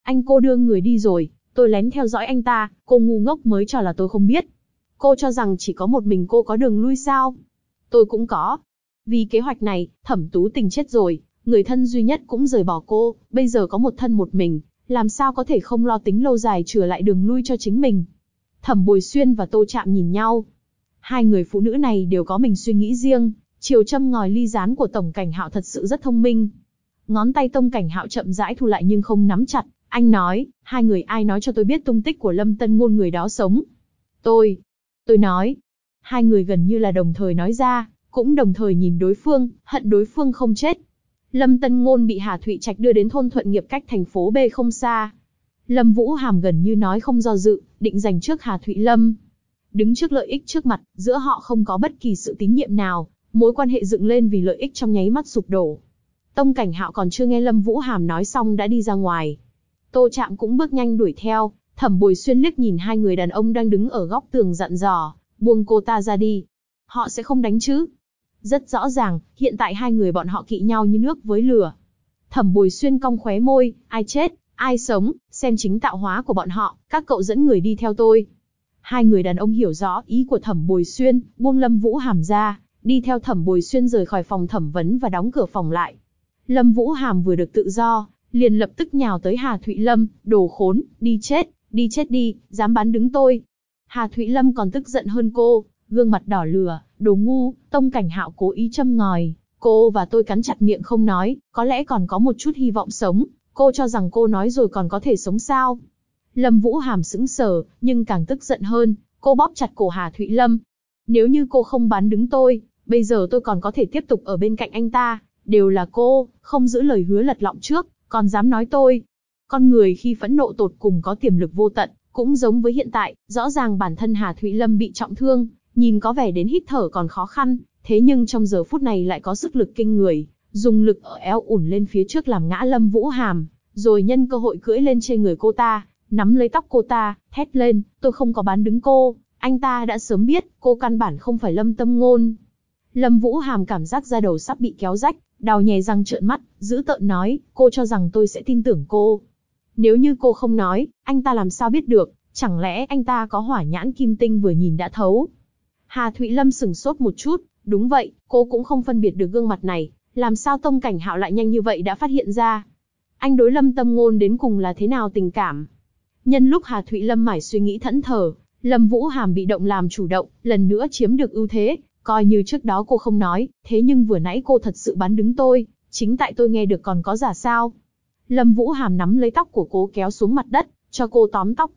Anh cô đưa người đi rồi, tôi lén theo dõi anh ta, cô ngu ngốc mới cho là tôi không biết. Cô cho rằng chỉ có một mình cô có đường lui sao? Tôi cũng có. Vì kế hoạch này, Thẩm Tú Tình chết rồi, người thân duy nhất cũng rời bỏ cô, bây giờ có một thân một mình, làm sao có thể không lo tính lâu dài chừa lại đường lui cho chính mình. Thẩm Bồi Xuyên và Tô Trạm nhìn nhau. Hai người phụ nữ này đều có mình suy nghĩ riêng, chiều châm ngòi ly gián của Tổng Cảnh Hạo thật sự rất thông minh. Ngón tay Tổng Cảnh Hạo chậm rãi thu lại nhưng không nắm chặt, anh nói, hai người ai nói cho tôi biết tung tích của Lâm Tân Ngôn người đó sống? Tôi nói. Hai người gần như là đồng thời nói ra, cũng đồng thời nhìn đối phương, hận đối phương không chết. Lâm Tân Ngôn bị Hà Thụy Trạch đưa đến thôn Thuận Nghiệp cách thành phố B không xa. Lâm Vũ Hàm gần như nói không do dự, định giành trước Hà Thụy Lâm. Đứng trước lợi ích trước mặt, giữa họ không có bất kỳ sự tín nhiệm nào, mối quan hệ dựng lên vì lợi ích trong nháy mắt sụp đổ. Tông Cảnh Hạo còn chưa nghe Lâm Vũ Hàm nói xong đã đi ra ngoài. Tô Trạm cũng bước nhanh đuổi theo, Thẩm Bồi Xuyên liếc nhìn hai người đàn ông đang đứng ở góc tường dặn dò, buông cô ta ra đi. Họ sẽ không đánh chứ? Rất rõ ràng, hiện tại hai người bọn họ kỵ nhau như nước với lửa. Thẩm Bồi Xuyên cong khóe môi, ai chết, ai sống, xem chính tạo hóa của bọn họ, các cậu dẫn người đi theo tôi. Hai người đàn ông hiểu rõ ý của Thẩm Bồi Xuyên, buông Lâm Vũ Hàm ra, đi theo Thẩm Bồi Xuyên rời khỏi phòng thẩm vấn và đóng cửa phòng lại. Lâm Vũ Hàm vừa được tự do, liền lập tức nhào tới Hà Thụy Lâm, đồ khốn, đi chết đi, dám bán đứng tôi. Hà Thụy Lâm còn tức giận hơn cô, gương mặt đỏ lửa, đồ ngu, Tông Cảnh Hạo cố ý châm ngòi, cô và tôi cắn chặt miệng không nói, có lẽ còn có một chút hy vọng sống, cô cho rằng cô nói rồi còn có thể sống sao? Lâm Vũ Hàm sững sờ, nhưng càng tức giận hơn, cô bóp chặt cổ Hà Thụy Lâm. Nếu như cô không bán đứng tôi, bây giờ tôi còn có thể tiếp tục ở bên cạnh anh ta, đều là cô, không giữ lời hứa lật lọng trước, còn dám nói tôi. Con người khi phẫn nộ tột cùng có tiềm lực vô tận, cũng giống với hiện tại, rõ ràng bản thân Hà Thụy Lâm bị trọng thương, nhìn có vẻ đến hít thở còn khó khăn, thế nhưng trong giờ phút này lại có sức lực kinh người, dùng lực ở eo ủn lên phía trước làm ngã Lâm Vũ Hàm, rồi nhân cơ hội cưỡi lên trên người cô ta, nắm lấy tóc cô ta, thét lên, tôi không có bán đứng cô, anh ta đã sớm biết, cô căn bản không phải Lâm Tâm Ngôn. Lâm Vũ Hàm cảm giác da đầu sắp bị kéo rách, đau nhè răng trợn mắt, dữ tợn nói, cô cho rằng tôi sẽ tin tưởng cô. Nếu như cô không nói, anh ta làm sao biết được, chẳng lẽ anh ta có hỏa nhãn kim tinh vừa nhìn đã thấu. Hà Thụy Lâm sửng sốt một chút, đúng vậy, cô cũng không phân biệt được gương mặt này, làm sao Tông Cảnh Hạo lại nhanh như vậy đã phát hiện ra. Anh đối Lâm Tâm Ngôn đến cùng là thế nào tình cảm? Nhân lúc Hà Thụy Lâm mải suy nghĩ thẫn thờ, Lâm Vũ Hàm bị động làm chủ động, lần nữa chiếm được ưu thế, coi như trước đó cô không nói, thế nhưng vừa nãy cô thật sự bán đứng tôi, chính tại tôi nghe được còn có giả sao. Lâm Vũ Hàm nắm lấy tóc của cô kéo xuống mặt đất, cho cô tóm tóc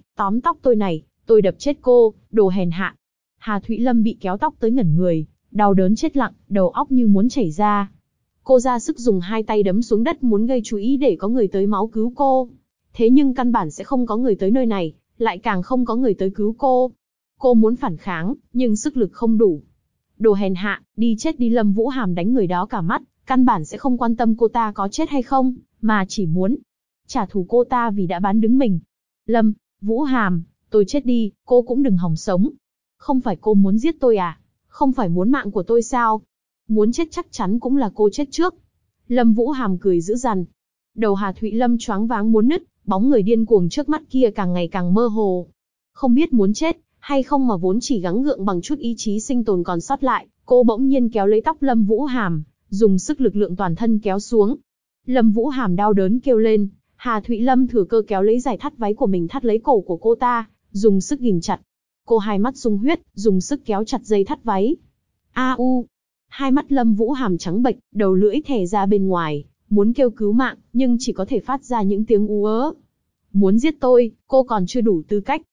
tôi này, tôi đập chết cô, đồ hèn hạ. Hà Thụy Lâm bị kéo tóc tới ngẩn người, đau đớn chết lặng, đầu óc như muốn chảy ra. Cô ra sức dùng hai tay đấm xuống đất muốn gây chú ý để có người tới máu cứu cô. Thế nhưng căn bản sẽ không có người tới nơi này, lại càng không có người tới cứu cô. Cô muốn phản kháng, nhưng sức lực không đủ. Đồ hèn hạ, đi chết đi. Lâm Vũ Hàm đánh người đó cả mắt, căn bản sẽ không quan tâm cô ta có chết hay không, mà chỉ muốn trả thù cô ta vì đã bán đứng mình. Lâm Vũ Hàm, tôi chết đi, cô cũng đừng hòng sống. Không phải cô muốn giết tôi à? Không phải muốn mạng của tôi sao? Muốn chết chắc chắn cũng là cô chết trước. Lâm Vũ Hàm cười dữ dằn. Đầu Hà Thụy Lâm choáng váng muốn nứt, bóng người điên cuồng trước mắt kia càng ngày càng mơ hồ. Không biết muốn chết hay không mà vốn chỉ gắng gượng bằng chút ý chí sinh tồn còn sót lại, cô bỗng nhiên kéo lấy tóc Lâm Vũ Hàm, dùng sức lực lượng toàn thân kéo xuống. Lâm Vũ Hàm đau đớn kêu lên, Hà Thụy Lâm thừa cơ kéo lấy giải thắt váy của mình thắt lấy cổ của cô ta, dùng sức ghìm chặt. Cô hai mắt sung huyết, dùng sức kéo chặt dây thắt váy. A u. Hai mắt Lâm Vũ Hàm trắng bệch, đầu lưỡi thè ra bên ngoài, muốn kêu cứu mạng, nhưng chỉ có thể phát ra những tiếng ú ớ. Muốn giết tôi, cô còn chưa đủ tư cách.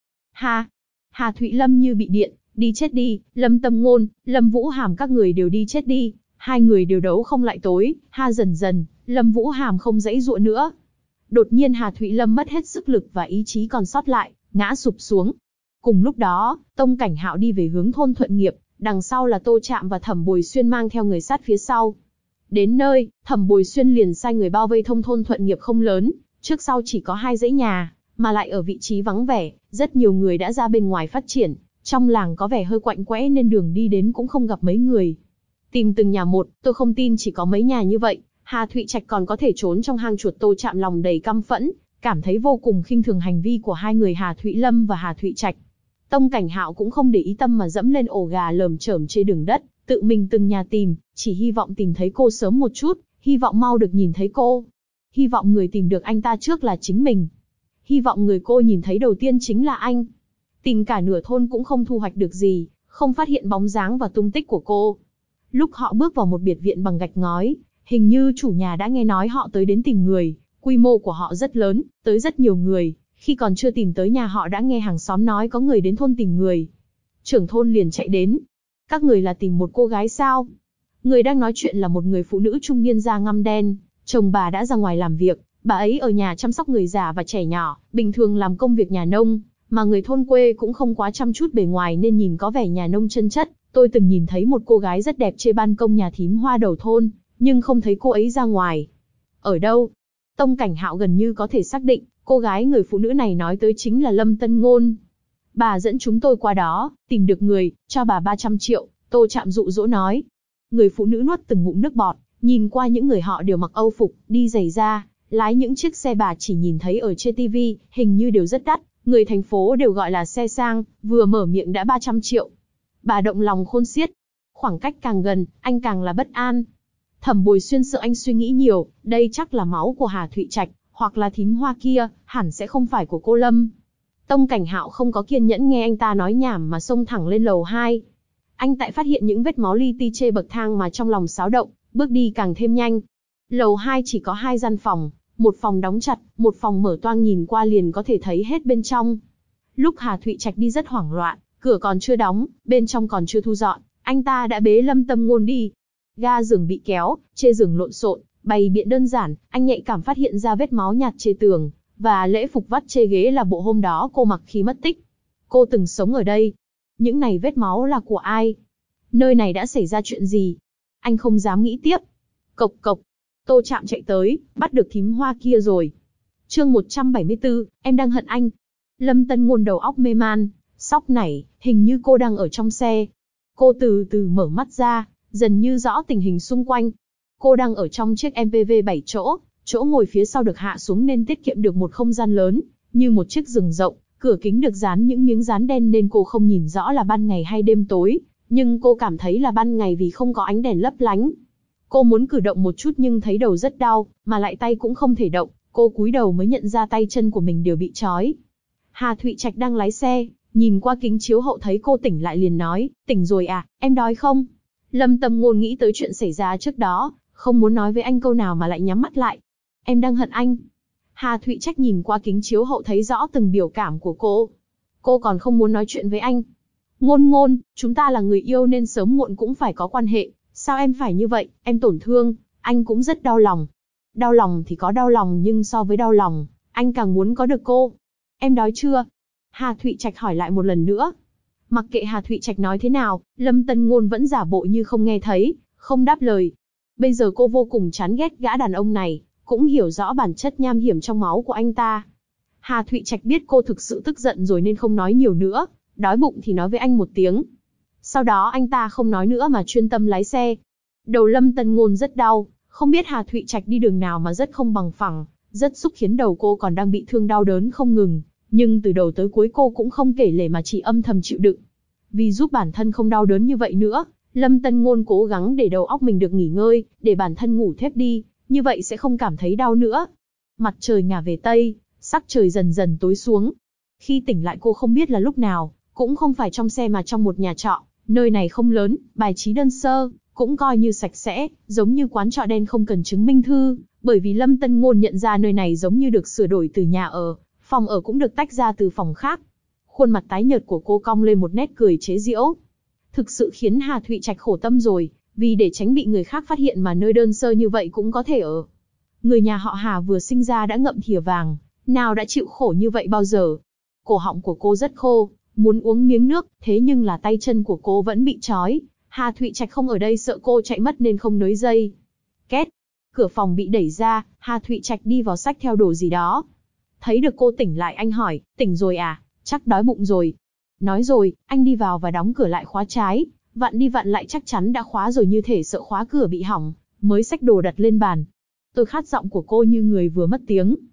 Hà Thụy Lâm như bị điện, đi chết đi, Lâm Tâm Ngôn, Lâm Vũ Hàm các người đều đi chết đi. Hai người đều đấu không lại tối, dần dần, Lâm Vũ Hàm không dãy dụa nữa. Đột nhiên Hà Thụy Lâm mất hết sức lực và ý chí còn sót lại, ngã sụp xuống. Cùng lúc đó, Tông Cảnh Hạo đi về hướng thôn Thuận Nghiệp, đằng sau là Tô Trạm và Thẩm Bồi Xuyên mang theo người sát phía sau. Đến nơi, Thẩm Bồi Xuyên liền sai người bao vây thôn Thuận Nghiệp không lớn, trước sau chỉ có 2 dãy nhà, mà lại ở vị trí vắng vẻ, rất nhiều người đã ra bên ngoài phát triển, trong làng có vẻ hơi quạnh quẽ nên đường đi đến cũng không gặp mấy người. Tìm từng nhà một, tôi không tin chỉ có mấy nhà như vậy, Hà Thụy Trạch còn có thể trốn trong hang chuột. Tô Trạm lòng đầy căm phẫn, cảm thấy vô cùng khinh thường hành vi của hai người Hà Thụy Lâm và Hà Thụy Trạch. Tông Cảnh Hạo cũng không để ý tâm mà dẫm lên ổ gà lởm chởm trên đường đất, tự mình từng nhà tìm, chỉ hy vọng tìm thấy cô sớm một chút, hy vọng mau được nhìn thấy cô. Hy vọng người tìm được anh ta trước là chính mình. Hy vọng người cô nhìn thấy đầu tiên chính là anh. Tìm cả nửa thôn cũng không thu hoạch được gì, không phát hiện bóng dáng và tung tích của cô. Lúc họ bước vào một biệt viện bằng gạch ngói, hình như chủ nhà đã nghe nói họ tới đến tìm người, quy mô của họ rất lớn, tới rất nhiều người, khi còn chưa tìm tới nhà họ đã nghe hàng xóm nói có người đến thôn tìm người. Trưởng thôn liền chạy đến. Các người là tìm một cô gái sao? Người đang nói chuyện là một người phụ nữ trung niên da ngăm đen, chồng bà đã ra ngoài làm việc, bà ấy ở nhà chăm sóc người già và trẻ nhỏ, bình thường làm công việc nhà nông, mà người thôn quê cũng không quá chăm chút bề ngoài nên nhìn có vẻ nhà nông chân chất. Tôi từng nhìn thấy một cô gái rất đẹp trên ban công nhà thím Hoa đầu thôn, nhưng không thấy cô ấy ra ngoài. Ở đâu? Tông Cảnh Hạo gần như có thể xác định, cô gái người phụ nữ này nói tới chính là Lâm Tân Ngôn. Bà dẫn chúng tôi qua đó, tìm được người, cho bà 300 triệu, Tô Trạm dụ dỗ nói. Người phụ nữ nuốt từng ngụm nước bọt, nhìn qua những người họ đều mặc âu phục, đi giày da, lái những chiếc xe bà chỉ nhìn thấy ở trên TV, hình như đều rất đắt, người thành phố đều gọi là xe sang, vừa mở miệng đã 300 triệu. Bà động lòng khôn xiết. Khoảng cách càng gần, anh càng là bất an. Thẩm Bồi Xuyên sợ anh suy nghĩ nhiều, đây chắc là máu của Hà Thụy Trạch, hoặc là thím Hoa kia, hẳn sẽ không phải của cô Lâm. Tông Cảnh Hạo không có kiên nhẫn nghe anh ta nói nhảm mà xông thẳng lên lầu 2. Anh tại phát hiện những vết máu li ti trên bậc thang mà trong lòng xáo động, bước đi càng thêm nhanh. Lầu 2 chỉ có 2 gian phòng, một phòng đóng chặt, một phòng mở toang nhìn qua liền có thể thấy hết bên trong. Lúc Hà Thụy Trạch đi rất hoảng loạn, cửa còn chưa đóng, bên trong còn chưa thu dọn, anh ta đã bế Lâm Tâm Ngôn đi. Ga giường bị kéo, chê giường lộn xộn, bày biện đơn giản, anh nhạy cảm phát hiện ra vết máu nhạt trên tường, và lễ phục vắt chê ghế là bộ hôm đó cô mặc khi mất tích. Cô từng sống ở đây. Những này vết máu là của ai? Nơi này đã xảy ra chuyện gì? Anh không dám nghĩ tiếp. Cộc cộc. Tô Trạm chạy tới, bắt được thím Hoa kia rồi. Chương 174, em đang hận anh. Lâm Tân Ngôn đầu óc mê man, sóc nảy, hình như cô đang ở trong xe. Cô từ từ mở mắt ra, dần như rõ tình hình xung quanh. Cô đang ở trong chiếc MPV 7 chỗ, chỗ ngồi phía sau được hạ xuống nên tiết kiệm được một không gian lớn, như một chiếc giường rộng, cửa kính được dán những miếng dán đen nên cô không nhìn rõ là ban ngày hay đêm tối, nhưng cô cảm thấy là ban ngày vì không có ánh đèn lấp lánh. Cô muốn cử động một chút nhưng thấy đầu rất đau, mà lại tay cũng không thể động, cô cúi đầu mới nhận ra tay chân của mình đều bị trói. Hà Thụy Trạch đang lái xe, nhìn qua kính chiếu hậu thấy cô tỉnh lại liền nói, tỉnh rồi à, em đói không? Lâm Tâm Ngôn nghĩ tới chuyện xảy ra trước đó, không muốn nói với anh câu nào mà lại nhắm mắt lại. Em đang hận anh. Hà Thụy Trạch nhìn qua kính chiếu hậu thấy rõ từng biểu cảm của cô. Cô còn không muốn nói chuyện với anh. Ngôn Ngôn, chúng ta là người yêu nên sớm muộn cũng phải có quan hệ. Sao em phải như vậy, em tổn thương, anh cũng rất đau lòng. Đau lòng thì có đau lòng nhưng so với đau lòng, anh càng muốn có được cô. Em đói chưa? Hà Thụy Trạch hỏi lại một lần nữa. Mặc kệ Hà Thụy Trạch nói thế nào, Lâm Tân Ngôn vẫn giả bộ như không nghe thấy, không đáp lời. Bây giờ cô vô cùng chán ghét gã đàn ông này, cũng hiểu rõ bản chất nham hiểm trong máu của anh ta. Hà Thụy Trạch biết cô thực sự tức giận rồi nên không nói nhiều nữa, đói bụng thì nói với anh một tiếng. Sau đó anh ta không nói nữa mà chuyên tâm lái xe. Đầu Lâm Tân Ngôn rất đau, không biết Hà Thụy Trạch đi đường nào mà rất không bằng phẳng, rất xúc khiến đầu cô còn đang bị thương đau đớn không ngừng, nhưng từ đầu tới cuối cô cũng không kể lể mà chỉ âm thầm chịu đựng. Vì giúp bản thân không đau đớn như vậy nữa, Lâm Tân Ngôn cố gắng để đầu óc mình được nghỉ ngơi, để bản thân ngủ thiếp đi, như vậy sẽ không cảm thấy đau nữa. Mặt trời ngả về tây, sắc trời dần dần tối xuống. Khi tỉnh lại cô không biết là lúc nào, cũng không phải trong xe mà trong một nhà trọ, nơi này không lớn, bài trí đơn sơ, cũng coi như sạch sẽ, giống như quán trọ đen không cần chứng minh thư, bởi vì Lâm Tân Ngôn nhận ra nơi này giống như được sửa đổi từ nhà ở, phòng ở cũng được tách ra từ phòng khác. Khuôn mặt tái nhợt của cô cong lên một nét cười chế giễu. Thực sự khiến Hà Thụy Trạch khổ tâm rồi, vì để tránh bị người khác phát hiện mà nơi đơn sơ như vậy cũng có thể ở. Người nhà họ Hà vừa sinh ra đã ngậm thìa vàng, nào đã chịu khổ như vậy bao giờ. Cổ họng của cô rất khô, muốn uống miếng nước, thế nhưng là tay chân của cô vẫn bị trói. Hà Thụy Trạch không ở đây sợ cô chạy mất nên không nới dây. Két, cửa phòng bị đẩy ra, Hà Thụy Trạch đi vào xách theo đồ gì đó. Thấy được cô tỉnh lại anh hỏi, tỉnh rồi à, chắc đói bụng rồi. Nói rồi, anh đi vào và đóng cửa lại khóa trái, vặn đi vặn lại chắc chắn đã khóa rồi như thể sợ khóa cửa bị hỏng, mới xách đồ đặt lên bàn. Tôi khát giọng của cô như người vừa mất tiếng.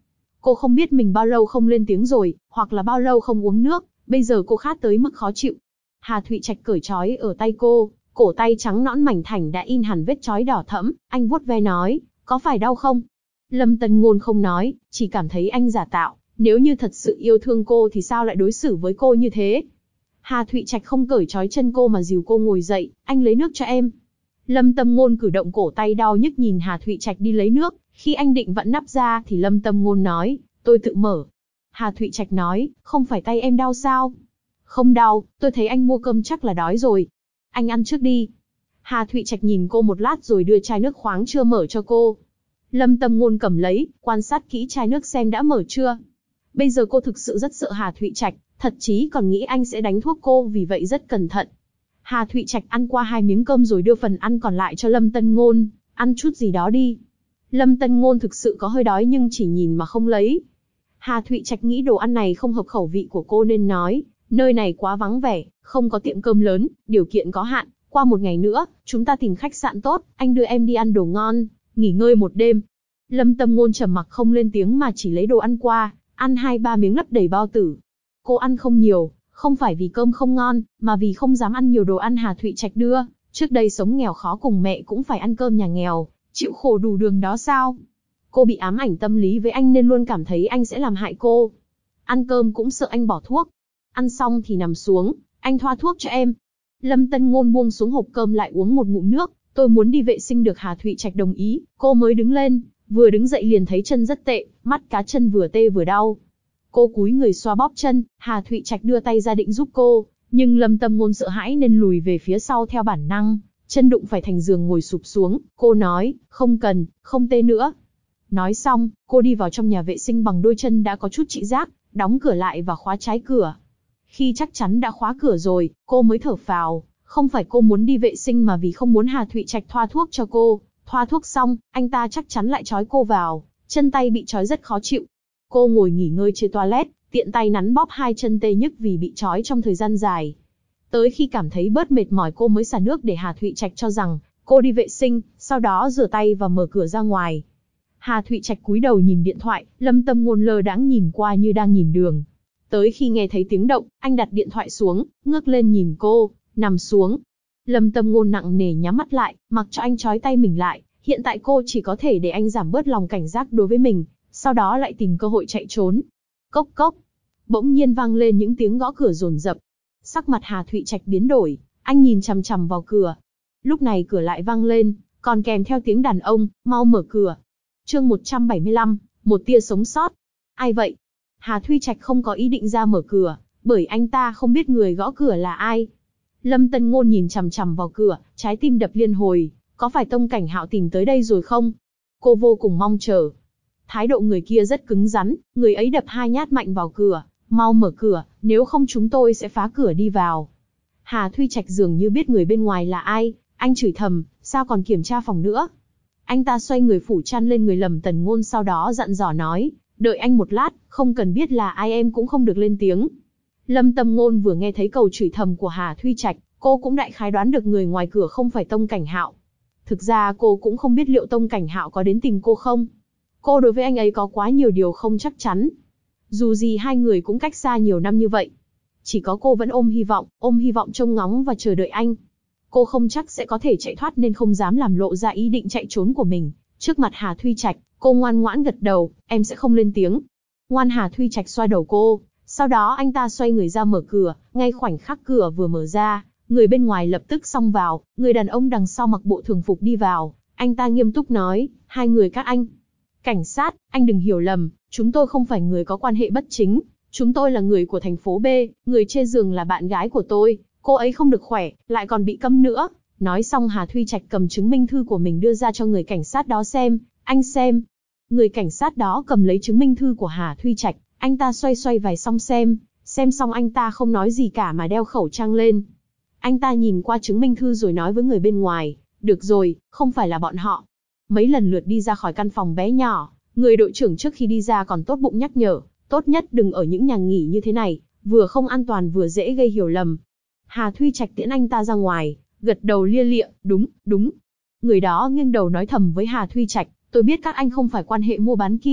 Cô không biết mình bao lâu không lên tiếng rồi, hoặc là bao lâu không uống nước, bây giờ cô khát tới mức khó chịu. Hà Thụy Trạch cởi trói ở tay cô, cổ tay trắng nõn mảnh thảnh đã in hẳn vết trói đỏ thẫm, anh vuốt ve nói, có phải đau không? Lâm Tân Ngôn không nói, chỉ cảm thấy anh giả tạo, nếu như thật sự yêu thương cô thì sao lại đối xử với cô như thế? Hà Thụy Trạch không cởi trói chân cô mà dìu cô ngồi dậy, anh lấy nước cho em. Lâm Tâm Ngôn cử động cổ tay đau nhức nhìn Hà Thụy Trạch đi lấy nước, khi anh định vặn nắp ra thì Lâm Tâm Ngôn nói, tôi tự mở. Hà Thụy Trạch nói, không phải tay em đau sao? Không đau, tôi thấy anh mua cơm chắc là đói rồi. Anh ăn trước đi. Hà Thụy Trạch nhìn cô một lát rồi đưa chai nước khoáng chưa mở cho cô. Lâm Tâm Ngôn cầm lấy, quan sát kỹ chai nước xem đã mở chưa. Bây giờ cô thực sự rất sợ Hà Thụy Trạch, thậm chí còn nghĩ anh sẽ đánh thuốc cô, vì vậy rất cẩn thận. Hà Thụy Trạch ăn qua 2 miếng cơm rồi đưa phần ăn còn lại cho Lâm Tân Ngôn, ăn chút gì đó đi. Lâm Tân Ngôn thực sự có hơi đói nhưng chỉ nhìn mà không lấy. Hà Thụy Trạch nghĩ đồ ăn này không hợp khẩu vị của cô nên nói, nơi này quá vắng vẻ, không có tiệm cơm lớn, điều kiện có hạn, qua một ngày nữa, chúng ta tìm khách sạn tốt, anh đưa em đi ăn đồ ngon, nghỉ ngơi một đêm. Lâm Tâm Ngôn trầm mặc không lên tiếng mà chỉ lấy đồ ăn qua, ăn 2-3 miếng lấp đầy bao tử. Cô ăn không nhiều, không phải vì cơm không ngon, mà vì không dám ăn nhiều đồ ăn Hà Thụy Trạch đưa, trước đây sống nghèo khó cùng mẹ cũng phải ăn cơm nhà nghèo, chịu khổ đủ đường đó sao? Cô bị ám ảnh tâm lý với anh nên luôn cảm thấy anh sẽ làm hại cô. Ăn cơm cũng sợ anh bỏ thuốc. Ăn xong thì nằm xuống, anh thoa thuốc cho em. Lâm Tân Ngôn buông xuống hộp cơm lại uống một ngụm nước, tôi muốn đi vệ sinh được Hà Thụy Trạch đồng ý, cô mới đứng lên, vừa đứng dậy liền thấy chân rất tệ, mắt cá chân vừa tê vừa đau. Cô cúi người xoa bóp chân, Hà Thụy Trạch đưa tay ra định giúp cô, nhưng Lâm Tâm Ngôn sợ hãi nên lùi về phía sau theo bản năng, chân đụng phải thành giường ngồi sụp xuống, cô nói, không cần, không tê nữa. Nói xong, cô đi vào trong nhà vệ sinh bằng đôi chân đã có chút trị giác, đóng cửa lại và khóa trái cửa. Khi chắc chắn đã khóa cửa rồi, cô mới thở phào, không phải cô muốn đi vệ sinh mà vì không muốn Hà Thụy Trạch thoa thuốc cho cô. Thoa thuốc xong, anh ta chắc chắn lại trói cô vào, chân tay bị trói rất khó chịu. Cô ngồi nghỉ ngơi trên toilet, tiện tay nắn bóp 2 chân tê nhức vì bị trói trong thời gian dài. Tới khi cảm thấy bớt mệt mỏi cô mới xả nước để Hà Thụy Trạch cho rằng cô đi vệ sinh, sau đó rửa tay và mở cửa ra ngoài. Hà Thụy Trạch cúi đầu nhìn điện thoại, Lâm Tâm Ngôn lơ đãng nhìn qua như đang nhìn đường. Tới khi nghe thấy tiếng động, anh đặt điện thoại xuống, ngước lên nhìn cô, nằm xuống. Lâm Tâm Ngôn nặng nề nhắm mắt lại, mặc cho anh trói tay mình lại. Hiện tại cô chỉ có thể để anh giảm bớt lòng cảnh giác đối với mình, sau đó lại tìm cơ hội chạy trốn. Cốc cốc. Bỗng nhiên vang lên những tiếng gõ cửa dồn dập. Sắc mặt Hà Thụy Trạch biến đổi, anh nhìn chằm chằm vào cửa. Lúc này cửa lại vang lên, còn kèm theo tiếng đàn ông, mau mở cửa. Chương 175, một tia sống sót. Ai vậy? Hà Thụy Trạch không có ý định ra mở cửa, bởi anh ta không biết người gõ cửa là ai. Lâm Tân Ngôn nhìn chằm chằm vào cửa, trái tim đập liên hồi. Có phải Tông Cảnh Hạo tìm tới đây rồi không? Cô vô cùng mong chờ. Thái độ người kia rất cứng rắn, người ấy đập 2 nhát mạnh vào cửa. Mau mở cửa, nếu không chúng tôi sẽ phá cửa đi vào. Hà Thụy Trạch dường như biết người bên ngoài là ai, anh chửi thầm, sao còn kiểm tra phòng nữa? Anh ta xoay người phủ chăn lên người Lâm Tần Ngôn sau đó dặn dò nói, đợi anh một lát, không cần biết là ai em cũng không được lên tiếng. Lâm Tâm Ngôn vừa nghe thấy câu chửi thầm của Hà Thụy Trạch, cô cũng đại khái đoán được người ngoài cửa không phải Tông Cảnh Hạo. Thực ra cô cũng không biết liệu Tông Cảnh Hạo có đến tìm cô không. Cô đối với anh ấy có quá nhiều điều không chắc chắn. Dù gì hai người cũng cách xa nhiều năm như vậy. Chỉ có cô vẫn ôm hy vọng trông ngóng và chờ đợi anh. Cô không chắc sẽ có thể chạy thoát nên không dám làm lộ ra ý định chạy trốn của mình. Trước mặt Hà Thụy Trạch, cô ngoan ngoãn gật đầu, em sẽ không lên tiếng. Ngoan. Hà Thụy Trạch xoa đầu cô, sau đó anh ta xoay người ra mở cửa, ngay khoảnh khắc cửa vừa mở ra, người bên ngoài lập tức xông vào, người đàn ông đằng sau mặc bộ thường phục đi vào, anh ta nghiêm túc nói, hai người các anh. Cảnh sát, anh đừng hiểu lầm, chúng tôi không phải người có quan hệ bất chính, chúng tôi là người của thành phố B, người trên giường là bạn gái của tôi, cô ấy không được khỏe, lại còn bị câm nữa. Nói xong Hà Thụy Trạch cầm chứng minh thư của mình đưa ra cho người cảnh sát đó xem, anh xem. Người cảnh sát đó cầm lấy chứng minh thư của Hà Thụy Trạch, anh ta xoay vài xong xem xong anh ta không nói gì cả mà đeo khẩu trang lên. Anh ta nhìn qua chứng minh thư rồi nói với người bên ngoài, được rồi, không phải là bọn họ. Mấy lần lượt đi ra khỏi căn phòng bé nhỏ, người đội trưởng trước khi đi ra còn tốt bụng nhắc nhở, tốt nhất đừng ở những nhà nghỉ như thế này, vừa không an toàn vừa dễ gây hiểu lầm. Hà Thụy Trạch tiễn anh ta ra ngoài, gật đầu lia lịa, đúng. Người đó nghiêng đầu nói thầm với Hà Thụy Trạch, tôi biết các anh không phải quan hệ mua bán kia,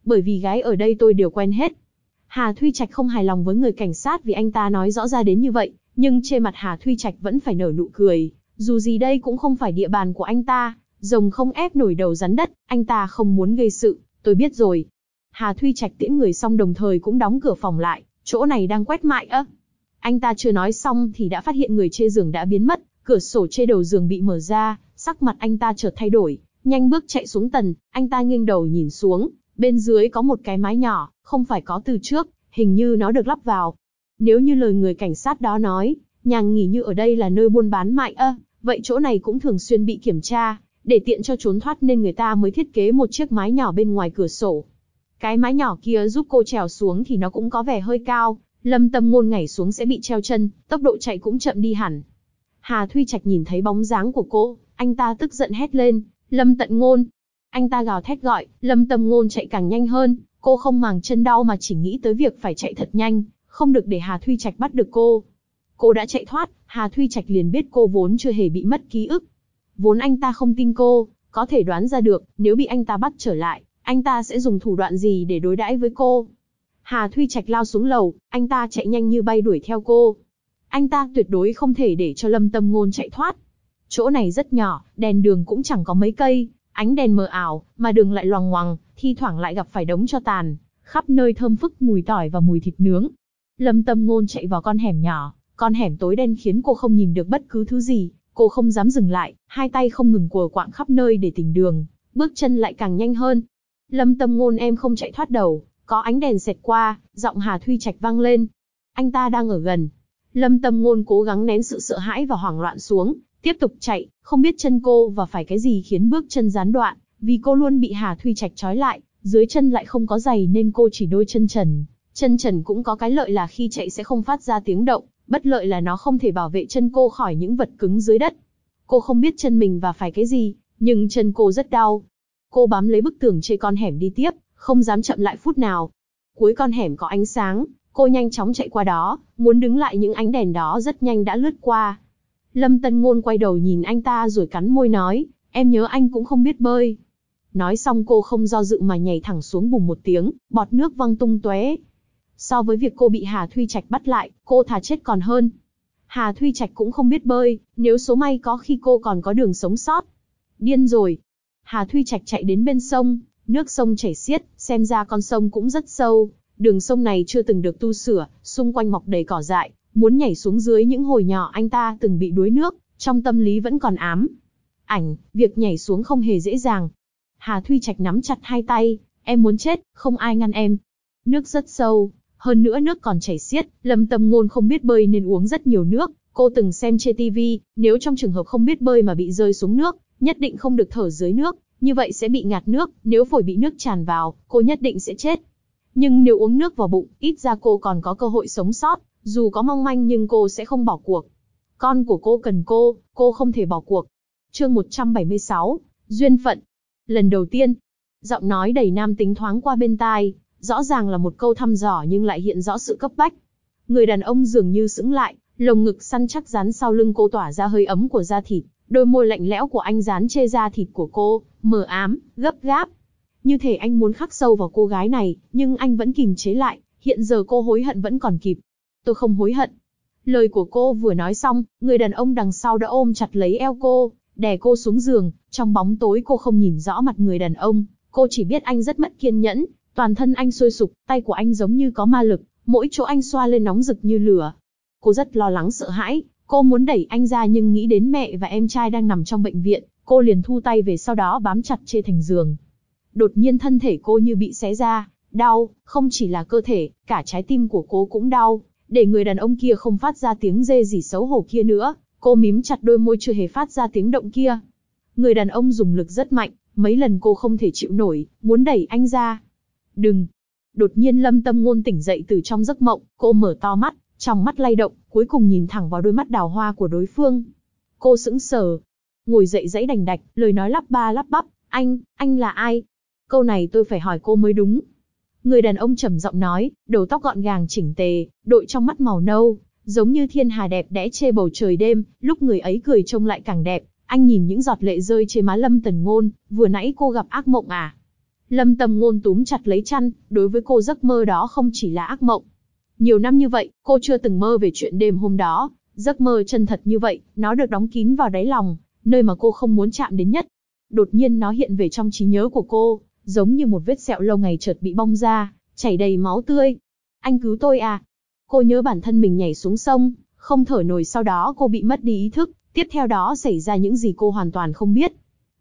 bởi vì gái ở đây tôi đều quen hết. Hà Thuy Trạch không hài lòng với người cảnh sát vì anh ta nói rõ ra đến như vậy, nhưng trên mặt Hà Thuy Trạch vẫn phải nở nụ cười. Dù gì đây cũng không phải địa bàn của anh ta, rồng không ép nổi đầu rắn đất, anh ta không muốn gây sự, tôi biết rồi. Hà Thuy Trạch tiễn người xong đồng thời cũng đóng cửa phòng lại, chỗ này đang quét mại á. Anh ta chưa nói xong thì đã phát hiện người trên giường đã biến mất, cửa sổ trên đầu giường bị mở ra, sắc mặt anh ta chợt thay đổi, nhanh bước chạy xuống tầng, anh ta nghiêng đầu nhìn xuống, bên dưới có một cái mái nhỏ, không phải có từ trước, hình như nó được lắp vào. Nếu như lời người cảnh sát đó nói, nhà nghỉ như ở đây là nơi buôn bán mại vậy chỗ này cũng thường xuyên bị kiểm tra, để tiện cho trốn thoát nên người ta mới thiết kế một chiếc mái nhỏ bên ngoài cửa sổ. Cái mái nhỏ kia giúp cô trèo xuống thì nó cũng có vẻ hơi cao, Lâm Tâm Ngôn nhảy xuống sẽ bị treo chân, tốc độ chạy cũng chậm đi hẳn. Hà Thuy Trạch nhìn thấy bóng dáng của cô, anh ta tức giận hét lên, Lâm Tận Ngôn. Anh ta gào thét gọi, Lâm Tâm Ngôn chạy càng nhanh hơn, cô không màng chân đau mà chỉ nghĩ tới việc phải chạy thật nhanh, không được để Hà Thuy Trạch bắt được cô. Cô đã chạy thoát, Hà Thuy Trạch liền biết cô vốn chưa hề bị mất ký ức. Vốn anh ta không tin cô, có thể đoán ra được, nếu bị anh ta bắt trở lại, anh ta sẽ dùng thủ đoạn gì để đối đãi với cô. Hà Thuy Trạch lao xuống lầu, anh ta chạy nhanh như bay đuổi theo cô. Anh ta tuyệt đối không thể để cho Lâm Tâm Ngôn chạy thoát. Chỗ này rất nhỏ, đèn đường cũng chẳng có mấy cây, ánh đèn mờ ảo, mà đường lại loằng ngoằng, thi thoảng lại gặp phải đống tro tàn, khắp nơi thơm phức mùi tỏi và mùi thịt nướng. Lâm Tâm Ngôn chạy vào con hẻm nhỏ, con hẻm tối đen khiến cô không nhìn được bất cứ thứ gì, cô không dám dừng lại, hai tay không ngừng quờ quạng khắp nơi để tìm đường, bước chân lại càng nhanh hơn. Lâm Tâm Ngôn em không chạy thoát đầu, có ánh đèn xẹt qua, giọng Hà Thuy Trạch vang lên. Anh ta đang ở gần. Lâm Tâm Ngôn cố gắng nén sự sợ hãi và hoảng loạn xuống, tiếp tục chạy, không biết chân cô và phải cái gì khiến bước chân gián đoạn, vì cô luôn bị Hà Thuy Trạch trói lại, dưới chân lại không có giày nên cô chỉ đôi chân trần. Chân trần cũng có cái lợi là khi chạy sẽ không phát ra tiếng động, bất lợi là nó không thể bảo vệ chân cô khỏi những vật cứng dưới đất. Cô không biết chân mình và phải cái gì, nhưng chân cô rất đau. Cô bám lấy bức tường trên con hẻm đi tiếp, không dám chậm lại phút nào. Cuối con hẻm có ánh sáng, cô nhanh chóng chạy qua đó, muốn đứng lại những ánh đèn đó rất nhanh đã lướt qua. Lâm Tân Ngôn quay đầu nhìn anh ta rồi cắn môi nói, em nhớ anh cũng không biết bơi. Nói xong cô không do dự mà nhảy thẳng xuống bùm một tiếng, bọt nước văng tung tóe. So với việc cô bị Hà Thuy Trạch bắt lại, cô thà chết còn hơn. Hà Thuy Trạch cũng không biết bơi, nếu số may có khi cô còn có đường sống sót. Điên rồi. Hà Thuy Trạch chạy đến bên sông, nước sông chảy xiết, xem ra con sông cũng rất sâu. Đường sông này chưa từng được tu sửa, xung quanh mọc đầy cỏ dại, muốn nhảy xuống dưới những hồi nhỏ anh ta từng bị đuối nước, trong tâm lý vẫn còn ám ảnh, việc nhảy xuống không hề dễ dàng. Hà Thuy Trạch nắm chặt hai tay, em muốn chết, không ai ngăn em. Nước rất sâu, hơn nữa nước còn chảy xiết, Lâm Tâm Ngôn không biết bơi nên uống rất nhiều nước, cô từng xem trên TV, nếu trong trường hợp không biết bơi mà bị rơi xuống nước, nhất định không được thở dưới nước, như vậy sẽ bị ngạt nước, nếu phổi bị nước tràn vào, cô nhất định sẽ chết. Nhưng nếu uống nước vào bụng, ít ra cô còn có cơ hội sống sót, dù có mong manh nhưng cô sẽ không bỏ cuộc. Con của cô cần cô không thể bỏ cuộc. Chương 176, Duyên phận. Lần đầu tiên, giọng nói đầy nam tính thoáng qua bên tai, rõ ràng là một câu thăm dò nhưng lại hiện rõ sự cấp bách. Người đàn ông dường như sững lại, lồng ngực săn chắc dán sau lưng cô tỏa ra hơi ấm của da thịt, đôi môi lạnh lẽo của anh dán trên da thịt của cô, mờ ám, gấp gáp. Như thể anh muốn khắc sâu vào cô gái này, nhưng anh vẫn kìm chế lại, hiện giờ cô hối hận vẫn còn kịp. Tôi không hối hận. Lời của cô vừa nói xong, người đàn ông đằng sau đã ôm chặt lấy eo cô, đè cô xuống giường, trong bóng tối cô không nhìn rõ mặt người đàn ông, cô chỉ biết anh rất mất kiên nhẫn, toàn thân anh sôi sục, tay của anh giống như có ma lực, mỗi chỗ anh xoa lên nóng rực như lửa. Cô rất lo lắng sợ hãi, cô muốn đẩy anh ra nhưng nghĩ đến mẹ và em trai đang nằm trong bệnh viện, cô liền thu tay về sau đó bám chặt trên thành giường. Đột nhiên thân thể cô như bị xé ra, đau, không chỉ là cơ thể, cả trái tim của cô cũng đau, để người đàn ông kia không phát ra tiếng rê rỉ xấu hổ kia nữa, cô mím chặt đôi môi chưa hề phát ra tiếng động kia. Người đàn ông dùng lực rất mạnh, mấy lần cô không thể chịu nổi, muốn đẩy anh ra. Đừng! Đột nhiên Lâm Tâm Ngôn tỉnh dậy từ trong giấc mộng, cô mở to mắt, trong mắt lay động, cuối cùng nhìn thẳng vào đôi mắt đào hoa của đối phương. Cô sững sờ, ngồi dậy giãy đành đạch, lời nói lắp ba lắp bắp, anh là ai? Câu này tôi phải hỏi cô mới đúng. Người đàn ông trầm giọng nói, đầu tóc gọn gàng chỉnh tề, đội trong mắt màu nâu, giống như thiên hà đẹp đẽ che bầu trời đêm, lúc người ấy cười trông lại càng đẹp. Anh nhìn những giọt lệ rơi trên má Lâm Tần Ngôn, vừa nãy cô gặp ác mộng à? Lâm Tâm Ngôn túm chặt lấy chăn, đối với cô giấc mơ đó không chỉ là ác mộng. Nhiều năm như vậy, cô chưa từng mơ về chuyện đêm hôm đó, giấc mơ chân thật như vậy, nó được đóng kín vào đáy lòng, nơi mà cô không muốn chạm đến nhất. Đột nhiên nó hiện về trong trí nhớ của cô, giống như một vết sẹo lâu ngày chợt bị bong ra, chảy đầy máu tươi. Anh cứu tôi à? Cô nhớ bản thân mình nhảy xuống sông, không thở nổi, sau đó cô bị mất đi ý thức, tiếp theo đó xảy ra những gì cô hoàn toàn không biết.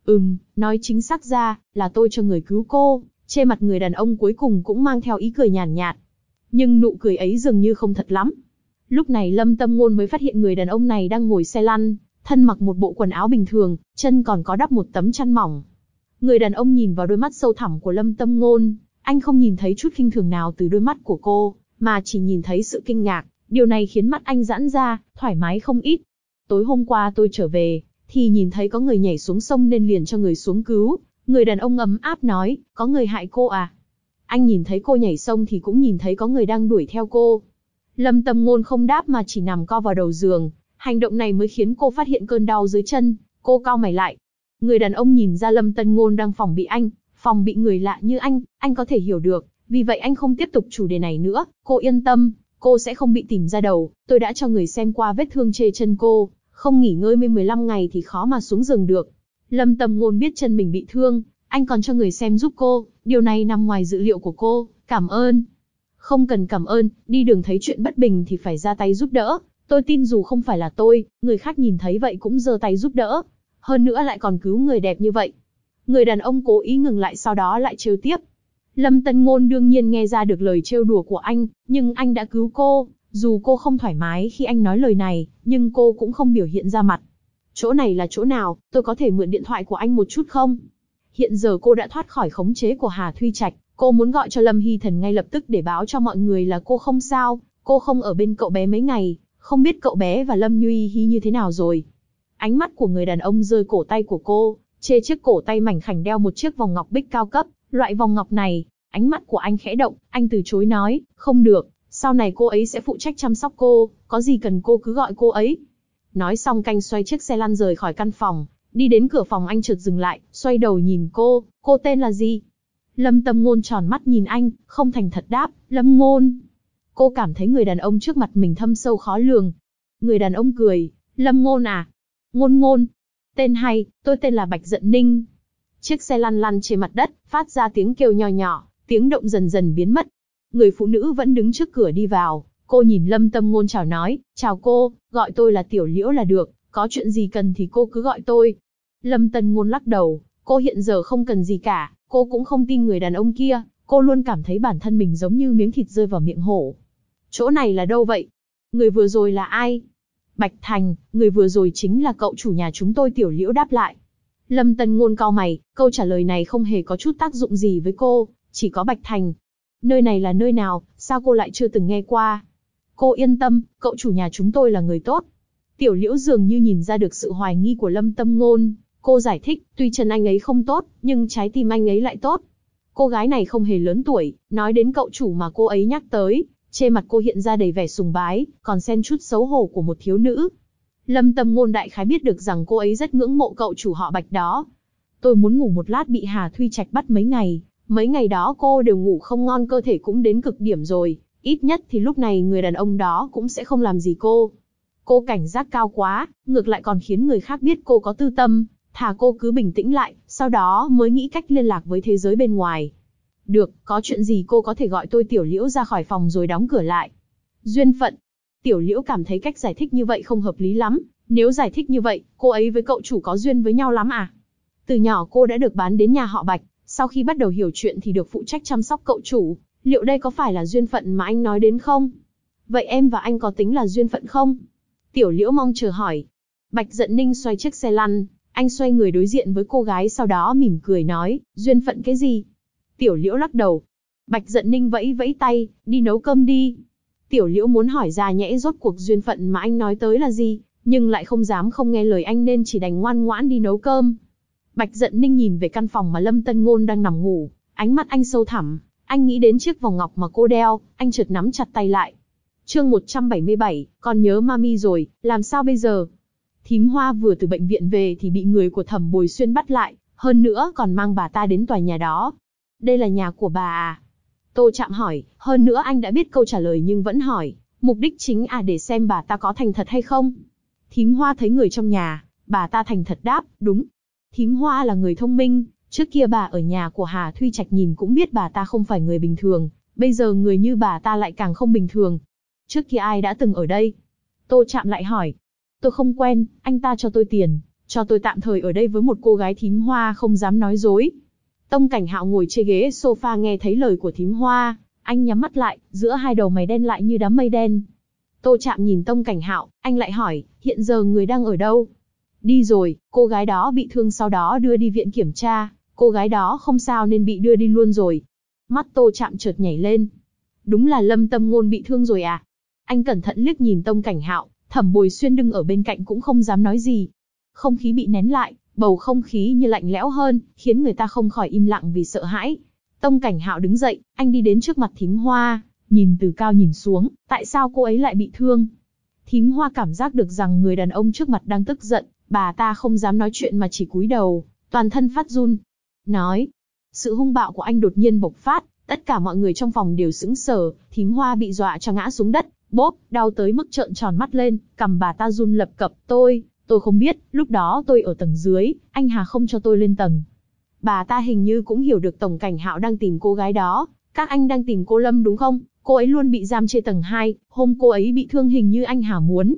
Nói chính xác ra, là tôi cho người cứu cô. Trên mặt người đàn ông cuối cùng cũng mang theo ý cười nhàn nhạt. Nhưng nụ cười ấy dường như không thật lắm. Lúc này Lâm Tâm Ngôn mới phát hiện người đàn ông này đang ngồi xe lăn, thân mặc một bộ quần áo bình thường, chân còn có đắp một tấm chăn mỏng. Người đàn ông nhìn vào đôi mắt sâu thẳm của Lâm Tâm Ngôn, anh không nhìn thấy chút khinh thường nào từ đôi mắt của cô, mà chỉ nhìn thấy sự kinh ngạc. Điều này khiến mắt anh giãn ra, thoải mái không ít. Tối hôm qua tôi trở về, thì nhìn thấy có người nhảy xuống sông nên liền cho người xuống cứu. Người đàn ông ấm áp nói, có người hại cô à? Anh nhìn thấy cô nhảy sông thì cũng nhìn thấy có người đang đuổi theo cô. Lâm Tâm Ngôn không đáp mà chỉ nằm co vào đầu giường. Hành động này mới khiến cô phát hiện cơn đau dưới chân. Cô cau mày lại. Người đàn ông nhìn ra Lâm Tâm Ngôn đang phòng bị anh, phòng bị người lạ như anh có thể hiểu được. Vì vậy anh không tiếp tục chủ đề này nữa. Cô yên tâm, cô sẽ không bị tìm ra đầu. Tôi đã cho người xem qua vết thương trên chân cô, không nghỉ ngơi 15 ngày thì khó mà xuống giường được. Lâm Tâm Ngôn biết chân mình bị thương, anh còn cho người xem giúp cô, điều này nằm ngoài dự liệu của cô. Cảm ơn. Không cần cảm ơn, đi đường thấy chuyện bất bình thì phải ra tay giúp đỡ. Tôi tin dù không phải là tôi, người khác nhìn thấy vậy cũng giơ tay giúp đỡ. Hơn nữa lại còn cứu người đẹp như vậy. Người đàn ông cố ý ngừng lại, sau đó lại trêu tiếp. Lâm Tâm Ngôn đương nhiên nghe ra được lời trêu đùa của anh, nhưng anh đã cứu cô. Dù cô không thoải mái khi anh nói lời này, nhưng cô cũng không biểu hiện ra mặt. Chỗ này là chỗ nào, tôi có thể mượn điện thoại của anh một chút không? Hiện giờ cô đã thoát khỏi khống chế của Hà Thuy Trạch, cô muốn gọi cho Lâm Hy Thần ngay lập tức để báo cho mọi người là cô không sao, cô không ở bên cậu bé mấy ngày, không biết cậu bé và Lâm Nhuy Hy như thế nào rồi. Ánh mắt của người đàn ông rơi cổ tay của cô, trên chiếc cổ tay mảnh khảnh đeo một chiếc vòng ngọc bích cao cấp, loại vòng ngọc này, ánh mắt của anh khẽ động, anh từ chối nói, không được, sau này cô ấy sẽ phụ trách chăm sóc cô, có gì cần cô cứ gọi cô ấy. Nói xong canh xoay chiếc xe lăn rời khỏi căn phòng, đi đến cửa phòng anh chợt dừng lại, xoay đầu nhìn cô tên là gì? Lâm Tâm Ngôn tròn mắt nhìn anh, không thành thật đáp, Lâm Ngôn. Cô cảm thấy người đàn ông trước mặt mình thâm sâu khó lường. Người đàn ông cười, Lâm Ngôn à? Ngôn. Tên hay, tôi tên là Bạch Dận Ninh. Chiếc xe lăn lăn trên mặt đất, phát ra tiếng kêu nho nhỏ, tiếng động dần dần biến mất. Người phụ nữ vẫn đứng trước cửa đi vào, cô nhìn Lâm Tâm Ngôn chào nói, chào cô, gọi tôi là Tiểu Liễu là được, có chuyện gì cần thì cô cứ gọi tôi. Lâm Tâm Ngôn lắc đầu, cô hiện giờ không cần gì cả, cô cũng không tin người đàn ông kia, cô luôn cảm thấy bản thân mình giống như miếng thịt rơi vào miệng hổ. Chỗ này là đâu vậy? Người vừa rồi là ai? Bạch Thành, người vừa rồi chính là cậu chủ nhà chúng tôi. Tiểu Liễu đáp lại. Lâm Tâm Ngôn cau mày, câu trả lời này không hề có chút tác dụng gì với cô, chỉ có Bạch Thành. Nơi này là nơi nào, sao cô lại chưa từng nghe qua? Cô yên tâm, cậu chủ nhà chúng tôi là người tốt. Tiểu Liễu dường như nhìn ra được sự hoài nghi của Lâm Tâm Ngôn, cô giải thích, tuy chân anh ấy không tốt, nhưng trái tim anh ấy lại tốt. Cô gái này không hề lớn tuổi, nói đến cậu chủ mà cô ấy nhắc tới, trên mặt cô hiện ra đầy vẻ sùng bái, còn xen chút xấu hổ của một thiếu nữ. Lâm Tâm Ngôn đại khái biết được rằng cô ấy rất ngưỡng mộ cậu chủ họ Bạch đó. Tôi muốn ngủ một lát, bị Hà Thuy Trạch bắt mấy ngày đó cô đều ngủ không ngon, cơ thể cũng đến cực điểm rồi, ít nhất thì lúc này người đàn ông đó cũng sẽ không làm gì cô. Cô cảnh giác cao quá, ngược lại còn khiến người khác biết cô có tư tâm, thà cô cứ bình tĩnh lại, sau đó mới nghĩ cách liên lạc với thế giới bên ngoài. Được, có chuyện gì cô có thể gọi tôi. Tiểu Liễu ra khỏi phòng rồi đóng cửa lại. Duyên phận. Tiểu Liễu cảm thấy cách giải thích như vậy không hợp lý lắm, nếu giải thích như vậy, cô ấy với cậu chủ có duyên với nhau lắm à? Từ nhỏ cô đã được bán đến nhà họ Bạch, sau khi bắt đầu hiểu chuyện thì được phụ trách chăm sóc cậu chủ, liệu đây có phải là duyên phận mà anh nói đến không? Vậy em và anh có tính là duyên phận không? Tiểu Liễu mong chờ hỏi. Bạch Dận Ninh xoay chiếc xe lăn, anh xoay người đối diện với cô gái, sau đó mỉm cười nói, duyên phận cái gì? Tiểu Liễu lắc đầu. Bạch Dận Ninh vẫy vẫy tay, đi nấu cơm đi. Tiểu Liễu muốn hỏi ra nhẽ rốt cuộc duyên phận mà anh nói tới là gì, nhưng lại không dám không nghe lời anh nên chỉ đành ngoan ngoãn đi nấu cơm. Bạch Dận Ninh nhìn về căn phòng mà Lâm Tâm Ngôn đang nằm ngủ, ánh mắt anh sâu thẳm, anh nghĩ đến chiếc vòng ngọc mà cô đeo, anh chợt nắm chặt tay lại. Chương 177, con nhớ mami rồi, làm sao bây giờ? Thím Hoa vừa từ bệnh viện về thì bị người của Thẩm Bồi Xuyên bắt lại, hơn nữa còn mang bà ta đến tòa nhà đó. Đây là nhà của bà à? Tô Trạm hỏi, hơn nữa anh đã biết câu trả lời nhưng vẫn hỏi, mục đích chính để xem bà ta có thành thật hay không. Thím Hoa thấy người trong nhà, bà ta thành thật đáp, đúng. Thím Hoa là người thông minh, trước kia bà ở nhà của Hà Thuy Trạch nhìn cũng biết bà ta không phải người bình thường, bây giờ người như bà ta lại càng không bình thường. Trước kia ai đã từng ở đây? Tô Trạm lại hỏi. Tôi không quen, anh ta cho tôi tiền, cho tôi tạm thời ở đây với một cô gái. Thím Hoa không dám nói dối. Tông Cảnh Hạo ngồi trên ghế sofa nghe thấy lời của thím Hoa, anh nhắm mắt lại, giữa hai đầu mày đen lại như đám mây đen. Tô Trạm nhìn Tông Cảnh Hạo, anh lại hỏi, hiện giờ người đang ở đâu? Đi rồi, cô gái đó bị thương sau đó đưa đi viện kiểm tra, cô gái đó không sao nên bị đưa đi luôn rồi. Mắt Tô Trạm chợt nhảy lên. Đúng là Lâm Tâm Ngôn bị thương rồi à? Anh cẩn thận liếc nhìn Tông Cảnh Hạo, Thẩm Bồi Xuyên đứng ở bên cạnh cũng không dám nói gì. Không khí bị nén lại, bầu không khí như lạnh lẽo hơn, khiến người ta không khỏi im lặng vì sợ hãi. Tông Cảnh Hạo đứng dậy, anh đi đến trước mặt thím Hoa, nhìn từ cao nhìn xuống, tại sao cô ấy lại bị thương? Thím Hoa cảm giác được rằng người đàn ông trước mặt đang tức giận, bà ta không dám nói chuyện mà chỉ cúi đầu, toàn thân phát run. Nói, sự hung bạo của anh đột nhiên bộc phát, tất cả mọi người trong phòng đều sững sờ, thím Hoa bị dọa cho ngã xuống đất, bốp, đau tới mức trợn tròn mắt lên, cằm bà ta run lập cập, tôi không biết, lúc đó tôi ở tầng dưới, anh Hà không cho tôi lên tầng. Bà ta hình như cũng hiểu được Tổng Cảnh Hạo đang tìm cô gái đó, các anh đang tìm cô Lâm đúng không? Cô ấy luôn bị giam trên tầng 2, hôm cô ấy bị thương hình như anh Hà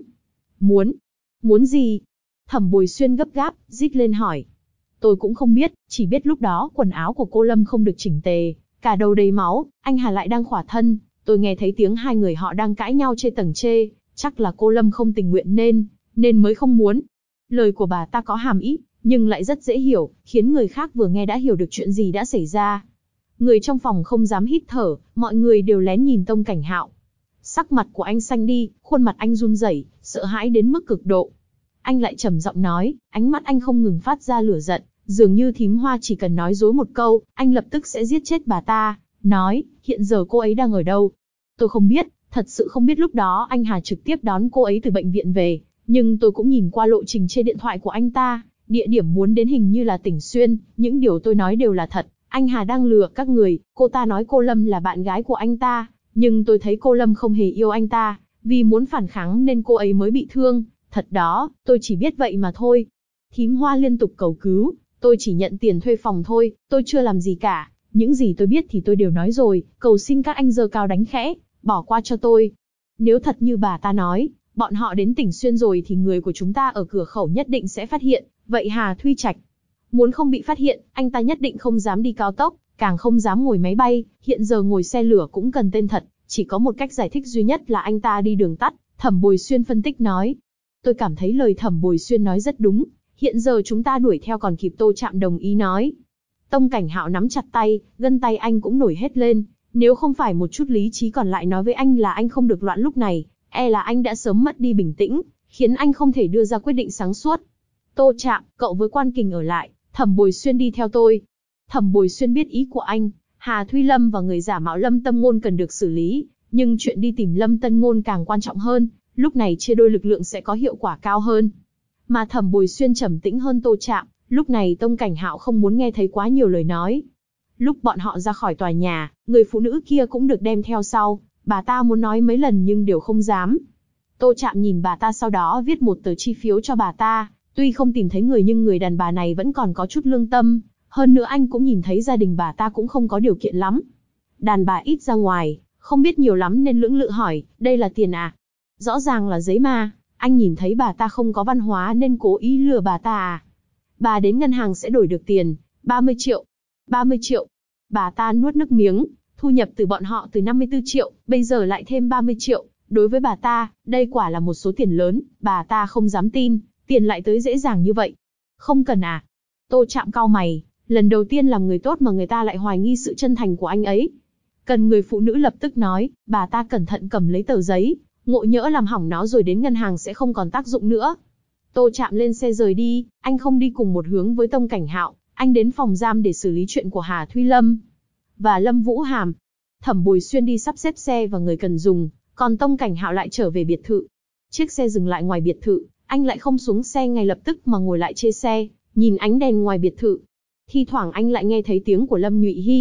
muốn gì? Thẩm Bồi Xuyên gấp gáp, rít lên hỏi. Tôi cũng không biết, chỉ biết lúc đó quần áo của cô Lâm không được chỉnh tề, cả đầu đầy máu, anh Hà lại đang khỏa thân, tôi nghe thấy tiếng hai người họ đang cãi nhau trên tầng chê, chắc là cô Lâm không tình nguyện nên mới không muốn. Lời của bà ta có hàm ý, nhưng lại rất dễ hiểu, khiến người khác vừa nghe đã hiểu được chuyện gì đã xảy ra. Người trong phòng không dám hít thở, mọi người đều lén nhìn Tông Cảnh Hạo. Sắc mặt của anh xanh đi, khuôn mặt anh run rẩy, sợ hãi đến mức cực độ. Anh lại trầm giọng nói, ánh mắt anh không ngừng phát ra lửa giận, dường như thím Hoa chỉ cần nói dối một câu, anh lập tức sẽ giết chết bà ta. Nói, hiện giờ cô ấy đang ở đâu? Tôi không biết, thật sự không biết. Lúc đó anh Hà trực tiếp đón cô ấy từ bệnh viện về, nhưng tôi cũng nhìn qua lộ trình trên điện thoại của anh ta, địa điểm muốn đến hình như là Tỉnh Xuyên, những điều tôi nói đều là thật. Anh Hà đang lừa các người, cô ta nói cô Lâm là bạn gái của anh ta, nhưng tôi thấy cô Lâm không hề yêu anh ta, vì muốn phản kháng nên cô ấy mới bị thương. Thật đó, tôi chỉ biết vậy mà thôi. Thím Hoa liên tục cầu cứu, tôi chỉ nhận tiền thuê phòng thôi, tôi chưa làm gì cả. Những gì tôi biết thì tôi đều nói rồi, cầu xin các anh giơ cao đánh khẽ, bỏ qua cho tôi. Nếu thật như bà ta nói, bọn họ đến Tỉnh Xuyên rồi thì người của chúng ta ở cửa khẩu nhất định sẽ phát hiện, vậy Hà Thuy Trạch muốn không bị phát hiện, anh ta nhất định không dám đi cao tốc, càng không dám ngồi máy bay, hiện giờ ngồi xe lửa cũng cần tên thật, chỉ có một cách giải thích duy nhất là anh ta đi đường tắt. Thẩm Bồi Xuyên phân tích nói. Tôi cảm thấy lời Thẩm Bồi Xuyên nói rất đúng, hiện giờ chúng ta đuổi theo còn kịp. Tô Trạm đồng ý nói. Tông Cảnh Hạo nắm chặt tay, gân tay anh cũng nổi hết lên, nếu không phải một chút lý trí còn lại nói với anh là anh không được loạn lúc này, e là anh đã sớm mất đi bình tĩnh, khiến anh không thể đưa ra quyết định sáng suốt. Tô Trạm, cậu với Quan Kình ở lại, Thẩm Bồi Xuyên đi theo tôi. Thẩm Bồi Xuyên biết ý của anh, Hà Thuy Lâm và người giả mạo Lâm Tâm Ngôn cần được xử lý, nhưng chuyện đi tìm Lâm Tâm Ngôn càng quan trọng hơn, lúc này chia đôi lực lượng sẽ có hiệu quả cao hơn. Mà Thẩm Bồi Xuyên trầm tĩnh hơn Tô Trạm, lúc này Tông Cảnh Hạo không muốn nghe thấy quá nhiều lời nói. Lúc bọn họ ra khỏi tòa nhà, người phụ nữ kia cũng được đem theo sau, bà ta muốn nói mấy lần nhưng đều không dám. Tô Trạm nhìn bà ta sau đó viết một tờ chi phiếu cho bà ta, tuy không tìm thấy người nhưng người đàn bà này vẫn còn có chút lương tâm, hơn nữa anh cũng nhìn thấy gia đình bà ta cũng không có điều kiện lắm. Đàn bà ít ra ngoài, không biết nhiều lắm nên lưỡng lự hỏi, đây là tiền à? Rõ ràng là giấy mà, anh nhìn thấy bà ta không có văn hóa nên cố ý lừa bà ta à? Bà đến ngân hàng sẽ đổi được tiền, 30 triệu. 30 triệu. Bà ta nuốt nước miếng, thu nhập từ bọn họ từ 54 triệu, bây giờ lại thêm 30 triệu. Đối với bà ta, đây quả là một số tiền lớn, bà ta không dám tin, tiền lại tới dễ dàng như vậy. Không cần à? Tô Trạm cau mày, lần đầu tiên làm người tốt mà người ta lại hoài nghi sự chân thành của anh ấy. Cần người phụ nữ lập tức nói, bà ta cẩn thận cầm lấy tờ giấy, ngộ nhỡ làm hỏng nó rồi đến ngân hàng sẽ không còn tác dụng nữa. Tô Trạm lên xe rời đi, anh không đi cùng một hướng với Tông Cảnh Hạo, anh đến phòng giam để xử lý chuyện của Hà Thuy Lâm và Lâm Vũ Hàm. Thẩm Bồi Xuyên đi sắp xếp xe và người cần dùng, còn Tông Cảnh Hạo lại trở về biệt thự. Chiếc xe dừng lại ngoài biệt thự, anh lại không xuống xe ngay lập tức mà ngồi lại trên xe, nhìn ánh đèn ngoài biệt thự. Thi thoảng anh lại nghe thấy tiếng của Lâm Nhụy Hy,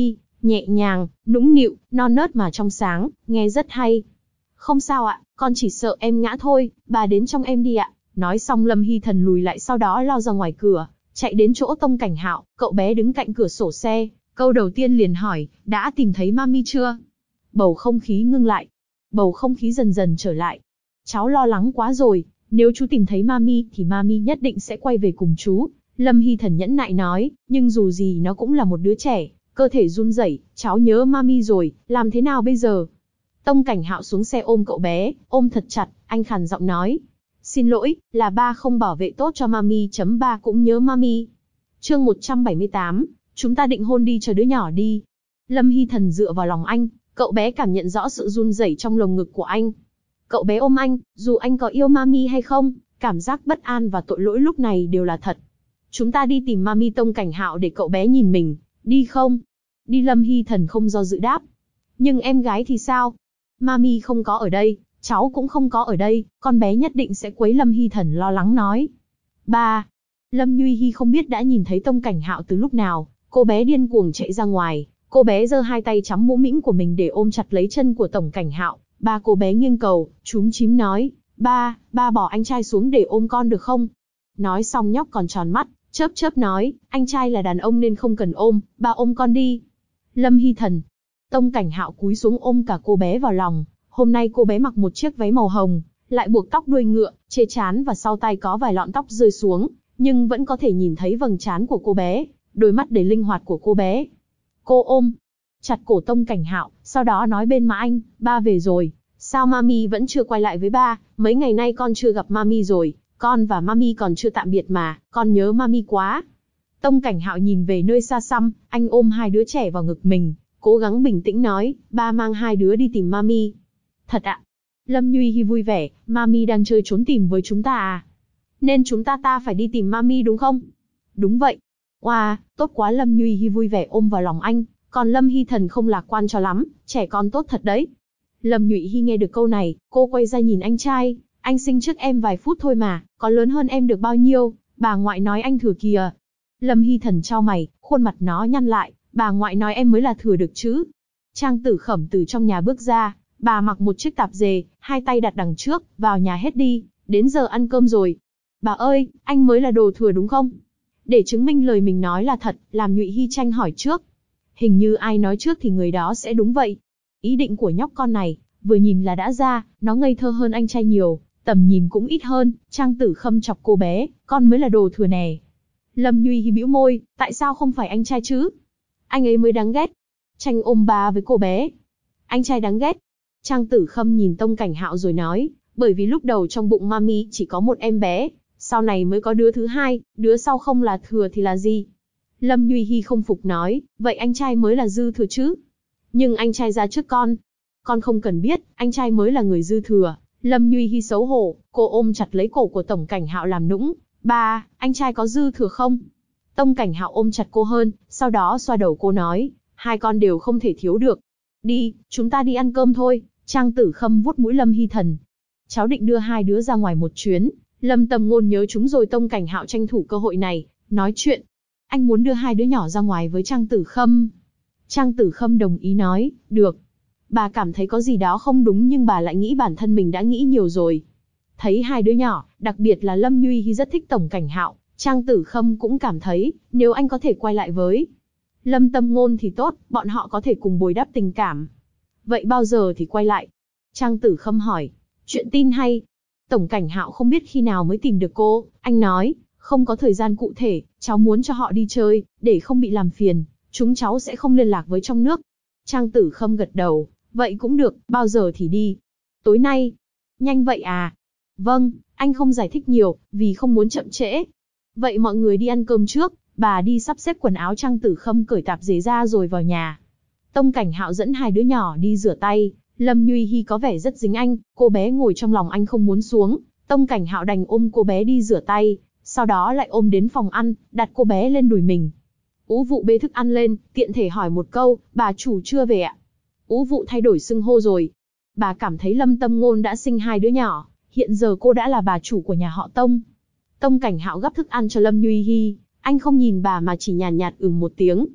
nhẹ nhàng, nũng nịu, non nớt mà trong sáng, nghe rất hay. Không sao ạ, con chỉ sợ em ngã thôi, bà đến trong em đi ạ. Nói xong Lâm Hy Thần lùi lại sau đó lao ra ngoài cửa, chạy đến chỗ Tông Cảnh Hạo, cậu bé đứng cạnh cửa sổ xe, câu đầu tiên liền hỏi, đã tìm thấy mami chưa? Bầu không khí ngưng lại. Bầu không khí dần dần trở lại. Cháu lo lắng quá rồi, nếu chú tìm thấy mami thì mami nhất định sẽ quay về cùng chú. Lâm Hy Thần nhẫn nại nói, nhưng dù gì nó cũng là một đứa trẻ, cơ thể run rẩy, cháu nhớ mami rồi, làm thế nào bây giờ? Tông Cảnh Hạo xuống xe ôm cậu bé, ôm thật chặt, anh khàn giọng nói. Xin lỗi, là ba không bảo vệ tốt cho mami. Ba cũng nhớ mami. Chương 178, chúng ta định hôn đi cho đứa nhỏ đi. Lâm Hy Thần dựa vào lòng anh, cậu bé cảm nhận rõ sự run rẩy trong lồng ngực của anh. Cậu bé ôm anh, dù anh có yêu mami hay không, cảm giác bất an và tội lỗi lúc này đều là thật. Chúng ta đi tìm mami. Tông Cảnh Hạo để cậu bé nhìn mình, đi không? Đi. Lâm Hy Thần không do dự đáp. Nhưng em gái thì sao? Mami không có ở đây, cháu cũng không có ở đây, con bé nhất định sẽ quấy. Lâm Hy Thần lo lắng nói. Ba. Lâm Nhuy Hi không biết đã nhìn thấy Tông Cảnh Hạo từ lúc nào, cô bé điên cuồng chạy ra ngoài, cô bé giơ hai tay chắm mũ mĩm của mình để ôm chặt lấy chân của Tổng Cảnh Hạo. Ba cô bé nghiêng cầu, chúm chím nói, ba bỏ anh trai xuống để ôm con được không? Nói xong nhóc còn tròn mắt, chớp chớp nói, anh trai là đàn ông nên không cần ôm, ba ôm con đi. Lâm Hy Thần. Tông Cảnh Hạo cúi xuống ôm cả cô bé vào lòng. Hôm nay cô bé mặc một chiếc váy màu hồng, lại buộc tóc đuôi ngựa, trên trán và sau tai có vài lọn tóc rơi xuống, nhưng vẫn có thể nhìn thấy vầng trán của cô bé, đôi mắt đầy linh hoạt của cô bé. Cô ôm chặt cổ Tông Cảnh Hạo, sau đó nói bên má anh, ba về rồi, sao mami vẫn chưa quay lại với ba, mấy ngày nay con chưa gặp mami rồi, con và mami còn chưa tạm biệt mà, con nhớ mami quá. Tông Cảnh Hạo nhìn về nơi xa xăm, anh ôm hai đứa trẻ vào ngực mình, cố gắng bình tĩnh nói, ba mang hai đứa đi tìm mami. Thật ạ? Lâm Nhuy Hi vui vẻ, mami đang chơi trốn tìm với chúng ta à? Nên chúng ta phải đi tìm mami đúng không? Đúng vậy. Wow, tốt quá. Lâm Nhuy Hi vui vẻ ôm vào lòng anh, còn Lâm Hy Thần không lạc quan cho lắm, trẻ con tốt thật đấy. Lâm Nhụy Hi nghe được câu này, cô quay ra nhìn anh trai, anh sinh trước em vài phút thôi mà, có lớn hơn em được bao nhiêu, bà ngoại nói anh thừa kìa. Lâm Hy Thần chau mày, khuôn mặt nó nhăn lại, bà ngoại nói em mới là thừa được chứ. Trang Tử Khẩm từ trong nhà bước ra, bà mặc một chiếc tạp dề, hai tay đặt đằng trước, vào nhà hết đi, đến giờ ăn cơm rồi. Bà ơi, anh mới là đồ thừa đúng không? Để chứng minh lời mình nói là thật, làm Nhụy Hi tranh hỏi trước. Hình như ai nói trước thì người đó sẽ đúng vậy. Ý định của nhóc con này, vừa nhìn là đã ra, nó ngây thơ hơn anh trai nhiều, tầm nhìn cũng ít hơn. Trang Tử Khâm chọc cô bé, con mới là đồ thừa nè. Lâm Nhuy Hi bĩu môi, tại sao không phải anh trai chứ? Anh ấy mới đáng ghét. Tranh ôm ba với cô bé. Anh trai đáng ghét. Trang Tử Khâm nhìn Tông Cảnh Hạo rồi nói, bởi vì lúc đầu trong bụng mami chỉ có một em bé, sau này mới có đứa thứ hai, đứa sau không là thừa thì là gì? Lâm Nhuy Hi không phục nói, vậy anh trai mới là dư thừa chứ? Nhưng anh trai ra trước con. Con không cần biết, anh trai mới là người dư thừa. Lâm Nhuy Hi xấu hổ, cô ôm chặt lấy cổ của Tổng Cảnh Hạo làm nũng. Ba, anh trai có dư thừa không? Tông Cảnh Hạo ôm chặt cô hơn, sau đó xoa đầu cô nói, hai con đều không thể thiếu được. Đi, chúng ta đi ăn cơm thôi. Trang Tử Khâm vuốt mũi Lâm Hy Thần. Cháu định đưa hai đứa ra ngoài một chuyến. Lâm Tầm Ngôn nhớ chúng rồi. Tông Cảnh Hạo tranh thủ cơ hội này, nói chuyện. Anh muốn đưa hai đứa nhỏ ra ngoài với Trang Tử Khâm. Trang Tử Khâm đồng ý nói, được. Bà cảm thấy có gì đó không đúng nhưng bà lại nghĩ bản thân mình đã nghĩ nhiều rồi. Thấy hai đứa nhỏ, đặc biệt là Lâm Nhuy Hi rất thích Tổng Cảnh Hạo, Trang Tử Khâm cũng cảm thấy, nếu anh có thể quay lại với Lâm Tầm Ngôn thì tốt, bọn họ có thể cùng bồi đắp tình cảm. Vậy bao giờ thì quay lại? Trang Tử Khâm hỏi. Chuyện tin hay. Tổng Cảnh Hạo không biết khi nào mới tìm được cô, anh nói, không có thời gian cụ thể, cháu muốn cho họ đi chơi, để không bị làm phiền, chúng cháu sẽ không liên lạc với trong nước. Trang Tử Khâm gật đầu, vậy cũng được, bao giờ thì đi? Tối nay. Nhanh vậy à? Vâng, anh không giải thích nhiều, vì không muốn chậm trễ. Vậy mọi người đi ăn cơm trước, bà đi sắp xếp quần áo. Trang Tử Khâm cởi tạp dề ra rồi vào nhà. Tông Cảnh Hạo dẫn hai đứa nhỏ đi rửa tay, Lâm Nhuy Hi có vẻ rất dính anh, cô bé ngồi trong lòng anh không muốn xuống, Tông Cảnh Hạo đành ôm cô bé đi rửa tay, sau đó lại ôm đến phòng ăn, đặt cô bé lên đùi mình. Ú Vụ bê thức ăn lên, tiện thể hỏi một câu, bà chủ chưa về ạ? Ú Vụ thay đổi xưng hô rồi. Bà cảm thấy Lâm Tâm Ngôn đã sinh hai đứa nhỏ, hiện giờ cô đã là bà chủ của nhà họ Tông. Tông Cảnh Hạo gắp thức ăn cho Lâm Nhuy Hi, anh không nhìn bà mà chỉ nhàn nhạt một tiếng.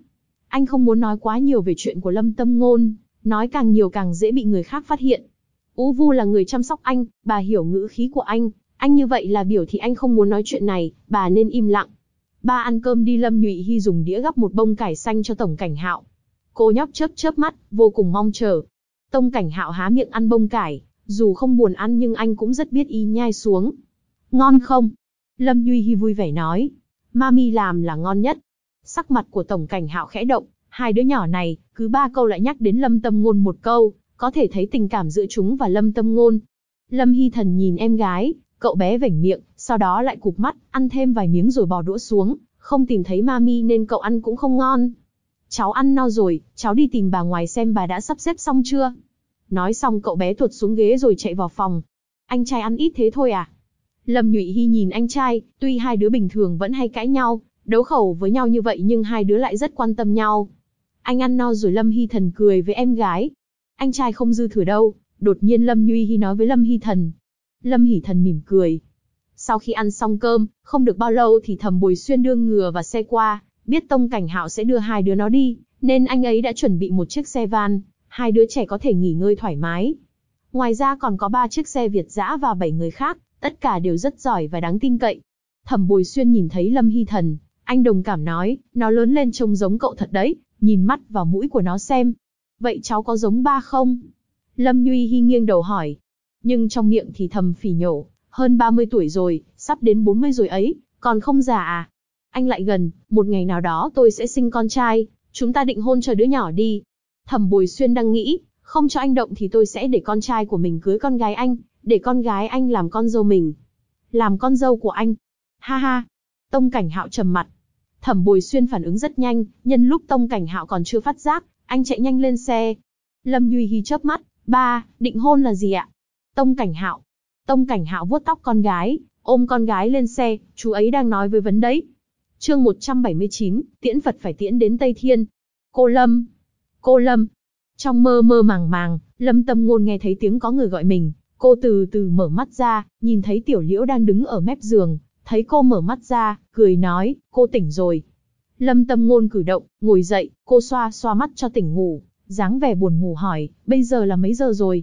Anh không muốn nói quá nhiều về chuyện của Lâm Tâm Ngôn, nói càng nhiều càng dễ bị người khác phát hiện. Ú Vu là người chăm sóc anh, bà hiểu ngữ khí của anh như vậy là biểu thị anh không muốn nói chuyện này, bà nên im lặng. Ba ăn cơm đi. Lâm Nhụy Hy dùng đĩa gắp một bông cải xanh cho Tổng Cảnh Hạo. Cô nhóc chớp chớp mắt, vô cùng mong chờ. Tông Cảnh Hạo há miệng ăn bông cải, dù không buồn ăn nhưng anh cũng rất biết ý nhai xuống. Ngon không? Lâm Nhụy Hy vui vẻ nói. Mami làm là ngon nhất. Sắc mặt của Tổng Cảnh Hạo khẽ động, hai đứa nhỏ này, cứ 3 câu lại nhắc đến Lâm Tâm Ngôn một câu, có thể thấy tình cảm giữa chúng và Lâm Tâm Ngôn. Lâm Hy Thần nhìn em gái, cậu bé vểnh miệng, sau đó lại cụp mắt, ăn thêm vài miếng rồi bỏ đũa xuống, không tìm thấy mami nên cậu ăn cũng không ngon. Cháu ăn no rồi, cháu đi tìm bà ngoài xem bà đã sắp xếp xong chưa. Nói xong cậu bé tuột xuống ghế rồi chạy vào phòng. Anh trai ăn ít thế thôi à? Lâm Nhụy Hy nhìn anh trai, tuy hai đứa bình thường vẫn hay cãi nhau, đấu khẩu với nhau như vậy nhưng hai đứa lại rất quan tâm nhau. Anh ăn no rồi. Lâm Hy Thần cười với em gái. Anh trai không dư thừa đâu, đột nhiên Lâm Nhụy Hy nói với Lâm Hy Thần. Lâm Hỷ Thần mỉm cười. Sau khi ăn xong cơm, không được bao lâu thì Thẩm Bồi Xuyên đưa ngựa và xe qua, biết Tông Cảnh Hạo sẽ đưa hai đứa nó đi, nên anh ấy đã chuẩn bị một chiếc xe van, hai đứa trẻ có thể nghỉ ngơi thoải mái. Ngoài ra còn có 3 chiếc xe Việt dã và 7 người khác, tất cả đều rất giỏi và đáng tin cậy. Thẩm Bồi Xuyên nhìn thấy Lâm Hy Thần, anh đồng cảm nói, nó lớn lên trông giống cậu thật đấy, nhìn mắt và mũi của nó xem. Vậy cháu có giống ba không? Lâm Nhụy Hy nghiêng đầu hỏi. Nhưng trong miệng thì thầm phỉ nhổ, hơn 30 tuổi rồi, sắp đến 40 rồi ấy, còn không già à? Anh lại gần, một ngày nào đó tôi sẽ sinh con trai, chúng ta định hôn cho đứa nhỏ đi. Thẩm Bồi Xuyên đang nghĩ, không cho anh động thì tôi sẽ để con trai của mình cưới con gái anh, để con gái anh làm con dâu mình. Làm con dâu của anh? Ha ha. Tông Cảnh Hạo trầm mặt. Thẩm Bồi Xuyên phản ứng rất nhanh, nhân lúc Tông Cảnh Hạo còn chưa phát giác, anh chạy nhanh lên xe. Lâm Nhụy Hy chớp mắt, ba, định hôn là gì ạ? Tông Cảnh Hạo. Tông Cảnh Hạo vuốt tóc con gái, ôm con gái lên xe, chú ấy đang nói với vấn đấy. Chương 179, tiễn Phật phải tiễn đến Tây Thiên. Cô Lâm. Cô Lâm. Trong mơ mơ màng màng, Lâm Tâm Ngôn nghe thấy tiếng có người gọi mình, cô từ từ mở mắt ra, nhìn thấy Tiểu Liễu đang đứng ở mép giường, thấy cô mở mắt ra, cười nói, cô tỉnh rồi. Lâm Tâm Ngôn cử động, ngồi dậy, cô xoa xoa mắt cho tỉnh ngủ, dáng vẻ buồn ngủ hỏi, bây giờ là mấy giờ rồi?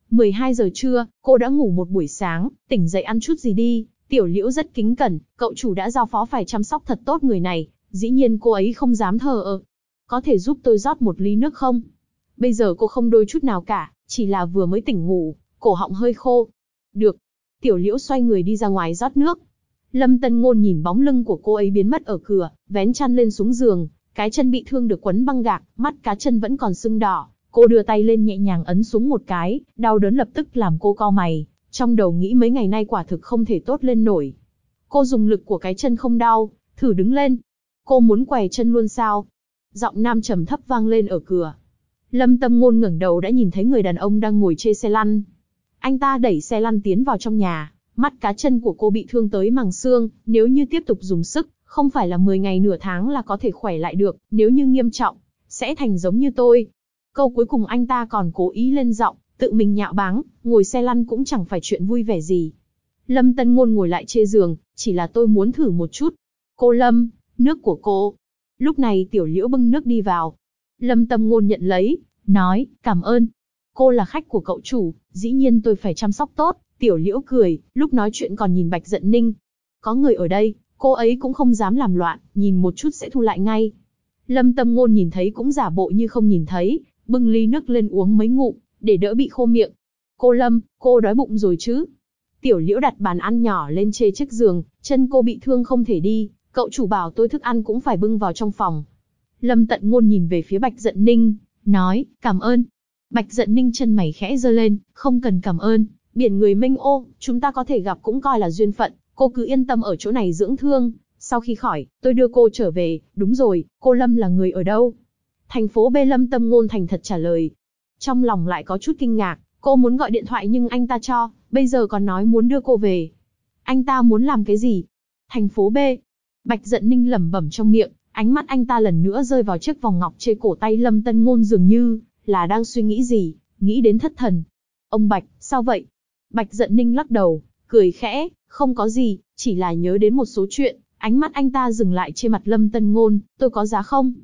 12 giờ trưa, cô đã ngủ một buổi sáng, tỉnh dậy ăn chút gì đi. Tiểu Liễu rất kính cẩn, cậu chủ đã giao phó phải chăm sóc thật tốt người này, dĩ nhiên cô ấy không dám thờ ơ. Có thể giúp tôi rót một ly nước không? Bây giờ cô không đôi chút nào cả, chỉ là vừa mới tỉnh ngủ, cổ họng hơi khô. Được. Tiểu Liễu xoay người đi ra ngoài rót nước. Lâm Tân Ngôn nhìn bóng lưng của cô ấy biến mất ở cửa, vén chăn lên xuống giường, cái chân bị thương được quấn băng gạc, mắt cá chân vẫn còn sưng đỏ. Cô đưa tay lên nhẹ nhàng ấn xuống một cái, đau đớn lập tức làm cô cau mày, trong đầu nghĩ mấy ngày nay quả thực không thể tốt lên nổi. Cô dùng lực của cái chân không đau, thử đứng lên. Cô muốn què chân luôn sao? Giọng nam trầm thấp vang lên ở cửa. Lâm Tâm Ngôn ngẩng đầu đã nhìn thấy người đàn ông đang ngồi trên xe lăn. Anh ta đẩy xe lăn tiến vào trong nhà, mắt cá chân của cô bị thương tới màng xương, nếu như tiếp tục dùng sức, không phải là 10 ngày nửa tháng là có thể khỏe lại được, nếu như nghiêm trọng, sẽ thành giống như tôi. Câu cuối cùng anh ta còn cố ý lên giọng, tự mình nhạo báng, ngồi xe lăn cũng chẳng phải chuyện vui vẻ gì. Lâm Tân Ngôn ngồi lại trên giường, chỉ là tôi muốn thử một chút. Cô Lâm, nước của cô. Lúc này Tiểu Liễu bưng nước đi vào. Lâm Tâm Ngôn nhận lấy, nói, cảm ơn. Cô là khách của cậu chủ, dĩ nhiên tôi phải chăm sóc tốt. Tiểu Liễu cười, lúc nói chuyện còn nhìn Bạch Dận Ninh. Có người ở đây, cô ấy cũng không dám làm loạn, nhìn một chút sẽ thu lại ngay. Lâm Tâm Ngôn nhìn thấy cũng giả bộ như không nhìn thấy, bưng ly nước lên uống mấy ngụm, để đỡ bị khô miệng. Cô Lâm, cô đói bụng rồi chứ? Tiểu Liễu đặt bàn ăn nhỏ lên trên chiếc giường, chân cô bị thương không thể đi, cậu chủ bảo tôi thức ăn cũng phải bưng vào trong phòng. Lâm Tận Ngôn nhìn về phía Bạch Dận Ninh, nói, cảm ơn. Bạch Dận Ninh chân mày khẽ giơ lên, không cần cảm ơn, biển người mênh ô, chúng ta có thể gặp cũng coi là duyên phận, cô cứ yên tâm ở chỗ này dưỡng thương, sau khi khỏi, tôi đưa cô trở về, đúng rồi, cô Lâm là người ở đâu? Thành phố B. Lâm Tâm Ngôn thành thật trả lời. Trong lòng lại có chút kinh ngạc, cô muốn gọi điện thoại nhưng anh ta cho, bây giờ còn nói muốn đưa cô về. Anh ta muốn làm cái gì? Thành phố B. Bạch Dận Ninh lẩm bẩm trong miệng, ánh mắt anh ta lần nữa rơi vào chiếc vòng ngọc trên cổ tay Lâm Tân Ngôn dường như là đang suy nghĩ gì, nghĩ đến thất thần. Ông Bạch, sao vậy? Bạch Dận Ninh lắc đầu, cười khẽ, không có gì, chỉ là nhớ đến một số chuyện. Ánh mắt anh ta dừng lại trên mặt Lâm Tân Ngôn, tôi có giá không?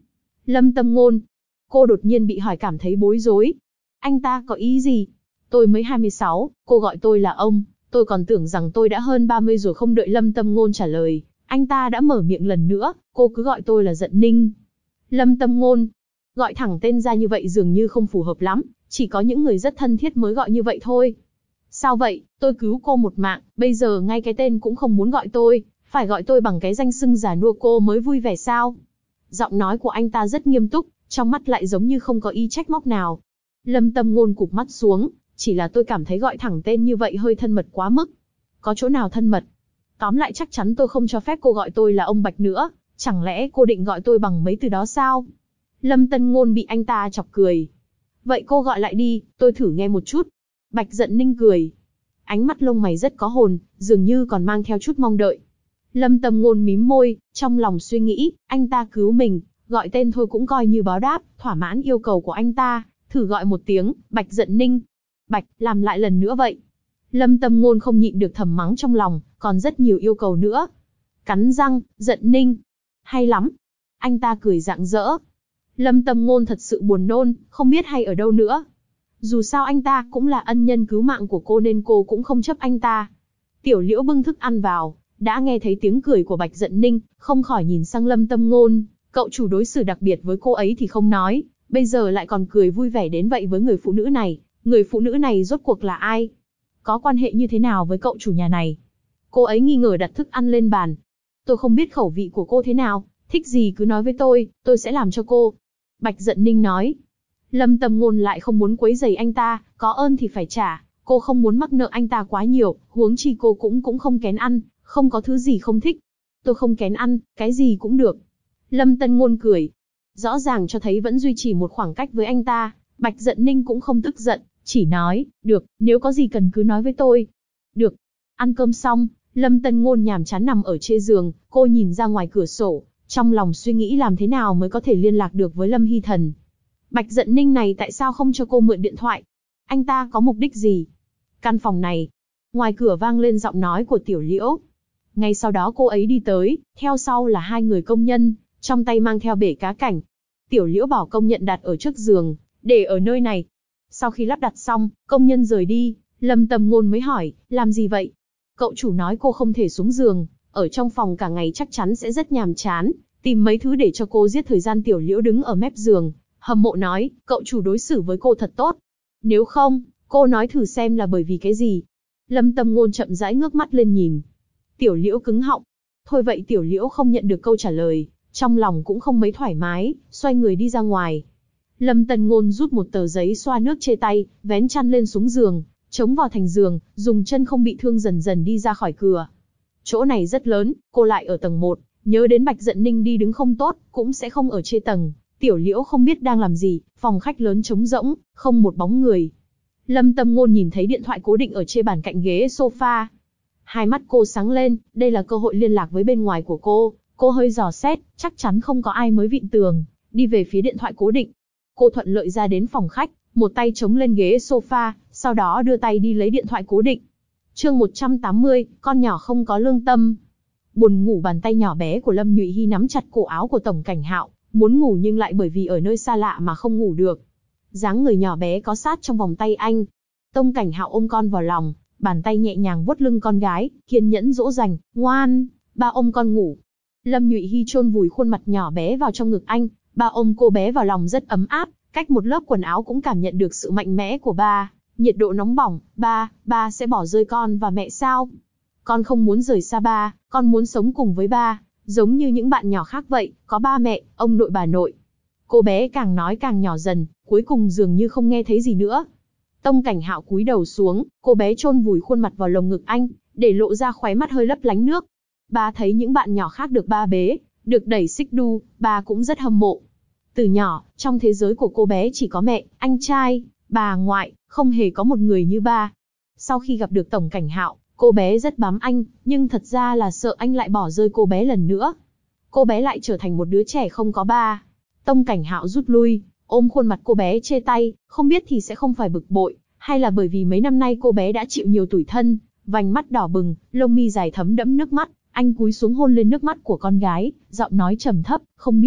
Lâm Tâm Ngôn. Cô đột nhiên bị hỏi cảm thấy bối rối. Anh ta có ý gì? Tôi mới 26, cô gọi tôi là ông, tôi còn tưởng rằng tôi đã hơn 30 rồi. Không đợi Lâm Tâm Ngôn trả lời, anh ta đã mở miệng lần nữa, cô cứ gọi tôi là Dận Ninh. Lâm Tâm Ngôn. Gọi thẳng tên ra như vậy dường như không phù hợp lắm, chỉ có những người rất thân thiết mới gọi như vậy thôi. Sao vậy, tôi cứu cô một mạng, bây giờ ngay cái tên cũng không muốn gọi tôi, phải gọi tôi bằng cái danh xưng già nua cô mới vui vẻ sao? Giọng nói của anh ta rất nghiêm túc, trong mắt lại giống như không có ý trách móc nào. Lâm Tâm Ngôn cụp mắt xuống, chỉ là tôi cảm thấy gọi thẳng tên như vậy hơi thân mật quá mức. Có chỗ nào thân mật? Tóm lại chắc chắn tôi không cho phép cô gọi tôi là ông Bạch nữa, chẳng lẽ cô định gọi tôi bằng mấy từ đó sao? Lâm Tâm Ngôn bị anh ta chọc cười. Vậy cô gọi lại đi, tôi thử nghe một chút. Bạch Dận Ninh cười. Ánh mắt lông mày rất có hồn, dường như còn mang theo chút mong đợi. Lâm Tâm Ngôn mím môi, trong lòng suy nghĩ, anh ta cứu mình, gọi tên thôi cũng coi như báo đáp, thỏa mãn yêu cầu của anh ta, thử gọi một tiếng, Bạch Dận Ninh. Bạch, làm lại lần nữa vậy. Lâm Tâm Ngôn không nhịn được thầm mắng trong lòng, còn rất nhiều yêu cầu nữa. Cắn răng, Dận Ninh. Hay lắm. Anh ta cười rạng rỡ. Lâm Tâm Ngôn thật sự buồn nôn, không biết hay ở đâu nữa. Dù sao anh ta cũng là ân nhân cứu mạng của cô nên cô cũng không chấp anh ta. Tiểu Liễu bưng thức ăn vào, đã nghe thấy tiếng cười của Bạch Dận Ninh, không khỏi nhìn sang Lâm Tâm Ngôn. Cậu chủ đối xử đặc biệt với cô ấy thì không nói, bây giờ lại còn cười vui vẻ đến vậy với người phụ nữ này. Người phụ nữ này rốt cuộc là ai? Có quan hệ như thế nào với cậu chủ nhà này? Cô ấy nghi ngờ đặt thức ăn lên bàn. Tôi không biết khẩu vị của cô thế nào, thích gì cứ nói với tôi sẽ làm cho cô. Bạch Dận Ninh nói. Lâm Tâm Ngôn lại không muốn quấy rầy anh ta, có ơn thì phải trả, cô không muốn mắc nợ anh ta quá nhiều, huống chi cô cũng không kén ăn, không có thứ gì không thích. Tôi không kén ăn, cái gì cũng được. Lâm Tâm Ngôn cười. Rõ ràng cho thấy vẫn duy trì một khoảng cách với anh ta, Bạch Dận Ninh cũng không tức giận, chỉ nói, được, nếu có gì cần cứ nói với tôi. Được. Ăn cơm xong, Lâm Tâm Ngôn nhàm chán nằm ở trên giường, cô nhìn ra ngoài cửa sổ, trong lòng suy nghĩ làm thế nào mới có thể liên lạc được với Lâm Hy Thần. Bạch Dận Ninh này tại sao không cho cô mượn điện thoại? Anh ta có mục đích gì? Căn phòng này. Ngoài cửa vang lên giọng nói của Tiểu Liễu. Ngay sau đó cô ấy đi tới, theo sau là hai người công nhân, trong tay mang theo bể cá cảnh. Tiểu Liễu bảo công nhận đặt ở trước giường, để ở nơi này. Sau khi lắp đặt xong, công nhân rời đi, Lâm Tâm Ngôn mới hỏi, làm gì vậy? Cậu chủ nói cô không thể xuống giường, ở trong phòng cả ngày chắc chắn sẽ rất nhàm chán, tìm mấy thứ để cho cô giết thời gian. Tiểu Liễu đứng ở mép giường, hâm mộ nói, cậu chủ đối xử với cô thật tốt. Nếu không, cô nói thử xem là bởi vì cái gì? Lâm Tâm Ngôn chậm rãi ngước mắt lên nhìn. Tiểu Liễu cứng họng. Thôi vậy Tiểu Liễu không nhận được câu trả lời, trong lòng cũng không mấy thoải mái, xoay người đi ra ngoài. Lâm Tâm Ngôn rút một tờ giấy xoa nước trên tay, vén chăn lên xuống giường, chống vào thành giường, dùng chân không bị thương dần dần đi ra khỏi cửa. Chỗ này rất lớn, cô lại ở tầng 1, nhớ đến Bạch Dận Ninh đi đứng không tốt, cũng sẽ không ở trên tầng. Tiểu Liễu không biết đang làm gì, phòng khách lớn trống rỗng, không một bóng người. Lâm Tâm Ngôn nhìn thấy điện thoại cố định ở trên bàn cạnh ghế sofa. Hai mắt cô sáng lên, đây là cơ hội liên lạc với bên ngoài của cô. Cô hơi dò xét, chắc chắn không có ai mới vịn tường, đi về phía điện thoại cố định. Cô thuận lợi ra đến phòng khách, một tay chống lên ghế sofa, sau đó đưa tay đi lấy điện thoại cố định. Chương 180, con nhỏ không có lương tâm. Buồn ngủ. Bàn tay nhỏ bé của Lâm Nhụy Hy nắm chặt cổ áo của Tổng Cảnh Hạo, muốn ngủ nhưng lại bởi vì ở nơi xa lạ mà không ngủ được. Dáng người nhỏ bé có sát trong vòng tay anh. Tổng Cảnh Hạo ôm con vào lòng, bàn tay nhẹ nhàng vuốt lưng con gái, kiên nhẫn dỗ dành, ngoan, ba ôm con ngủ. Lâm Nhụy Hy chôn vùi khuôn mặt nhỏ bé vào trong ngực anh, ba ôm cô bé vào lòng rất ấm áp, cách một lớp quần áo cũng cảm nhận được sự mạnh mẽ của ba. Nhiệt độ nóng bỏng, ba sẽ bỏ rơi con và mẹ sao? Con không muốn rời xa ba, con muốn sống cùng với ba, giống như những bạn nhỏ khác vậy, có ba mẹ, ông nội bà nội. Cô bé càng nói càng nhỏ dần, cuối cùng dường như không nghe thấy gì nữa. Tổng Cảnh Hạo cúi đầu xuống, cô bé chôn vùi khuôn mặt vào lồng ngực anh, để lộ ra khóe mắt hơi lấp lánh nước. Ba thấy những bạn nhỏ khác được ba bế, được đẩy xích đu, ba cũng rất hâm mộ. Từ nhỏ, trong thế giới của cô bé chỉ có mẹ, anh trai, bà ngoại, không hề có một người như ba. Sau khi gặp được Tổng Cảnh Hạo, cô bé rất bám anh, nhưng thật ra là sợ anh lại bỏ rơi cô bé lần nữa. Cô bé lại trở thành một đứa trẻ không có ba. Tổng Cảnh Hạo rút lui, ôm khuôn mặt cô bé chê tay, không biết thì sẽ không phải bực bội, hay là bởi vì mấy năm nay cô bé đã chịu nhiều tủi thân, vành mắt đỏ bừng, lông mi dài thấm đẫm nước mắt, anh cúi xuống hôn lên nước mắt của con gái, giọng nói trầm thấp, không biết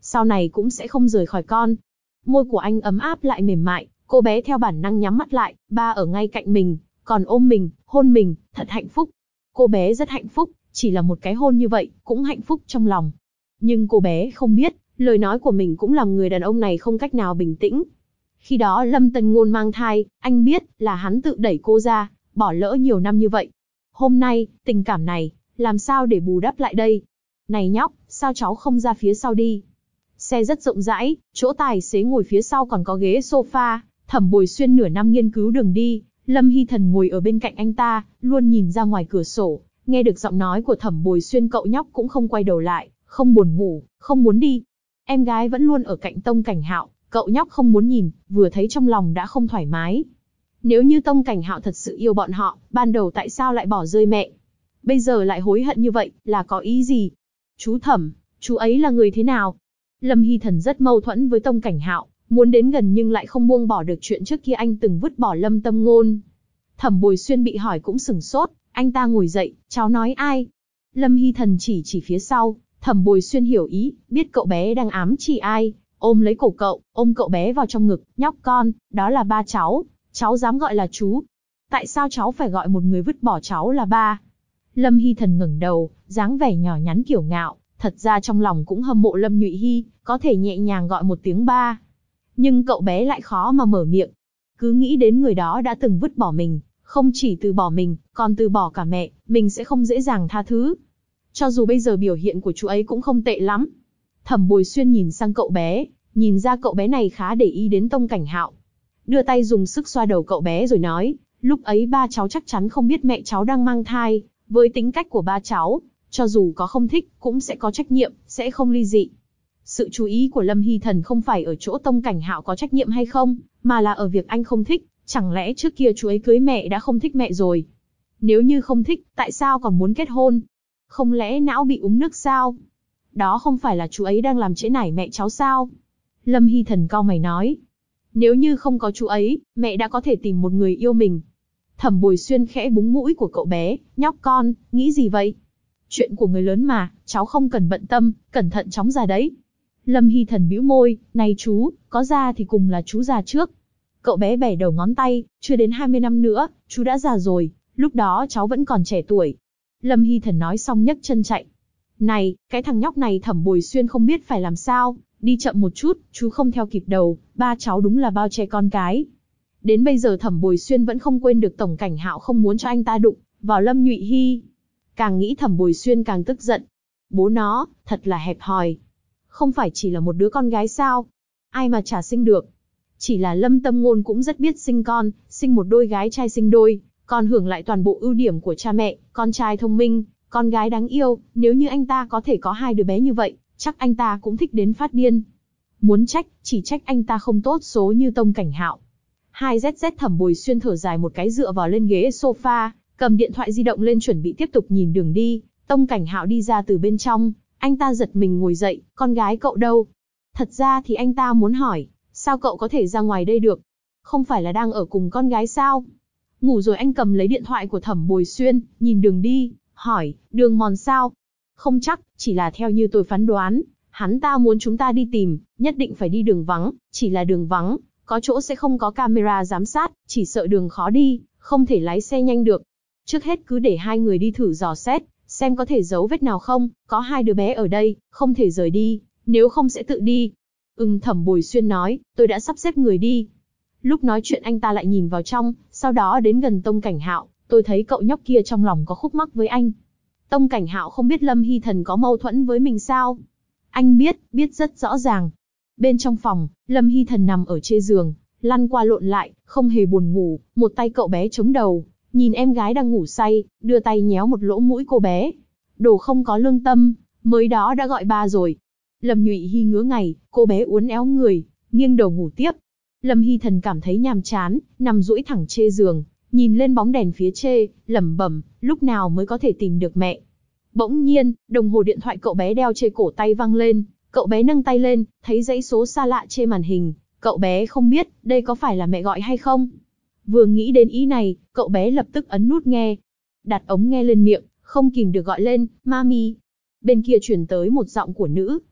sau này cũng sẽ không rời khỏi con. Môi của anh ấm áp lại mềm mại, cô bé theo bản năng nhắm mắt lại, ba ở ngay cạnh mình, còn ôm mình, hôn mình, thật hạnh phúc. Cô bé rất hạnh phúc, chỉ là một cái hôn như vậy, cũng hạnh phúc trong lòng. Nhưng cô bé không biết, lời nói của mình cũng làm người đàn ông này không cách nào bình tĩnh. Khi đó Lâm Tần Ngôn mang thai, anh biết là hắn tự đẩy cô ra, bỏ lỡ nhiều năm như vậy. Hôm nay, tình cảm này, làm sao để bù đắp lại đây? Này nhóc, sao cháu không ra phía sau đi? Xe rất rộng rãi, chỗ tài xế ngồi phía sau còn có ghế sofa. Thẩm Bồi Xuyên nửa năm nghiên cứu đường đi, Lâm Hy Thần ngồi ở bên cạnh anh ta, luôn nhìn ra ngoài cửa sổ, nghe được giọng nói của Thẩm Bồi Xuyên, cậu nhóc cũng không quay đầu lại, không buồn ngủ, không muốn đi. Em gái vẫn luôn ở cạnh Tông Cảnh Hạo, cậu nhóc không muốn nhìn, vừa thấy trong lòng đã không thoải mái. Nếu như Tông Cảnh Hạo thật sự yêu bọn họ, ban đầu tại sao lại bỏ rơi mẹ? Bây giờ lại hối hận như vậy, là có ý gì? Chú Thẩm, chú ấy là người thế nào? Lâm Hy Thần rất mâu thuẫn với Tông Cảnh Hạo, muốn đến gần nhưng lại không buông bỏ được chuyện trước kia anh từng vứt bỏ Lâm Tâm Ngôn. Thẩm Bồi Xuyên bị hỏi cũng sửng sốt, anh ta ngồi dậy, cháu nói ai? Lâm Hy Thần chỉ phía sau, Thẩm Bồi Xuyên hiểu ý, biết cậu bé đang ám chỉ ai, ôm lấy cổ cậu, ôm cậu bé vào trong ngực, nhóc con, đó là ba cháu dám gọi là chú. Tại sao cháu phải gọi một người vứt bỏ cháu là ba? Lâm Hy Thần ngẩng đầu, dáng vẻ nhỏ nhắn kiêu ngạo, thật ra trong lòng cũng hâm mộ Lâm Nhụy Hy, có thể nhẹ nhàng gọi một tiếng ba. Nhưng cậu bé lại khó mà mở miệng. Cứ nghĩ đến người đó đã từng vứt bỏ mình, không chỉ từ bỏ mình, còn từ bỏ cả mẹ, mình sẽ không dễ dàng tha thứ. Cho dù bây giờ biểu hiện của chú ấy cũng không tệ lắm. Thẩm Bồi Xuyên nhìn sang cậu bé, nhìn ra cậu bé này khá để ý đến Tông Cảnh Hạo. Đưa tay dùng sức xoa đầu cậu bé rồi nói, lúc ấy ba cháu chắc chắn không biết mẹ cháu đang mang thai, với tính cách của ba cháu, cho dù có không thích, cũng sẽ có trách nhiệm, sẽ không ly dị. Sự chú ý của Lâm Hy Thần không phải ở chỗ Tông Cảnh Hạo có trách nhiệm hay không, mà là ở việc anh không thích, chẳng lẽ trước kia chú ấy cưới mẹ đã không thích mẹ rồi? Nếu như không thích, tại sao còn muốn kết hôn? Không lẽ não bị uống nước sao? Đó không phải là chú ấy đang làm trễ nải mẹ cháu sao? Lâm Hy Thần cau mày nói. Nếu như không có chú ấy, mẹ đã có thể tìm một người yêu mình. Thẩm Bồi Xuyên khẽ búng mũi của cậu bé, nhóc con, nghĩ gì vậy? Chuyện của người lớn mà, cháu không cần bận tâm, cẩn thận chóng già đấy. Lâm Hy Thần bĩu môi, này chú, có già thì cùng là chú già trước. Cậu bé bẻ đầu ngón tay, chưa đến 20 năm nữa, chú đã già rồi, lúc đó cháu vẫn còn trẻ tuổi. Lâm Hy Thần nói xong nhấc chân chạy. Này, cái thằng nhóc này Thẩm Bồi Xuyên không biết phải làm sao, đi chậm một chút, chú không theo kịp đầu, ba cháu đúng là bao che con cái. Đến bây giờ Thẩm Bồi Xuyên vẫn không quên được Tổng Cảnh Hạo không muốn cho anh ta đụng vào Lâm Nhụy Hy. Càng nghĩ Thẩm Bồi Xuyên càng tức giận. Bố nó, thật là hẹp hòi. Không phải chỉ là một đứa con gái sao? Ai mà chả sinh được. Chỉ là Lâm Tâm Ngôn cũng rất biết sinh con, sinh một đôi gái trai sinh đôi, còn hưởng lại toàn bộ ưu điểm của cha mẹ, con trai thông minh, con gái đáng yêu. Nếu như anh ta có thể có hai đứa bé như vậy, chắc anh ta cũng thích đến phát điên. Muốn trách, chỉ trách anh ta không tốt số như Tông Cảnh Hạo. Hai ZZ Thẩm Bồi Xuyên thở dài một cái dựa vào lên ghế sofa, cầm điện thoại di động lên chuẩn bị tiếp tục nhìn đường đi. Tông Cảnh Hạo đi ra từ bên trong, anh ta giật mình ngồi dậy, con gái cậu đâu? Thật ra thì anh ta muốn hỏi, sao cậu có thể ra ngoài đây được? Không phải là đang ở cùng con gái sao? Ngủ rồi. Anh cầm lấy điện thoại của Thẩm Bồi Xuyên, nhìn đường đi, hỏi, đường mòn sao? Không chắc, chỉ là theo như tôi phán đoán, hắn ta muốn chúng ta đi tìm, nhất định phải đi đường vắng, chỉ là đường vắng, có chỗ sẽ không có camera giám sát, chỉ sợ đường khó đi, không thể lái xe nhanh được. Trước hết cứ để hai người đi thử dò xét, xem có thể giấu vết nào không, có hai đứa bé ở đây, không thể rời đi, nếu không sẽ tự đi. Thẩm Bồi Xuyên nói, tôi đã sắp xếp người đi. Lúc nói chuyện anh ta lại nhìn vào trong, sau đó đến gần Tông Cảnh Hạo, tôi thấy cậu nhóc kia trong lòng có khúc mắc với anh. Tông Cảnh Hạo không biết Lâm Hy Thần có mâu thuẫn với mình sao? Anh biết rất rõ ràng. Bên trong phòng, Lâm Hy Thần nằm ở trên giường, lăn qua lộn lại, không hề buồn ngủ, một tay cậu bé chống đầu, nhìn em gái đang ngủ say, đưa tay nhéo một lỗ mũi cô bé. Đồ không có lương tâm, mới đó đã gọi ba rồi. Lâm Nhụy Hy ngứa ngày, cô bé uốn éo người, nghiêng đầu ngủ tiếp. Lâm Hy Thần cảm thấy nhàm chán, nằm duỗi thẳng trên giường, nhìn lên bóng đèn phía trên, lẩm bẩm, lúc nào mới có thể tìm được mẹ. Bỗng nhiên, đồng hồ điện thoại cậu bé đeo trên cổ tay vang lên, cậu bé nâng tay lên, thấy dãy số xa lạ trên màn hình, cậu bé không biết, đây có phải là mẹ gọi hay không? Vừa nghĩ đến ý này, cậu bé lập tức ấn nút nghe. Đặt ống nghe lên miệng, không kìm được gọi lên, Mami. Bên kia truyền tới một giọng của nữ